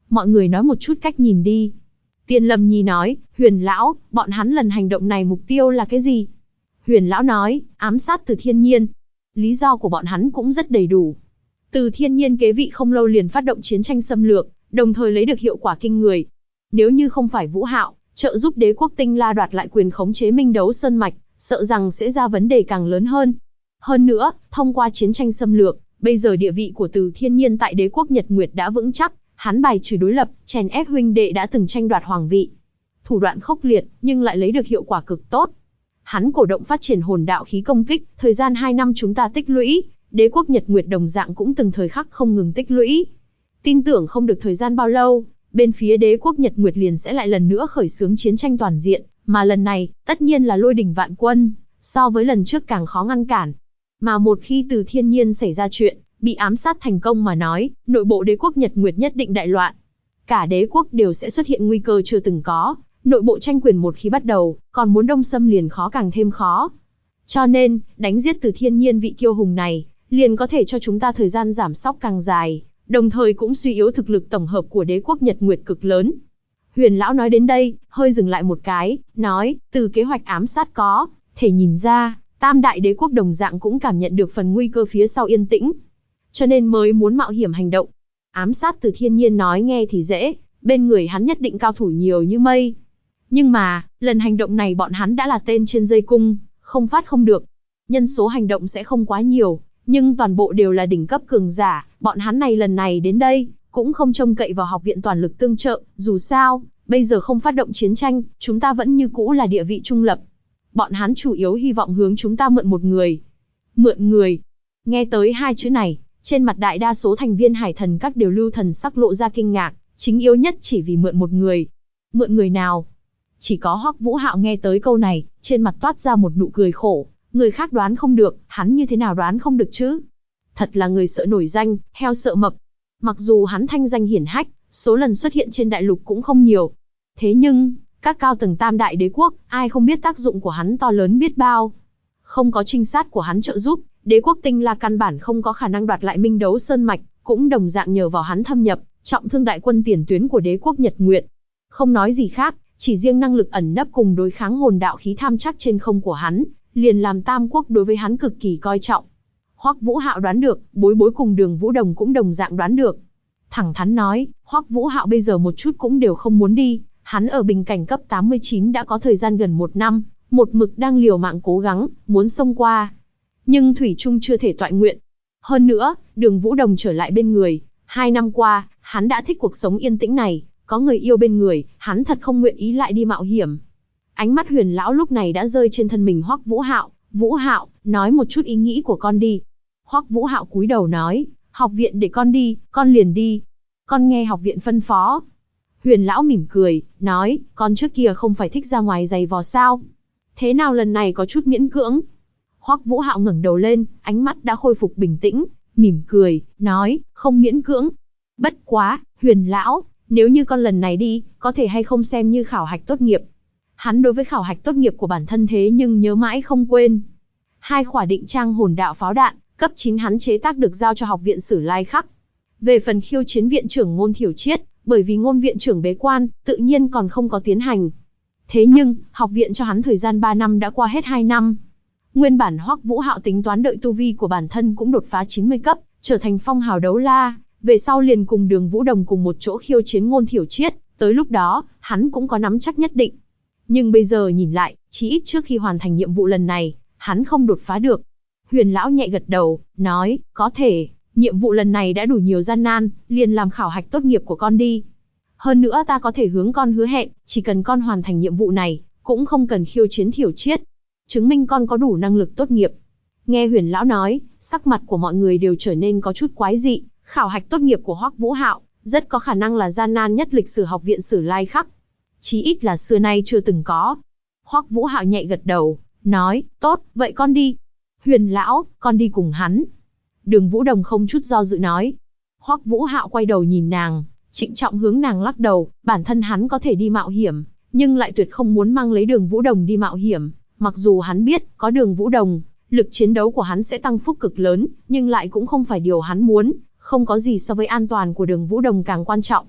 mọi người nói một chút cách nhìn đi. Tiên Lâm Nhi nói, Huyền lão, bọn hắn lần hành động này mục tiêu là cái gì? Huyền lão nói, ám sát Từ Thiên Nhiên. Lý do của bọn hắn cũng rất đầy đủ. Từ Thiên Nhiên kế vị không lâu liền phát động chiến tranh xâm lược, đồng thời lấy được hiệu quả kinh người. Nếu như không phải Vũ Hạo trợ giúp đế quốc Tinh La đoạt lại quyền khống chế Minh Đấu Sơn mạch, sợ rằng sẽ ra vấn đề càng lớn hơn. Hơn nữa, thông qua chiến tranh xâm lược, bây giờ địa vị của Từ Thiên Nhiên tại đế quốc Nhật Nguyệt đã vững chắc, hắn bài trừ đối lập, chèn ép huynh đệ đã từng tranh đoạt hoàng vị. Thủ đoạn khốc liệt, nhưng lại lấy được hiệu quả cực tốt. Hắn cổ động phát triển hồn đạo khí công kích, thời gian 2 năm chúng ta tích lũy, đế quốc Nhật Nguyệt đồng dạng cũng từng thời khắc không ngừng tích lũy. Tin tưởng không được thời gian bao lâu, bên phía đế quốc Nhật Nguyệt liền sẽ lại lần nữa khởi xướng chiến tranh toàn diện, mà lần này, tất nhiên là lôi đỉnh vạn quân, so với lần trước càng khó ngăn cản. Mà một khi Từ Thiên Nhiên xảy ra chuyện, bị ám sát thành công mà nói, nội bộ đế quốc Nhật Nguyệt nhất định đại loạn. Cả đế quốc đều sẽ xuất hiện nguy cơ chưa từng có, nội bộ tranh quyền một khi bắt đầu, còn muốn đông xâm liền khó càng thêm khó. Cho nên, đánh giết Từ Thiên Nhiên vị kiêu hùng này, liền có thể cho chúng ta thời gian giảm sóc càng dài, đồng thời cũng suy yếu thực lực tổng hợp của đế quốc Nhật Nguyệt cực lớn. Huyền lão nói đến đây, hơi dừng lại một cái, nói, từ kế hoạch ám sát có thể nhìn ra, Tam đại đế quốc đồng dạng cũng cảm nhận được phần nguy cơ phía sau yên tĩnh, cho nên mới muốn mạo hiểm hành động. Ám sát Từ Thiên Nhiên nói nghe thì dễ, bên người hắn nhất định cao thủ nhiều như mây. Nhưng mà, lần hành động này bọn hắn đã là tên trên dây cung, không phát không được. Nhân số hành động sẽ không quá nhiều, nhưng toàn bộ đều là đỉnh cấp cường giả, bọn hắn này lần này đến đây, cũng không trông cậy vào học viện toàn lực tương trợ, dù sao, bây giờ không phát động chiến tranh, chúng ta vẫn như cũ là địa vị trung lập. Bọn hắn chủ yếu hy vọng hướng chúng ta mượn một người. Mượn người. Nghe tới hai chữ này, trên mặt đại đa số thành viên Hải Thần các đều lưu thần sắc lộ ra kinh ngạc, chính yếu nhất chỉ vì mượn một người. Mượn người nào? Chỉ có Hoắc Vũ Hạo nghe tới câu này, trên mặt toát ra một nụ cười khổ, người khác đoán không được, hắn như thế nào đoán không được chứ? Thật là người sợ nổi danh, heo sợ mập. Mặc dù hắn thanh danh hiển hách, số lần xuất hiện trên đại lục cũng không nhiều. Thế nhưng, các cao tầng Tam đại đế quốc, ai không biết tác dụng của hắn to lớn biết bao. Không có trinh sát của hắn trợ giúp, đế quốc Tinh La căn bản không có khả năng đoạt lại Minh Đấu Sơn mạch, cũng đồng dạng nhờ vào hắn thâm nhập, trọng thương đại quân tiền tuyến của đế quốc Nhật Nguyệt. Không nói gì khác, chỉ riêng năng lực ẩn nấp cùng đối kháng hồn đạo khí tham chắc trên không của hắn, liền làm Tam quốc đối với hắn cực kỳ coi trọng. Hoắc Vũ Hạo đoán được, Bối Bối cùng Đường Vũ Đồng cũng đồng dạng đoán được. Thẳng thắn nói, Hoắc Vũ Hạo bây giờ một chút cũng đều không muốn đi, hắn ở bình cảnh cấp 89 đã có thời gian gần 1 năm, một mực đang liều mạng cố gắng, muốn xông qua. Nhưng thủy chung chưa thể toại nguyện. Hơn nữa, Đường Vũ Đồng trở lại bên người, 2 năm qua, hắn đã thích cuộc sống yên tĩnh này, có người yêu bên người, hắn thật không nguyện ý lại đi mạo hiểm. Ánh mắt Huyền lão lúc này đã rơi trên thân mình Hoắc Vũ Hạo. Vũ Hạo, nói một chút ý nghĩ của con đi. Hoắc Vũ Hạo cúi đầu nói, học viện để con đi, con liền đi. Con nghe học viện phân phó. Huyền lão mỉm cười, nói, con trước kia không phải thích ra ngoài giày vò sao? Thế nào lần này có chút miễn cưỡng? Hoắc Vũ Hạo ngẩng đầu lên, ánh mắt đã khôi phục bình tĩnh, mỉm cười, nói, không miễn cưỡng. Bất quá, Huyền lão, nếu như con lần này đi, có thể hay không xem như khảo hạch tốt nghiệp? Hắn đối với khảo hạch tốt nghiệp của bản thân thế nhưng nhớ mãi không quên. 2 khỏa định trang hồn đạo pháo đạn, cấp 9 hắn chế tác được giao cho học viện Sử Lai Khắc. Về phần khiêu chiến viện trưởng Ngôn Thiểu Triết, bởi vì Ngôn viện trưởng bế quan, tự nhiên còn không có tiến hành. Thế nhưng, học viện cho hắn thời gian 3 năm đã qua hết 2 năm. Nguyên bản Hoắc Vũ Hạo tính toán đợi tu vi của bản thân cũng đột phá 90 cấp, trở thành phong hào đấu la, về sau liền cùng Đường Vũ Đồng cùng một chỗ khiêu chiến Ngôn Thiểu Triết, tới lúc đó, hắn cũng có nắm chắc nhất định. Nhưng bây giờ nhìn lại, chỉ ít trước khi hoàn thành nhiệm vụ lần này, hắn không đột phá được. Huyền lão nhẹ gật đầu, nói, có thể, nhiệm vụ lần này đã đủ nhiều gian nan, liền làm khảo hạch tốt nghiệp của con đi. Hơn nữa ta có thể hướng con hứa hẹn, chỉ cần con hoàn thành nhiệm vụ này, cũng không cần khiêu chiến Thiểu Triết, chứng minh con có đủ năng lực tốt nghiệp. Nghe Huyền lão nói, sắc mặt của mọi người đều trở nên có chút quái dị, khảo hạch tốt nghiệp của Hoắc Vũ Hạo, rất có khả năng là gian nan nhất lịch sử học viện Sử Lai Khắc. Chí ít là xưa nay chưa từng có. Hoắc Vũ Hạo nhẹ gật đầu, nói, tốt, vậy con đi. Huyền lão, con đi cùng hắn. Đường Vũ Đồng không chút do dự nói. Hoắc Vũ Hạo quay đầu nhìn nàng, trịnh trọng hướng nàng lắc đầu, bản thân hắn có thể đi mạo hiểm, nhưng lại tuyệt không muốn mang lấy Đường Vũ Đồng đi mạo hiểm. Mặc dù hắn biết, có Đường Vũ Đồng, lực chiến đấu của hắn sẽ tăng phúc cực lớn, nhưng lại cũng không phải điều hắn muốn, không có gì so với an toàn của Đường Vũ Đồng càng quan trọng.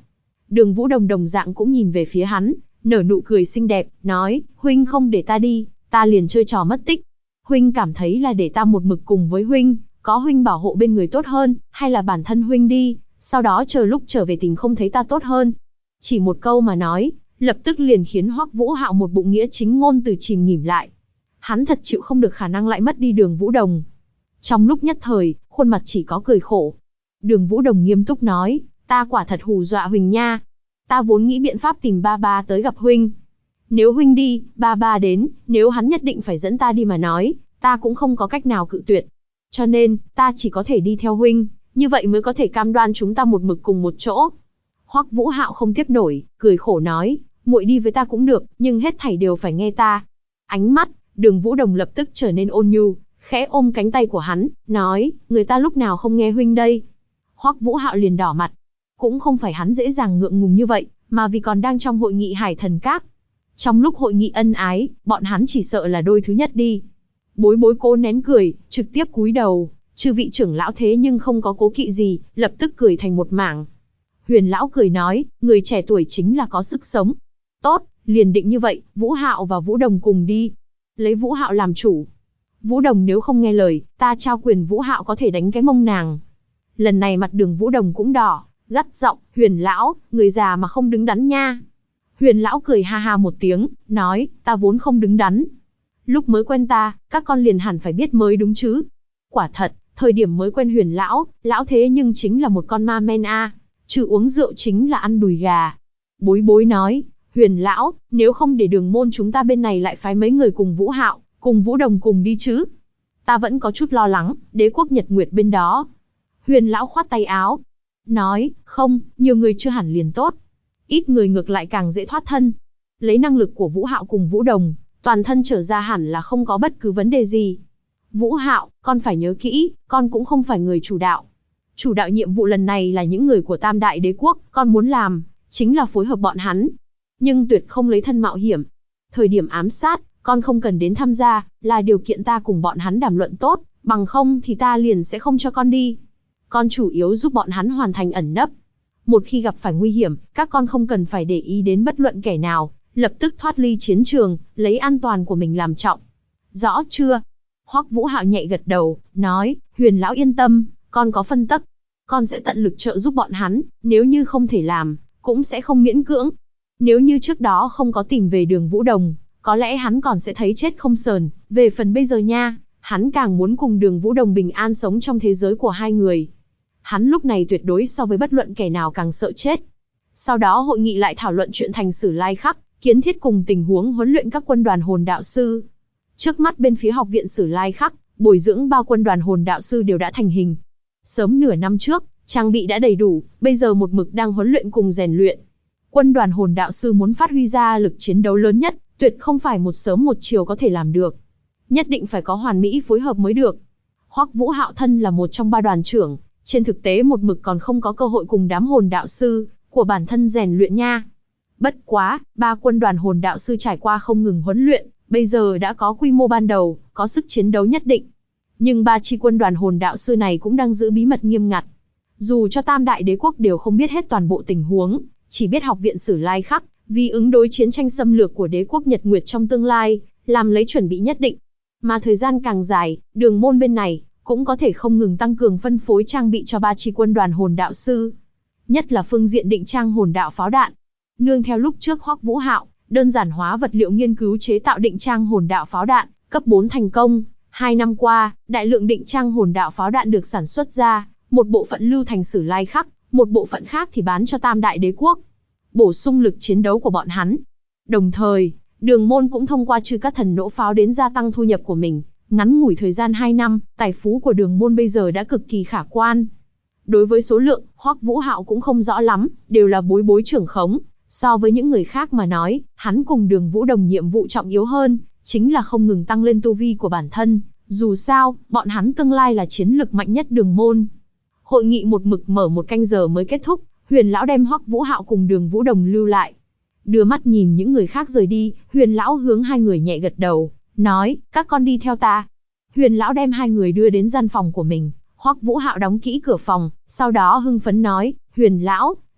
Đường Vũ Đồng đồng dạng cũng nhìn về phía hắn, nở nụ cười xinh đẹp, nói, huynh không để ta đi, ta liền chơi trò mất tích. Huynh cảm thấy là để ta một mực cùng với huynh, có huynh bảo hộ bên người tốt hơn, hay là bản thân huynh đi, sau đó chờ lúc trở về tìm không thấy ta tốt hơn. Chỉ một câu mà nói, lập tức liền khiến Hoắc Vũ Hạo một bụng nghĩa chính ngôn từ chìm nghỉm lại. Hắn thật chịu không được khả năng lại mất đi Đường Vũ Đồng. Trong lúc nhất thời, khuôn mặt chỉ có cười khổ. Đường Vũ Đồng nghiêm túc nói, ta quả thật hù dọa huynh nha. Ta vốn nghĩ biện pháp tìm ba ba tới gặp huynh. Nếu huynh đi, ba ba đến, nếu hắn nhất định phải dẫn ta đi mà nói, ta cũng không có cách nào cự tuyệt. Cho nên, ta chỉ có thể đi theo huynh, như vậy mới có thể cam đoan chúng ta một mực cùng một chỗ. Hoắc Vũ Hạo không tiếp nổi, cười khổ nói, muội đi với ta cũng được, nhưng hết thảy đều phải nghe ta. Ánh mắt Đường Vũ Đồng lập tức trở nên ôn nhu, khẽ ôm cánh tay của hắn, nói, người ta lúc nào không nghe huynh đây. Hoắc Vũ Hạo liền đỏ mặt. Cũng không phải hắn dễ dàng ngượng ngùng như vậy, mà vì còn đang trong hội nghị Hải Thần Các. Trong lúc hội nghị ân ái, bọn hắn chỉ sợ là đôi thứ nhất đi. Bối Bối cố nén cười, trực tiếp cúi đầu, chư vị trưởng lão thế nhưng không có cố kỵ gì, lập tức cười thành một mảng. Huyền lão cười nói, người trẻ tuổi chính là có sức sống. Tốt, liền định như vậy, Vũ Hạo và Vũ Đồng cùng đi. Lấy Vũ Hạo làm chủ. Vũ Đồng nếu không nghe lời, ta trao quyền Vũ Hạo có thể đánh cái mông nàng. Lần này mặt Đường Vũ Đồng cũng đỏ, gắt giọng, Huyền lão, người già mà không đứng đắn nha. Huyền lão cười ha ha một tiếng, nói, ta vốn không đứng đắn. Lúc mới quen ta, các con liền hẳn phải biết mới đúng chứ. Quả thật, thời điểm mới quen Huyền lão, lão thế nhưng chính là một con ma men a, trừ uống rượu chính là ăn đùi gà. Bối Bối nói, Huyền lão, nếu không để Đường môn chúng ta bên này lại phái mấy người cùng Vũ Hạo, cùng Vũ Đồng cùng đi chứ. Ta vẫn có chút lo lắng, Đế quốc Nhật Nguyệt bên đó. Huyền lão khoát tay áo, nói, không, nhiều người chưa hẳn liền tốt. Ít người ngược lại càng dễ thoát thân. Lấy năng lực của Vũ Hạo cùng Vũ Đồng, toàn thân trở ra hẳn là không có bất cứ vấn đề gì. Vũ Hạo, con phải nhớ kỹ, con cũng không phải người chủ đạo. Chủ đạo nhiệm vụ lần này là những người của Tam Đại Đế Quốc, con muốn làm, chính là phối hợp bọn hắn. Nhưng tuyệt không lấy thân mạo hiểm. Thời điểm ám sát, con không cần đến tham gia, là điều kiện ta cùng bọn hắn đàm luận tốt, bằng không thì ta liền sẽ không cho con đi. Con chủ yếu giúp bọn hắn hoàn thành ẩn nấp. Một khi gặp phải nguy hiểm, các con không cần phải để ý đến bất luận kẻ nào, lập tức thoát ly chiến trường, lấy an toàn của mình làm trọng. Rõ chưa? Hoắc Vũ Hạo nhẹ gật đầu, nói, Huyền lão yên tâm, con có phân tắc. Con sẽ tận lực trợ giúp bọn hắn, nếu như không thể làm, cũng sẽ không miễn cưỡng. Nếu như trước đó không có tìm về Đường Vũ Đồng, có lẽ hắn còn sẽ thấy chết không sờn. Về phần bây giờ nha, hắn càng muốn cùng Đường Vũ Đồng bình an sống trong thế giới của hai người. Hắn lúc này tuyệt đối so với bất luận kẻ nào càng sợ chết. Sau đó hội nghị lại thảo luận chuyện Thành Sử Lai Khắc, kiến thiết cùng tình huống huấn luyện các quân đoàn hồn đạo sư. Trước mắt bên phía học viện Sử Lai Khắc, bồi dưỡng 3 quân đoàn hồn đạo sư đều đã thành hình. Sớm nửa năm trước, trang bị đã đầy đủ, bây giờ một mực đang huấn luyện cùng rèn luyện. Quân đoàn hồn đạo sư muốn phát huy ra lực chiến đấu lớn nhất, tuyệt không phải một sớm một chiều có thể làm được. Nhất định phải có hoàn mỹ phối hợp mới được. Hoắc Vũ Hạo thân là một trong 3 đoàn trưởng, trên thực tế một mực còn không có cơ hội cùng đám hồn đạo sư của bản thân rèn luyện nha. Bất quá, 3 quân đoàn hồn đạo sư trải qua không ngừng huấn luyện, bây giờ đã có quy mô ban đầu, có sức chiến đấu nhất định. Nhưng 3 chi quân đoàn hồn đạo sư này cũng đang giữ bí mật nghiêm ngặt. Dù cho Tam Đại Đế Quốc đều không biết hết toàn bộ tình huống, chỉ biết học viện Sử Lai Khắc, vì ứng đối chiến tranh xâm lược của Đế quốc Nhật Nguyệt trong tương lai, làm lấy chuẩn bị nhất định. Mà thời gian càng dài, Đường môn bên này cũng có thể không ngừng tăng cường phân phối trang bị cho 3 chi quân đoàn hồn đạo sư. Nhất là phương diện định trang hồn đạo pháo đạn. Nương theo lúc trước Hoắc Vũ Hạo đơn giản hóa vật liệu nghiên cứu chế tạo định trang hồn đạo pháo đạn, cấp 4 thành công. 2 năm qua, đại lượng định trang hồn đạo pháo đạn được sản xuất ra, một bộ phận lưu thành Sử Lai Khắc, một bộ phận khác thì bán cho Tam Đại Đế Quốc, bổ sung lực chiến đấu của bọn hắn. Đồng thời, Đường môn cũng thông qua trừ các thần nỗ pháo đến gia tăng thu nhập của mình. Ngắn ngủi thời gian 2 năm, tài phú của Đường môn bây giờ đã cực kỳ khả quan. Đối với số lượng, Hoắc Vũ Hạo cũng không rõ lắm, đều là Bối Bối trưởng khống. So với những người khác mà nói, hắn cùng Đường Vũ Đồng nhiệm vụ trọng yếu hơn, chính là không ngừng tăng lên tu vi của bản thân. Dù sao, bọn hắn tương lai là chiến lực mạnh nhất Đường môn. Hội nghị một mực mở 1 canh giờ mới kết thúc, Huyền lão đem Hoắc Vũ Hạo cùng Đường Vũ Đồng lưu lại. Đưa mắt nhìn những người khác rời đi, Huyền lão hướng 2 người nhẹ gật đầu, nói, các con đi theo ta. Huyền lão đem 2 người đưa đến gian phòng của mình, Hoắc Vũ Hạo đóng kỹ cửa phòng, sau đó hưng phấn nói, Huyền lão,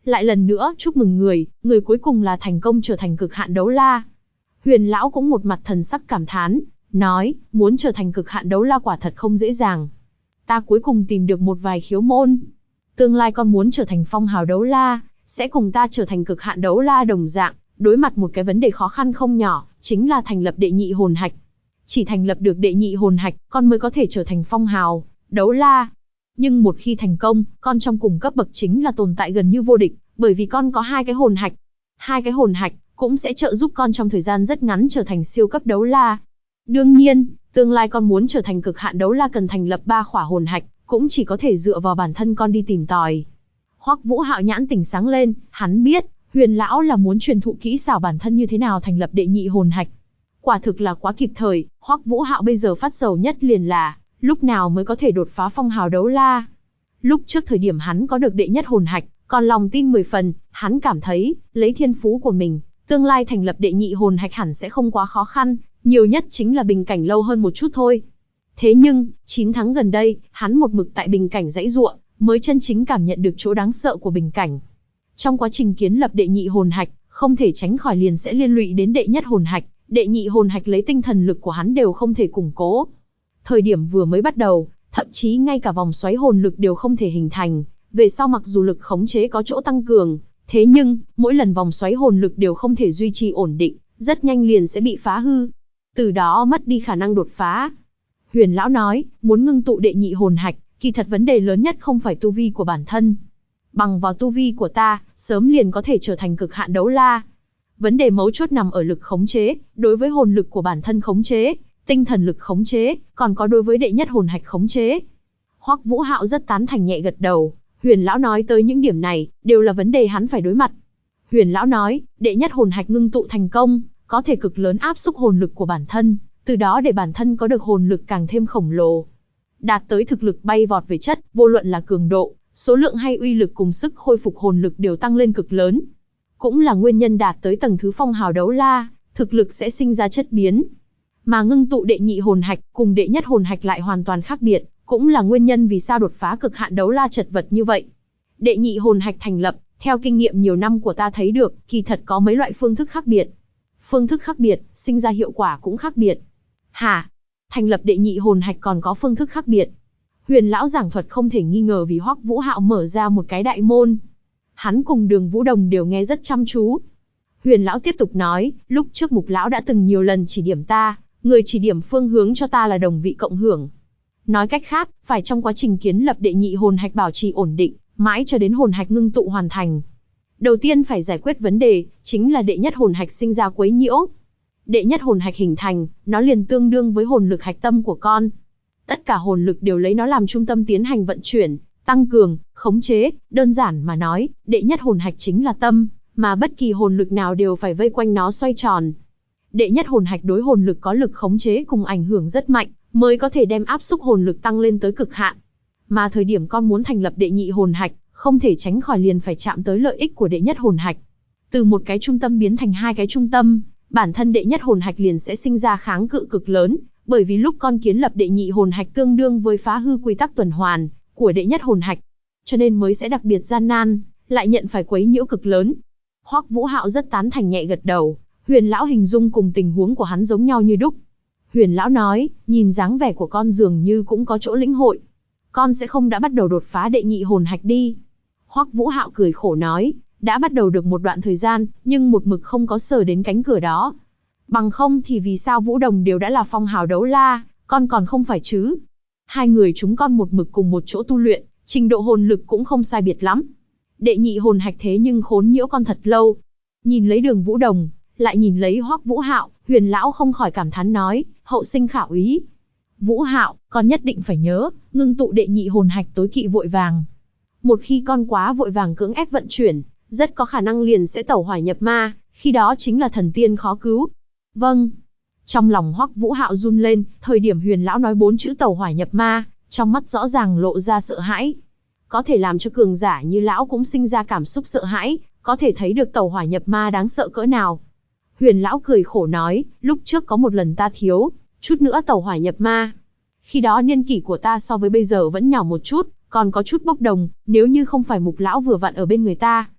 lại lần nữa chúc mừng người cuối cùng là thành công trở thành cực hạn đấu la. Huyền lão cũng một mặt thần sắc cảm thán, nói, muốn trở thành cực hạn đấu la quả thật không dễ dàng. Ta cuối cùng tìm được một vài khiếu môn. Tương lai con muốn trở thành phong hào đấu la, sẽ cùng ta trở thành cực hạn đấu la đồng dạng, đối mặt một cái vấn đề khó khăn không nhỏ, chính là thành lập đệ nhị hồn hạch. Chỉ thành lập được đệ nhị hồn hạch, con mới có thể trở thành phong hào đấu la. Nhưng một khi thành công, con trong cùng cấp bậc chính là tồn tại gần như vô địch, bởi vì con có 2 cái hồn hạch. 2 cái hồn hạch cũng sẽ trợ giúp con trong thời gian rất ngắn trở thành siêu cấp đấu la. Đương nhiên, tương lai con muốn trở thành cực hạn đấu la cần thành lập 3 khỏa hồn hạch, cũng chỉ có thể dựa vào bản thân con đi tìm tòi. Hoắc Vũ Hạo nhãn tỉnh sáng lên, hắn biết, Huyền lão là muốn truyền thụ kỹ xảo bản thân như thế nào thành lập đệ nhị hồn hạch. Quả thực là quá kịp thời, Hoắc Vũ Hạo bây giờ phát sầu nhất liền là, lúc nào mới có thể đột phá phong hào đấu la. Lúc trước thời điểm hắn có được đệ nhất hồn hạch, còn lòng tin 10 phần, hắn cảm thấy, lấy thiên phú của mình, tương lai thành lập đệ nhị hồn hạch hẳn sẽ không quá khó khăn, nhiều nhất chính là bình cảnh lâu hơn một chút thôi. Thế nhưng, 9 tháng gần đây, hắn một mực tại bình cảnh giãy giụa, mới chân chính cảm nhận được chỗ đáng sợ của bình cảnh. Trong quá trình kiến lập đệ nhị hồn hạch, không thể tránh khỏi liền sẽ liên lụy đến đệ nhất hồn hạch, đệ nhị hồn hạch lấy tinh thần lực của hắn đều không thể củng cố. Thời điểm vừa mới bắt đầu, thậm chí ngay cả vòng xoáy hồn lực đều không thể hình thành, về sau mặc dù lực khống chế có chỗ tăng cường, thế nhưng, mỗi lần vòng xoáy hồn lực đều không thể duy trì ổn định, rất nhanh liền sẽ bị phá hư. Từ đó mất đi khả năng đột phá. Huyền lão nói, muốn ngưng tụ đệ nhị hồn hạch, kỳ thật vấn đề lớn nhất không phải tu vi của bản thân. Bằng vào tu vi của ta, sớm liền có thể trở thành cực hạn đấu la. Vấn đề mấu chốt nằm ở lực khống chế, đối với hồn lực của bản thân khống chế, tinh thần lực khống chế, còn có đối với đệ nhất hồn hạch khống chế. Hoắc Vũ Hạo rất tán thành nhẹ gật đầu, Huyền lão nói tới những điểm này, đều là vấn đề hắn phải đối mặt. Huyền lão nói, đệ nhất hồn hạch ngưng tụ thành công, có thể cực lớn áp xúc hồn lực của bản thân, từ đó để bản thân có được hồn lực càng thêm khổng lồ. Đạt tới thực lực bay vọt về chất, vô luận là cường độ, số lượng hay uy lực cùng sức khôi phục hồn lực đều tăng lên cực lớn. Cũng là nguyên nhân đạt tới tầng thứ phong hào đấu la, thực lực sẽ sinh ra chất biến. Mà ngưng tụ đệ nhị hồn hạch cùng đệ nhất hồn hạch lại hoàn toàn khác biệt, cũng là nguyên nhân vì sao đột phá cực hạn đấu la chật vật như vậy. Đệ nhị hồn hạch thành lập, theo kinh nghiệm nhiều năm của ta thấy được, kỳ thật có mấy loại phương thức khác biệt. Phương thức khác biệt, sinh ra hiệu quả cũng khác biệt. Hả? Thành lập đệ nhị hồn hạch còn có phương thức khác biệt? Huyền lão giảng thuật không thể nghi ngờ vì Hoắc Vũ Hạo mở ra một cái đại môn. Hắn cùng Đường Vũ Đồng đều nghe rất chăm chú. Huyền lão tiếp tục nói, lúc trước Mục lão đã từng nhiều lần chỉ điểm ta, người chỉ điểm phương hướng cho ta là đồng vị cộng hưởng. Nói cách khác, phải trong quá trình kiến lập đệ nhị hồn hạch bảo trì ổn định, mãi cho đến hồn hạch ngưng tụ hoàn thành. Đầu tiên phải giải quyết vấn đề, chính là đệ nhất hồn hạch sinh ra quấy nhiễu. Đệ nhất hồn hạch hình thành, nó liền tương đương với hồn lực hạch tâm của con. Tất cả hồn lực đều lấy nó làm trung tâm tiến hành vận chuyển, tăng cường, khống chế, đơn giản mà nói, đệ nhất hồn hạch chính là tâm, mà bất kỳ hồn lực nào đều phải vây quanh nó xoay tròn. Đệ nhất hồn hạch đối hồn lực có lực khống chế cùng ảnh hưởng rất mạnh, mới có thể đem áp xúc hồn lực tăng lên tới cực hạn. Mà thời điểm con muốn thành lập đệ nhị hồn hạch, không thể tránh khỏi liền phải chạm tới lợi ích của đệ nhất hồn hạch. Từ một cái trung tâm biến thành 2 cái trung tâm, bản thân đệ nhất hồn hạch liền sẽ sinh ra kháng cự cực lớn, bởi vì lúc con kiến lập đệ nhị hồn hạch tương đương với phá hư quy tắc tuần hoàn của đệ nhất hồn hạch, cho nên mới sẽ đặc biệt gian nan, lại nhận phải quấy nhiễu cực lớn. Hoắc Vũ Hạo rất tán thành nhẹ gật đầu, Huyền lão hình dung cùng tình huống của hắn giống nhau như đúc. Huyền lão nói, nhìn dáng vẻ của con dường như cũng có chỗ lĩnh hội. Con sẽ không đã bắt đầu đột phá đệ nhị hồn hạch đi. Hoắc Vũ Hạo cười khổ nói, đã bắt đầu được một đoạn thời gian, nhưng một mực không có sờ đến cánh cửa đó. Bằng không thì vì sao Vũ Đồng đều đã là phong hào đấu la, con còn không phải chứ? 2 người chúng con một mực cùng một chỗ tu luyện, trình độ hồn lực cũng không sai biệt lắm. Đệ nhị hồn hạch thế nhưng khốn nhiễu con thật lâu. Nhìn lấy Đường Vũ Đồng, lại nhìn lấy Hoắc Vũ Hạo, Huyền lão không khỏi cảm thán nói, hậu sinh khảo ý. Vũ Hạo, con nhất định phải nhớ, ngưng tụ đệ nhị hồn hạch tối kỵ vội vàng. Một khi con quá vội vàng cưỡng ép vận chuyển, rất có khả năng liền sẽ tẩu hỏa nhập ma, khi đó chính là thần tiên khó cứu. Vâng. Trong lòng Hoắc Vũ Hạo run lên, thời điểm Huyền lão nói 4 chữ tẩu hỏa nhập ma, trong mắt rõ ràng lộ ra sợ hãi. Có thể làm cho cường giả như lão cũng sinh ra cảm xúc sợ hãi, có thể thấy được tẩu hỏa nhập ma đáng sợ cỡ nào. Huyền lão cười khổ nói, lúc trước có một lần ta thiếu chút nữa tẩu hỏa nhập ma. Khi đó niên kỷ của ta so với bây giờ vẫn nhỏ một chút, còn có chút bốc đồng, nếu như không phải Mục lão vừa vặn ở bên người ta,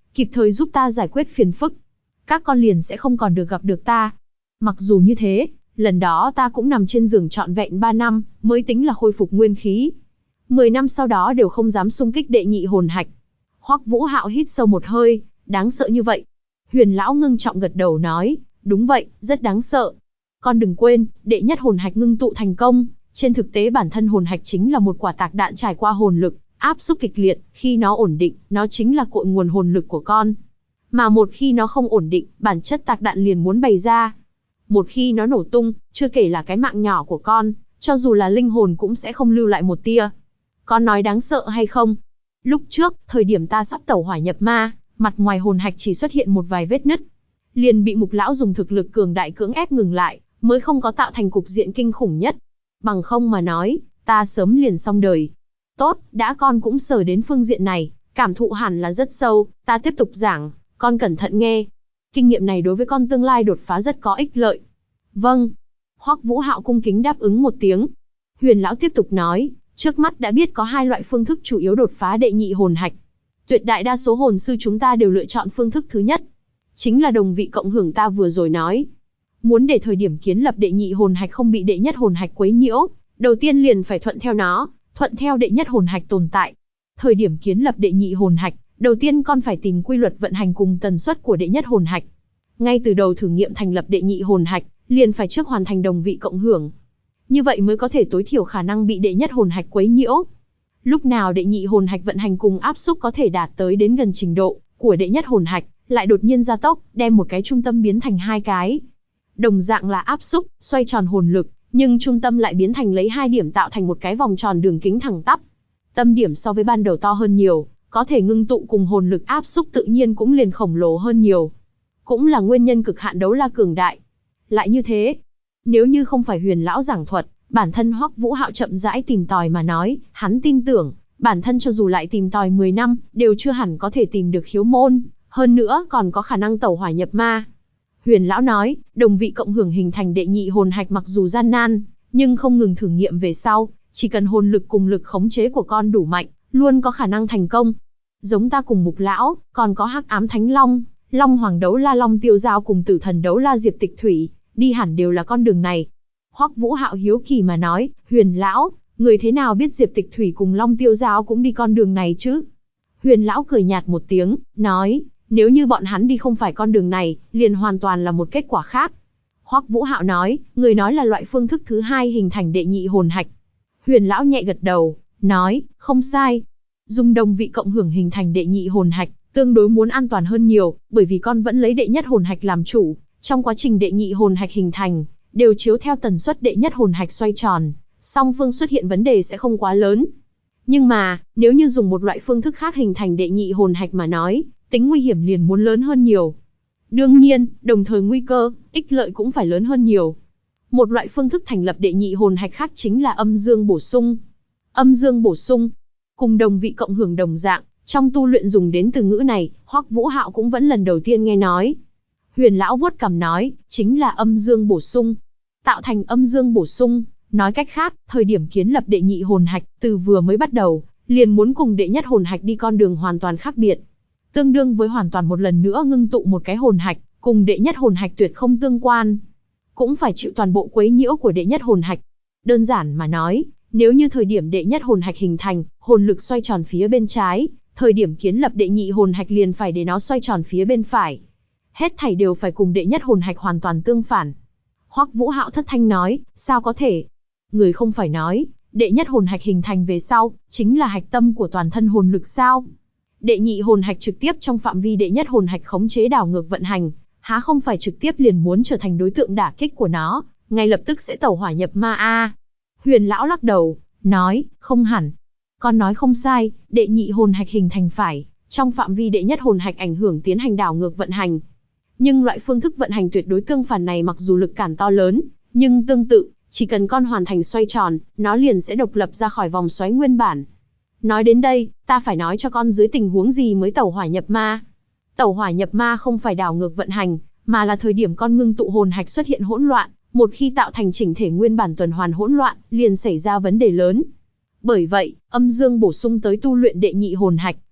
kịp thời giúp ta giải quyết phiền phức. Các con liền sẽ không còn được gặp được ta. Mặc dù như thế, lần đó ta cũng nằm trên giường trọn vẹn 3 năm, mới tính là khôi phục nguyên khí. 10 năm sau đó đều không dám xung kích đệ nhị hồn hạch. Hoắc Vũ Hạo hít sâu một hơi, đáng sợ như vậy. Huyền lão ngưng trọng gật đầu nói, đúng vậy, rất đáng sợ. Con đừng quên, đệ nhất hồn hạch ngưng tụ thành công, trên thực tế bản thân hồn hạch chính là một quả tạc đạn trải qua hồn lực, áp xúc kịch liệt, khi nó ổn định, nó chính là cội nguồn hồn lực của con. Mà một khi nó không ổn định, bản chất tạc đạn liền muốn bày ra. Một khi nó nổ tung, chưa kể là cái mạng nhỏ của con, cho dù là linh hồn cũng sẽ không lưu lại một tia. Con nói đáng sợ hay không? Lúc trước, thời điểm ta sắp tẩu hỏa nhập ma, mặt ngoài hồn hạch chỉ xuất hiện một vài vết nứt. Liền bị Mục lão dùng thực lực cường đại cưỡng ép ngừng lại, mới không có tạo thành cục diện kinh khủng nhất. Bằng không mà nói, ta sớm liền xong đời. Tốt, đã con cũng sờ đến phương diện này, cảm thụ hẳn là rất sâu, ta tiếp tục giảng, con cẩn thận nghe. Kinh nghiệm này đối với con tương lai đột phá rất có ích lợi. Vâng. Hoắc Vũ Hạo cung kính đáp ứng một tiếng. Huyền lão tiếp tục nói, trước mắt đã biết có 2 loại phương thức chủ yếu đột phá đệ nhị hồn hạch. Tuyệt đại đa số hồn sư chúng ta đều lựa chọn phương thức thứ nhất. Chính là đồng vị cộng hưởng ta vừa rồi nói. Muốn để thời điểm kiến lập đệ nhị hồn hạch không bị đệ nhất hồn hạch quấy nhiễu, đầu tiên liền phải thuận theo nó, thuận theo đệ nhất hồn hạch tồn tại. Thời điểm kiến lập đệ nhị hồn hạch, đầu tiên con phải tìm quy luật vận hành cùng tần suất của đệ nhất hồn hạch. Ngay từ đầu thử nghiệm thành lập đệ nhị hồn hạch, liền phải trước hoàn thành đồng vị cộng hưởng. Như vậy mới có thể tối thiểu khả năng bị đệ nhất hồn hạch quấy nhiễu. Lúc nào đệ nhị hồn hạch vận hành cùng áp xúc có thể đạt tới đến gần trình độ của đệ nhất hồn hạch, lại đột nhiên gia tốc, đem một cái trung tâm biến thành 2 cái. Đồng dạng là áp xúc, xoay tròn hồn lực, nhưng trung tâm lại biến thành lấy 2 điểm tạo thành một cái vòng tròn đường kính thẳng tắp. Tâm điểm so với ban đầu to hơn nhiều, có thể ngưng tụ cùng hồn lực áp xúc tự nhiên cũng liền khổng lồ hơn nhiều. Cũng là nguyên nhân cực hạn đấu la cường đại. Lại như thế, nếu như không phải Huyền lão giảng thuật, bản thân Hoắc Vũ Hạo chậm rãi tìm tòi mà nói, hắn tin tưởng, bản thân cho dù lại tìm tòi 10 năm, đều chưa hẳn có thể tìm được khiếu môn, hơn nữa còn có khả năng tẩu hỏa nhập ma. Huyền lão nói, đồng vị cộng hưởng hình thành đệ nhị hồn hạch mặc dù gian nan, nhưng không ngừng thử nghiệm về sau, chỉ cần hồn lực cùng lực khống chế của con đủ mạnh, luôn có khả năng thành công. Giống ta cùng Mục lão, còn có Hắc Ám Thánh Long, Long Hoàng đấu la Long Tiêu Giao cùng Tử Thần đấu la Diệp Tịch Thủy, đi hẳn đều là con đường này. Hoắc Vũ Hạo hiếu kỳ mà nói, Huyền lão, người thế nào biết Diệp Tịch Thủy cùng Long Tiêu Giao cũng đi con đường này chứ? Huyền lão cười nhạt một tiếng, nói, nếu như bọn hắn đi không phải con đường này, liền hoàn toàn là một kết quả khác. Hoắc Vũ Hạo nói, người nói là loại phương thức thứ 2 hình thành đệ nhị hồn hạch. Huyền lão nhẹ gật đầu, nói, không sai. Dùng đồng vị cộng hưởng hình thành đệ nhị hồn hạch, tương đối muốn an toàn hơn nhiều, bởi vì con vẫn lấy đệ nhất hồn hạch làm chủ, trong quá trình đệ nhị hồn hạch hình thành, đều chiếu theo tần suất đệ nhất hồn hạch xoay tròn, song phương xuất hiện vấn đề sẽ không quá lớn. Nhưng mà, nếu như dùng một loại phương thức khác hình thành đệ nhị hồn hạch mà nói, tính nguy hiểm liền muốn lớn hơn nhiều. Đương nhiên, đồng thời nguy cơ, ích lợi cũng phải lớn hơn nhiều. Một loại phương thức thành lập đệ nhị hồn hạch khác chính là âm dương bổ sung. Âm dương bổ sung, cùng đồng vị cộng hưởng đồng dạng, trong tu luyện dùng đến từ ngữ này, Hoắc Vũ Hạo cũng vẫn lần đầu tiên nghe nói. Huyền lão vuốt cằm nói, chính là âm dương bổ sung. Tạo thành âm dương bổ sung, nói cách khác, thời điểm kiến lập đệ nhị hồn hạch, từ vừa mới bắt đầu, liền muốn cùng đệ nhất hồn hạch đi con đường hoàn toàn khác biệt. Tương đương với hoàn toàn một lần nữa ngưng tụ một cái hồn hạch, cùng đệ nhất hồn hạch tuyệt không tương quan. Cũng phải chịu toàn bộ quấy nhiễu của đệ nhất hồn hạch. Đơn giản mà nói, nếu như thời điểm đệ nhất hồn hạch hình thành, hồn lực xoay tròn phía bên trái, thời điểm kiến lập đệ nhị hồn hạch liền phải để nó xoay tròn phía bên phải. Hết thảy đều phải cùng đệ nhất hồn hạch hoàn toàn tương phản. Hoắc Vũ Hạo thất thanh nói, sao có thể? Người không phải nói, đệ nhất hồn hạch hình thành về sau, chính là hạch tâm của toàn thân hồn lực sao? Đệ nhị hồn hạch trực tiếp trong phạm vi đệ nhất hồn hạch khống chế đảo ngược vận hành, há không phải trực tiếp liền muốn trở thành đối tượng đả kích của nó, ngay lập tức sẽ tẩu hỏa nhập ma a? Huyền lão lắc đầu, nói, không hẳn. Con nói không sai, đệ nhị hồn hạch hình thành phải, trong phạm vi đệ nhất hồn hạch ảnh hưởng tiến hành đảo ngược vận hành. Nhưng loại phương thức vận hành tuyệt đối tương phản này mặc dù lực cản to lớn, nhưng tương tự, chỉ cần con hoàn thành xoay tròn, nó liền sẽ độc lập ra khỏi vòng xoáy nguyên bản. Nói đến đây, ta phải nói cho con dưới tình huống gì mới tẩu hỏa nhập ma. Tẩu hỏa nhập ma không phải đảo ngược vận hành, mà là thời điểm con ngưng tụ hồn hạch xuất hiện hỗn loạn, một khi tạo thành chỉnh thể nguyên bản tuần hoàn hỗn loạn, liền xảy ra vấn đề lớn. Bởi vậy, âm dương bổ sung tới tu luyện đệ nhị hồn hạch,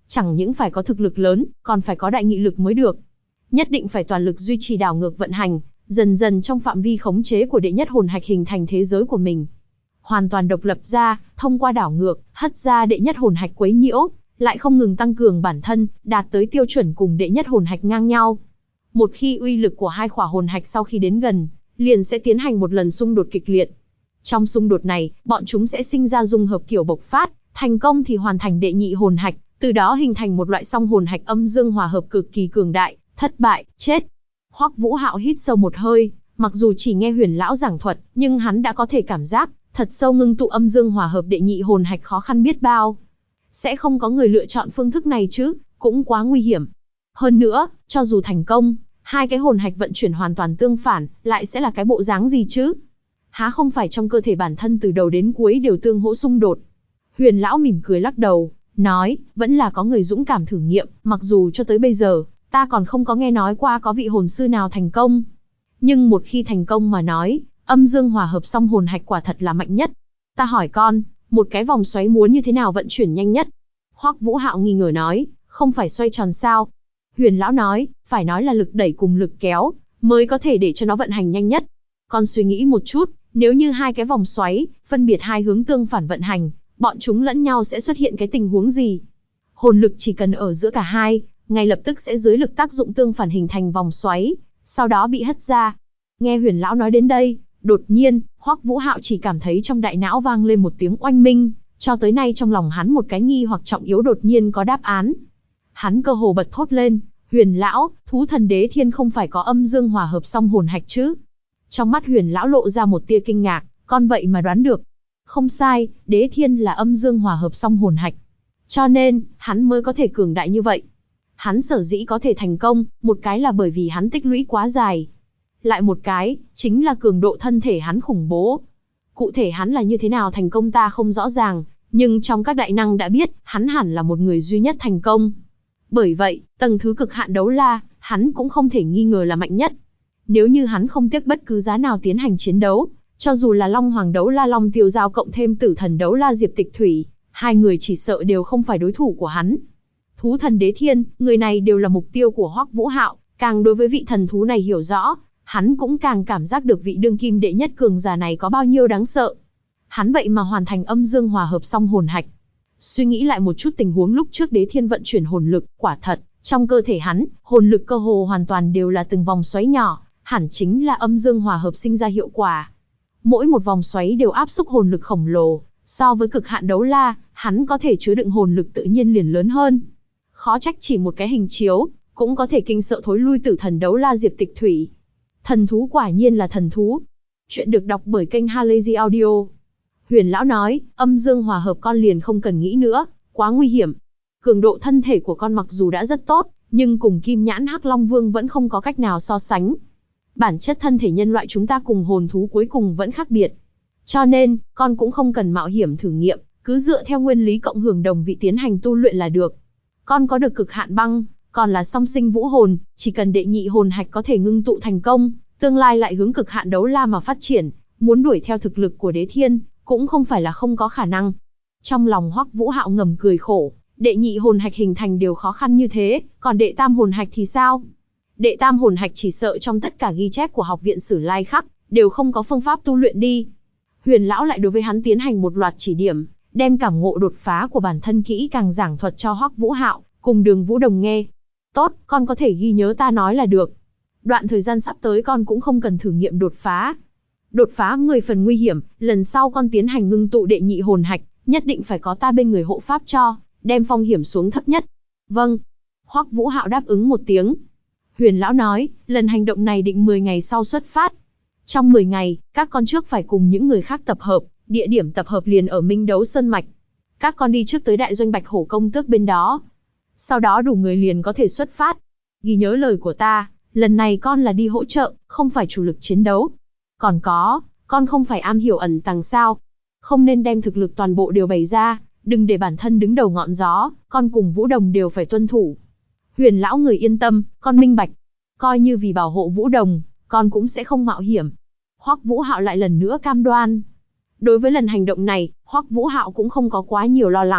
Chẳng những phải có thực lực lớn, còn phải có đại nghị lực mới được. Nhất định phải toàn lực duy trì đảo ngược vận hành, dần dần trong phạm vi khống chế của đệ nhất hồn hạch hình thành thế giới của mình. Hoàn toàn độc lập ra, thông qua đảo ngược, hất ra đệ nhất hồn hạch quấy nhiễu, lại không ngừng tăng cường bản thân, đạt tới tiêu chuẩn cùng đệ nhất hồn hạch ngang nhau. Một khi uy lực của hai khỏa hồn hạch sau khi đến gần, liền sẽ tiến hành một lần xung đột kịch liệt. Trong xung đột này, bọn chúng sẽ sinh ra dung hợp kiểu bộc phát, thành công thì hoàn thành đệ nhị hồn hạch, từ đó hình thành một loại song hồn hạch âm dương hòa hợp cực kỳ cường đại, thất bại, chết. Hoắc Vũ Hạo hít sâu một hơi, mặc dù chỉ nghe Huyền lão giảng thuật, nhưng hắn đã có thể cảm giác, thật sâu ngưng tụ âm dương hòa hợp đệ nhị hồn hạch khó khăn biết bao. Sẽ không có người lựa chọn phương thức này chứ, cũng quá nguy hiểm. Hơn nữa, cho dù thành công, hai cái hồn hạch vận chuyển hoàn toàn tương phản, lại sẽ là cái bộ dáng gì chứ? Há không phải trong cơ thể bản thân từ đầu đến cuối đều tương hỗ xung đột? Huyền lão mỉm cười lắc đầu, nói, vẫn là có người dũng cảm thử nghiệm, mặc dù cho tới bây giờ, ta còn không có nghe nói qua có vị hồn sư nào thành công. Nhưng một khi thành công mà nói, âm dương hòa hợp song hồn hạch quả thật là mạnh nhất. Ta hỏi con, một cái vòng xoáy muốn như thế nào vận chuyển nhanh nhất? Hoắc Vũ Hạo nghi ngờ nói, không phải xoay tròn sao? Huyền lão nói, phải nói là lực đẩy cùng lực kéo, mới có thể để cho nó vận hành nhanh nhất. Con suy nghĩ một chút, nếu như hai cái vòng xoáy, phân biệt hai hướng tương phản vận hành, bọn chúng lẫn nhau sẽ xuất hiện cái tình huống gì? Hồn lực chỉ cần ở giữa cả hai, ngay lập tức sẽ dưới lực tác dụng tương phản hình thành vòng xoáy, sau đó bị hất ra. Nghe Huyền lão nói đến đây, đột nhiên, Hoắc Vũ Hạo chỉ cảm thấy trong đại não vang lên một tiếng oanh minh, cho tới nay trong lòng hắn một cái nghi hoặc trọng yếu đột nhiên có đáp án. Hắn cơ hồ bật thốt lên, Huyền lão, thú thần đế thiên không phải có âm dương hòa hợp song hồn hạch chứ? Trong mắt Huyền lão lộ ra một tia kinh ngạc, con vậy mà đoán được. Không sai, đế thiên là âm dương hòa hợp song hồn hạch. Cho nên, hắn mới có thể cường đại như vậy. Hắn sở dĩ có thể thành công, một cái là bởi vì hắn tích lũy quá dài. Lại một cái, chính là cường độ thân thể hắn khủng bố. Cụ thể hắn là như thế nào thành công ta không rõ ràng, nhưng trong các đại năng đã biết, hắn hẳn là một người duy nhất thành công. Bởi vậy, tầng thứ cực hạn đấu la, hắn cũng không thể nghi ngờ là mạnh nhất. Nếu như hắn không tiếc bất cứ giá nào tiến hành chiến đấu, cho dù là Long Hoàng đấu la Long Tiêu Giao cộng thêm Tử Thần đấu la Diệp Tịch Thủy, hai người chỉ sợ đều không phải đối thủ của hắn. Thú thần đế thiên, người này đều là mục tiêu của Hoắc Vũ Hạo, càng đối với vị thần thú này hiểu rõ, hắn cũng càng cảm giác được vị đương kim đệ nhất cường giả này có bao nhiêu đáng sợ. Hắn vậy mà hoàn thành âm dương hòa hợp song hồn hạch. Suy nghĩ lại một chút tình huống lúc trước đế thiên vận chuyển hồn lực, quả thật, trong cơ thể hắn, hồn lực cơ hồ hoàn toàn đều là từng vòng xoáy nhỏ, hẳn chính là âm dương hòa hợp sinh ra hiệu quả. Mỗi một vòng xoáy đều áp xúc hồn lực khổng lồ, so với cực hạn đấu la, hắn có thể chứa đựng hồn lực tự nhiên liền lớn hơn. Khó trách chỉ một cái hình chiếu, cũng có thể kinh sợ thối lui Tử Thần đấu la Diệp Tịch Thủy. Thần thú quả nhiên là thần thú. Chuyện được đọc bởi kênh Halazy Audio. Huyền lão nói, âm dương hòa hợp con liền không cần nghĩ nữa, quá nguy hiểm. Cường độ thân thể của con mặc dù đã rất tốt, nhưng cùng Kim Nhãn Hắc Long Vương vẫn không có cách nào so sánh. Bản chất thân thể nhân loại chúng ta cùng hồn thú cuối cùng vẫn khác biệt. Cho nên, con cũng không cần mạo hiểm thử nghiệm, cứ dựa theo nguyên lý cộng hưởng đồng vị tiến hành tu luyện là được. Con có được cực hạn băng, còn là song sinh vũ hồn, chỉ cần đệ nhị hồn hạch có thể ngưng tụ thành công, tương lai lại hướng cực hạn đấu la mà phát triển, muốn đuổi theo thực lực của đế thiên, cũng không phải là không có khả năng. Trong lòng Hoắc Vũ Hạo ngầm cười khổ, đệ nhị hồn hạch hình thành đều khó khăn như thế, còn đệ tam hồn hạch thì sao? Đệ tam hồn hạch chỉ sợ trong tất cả ghi chép của học viện Sử Lai Khắc, đều không có phương pháp tu luyện đi. Huyền lão lại đối với hắn tiến hành một loạt chỉ điểm, đem cảm ngộ đột phá của bản thân kỹ càng giảng thuật cho Hoắc Vũ Hạo, cùng Đường Vũ Đồng nghe. Tốt, con có thể ghi nhớ ta nói là được. Đoạn thời gian sắp tới con cũng không cần thử nghiệm đột phá. Đột phá 10 phần nguy hiểm, lần sau con tiến hành ngưng tụ đệ nhị hồn hạch, nhất định phải có ta bên người hộ pháp cho, đem phong hiểm xuống thấp nhất. Vâng. Hoắc Vũ Hạo đáp ứng một tiếng. Huyền lão nói, lần hành động này định 10 ngày sau xuất phát. Trong 10 ngày, các con trước phải cùng những người khác tập hợp, địa điểm tập hợp liền ở Minh Đấu Sơn Mạch. Các con đi trước tới đại doanh Bạch Hổ Công Tước bên đó. Sau đó đủ người liền có thể xuất phát. Ghi nhớ lời của ta, lần này con là đi hỗ trợ, không phải chủ lực chiến đấu. Còn có, con không phải am hiểu ẩn tàng sao. Không nên đem thực lực toàn bộ đều bày ra, đừng để bản thân đứng đầu ngọn gió, con cùng Vũ Đồng đều phải tuân thủ. Huyền lão người yên tâm, con minh bạch. Coi như vì bảo hộ Vũ Đồng, con cũng sẽ không mạo hiểm. Hoắc Vũ Hạo lại lần nữa cam đoan. Đối với lần hành động này, Hoắc Vũ Hạo cũng không có quá nhiều lo lắng,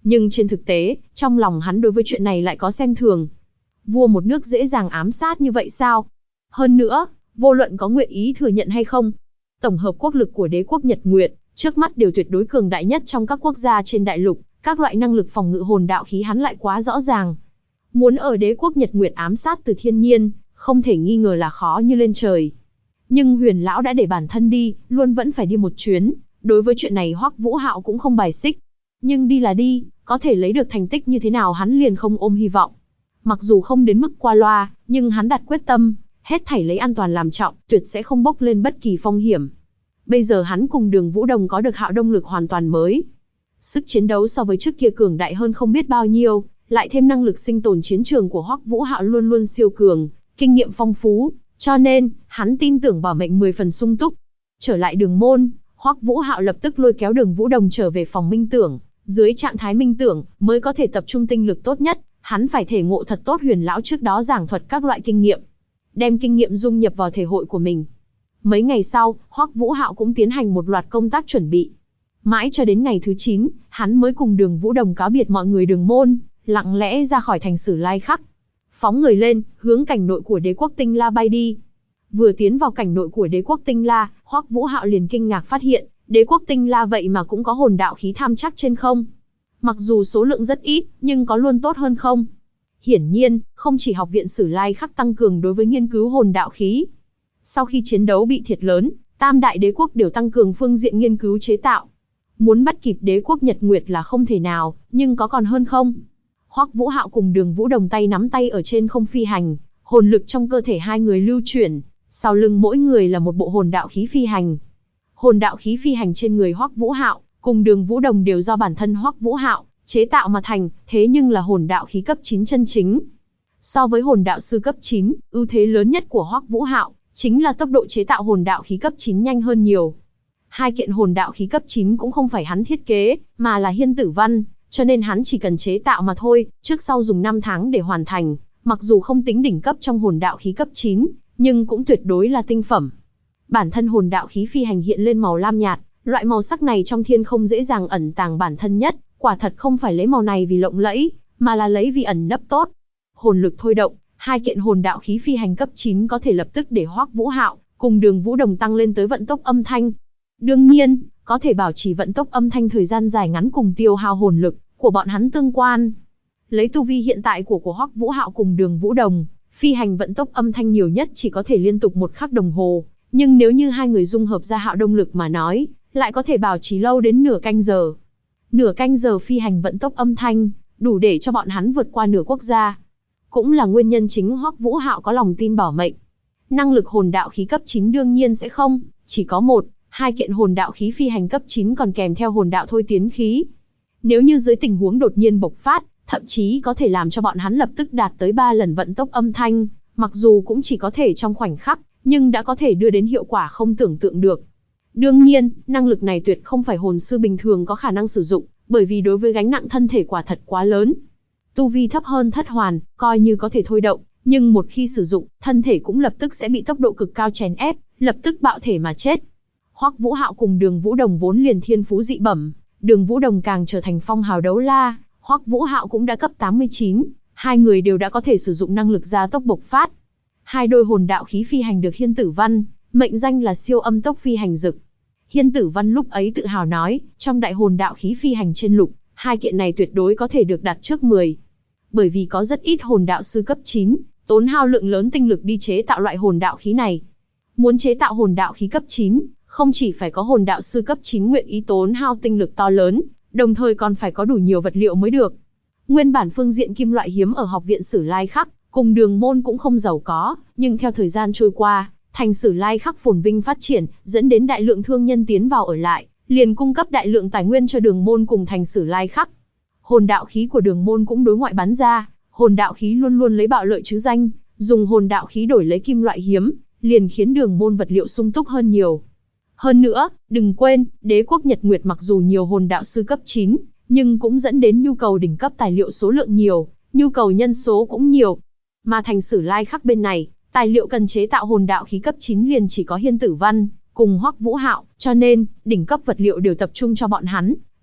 Nhưng trên thực tế, trong lòng hắn đối với chuyện này lại có xem thường. Vua một nước dễ dàng ám sát như vậy sao? Hơn nữa, vô luận có nguyện ý thừa nhận hay không, tổng hợp quốc lực của đế quốc Nhật Nguyệt, trước mắt đều tuyệt đối cường đại nhất trong các quốc gia trên đại lục, các loại năng lực phòng ngự hồn đạo khí hắn lại quá rõ ràng. Muốn ở đế quốc Nhật Nguyệt ám sát Từ Thiên Nhiên, không thể nghi ngờ là khó như lên trời. Nhưng Huyền lão đã để bản thân đi, luôn vẫn phải đi một chuyến, đối với chuyện này Hoắc Vũ Hạo cũng không bài xích. Nhưng đi là đi, có thể lấy được thành tích như thế nào hắn liền không ôm hy vọng. Mặc dù không đến mức qua loa, nhưng hắn đặt quyết tâm, hết thảy lấy an toàn làm trọng, tuyệt sẽ không bốc lên bất kỳ phong hiểm. Bây giờ hắn cùng Đường Vũ Đồng có được Hạo Đông lực hoàn toàn mới. Sức chiến đấu so với trước kia cường đại hơn không biết bao nhiêu, lại thêm năng lực sinh tồn chiến trường của Hoắc Vũ Hạo luôn luôn siêu cường, kinh nghiệm phong phú, cho nên, hắn tin tưởng bảo mệnh 10 phần sung túc. Trở lại Đường môn, Hoắc Vũ Hạo lập tức lôi kéo Đường Vũ Đồng trở về phòng minh tưởng, dưới trạng thái minh tưởng, mới có thể tập trung tinh lực tốt nhất, hắn phải thể ngộ thật tốt Huyền lão trước đó giảng thuật các loại kinh nghiệm, đem kinh nghiệm dung nhập vào thể hội của mình. Mấy ngày sau, Hoắc Vũ Hạo cũng tiến hành một loạt công tác chuẩn bị. Mãi cho đến ngày thứ 9, hắn mới cùng Đường Vũ Đồng cáo biệt mọi người Đường môn, lặng lẽ ra khỏi thành Sử Lai Khắc. Phóng người lên, hướng cảnh nội của đế quốc Tinh La bay đi. Vừa tiến vào cảnh nội của đế quốc Tinh La, Hoắc Vũ Hạo liền kinh ngạc phát hiện, đế quốc Tinh La vậy mà cũng có hồn đạo khí tham chắc trên không. Mặc dù số lượng rất ít, nhưng có luôn tốt hơn không? Hiển nhiên, không chỉ học viện Sử Lai Khắc tăng cường đối với nghiên cứu hồn đạo khí. Sau khi chiến đấu bị thiệt lớn, tam đại đế quốc đều tăng cường phương diện nghiên cứu chế tạo. Muốn bắt kịp đế quốc Nhật Nguyệt là không thể nào, nhưng có còn hơn không? Hoắc Vũ Hạo cùng Đường Vũ Đồng tay nắm tay ở trên không phi hành, hồn lực trong cơ thể hai người lưu chuyển, sau lưng mỗi người là một bộ hồn đạo khí phi hành. Hồn đạo khí phi hành trên người Hoắc Vũ Hạo cùng Đường Vũ Đồng đều do bản thân Hoắc Vũ Hạo chế tạo mà thành, thế nhưng là hồn đạo khí cấp 9 chân chính. So với hồn đạo sư cấp 9, ưu thế lớn nhất của Hoắc Vũ Hạo chính là tốc độ chế tạo hồn đạo khí cấp 9 nhanh hơn nhiều. Hai kiện hồn đạo khí cấp 9 cũng không phải hắn thiết kế, mà là Hiên Tử Văn, cho nên hắn chỉ cần chế tạo mà thôi, trước sau dùng 5 tháng để hoàn thành, mặc dù không tính đỉnh cấp trong hồn đạo khí cấp 9, nhưng cũng tuyệt đối là tinh phẩm. Bản thân hồn đạo khí phi hành hiện lên màu lam nhạt, loại màu sắc này trong thiên không dễ dàng ẩn tàng bản thân nhất, quả thật không phải lấy màu này vì lộng lẫy, mà là lấy vì ẩn nấp tốt. Hồn lực thôi động, hai kiện hồn đạo khí phi hành cấp 9 có thể lập tức để Hoắc Vũ Hạo cùng Đường Vũ Đồng tăng lên tới vận tốc âm thanh. Đương nhiên, có thể bảo trì vận tốc âm thanh thời gian dài ngắn cùng tiêu hao hồn lực của bọn hắn tương quan. Lấy tu vi hiện tại của Hoắc Vũ Hạo cùng Đường Vũ Đồng, phi hành vận tốc âm thanh nhiều nhất chỉ có thể liên tục 1 khắc đồng hồ, nhưng nếu như hai người dung hợp ra Hạo Đông lực mà nói, lại có thể bảo trì lâu đến nửa canh giờ. Nửa canh giờ phi hành vận tốc âm thanh, đủ để cho bọn hắn vượt qua nửa quốc gia. Cũng là nguyên nhân chính Hoắc Vũ Hạo có lòng tin bảo mệnh. Năng lực hồn đạo khí cấp 9 đương nhiên sẽ không, chỉ có 1-2 kiện hồn đạo khí phi hành cấp 9 còn kèm theo hồn đạo thôi tiến khí. Nếu như dưới tình huống đột nhiên bộc phát, thậm chí có thể làm cho bọn hắn lập tức đạt tới 3 lần vận tốc âm thanh, mặc dù cũng chỉ có thể trong khoảnh khắc, nhưng đã có thể đưa đến hiệu quả không tưởng tượng được. Đương nhiên, năng lực này tuyệt không phải hồn sư bình thường có khả năng sử dụng, bởi vì đối với gánh nặng thân thể quả thật quá lớn. Tu vi thấp hơn thất hoàn, coi như có thể thôi động, nhưng một khi sử dụng, thân thể cũng lập tức sẽ bị tốc độ cực cao chèn ép, lập tức bạo thể mà chết. Hoắc Vũ Hạo cùng Đường Vũ Đồng vốn liền thiên phú dị bẩm, Đường Vũ Đồng càng trở thành phong hào đấu la, Hoắc Vũ Hạo cũng đã cấp 89, hai người đều đã có thể sử dụng năng lực gia tốc bộc phát. Hai đôi hồn đạo khí phi hành được Hiên Tử Văn mệnh danh là siêu âm tốc phi hành dực. Hiên Tử Văn lúc ấy tự hào nói, trong đại hồn đạo khí phi hành trên lục, hai kiện này tuyệt đối có thể được đặt trước 10. Bởi vì có rất ít hồn đạo sư cấp 9, tốn hao lượng lớn tinh lực đi chế tạo loại hồn đạo khí này. Muốn chế tạo hồn đạo khí cấp 9, không chỉ phải có hồn đạo sư cấp 9 nguyện ý tốn hao tinh lực to lớn, đồng thời còn phải có đủ nhiều vật liệu mới được. Nguyên bản phương diện kim loại hiếm ở học viện Sử Lai Khắc, cùng Đường môn cũng không giàu có, nhưng theo thời gian trôi qua, thành Sử Lai Khắc phồn vinh phát triển, dẫn đến đại lượng thương nhân tiến vào ở lại, liền cung cấp đại lượng tài nguyên cho Đường môn cùng thành Sử Lai Khắc. Hồn đạo khí của Đường môn cũng đối ngoại bán ra, hồn đạo khí luôn luôn lấy bạo lợi chứ danh, dùng hồn đạo khí đổi lấy kim loại hiếm, liền khiến Đường môn vật liệu sung túc hơn nhiều. Hơn nữa, đừng quên, đế quốc Nhật Nguyệt mặc dù nhiều hồn đạo sư cấp 9, nhưng cũng dẫn đến nhu cầu đỉnh cấp tài liệu số lượng nhiều, nhu cầu nhân số cũng nhiều. Mà thành Sử Lai Khắc bên này, tài liệu cần chế tạo hồn đạo khí cấp 9 liền chỉ có Hiên Tử Văn cùng Hoắc Vũ Hạo, cho nên đỉnh cấp vật liệu đều tập trung cho bọn hắn,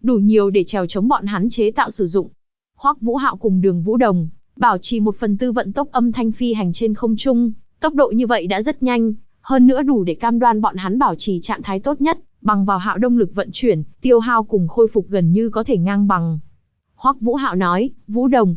đủ nhiều để trèo chống bọn hắn chế tạo sử dụng. Hoắc Vũ Hạo cùng Đường Vũ Đồng bảo trì 1/4 vận tốc âm thanh phi hành trên không trung, tốc độ như vậy đã rất nhanh, hơn nữa đủ để cam đoan bọn hắn bảo trì trạng thái tốt nhất, bằng vào Hạo động lực vận chuyển, tiêu hao cùng khôi phục gần như có thể ngang bằng. Hoắc Vũ Hạo nói, Vũ Đồng.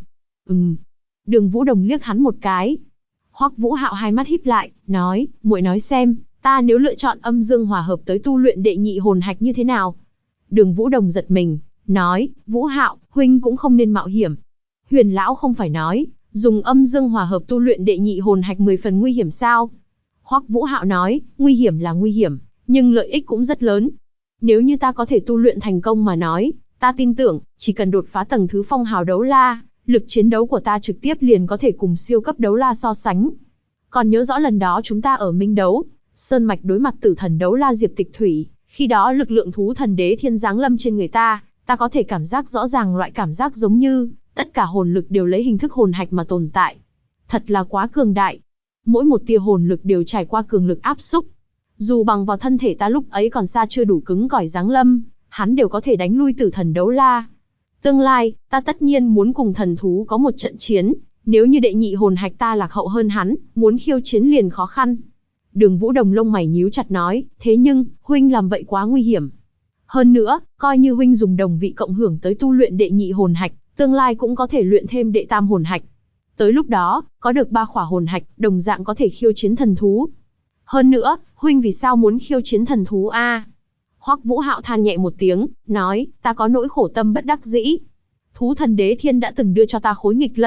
Đường Vũ Đồng liếc hắn một cái. Hoắc Vũ Hạo hai mắt híp lại, nói, muội nói xem, ta nếu lựa chọn âm dương hòa hợp tới tu luyện đệ nhị hồn hạch như thế nào? Đường Vũ Đồng giật mình, nói, Vũ Hạo, huynh cũng không nên mạo hiểm. Huyền lão không phải nói, dùng âm dương hòa hợp tu luyện đệ nhị hồn hạch 10 phần nguy hiểm sao? Hoắc Vũ Hạo nói, nguy hiểm là nguy hiểm, nhưng lợi ích cũng rất lớn. Nếu như ta có thể tu luyện thành công mà nói, ta tin tưởng, chỉ cần đột phá tầng thứ phong hào đấu la, lực chiến đấu của ta trực tiếp liền có thể cùng siêu cấp đấu la so sánh. Còn nhớ rõ lần đó chúng ta ở Minh Đấu, Sơn Mạch đối mặt tử thần đấu la Diệp Tịch Thủy, khi đó lực lượng thú thần đế thiên giáng lâm trên người ta có thể cảm giác rõ ràng loại cảm giác giống như, tất cả hồn lực đều lấy hình thức hồn hạch mà tồn tại. Thật là quá cường đại. Mỗi một tia hồn lực đều trải qua cường lực áp xúc. Dù bằng vào thân thể ta lúc ấy còn xa chưa đủ cứng cỏi giáng lâm, hắn đều có thể đánh lui tử thần đấu la. Tương lai, ta tất nhiên muốn cùng thần thú có một trận chiến, nếu như đệ nhị hồn hạch ta lạc hậu hơn hắn, muốn khiêu chiến liền khó khăn. Đường Vũ Đồng lông mày nhíu chặt nói, thế nhưng, huynh làm vậy quá nguy hiểm. Hơn nữa, coi như huynh dùng đồng vị cộng hưởng tới tu luyện đệ nhị hồn hạch, tương lai cũng có thể luyện thêm đệ tam hồn hạch. Tới lúc đó, có được 3 khỏa hồn hạch, đồng dạng có thể khiêu chiến thần thú. Hơn nữa, huynh vì sao muốn khiêu chiến thần thú a? Hoắc Vũ Hạo than nhẹ một tiếng, nói, ta có nỗi khổ tâm bất đắc dĩ. Thú thần đế thiên đã từng đưa cho ta khối nghịch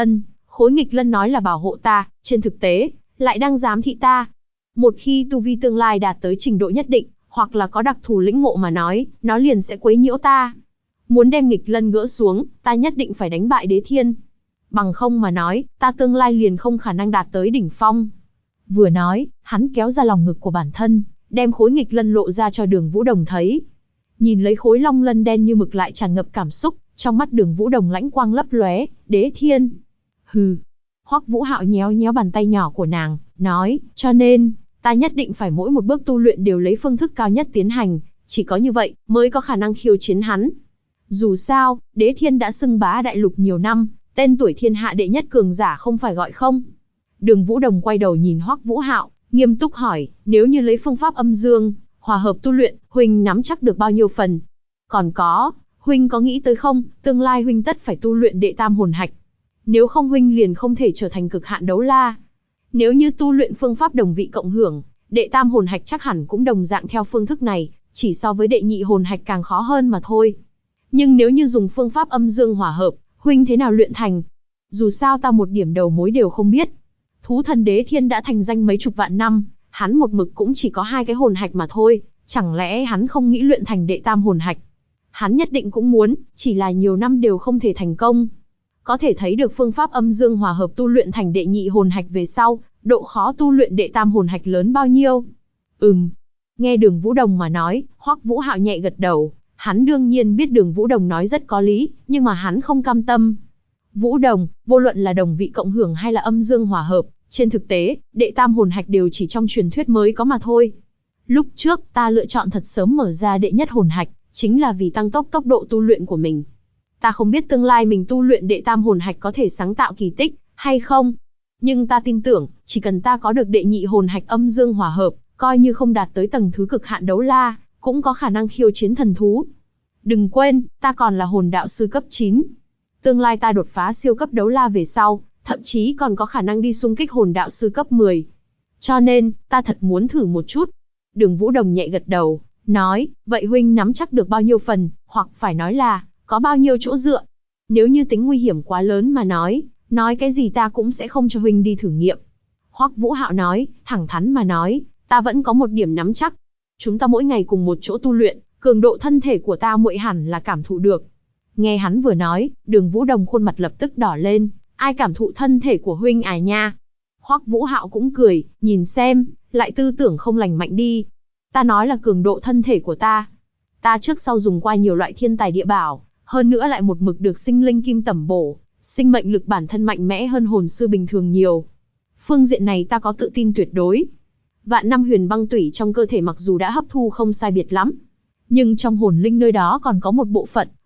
lân nói là bảo hộ ta, trên thực tế, lại đang giám thị ta. Một khi tu vi tương lai đạt tới trình độ nhất định, hoặc là có đặc thù lĩnh ngộ mà nói, nó liền sẽ quấy nhiễu ta. Muốn đem nghịch lân gỡ xuống, ta nhất định phải đánh bại đế thiên. Bằng không mà nói, ta tương lai liền không khả năng đạt tới đỉnh phong. Vừa nói, hắn kéo ra lòng ngực của bản thân, đem khối nghịch lân lộ ra cho Đường Vũ Đồng thấy. Nhìn lấy khối long lân đen như mực lại tràn ngập cảm xúc, trong mắt Đường Vũ Đồng lãnh quang lấp lóe, đế thiên. Hừ. Hoắc Vũ Hạo nhéo nhéo bàn tay nhỏ của nàng, nói, cho nên, ta nhất định phải mỗi một bước tu luyện đều lấy phương thức cao nhất tiến hành, chỉ có như vậy, mới có khả năng khiêu chiến hắn. Dù sao, đế thiên đã xưng bá đại lục nhiều năm, tên tuổi thiên hạ đệ nhất cường giả không phải gọi không. Đường Vũ Đồng quay đầu nhìn Hoắc Vũ Hạo, nghiêm túc hỏi, nếu như lấy phương pháp âm dương, hòa hợp tu luyện, huynh nắm chắc được bao nhiêu phần? Còn có, huynh có nghĩ tới không, tương lai huynh tất phải tu luyện đệ tam hồn hạch. Nếu không huynh liền không thể trở thành cực hạn đấu la. Nếu như tu luyện phương pháp đồng vị cộng hưởng, đệ tam hồn hạch chắc hẳn cũng đồng dạng theo phương thức này, chỉ so với đệ nhị hồn hạch càng khó hơn mà thôi. Nhưng nếu như dùng phương pháp âm dương hòa hợp, huynh thế nào luyện thành? Dù sao ta một điểm đầu mối đều không biết. Thú thần đế thiên đã thành danh mấy chục vạn năm, hắn một mực cũng chỉ có 2 cái hồn hạch mà thôi, chẳng lẽ hắn không nghĩ luyện thành đệ tam hồn hạch? Hắn nhất định cũng muốn, chỉ là nhiều năm đều không thể thành công. Có thể thấy được phương pháp âm dương hòa hợp tu luyện thành đệ nhị hồn hạch về sau, độ khó tu luyện đệ tam hồn hạch lớn bao nhiêu? Nghe Đường Vũ Đồng mà nói, Hoắc Vũ Hạo nhẹ gật đầu, hắn đương nhiên biết Đường Vũ Đồng nói rất có lý, nhưng mà hắn không cam tâm. Vũ Đồng, vô luận là đồng vị cộng hưởng hay là âm dương hòa hợp, trên thực tế, đệ tam hồn hạch đều chỉ trong truyền thuyết mới có mà thôi. Lúc trước, ta lựa chọn thật sớm mở ra đệ nhất hồn hạch, chính là vì tăng tốc độ tu luyện của mình. Ta không biết tương lai mình tu luyện đệ tam hồn hạch có thể sáng tạo kỳ tích, hay không. Nhưng ta tin tưởng, chỉ cần ta có được đệ nhị hồn hạch âm dương hòa hợp, coi như không đạt tới tầng thứ cực hạn đấu la, cũng có khả năng khiêu chiến thần thú. Đừng quên, ta còn là hồn đạo sư cấp 9. Tương lai ta đột phá siêu cấp đấu la về sau, thậm chí còn có khả năng đi xung kích hồn đạo sư cấp 10. Cho nên, ta thật muốn thử một chút. Đường Vũ Đồng nhẹ gật đầu, nói, vậy huynh nắm chắc được bao nhiêu phần, hoặc phải nói là, có bao nhiêu chỗ dựa. Nếu như tính nguy hiểm quá lớn mà nói cái gì ta cũng sẽ không cho huynh đi thử nghiệm. Hoắc Vũ Hạo nói, thẳng thắn mà nói, ta vẫn có một điểm nắm chắc. Chúng ta mỗi ngày cùng một chỗ tu luyện, cường độ thân thể của ta muội hẳn là cảm thụ được. Nghe hắn vừa nói, Đường Vũ Đồng khuôn mặt lập tức đỏ lên, ai cảm thụ thân thể của huynh à nha. Hoắc Vũ Hạo cũng cười, nhìn xem, lại tư tưởng không lành mạnh đi. Ta nói là cường độ thân thể của ta. Ta trước sau dùng qua nhiều loại thiên tài địa bảo, hơn nữa lại một mực được sinh linh kim tẩm bổ, sinh mệnh lực bản thân mạnh mẽ hơn hồn sư bình thường nhiều. Phương diện này ta có tự tin tuyệt đối. Vạn năm huyền băng tủy trong cơ thể mặc dù đã hấp thu không sai biệt lắm, nhưng trong hồn linh nơi đó còn có một bộ phận,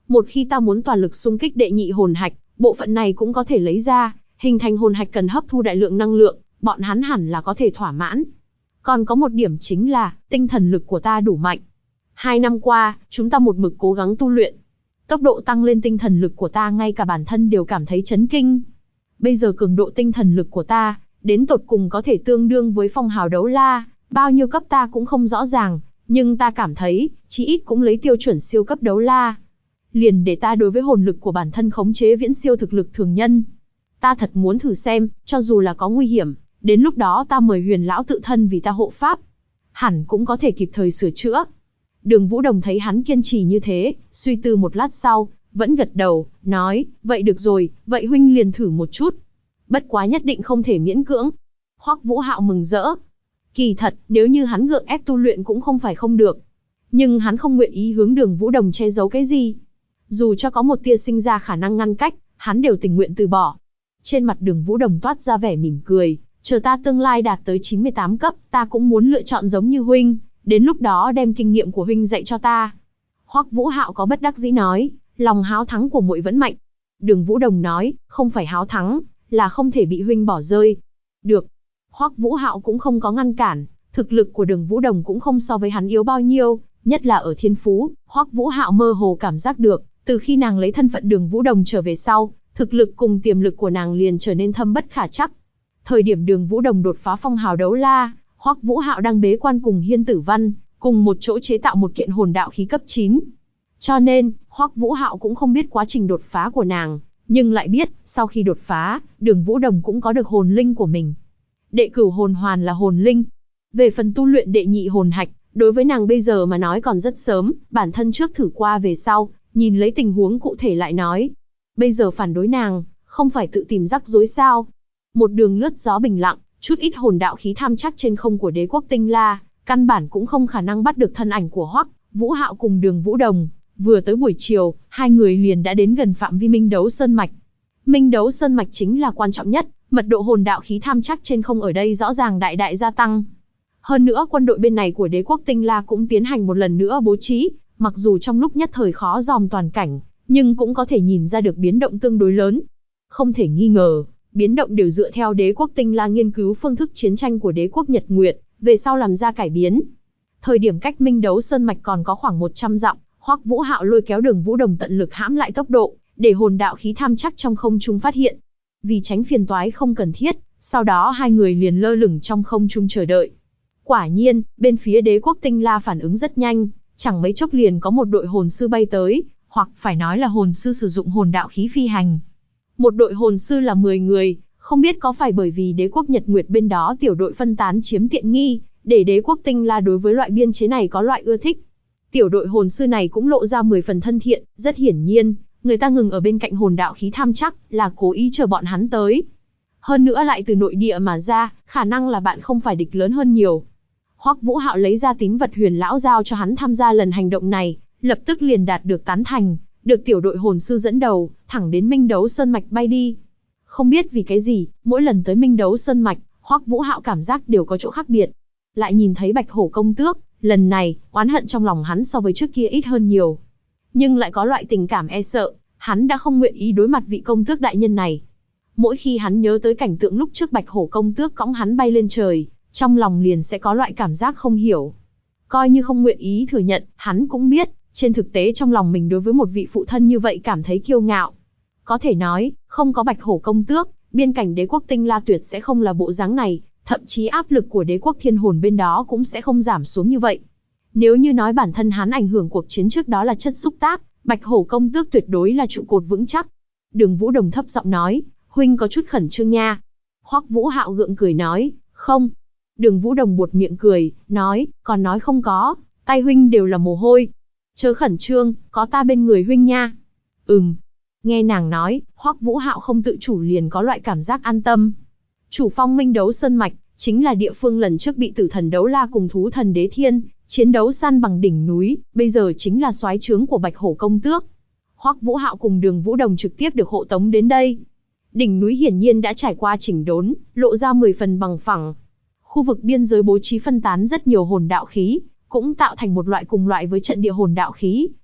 Một khi ta muốn toàn lực xung kích đệ nhị hồn hạch, bộ phận này cũng có thể lấy ra, hình thành hồn hạch cần hấp thu đại lượng năng lượng, bọn hắn hẳn là có thể thỏa mãn. Còn có một điểm chính là, tinh thần lực của ta đủ mạnh. 2 năm qua, chúng ta một mực cố gắng tu luyện. Tốc độ tăng lên tinh thần lực của ta ngay cả bản thân đều cảm thấy chấn kinh. Bây giờ cường độ tinh thần lực của ta, đến tột cùng có thể tương đương với phong hào đấu la, bao nhiêu cấp ta cũng không rõ ràng, nhưng ta cảm thấy, chí ít cũng lấy tiêu chuẩn siêu cấp đấu la. Liền để ta đối với hồn lực của bản thân khống chế viễn siêu thực lực thường nhân. Ta thật muốn thử xem, cho dù là có nguy hiểm, đến lúc đó ta mời Huyền lão tự thân vì ta hộ pháp. Hẳn cũng có thể kịp thời sửa chữa. Đường Vũ Đồng thấy hắn kiên trì như thế, suy tư một lát sau, vẫn gật đầu, nói, vậy được rồi, vậy huynh liền thử một chút. Bất quá nhất định không thể miễn cưỡng. Hoắc Vũ Hạo mừng rỡ. Kỳ thật, nếu như hắn gượng ép tu luyện cũng không phải không được. Nhưng hắn không nguyện ý hướng Đường Vũ Đồng che giấu cái gì. Dù cho có một tia sinh ra khả năng ngăn cách, hắn đều tình nguyện từ bỏ. Trên mặt Đường Vũ Đồng toát ra vẻ mỉm cười, chờ ta tương lai đạt tới 98 cấp, ta cũng muốn lựa chọn giống như huynh, đến lúc đó đem kinh nghiệm của huynh dạy cho ta. Hoắc Vũ Hạo có bất đắc dĩ nói, lòng háo thắng của muội vẫn mạnh. Đường Vũ Đồng nói, không phải háo thắng, là không thể bị huynh bỏ rơi. Được. Hoắc Vũ Hạo cũng không có ngăn cản, thực lực của Đường Vũ Đồng cũng không so với hắn yếu bao nhiêu, nhất là ở thiên phú, Hoắc Vũ Hạo mơ hồ cảm giác được, từ khi nàng lấy thân phận Đường Vũ Đồng trở về sau, thực lực cùng tiềm lực của nàng liền trở nên thâm bất khả trắc. Thời điểm Đường Vũ Đồng đột phá phong hào đấu la, Hoắc Vũ Hạo đang bế quan cùng Hiên Tử Văn, cùng một chỗ chế tạo một kiện hồn đạo khí cấp 9. Cho nên, Hoắc Vũ Hạo cũng không biết quá trình đột phá của nàng, nhưng lại biết, sau khi đột phá, Đường Vũ Đồng cũng có được hồn linh của mình. Đệ cửu hồn hoàn là hồn linh. Về phần tu luyện đệ nhị hồn hạch, đối với nàng bây giờ mà nói còn rất sớm, bản thân trước thử qua về sau, nhìn lấy tình huống cụ thể lại nói. Bây giờ phản đối nàng, không phải tự tìm rắc rối sao? Một đường lướt gió bình lặng, chút ít hồn đạo khí tham chắc trên không của đế quốc Tinh La, căn bản cũng không khả năng bắt được thân ảnh của Hoắc Vũ Hạo cùng Đường Vũ Đồng. Vừa tới buổi chiều, hai người liền đã đến gần phạm vi Minh Đấu Sơn Mạch. Minh Đấu Sơn Mạch chính là quan trọng nhất, mật độ hồn đạo khí tham chắc trên không ở đây rõ ràng đại đại gia tăng. Hơn nữa quân đội bên này của đế quốc Tinh La cũng tiến hành một lần nữa bố trí, mặc dù trong lúc nhất thời khó dòm toàn cảnh, nhưng cũng có thể nhìn ra được biến động tương đối lớn. Không thể nghi ngờ, biến động đều dựa theo đế quốc Tinh La nghiên cứu phương thức chiến tranh của đế quốc Nhật Nguyệt, về sau làm ra cải biến. Thời điểm cách Minh Đấu Sơn Mạch còn có khoảng 100 dặm, Hoắc Vũ Hạo lôi kéo Đường Vũ Đồng tận lực hãm lại tốc độ, để hồn đạo khí tham chắc trong không trung phát hiện. Vì tránh phiền toái không cần thiết, sau đó hai người liền lơ lửng trong không trung chờ đợi. Quả nhiên, bên phía đế quốc Tinh La phản ứng rất nhanh, chẳng mấy chốc liền có một đội hồn sư bay tới, hoặc phải nói là hồn sư sử dụng hồn đạo khí phi hành. Một đội hồn sư là 10 người, không biết có phải bởi vì đế quốc Nhật Nguyệt bên đó tiểu đội phân tán chiếm tiện nghi, để đế quốc Tinh La đối với loại biên chế này có loại ưa thích. Tiểu đội hồn sư này cũng lộ ra 10 phần thân thiện, rất hiển nhiên, người ta ngừng ở bên cạnh hồn đạo khí tham chắc, là cố ý chờ bọn hắn tới. Hơn nữa lại từ nội địa mà ra, khả năng là bạn không phải địch lớn hơn nhiều. Hoắc Vũ Hạo lấy ra tín vật Huyền lão giao cho hắn tham gia lần hành động này, lập tức liền đạt được tán thành, được tiểu đội hồn sư dẫn đầu, thẳng đến Minh Đấu Sơn Mạch bay đi. Không biết vì cái gì, mỗi lần tới Minh Đấu Sơn Mạch, Hoắc Vũ Hạo cảm giác đều có chỗ khác biệt. Lại nhìn thấy Bạch Hổ công tước, lần này, oán hận trong lòng hắn so với trước kia ít hơn nhiều. Nhưng lại có loại tình cảm e sợ, hắn đã không nguyện ý đối mặt vị công tước đại nhân này. Mỗi khi hắn nhớ tới cảnh tượng lúc trước Bạch Hổ công tước cõng hắn bay lên trời, trong lòng liền sẽ có loại cảm giác không hiểu. Coi như không nguyện ý thừa nhận, hắn cũng biết, trên thực tế trong lòng mình đối với một vị phụ thân như vậy cảm thấy kiêu ngạo. Có thể nói, không có Bạch Hổ công tước, biên cảnh đế quốc Tinh La tuyệt sẽ không là bộ dáng này, thậm chí áp lực của đế quốc Thiên Hồn bên đó cũng sẽ không giảm xuống như vậy. Nếu như nói bản thân hắn ảnh hưởng cuộc chiến trước đó là chất xúc tác, Bạch Hổ công tước tuyệt đối là trụ cột vững chắc. Đường Vũ Đồng thấp giọng nói, huynh có chút khẩn trương nha. Hoắc Vũ Hạo gượng cười nói, không. Đường Vũ Đồng buột miệng cười, nói, còn nói không có, tay huynh đều là mồ hôi. Chớ khẩn trương, có ta bên người huynh nha. Nghe nàng nói, Hoắc Vũ Hạo không tự chủ liền có loại cảm giác an tâm. Chủ phong Minh Đấu Sơn Mạch, chính là địa phương lần trước bị Tử Thần Đấu La cùng Thú Thần Đế Thiên chiến đấu san bằng đỉnh núi, bây giờ chính là soái trướng của Bạch Hổ công tước. Hoắc Vũ Hạo cùng Đường Vũ Đồng trực tiếp được hộ tống đến đây. Đỉnh núi hiển nhiên đã trải qua chỉnh đốn, lộ ra 10 phần bằng phẳng. Khu vực biên giới bố trí phân tán rất nhiều hồn đạo khí, cũng tạo thành một loại cùng loại với trận địa hồn đạo khí,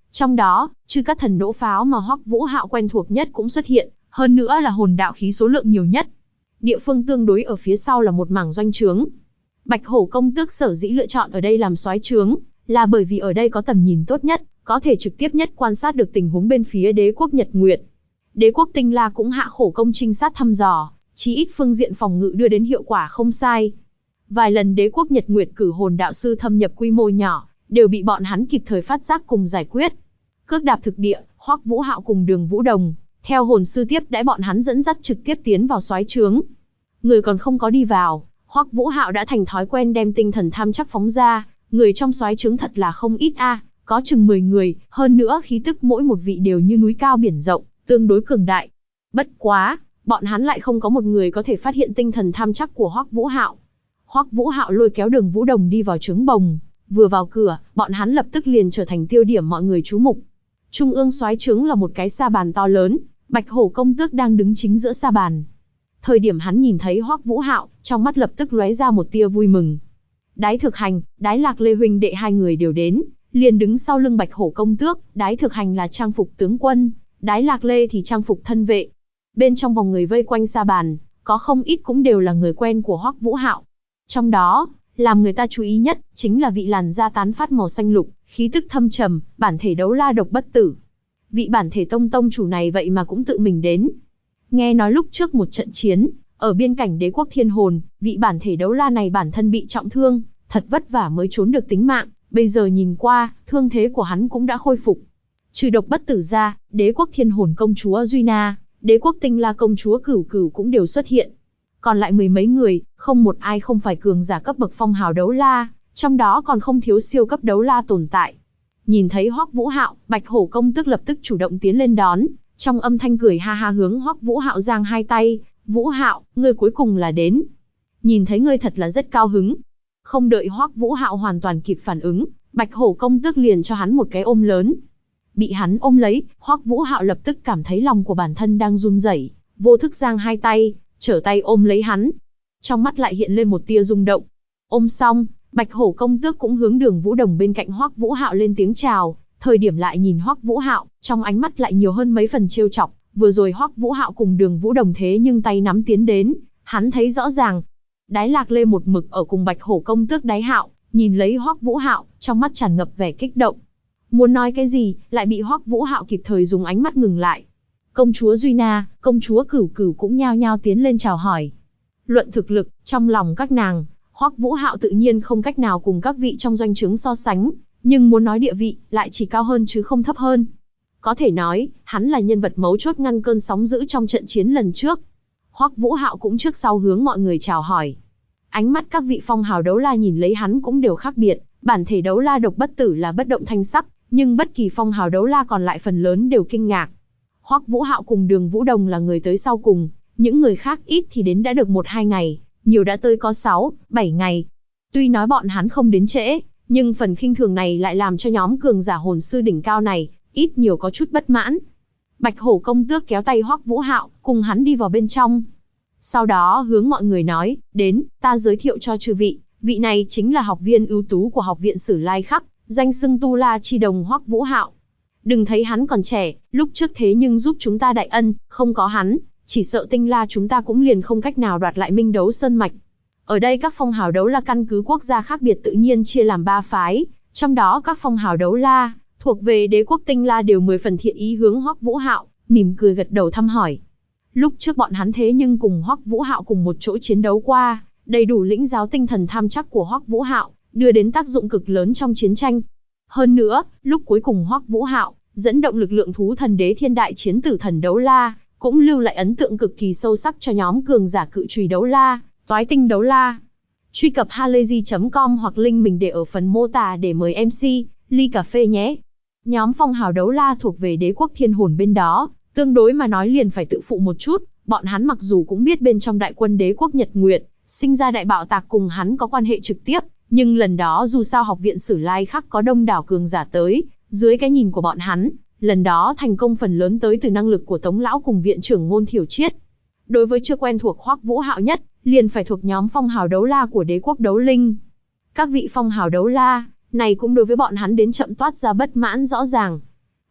Trong đó, trừ các thần nỗ pháo mà Hoắc Vũ Hạo quen thuộc nhất cũng xuất hiện, hơn nữa là hồn đạo khí số lượng nhiều nhất. Địa phương tương đối ở phía sau là một mảng doanh trướng. Bạch Hổ công tước sở dĩ lựa chọn ở đây làm soái trướng, là bởi vì ở đây có tầm nhìn tốt nhất, có thể trực tiếp nhất quan sát được tình huống bên phía đế quốc Nhật Nguyệt. Đế quốc Tinh La cũng hạ khổ công trinh sát thăm dò, chí ít phương diện phòng ngự đưa đến hiệu quả không sai. Vài lần đế quốc Nhật Nguyệt cử hồn đạo sư thâm nhập quy mô nhỏ, đều bị bọn hắn kịp thời phát giác cùng giải quyết. Cước đạp thực địa, Hoắc Vũ Hạo cùng Đường Vũ Đồng, theo hồn sư tiếp đãi bọn hắn dẫn dắt trực tiếp tiến vào soái trướng. Người còn không có đi vào, Hoắc Vũ Hạo đã thành thói quen đem tinh thần tham chắc phóng ra, người trong soái trướng thật là không ít có chừng 10 người, hơn nữa khí tức mỗi một vị đều như núi cao biển rộng, tương đối cường đại. Bất quá, bọn hắn lại không có một người có thể phát hiện tinh thần tham chắc của Hoắc Vũ Hạo. Hoắc Vũ Hạo lôi kéo Đường Vũ Đồng đi vào trướng bồng, vừa vào cửa, bọn hắn lập tức liền trở thành tiêu điểm mọi người chú mục. Trung ương soái trướng là một cái sa bàn to lớn, Bạch Hổ công tước đang đứng chính giữa sa bàn. Thời điểm hắn nhìn thấy Hoắc Vũ Hạo, trong mắt lập tức lóe ra một tia vui mừng. Đái Thực Hành, Đái Lạc Lê huynh đệ hai người đều đến, liền đứng sau lưng Bạch Hổ công tước. Đái Thực Hành là trang phục tướng quân, Đái Lạc Lê thì trang phục thân vệ. Bên trong vòng người vây quanh sa bàn, có không ít cũng đều là người quen của Hoắc Vũ Hạo. Trong đó, làm người ta chú ý nhất chính là vị làn da tán phát màu xanh lục, khí tức thâm trầm, bản thể đấu la độc bất tử. Vị bản thể tông chủ này vậy mà cũng tự mình đến. Nghe nói lúc trước một trận chiến, ở biên cảnh đế quốc Thiên Hồn, vị bản thể đấu la này bản thân bị trọng thương, thật vất vả mới trốn được tính mạng, bây giờ nhìn qua, thương thế của hắn cũng đã khôi phục. Trừ độc bất tử ra, đế quốc Thiên Hồn công chúa Duy Na, đế quốc Tinh La công chúa Cửu Cửu cũng đều xuất hiện. Còn lại mười mấy người, không một ai không phải cường giả cấp bậc phong hào đấu la, trong đó còn không thiếu siêu cấp đấu la tồn tại. Nhìn thấy Hoắc Vũ Hạo, Bạch Hổ công tước lập tức chủ động tiến lên đón, trong âm thanh cười ha ha hướng Hoắc Vũ Hạo giang hai tay, "Vũ Hạo, ngươi cuối cùng là đến. Nhìn thấy ngươi thật là rất cao hứng." Không đợi Hoắc Vũ Hạo hoàn toàn kịp phản ứng, Bạch Hổ công tước liền cho hắn một cái ôm lớn. Bị hắn ôm lấy, Hoắc Vũ Hạo lập tức cảm thấy lòng của bản thân đang run rẩy, vô thức giang hai tay, trở tay ôm lấy hắn. Trong mắt lại hiện lên một tia rung động. Ôm xong, Bạch Hổ công tước cũng hướng Đường Vũ Đồng bên cạnh Hoắc Vũ Hạo lên tiếng chào, thời điểm lại nhìn Hoắc Vũ Hạo, trong ánh mắt lại nhiều hơn mấy phần trêu chọc, vừa rồi Hoắc Vũ Hạo cùng Đường Vũ Đồng thế nhưng tay nắm tiến đến, hắn thấy rõ ràng. Đái Lạc Lê một mực ở cùng Bạch Hổ công tước Đái Hạo, nhìn lấy Hoắc Vũ Hạo, trong mắt tràn ngập vẻ kích động. Muốn nói cái gì, lại bị Hoắc Vũ Hạo kịp thời dùng ánh mắt ngừng lại. Công chúa Duy Na, công chúa Cửu Cửu cũng nhao nhao tiến lên chào hỏi. Luận thực lực, trong lòng các nàng, Hoắc Vũ Hạo tự nhiên không cách nào cùng các vị trong doanh trướng so sánh, nhưng muốn nói địa vị, lại chỉ cao hơn chứ không thấp hơn. Có thể nói, hắn là nhân vật mấu chốt ngăn cơn sóng dữ trong trận chiến lần trước. Hoắc Vũ Hạo cũng trước sau hướng mọi người chào hỏi. Ánh mắt các vị phong hào đấu la nhìn lấy hắn cũng đều khác biệt, bản thể đấu la độc bất tử là bất động thanh sắc, nhưng bất kỳ phong hào đấu la còn lại phần lớn đều kinh ngạc. Hoắc Vũ Hạo cùng Đường Vũ Đồng là người tới sau cùng, những người khác ít thì đến đã được 1-2 ngày, nhiều đã tới có 6-7 ngày. Tuy nói bọn hắn không đến trễ, nhưng phần khinh thường này lại làm cho nhóm cường giả hồn sư đỉnh cao này, ít nhiều có chút bất mãn. Bạch Hổ công tước kéo tay Hoắc Vũ Hạo, cùng hắn đi vào bên trong. Sau đó hướng mọi người nói, đến, ta giới thiệu cho chư vị, vị này chính là học viên ưu tú của học viện Sử Lai Khắc, danh xưng Tu La Chi Đồng Hoắc Vũ Hạo. Đừng thấy hắn còn trẻ, lúc trước thế nhưng giúp chúng ta đại ân, không có hắn, chỉ sợ Tinh La chúng ta cũng liền không cách nào đoạt lại Minh Đấu Sơn Mạch. Ở đây các phong hào đấu la căn cứ quốc gia khác biệt tự nhiên chia làm 3 phái, trong đó các phong hào đấu la thuộc về đế quốc Tinh La đều 10 phần thiện ý hướng Hoắc Vũ Hạo, mỉm cười gật đầu thăm hỏi. Lúc trước bọn hắn thế nhưng cùng Hoắc Vũ Hạo cùng một chỗ chiến đấu qua, đầy đủ lĩnh giáo tinh thần tham chắc của Hoắc Vũ Hạo, đưa đến tác dụng cực lớn trong chiến tranh. Hơn nữa, lúc cuối cùng Hoắc Vũ Hạo dẫn động lực lượng thú thần đế thiên đại chiến tử thần đấu la, cũng lưu lại ấn tượng cực kỳ sâu sắc cho nhóm cường giả cự chùy đấu la, toái tinh đấu la. Truy cập halayzi.com hoặc link mình để ở phần mô tả để mời MC ly cà phê nhé. Nhóm phong hào đấu la thuộc về đế quốc Thiên Hồn bên đó, tương đối mà nói liền phải tự phụ một chút, bọn hắn mặc dù cũng biết bên trong đại quân đế quốc Nhật Nguyệt, sinh ra đại bạo tạc cùng hắn có quan hệ trực tiếp, nhưng lần đó dù sao học viện Sử Lai Khắc có đông đảo cường giả tới, dưới cái nhìn của bọn hắn, lần đó thành công phần lớn tới từ năng lực của Tống lão cùng viện trưởng Ngôn Thiểu Triết. Đối với chưa quen thuộc Hoắc Vũ Hạo nhất, liền phải thuộc nhóm phong hào đấu la của đế quốc Đấu Linh. Các vị phong hào đấu la này cũng đối với bọn hắn đến chậm toát ra bất mãn rõ ràng.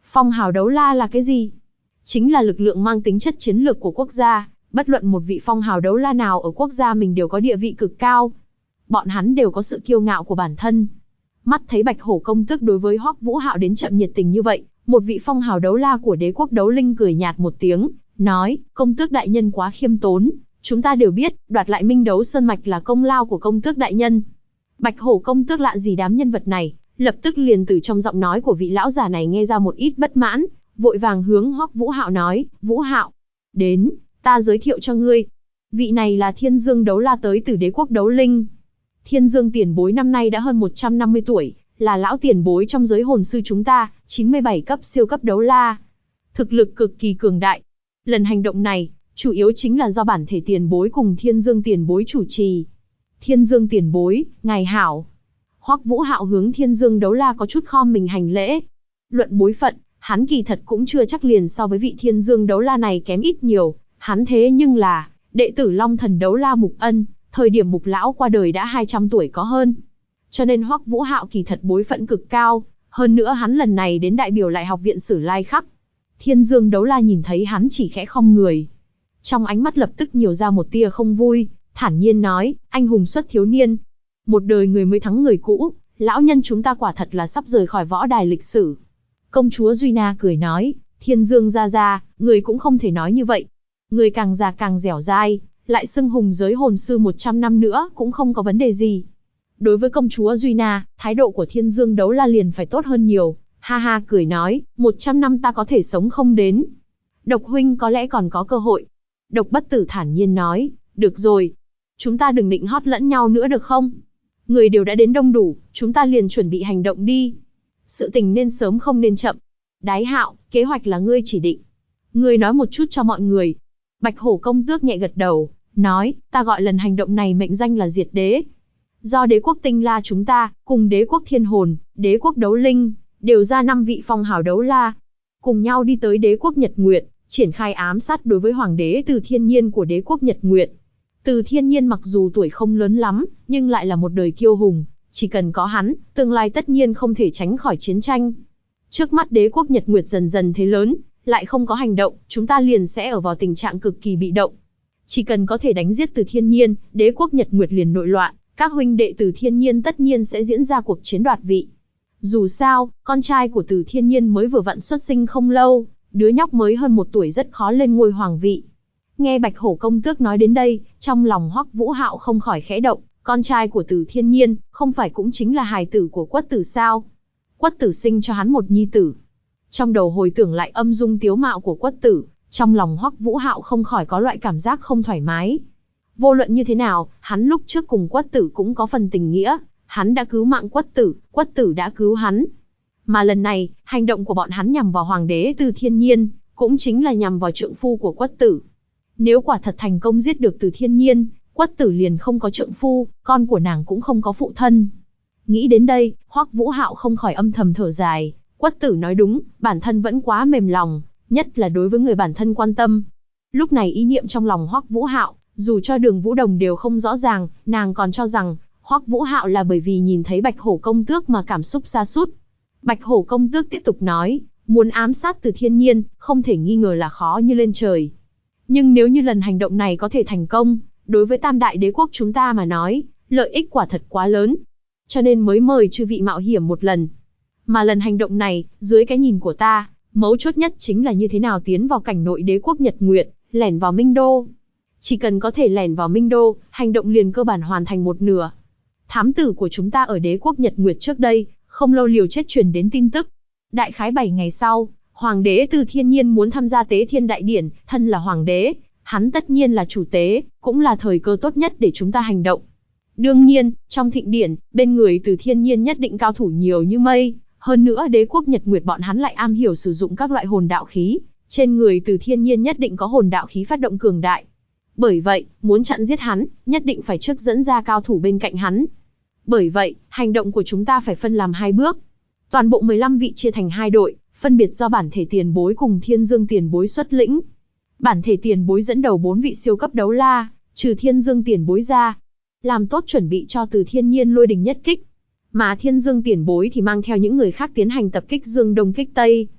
Phong hào đấu la là cái gì? Chính là lực lượng mang tính chất chiến lược của quốc gia, bất luận một vị phong hào đấu la nào ở quốc gia mình đều có địa vị cực cao. Bọn hắn đều có sự kiêu ngạo của bản thân. Mắt thấy Bạch Hổ công tước đối với Hoắc Vũ Hạo đến chậm nhiệt tình như vậy, một vị phong hào đấu la của đế quốc đấu linh cười nhạt một tiếng, nói, công tước đại nhân quá khiêm tốn, chúng ta đều biết, đoạt lại Minh Đấu Sơn Mạch là công lao của công tước đại nhân. Bạch Hổ công tước lạ gì đám nhân vật này, lập tức liền từ trong giọng nói của vị lão già này nghe ra một ít bất mãn, vội vàng hướng Hoắc Vũ Hạo nói, Vũ Hạo, đến, ta giới thiệu cho ngươi. Vị này là Thiên Dương đấu la tới từ đế quốc đấu linh. Thiên Dương tiền bối năm nay đã hơn 150 tuổi, là lão tiền bối trong giới hồn sư chúng ta, 97 cấp siêu cấp đấu la. Thực lực cực kỳ cường đại. Lần hành động này, chủ yếu chính là do bản thể tiền bối cùng Thiên Dương tiền bối chủ trì. Thiên Dương tiền bối, ngài hảo. Hoắc Vũ Hạo hướng Thiên Dương đấu la có chút khom mình hành lễ. Luận bối phận, hắn kỳ thật cũng chưa chắc liền so với vị Thiên Dương đấu la này kém ít nhiều, hắn thế nhưng là đệ tử Long Thần đấu la Mục Ân, thời điểm Mục lão qua đời đã 200 tuổi có hơn. Cho nên Hoắc Vũ Hạo kỳ thật bối phận cực cao, hơn nữa hắn lần này đến đại biểu lại học viện Sử Lai Khắc. Thiên Dương đấu la nhìn thấy hắn chỉ khẽ khom người. Trong ánh mắt lập tức nhiều ra một tia không vui, thản nhiên nói, anh hùng xuất thiếu niên. Một đời người mới thắng người cũ, lão nhân chúng ta quả thật là sắp rời khỏi võ đài lịch sử. Công chúa Duy Na cười nói, Thiên Dương gia gia, người cũng không thể nói như vậy. Người càng già càng dẻo dai, lại xưng hùng giới hồn sư 100 năm nữa cũng không có vấn đề gì. Đối với công chúa Duy Na, thái độ của Thiên Dương đấu la liền phải tốt hơn nhiều, ha ha cười nói, 100 năm ta có thể sống không đến. Độc huynh có lẽ còn có cơ hội. Độc Bất Tử thản nhiên nói, được rồi, chúng ta đừng định hót lẫn nhau nữa được không? Người đều đã đến đông đủ, chúng ta liền chuẩn bị hành động đi. Sự tình nên sớm không nên chậm. Đái Hạo, kế hoạch là ngươi chỉ định. Ngươi nói một chút cho mọi người. Bạch Hổ công tước nhẹ gật đầu, nói, ta gọi lần hành động này mệnh danh là diệt đế. Do đế quốc Tinh La chúng ta, cùng đế quốc Thiên Hồn, đế quốc Đấu Linh, đều ra 5 vị phong hào đấu la. Cùng nhau đi tới đế quốc Nhật Nguyệt, triển khai ám sát đối với hoàng đế Từ Thiên Nhiên của đế quốc Nhật Nguyệt. Từ Thiên Nhiên mặc dù tuổi không lớn lắm, nhưng lại là một đời kiêu hùng, chỉ cần có hắn, tương lai tất nhiên không thể tránh khỏi chiến tranh. Trước mắt đế quốc Nhật Nguyệt dần dần thế lớn, lại không có hành động, chúng ta liền sẽ ở vào tình trạng cực kỳ bị động. Chỉ cần có thể đánh giết Từ Thiên Nhiên, đế quốc Nhật Nguyệt liền nội loạn, các huynh đệ Từ Thiên Nhiên tất nhiên sẽ diễn ra cuộc chiến đoạt vị. Dù sao, con trai của Từ Thiên Nhiên mới vừa vặn xuất sinh không lâu, đứa nhóc mới hơn 1 tuổi rất khó lên ngôi hoàng vị. Nghe Bạch Hổ công tước nói đến đây, trong lòng Hoắc Vũ Hạo không khỏi khẽ động, con trai của Từ Thiên Nhiên, không phải cũng chính là hài tử của Quất Tử sao? Quất Tử sinh cho hắn một nhi tử. Trong đầu hồi tưởng lại âm dung tiếu mạo của Quất Tử, trong lòng Hoắc Vũ Hạo không khỏi có loại cảm giác không thoải mái. Vô luận như thế nào, hắn lúc trước cùng Quất Tử cũng có phần tình nghĩa, hắn đã cứu mạng Quất Tử đã cứu hắn. Mà lần này, hành động của bọn hắn nhằm vào hoàng đế Từ Thiên Nhiên, cũng chính là nhằm vào trượng phu của Quất Tử. Nếu quả thật thành công giết được Từ Thiên Nhiên, Quất Tử liền không có trượng phu, con của nàng cũng không có phụ thân. Nghĩ đến đây, Hoắc Vũ Hạo không khỏi âm thầm thở dài, Quất Tử nói đúng, bản thân vẫn quá mềm lòng, nhất là đối với người bản thân quan tâm. Lúc này ý niệm trong lòng Hoắc Vũ Hạo, dù cho Đường Vũ Đồng đều không rõ ràng, nàng còn cho rằng Hoắc Vũ Hạo là bởi vì nhìn thấy Bạch Hổ công tước mà cảm xúc sa sút. Bạch Hổ công tước tiếp tục nói, muốn ám sát Từ Thiên Nhiên, không thể nghi ngờ là khó như lên trời. Nhưng nếu như lần hành động này có thể thành công, đối với Tam Đại Đế quốc chúng ta mà nói, lợi ích quả thật quá lớn. Cho nên mới mời chư vị mạo hiểm một lần. Mà lần hành động này, dưới cái nhìn của ta, mấu chốt nhất chính là như thế nào tiến vào cảnh nội đế quốc Nhật Nguyệt, lẻn vào Minh Đô. Chỉ cần có thể lẻn vào Minh Đô, hành động liền cơ bản hoàn thành một nửa. Thám tử của chúng ta ở đế quốc Nhật Nguyệt trước đây, không lâu liều chết truyền đến tin tức. Đại khái 7 ngày sau, hoàng đế Từ Thiên Nhiên muốn tham gia tế thiên đại điển, thân là hoàng đế, hắn tất nhiên là chủ tế, cũng là thời cơ tốt nhất để chúng ta hành động. Đương nhiên, trong thịnh điển, bên người Từ Thiên Nhiên nhất định cao thủ nhiều như mây, hơn nữa đế quốc Nhật Nguyệt bọn hắn lại am hiểu sử dụng các loại hồn đạo khí, trên người Từ Thiên Nhiên nhất định có hồn đạo khí phát động cường đại. Bởi vậy, muốn chặn giết hắn, nhất định phải trước dẫn ra cao thủ bên cạnh hắn. Bởi vậy, hành động của chúng ta phải phân làm 2 bước. Toàn bộ 15 vị chia thành 2 đội, phân biệt do bản thể tiền bối cùng Thiên Dương tiền bối xuất lĩnh. Bản thể tiền bối dẫn đầu 4 vị siêu cấp đấu la, trừ Thiên Dương tiền bối ra, làm tốt chuẩn bị cho Từ Thiên Nhiên lôi đình nhất kích. Mà Thiên Dương tiền bối thì mang theo những người khác tiến hành tập kích Dương Đông kích Tây.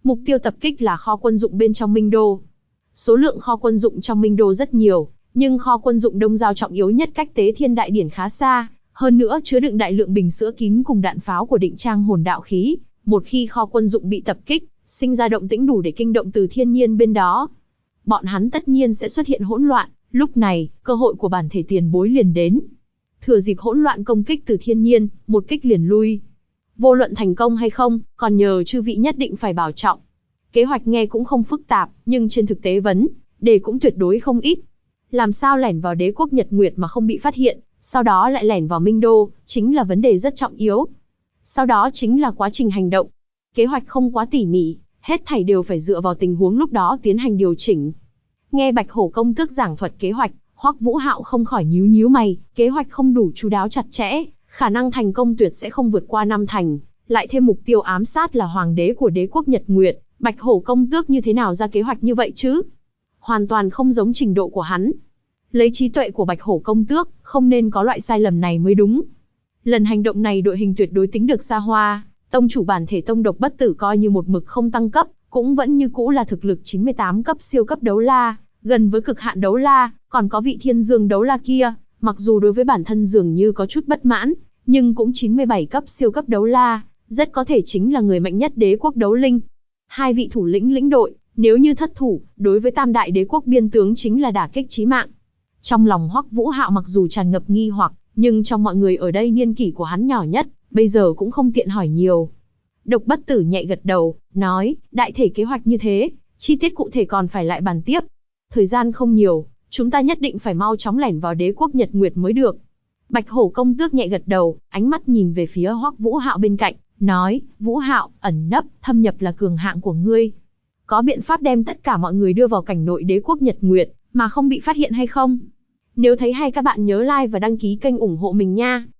Mục tiêu tập kích là kho quân dụng bên trong Minh Đô. Số lượng kho quân dụng trong Minh Đô rất nhiều, nhưng kho quân dụng Đông Giao trọng yếu nhất cách Tế Thiên Đại Điển khá xa, hơn nữa chứa đựng đại lượng bình sữa kín cùng đạn pháo của Định Trang hồn đạo khí. Một khi kho quân dụng bị tập kích, sinh ra động tĩnh đủ để kinh động từ thiên nhiên bên đó, bọn hắn tất nhiên sẽ xuất hiện hỗn loạn. Lúc này, cơ hội của bản thể tiền bối liền đến. Thừa dịp hỗn loạn công kích từ thiên nhiên, một kích liền lui. Vô luận thành công hay không, còn nhờ chư vị nhất định phải bảo trọng. Kế hoạch nghe cũng không phức tạp, nhưng trên thực tế vấn đề cũng tuyệt đối không ít. Làm sao lẻn vào đế quốc Nhật Nguyệt mà không bị phát hiện, sau đó lại lẻn vào Minh Đô, chính là vấn đề rất trọng yếu. Sau đó chính là quá trình hành động. Kế hoạch không quá tỉ mỉ, hết thảy đều phải dựa vào tình huống lúc đó tiến hành điều chỉnh. Nghe Bạch Hổ công tước giảng thuật kế hoạch, Hoắc Vũ Hạo không khỏi nhíu nhíu mày, kế hoạch không đủ chu đáo chặt chẽ, khả năng thành công tuyệt sẽ không vượt qua 5 thành, lại thêm mục tiêu ám sát là hoàng đế của đế quốc Nhật Nguyệt, Bạch Hổ công tước như thế nào ra kế hoạch như vậy chứ? Hoàn toàn không giống trình độ của hắn. Lấy trí tuệ của Bạch Hổ công tước, không nên có loại sai lầm này mới đúng. Lần hành động này đội hình tuyệt đối tính được xa hoa, tông chủ bản thể tông độc bất tử coi như một mực không tăng cấp, cũng vẫn như cũ là thực lực 98 cấp siêu cấp đấu la, gần với cực hạn đấu la, còn có vị thiên dương đấu la kia, mặc dù đối với bản thân dường như có chút bất mãn, nhưng cũng 97 cấp siêu cấp đấu la, rất có thể chính là người mạnh nhất đế quốc đấu linh. Hai vị thủ lĩnh lĩnh đội, nếu như thất thủ, đối với tam đại đế quốc biên tướng chính là đả kích chí mạng. Trong lòng Hoắc Vũ Hạo mặc dù tràn ngập nghi hoặc, nhưng trong mọi người ở đây niên kỷ của hắn nhỏ nhất, bây giờ cũng không tiện hỏi nhiều. Độc bất tử nhẹ gật đầu, nói, đại thể kế hoạch như thế, chi tiết cụ thể còn phải lại bàn tiếp. Thời gian không nhiều, chúng ta nhất định phải mau chóng lẻn vào đế quốc Nhật Nguyệt mới được. Bạch Hổ công tước nhẹ gật đầu, ánh mắt nhìn về phía Hoắc Vũ Hạo bên cạnh, nói, Vũ Hạo, ẩn nấp, thâm nhập là cường hạng của ngươi. Có biện pháp đem tất cả mọi người đưa vào cảnh nội đế quốc Nhật Nguyệt, mà không bị phát hiện hay không? Nếu thấy hay các bạn nhớ like và đăng ký kênh ủng hộ mình nha.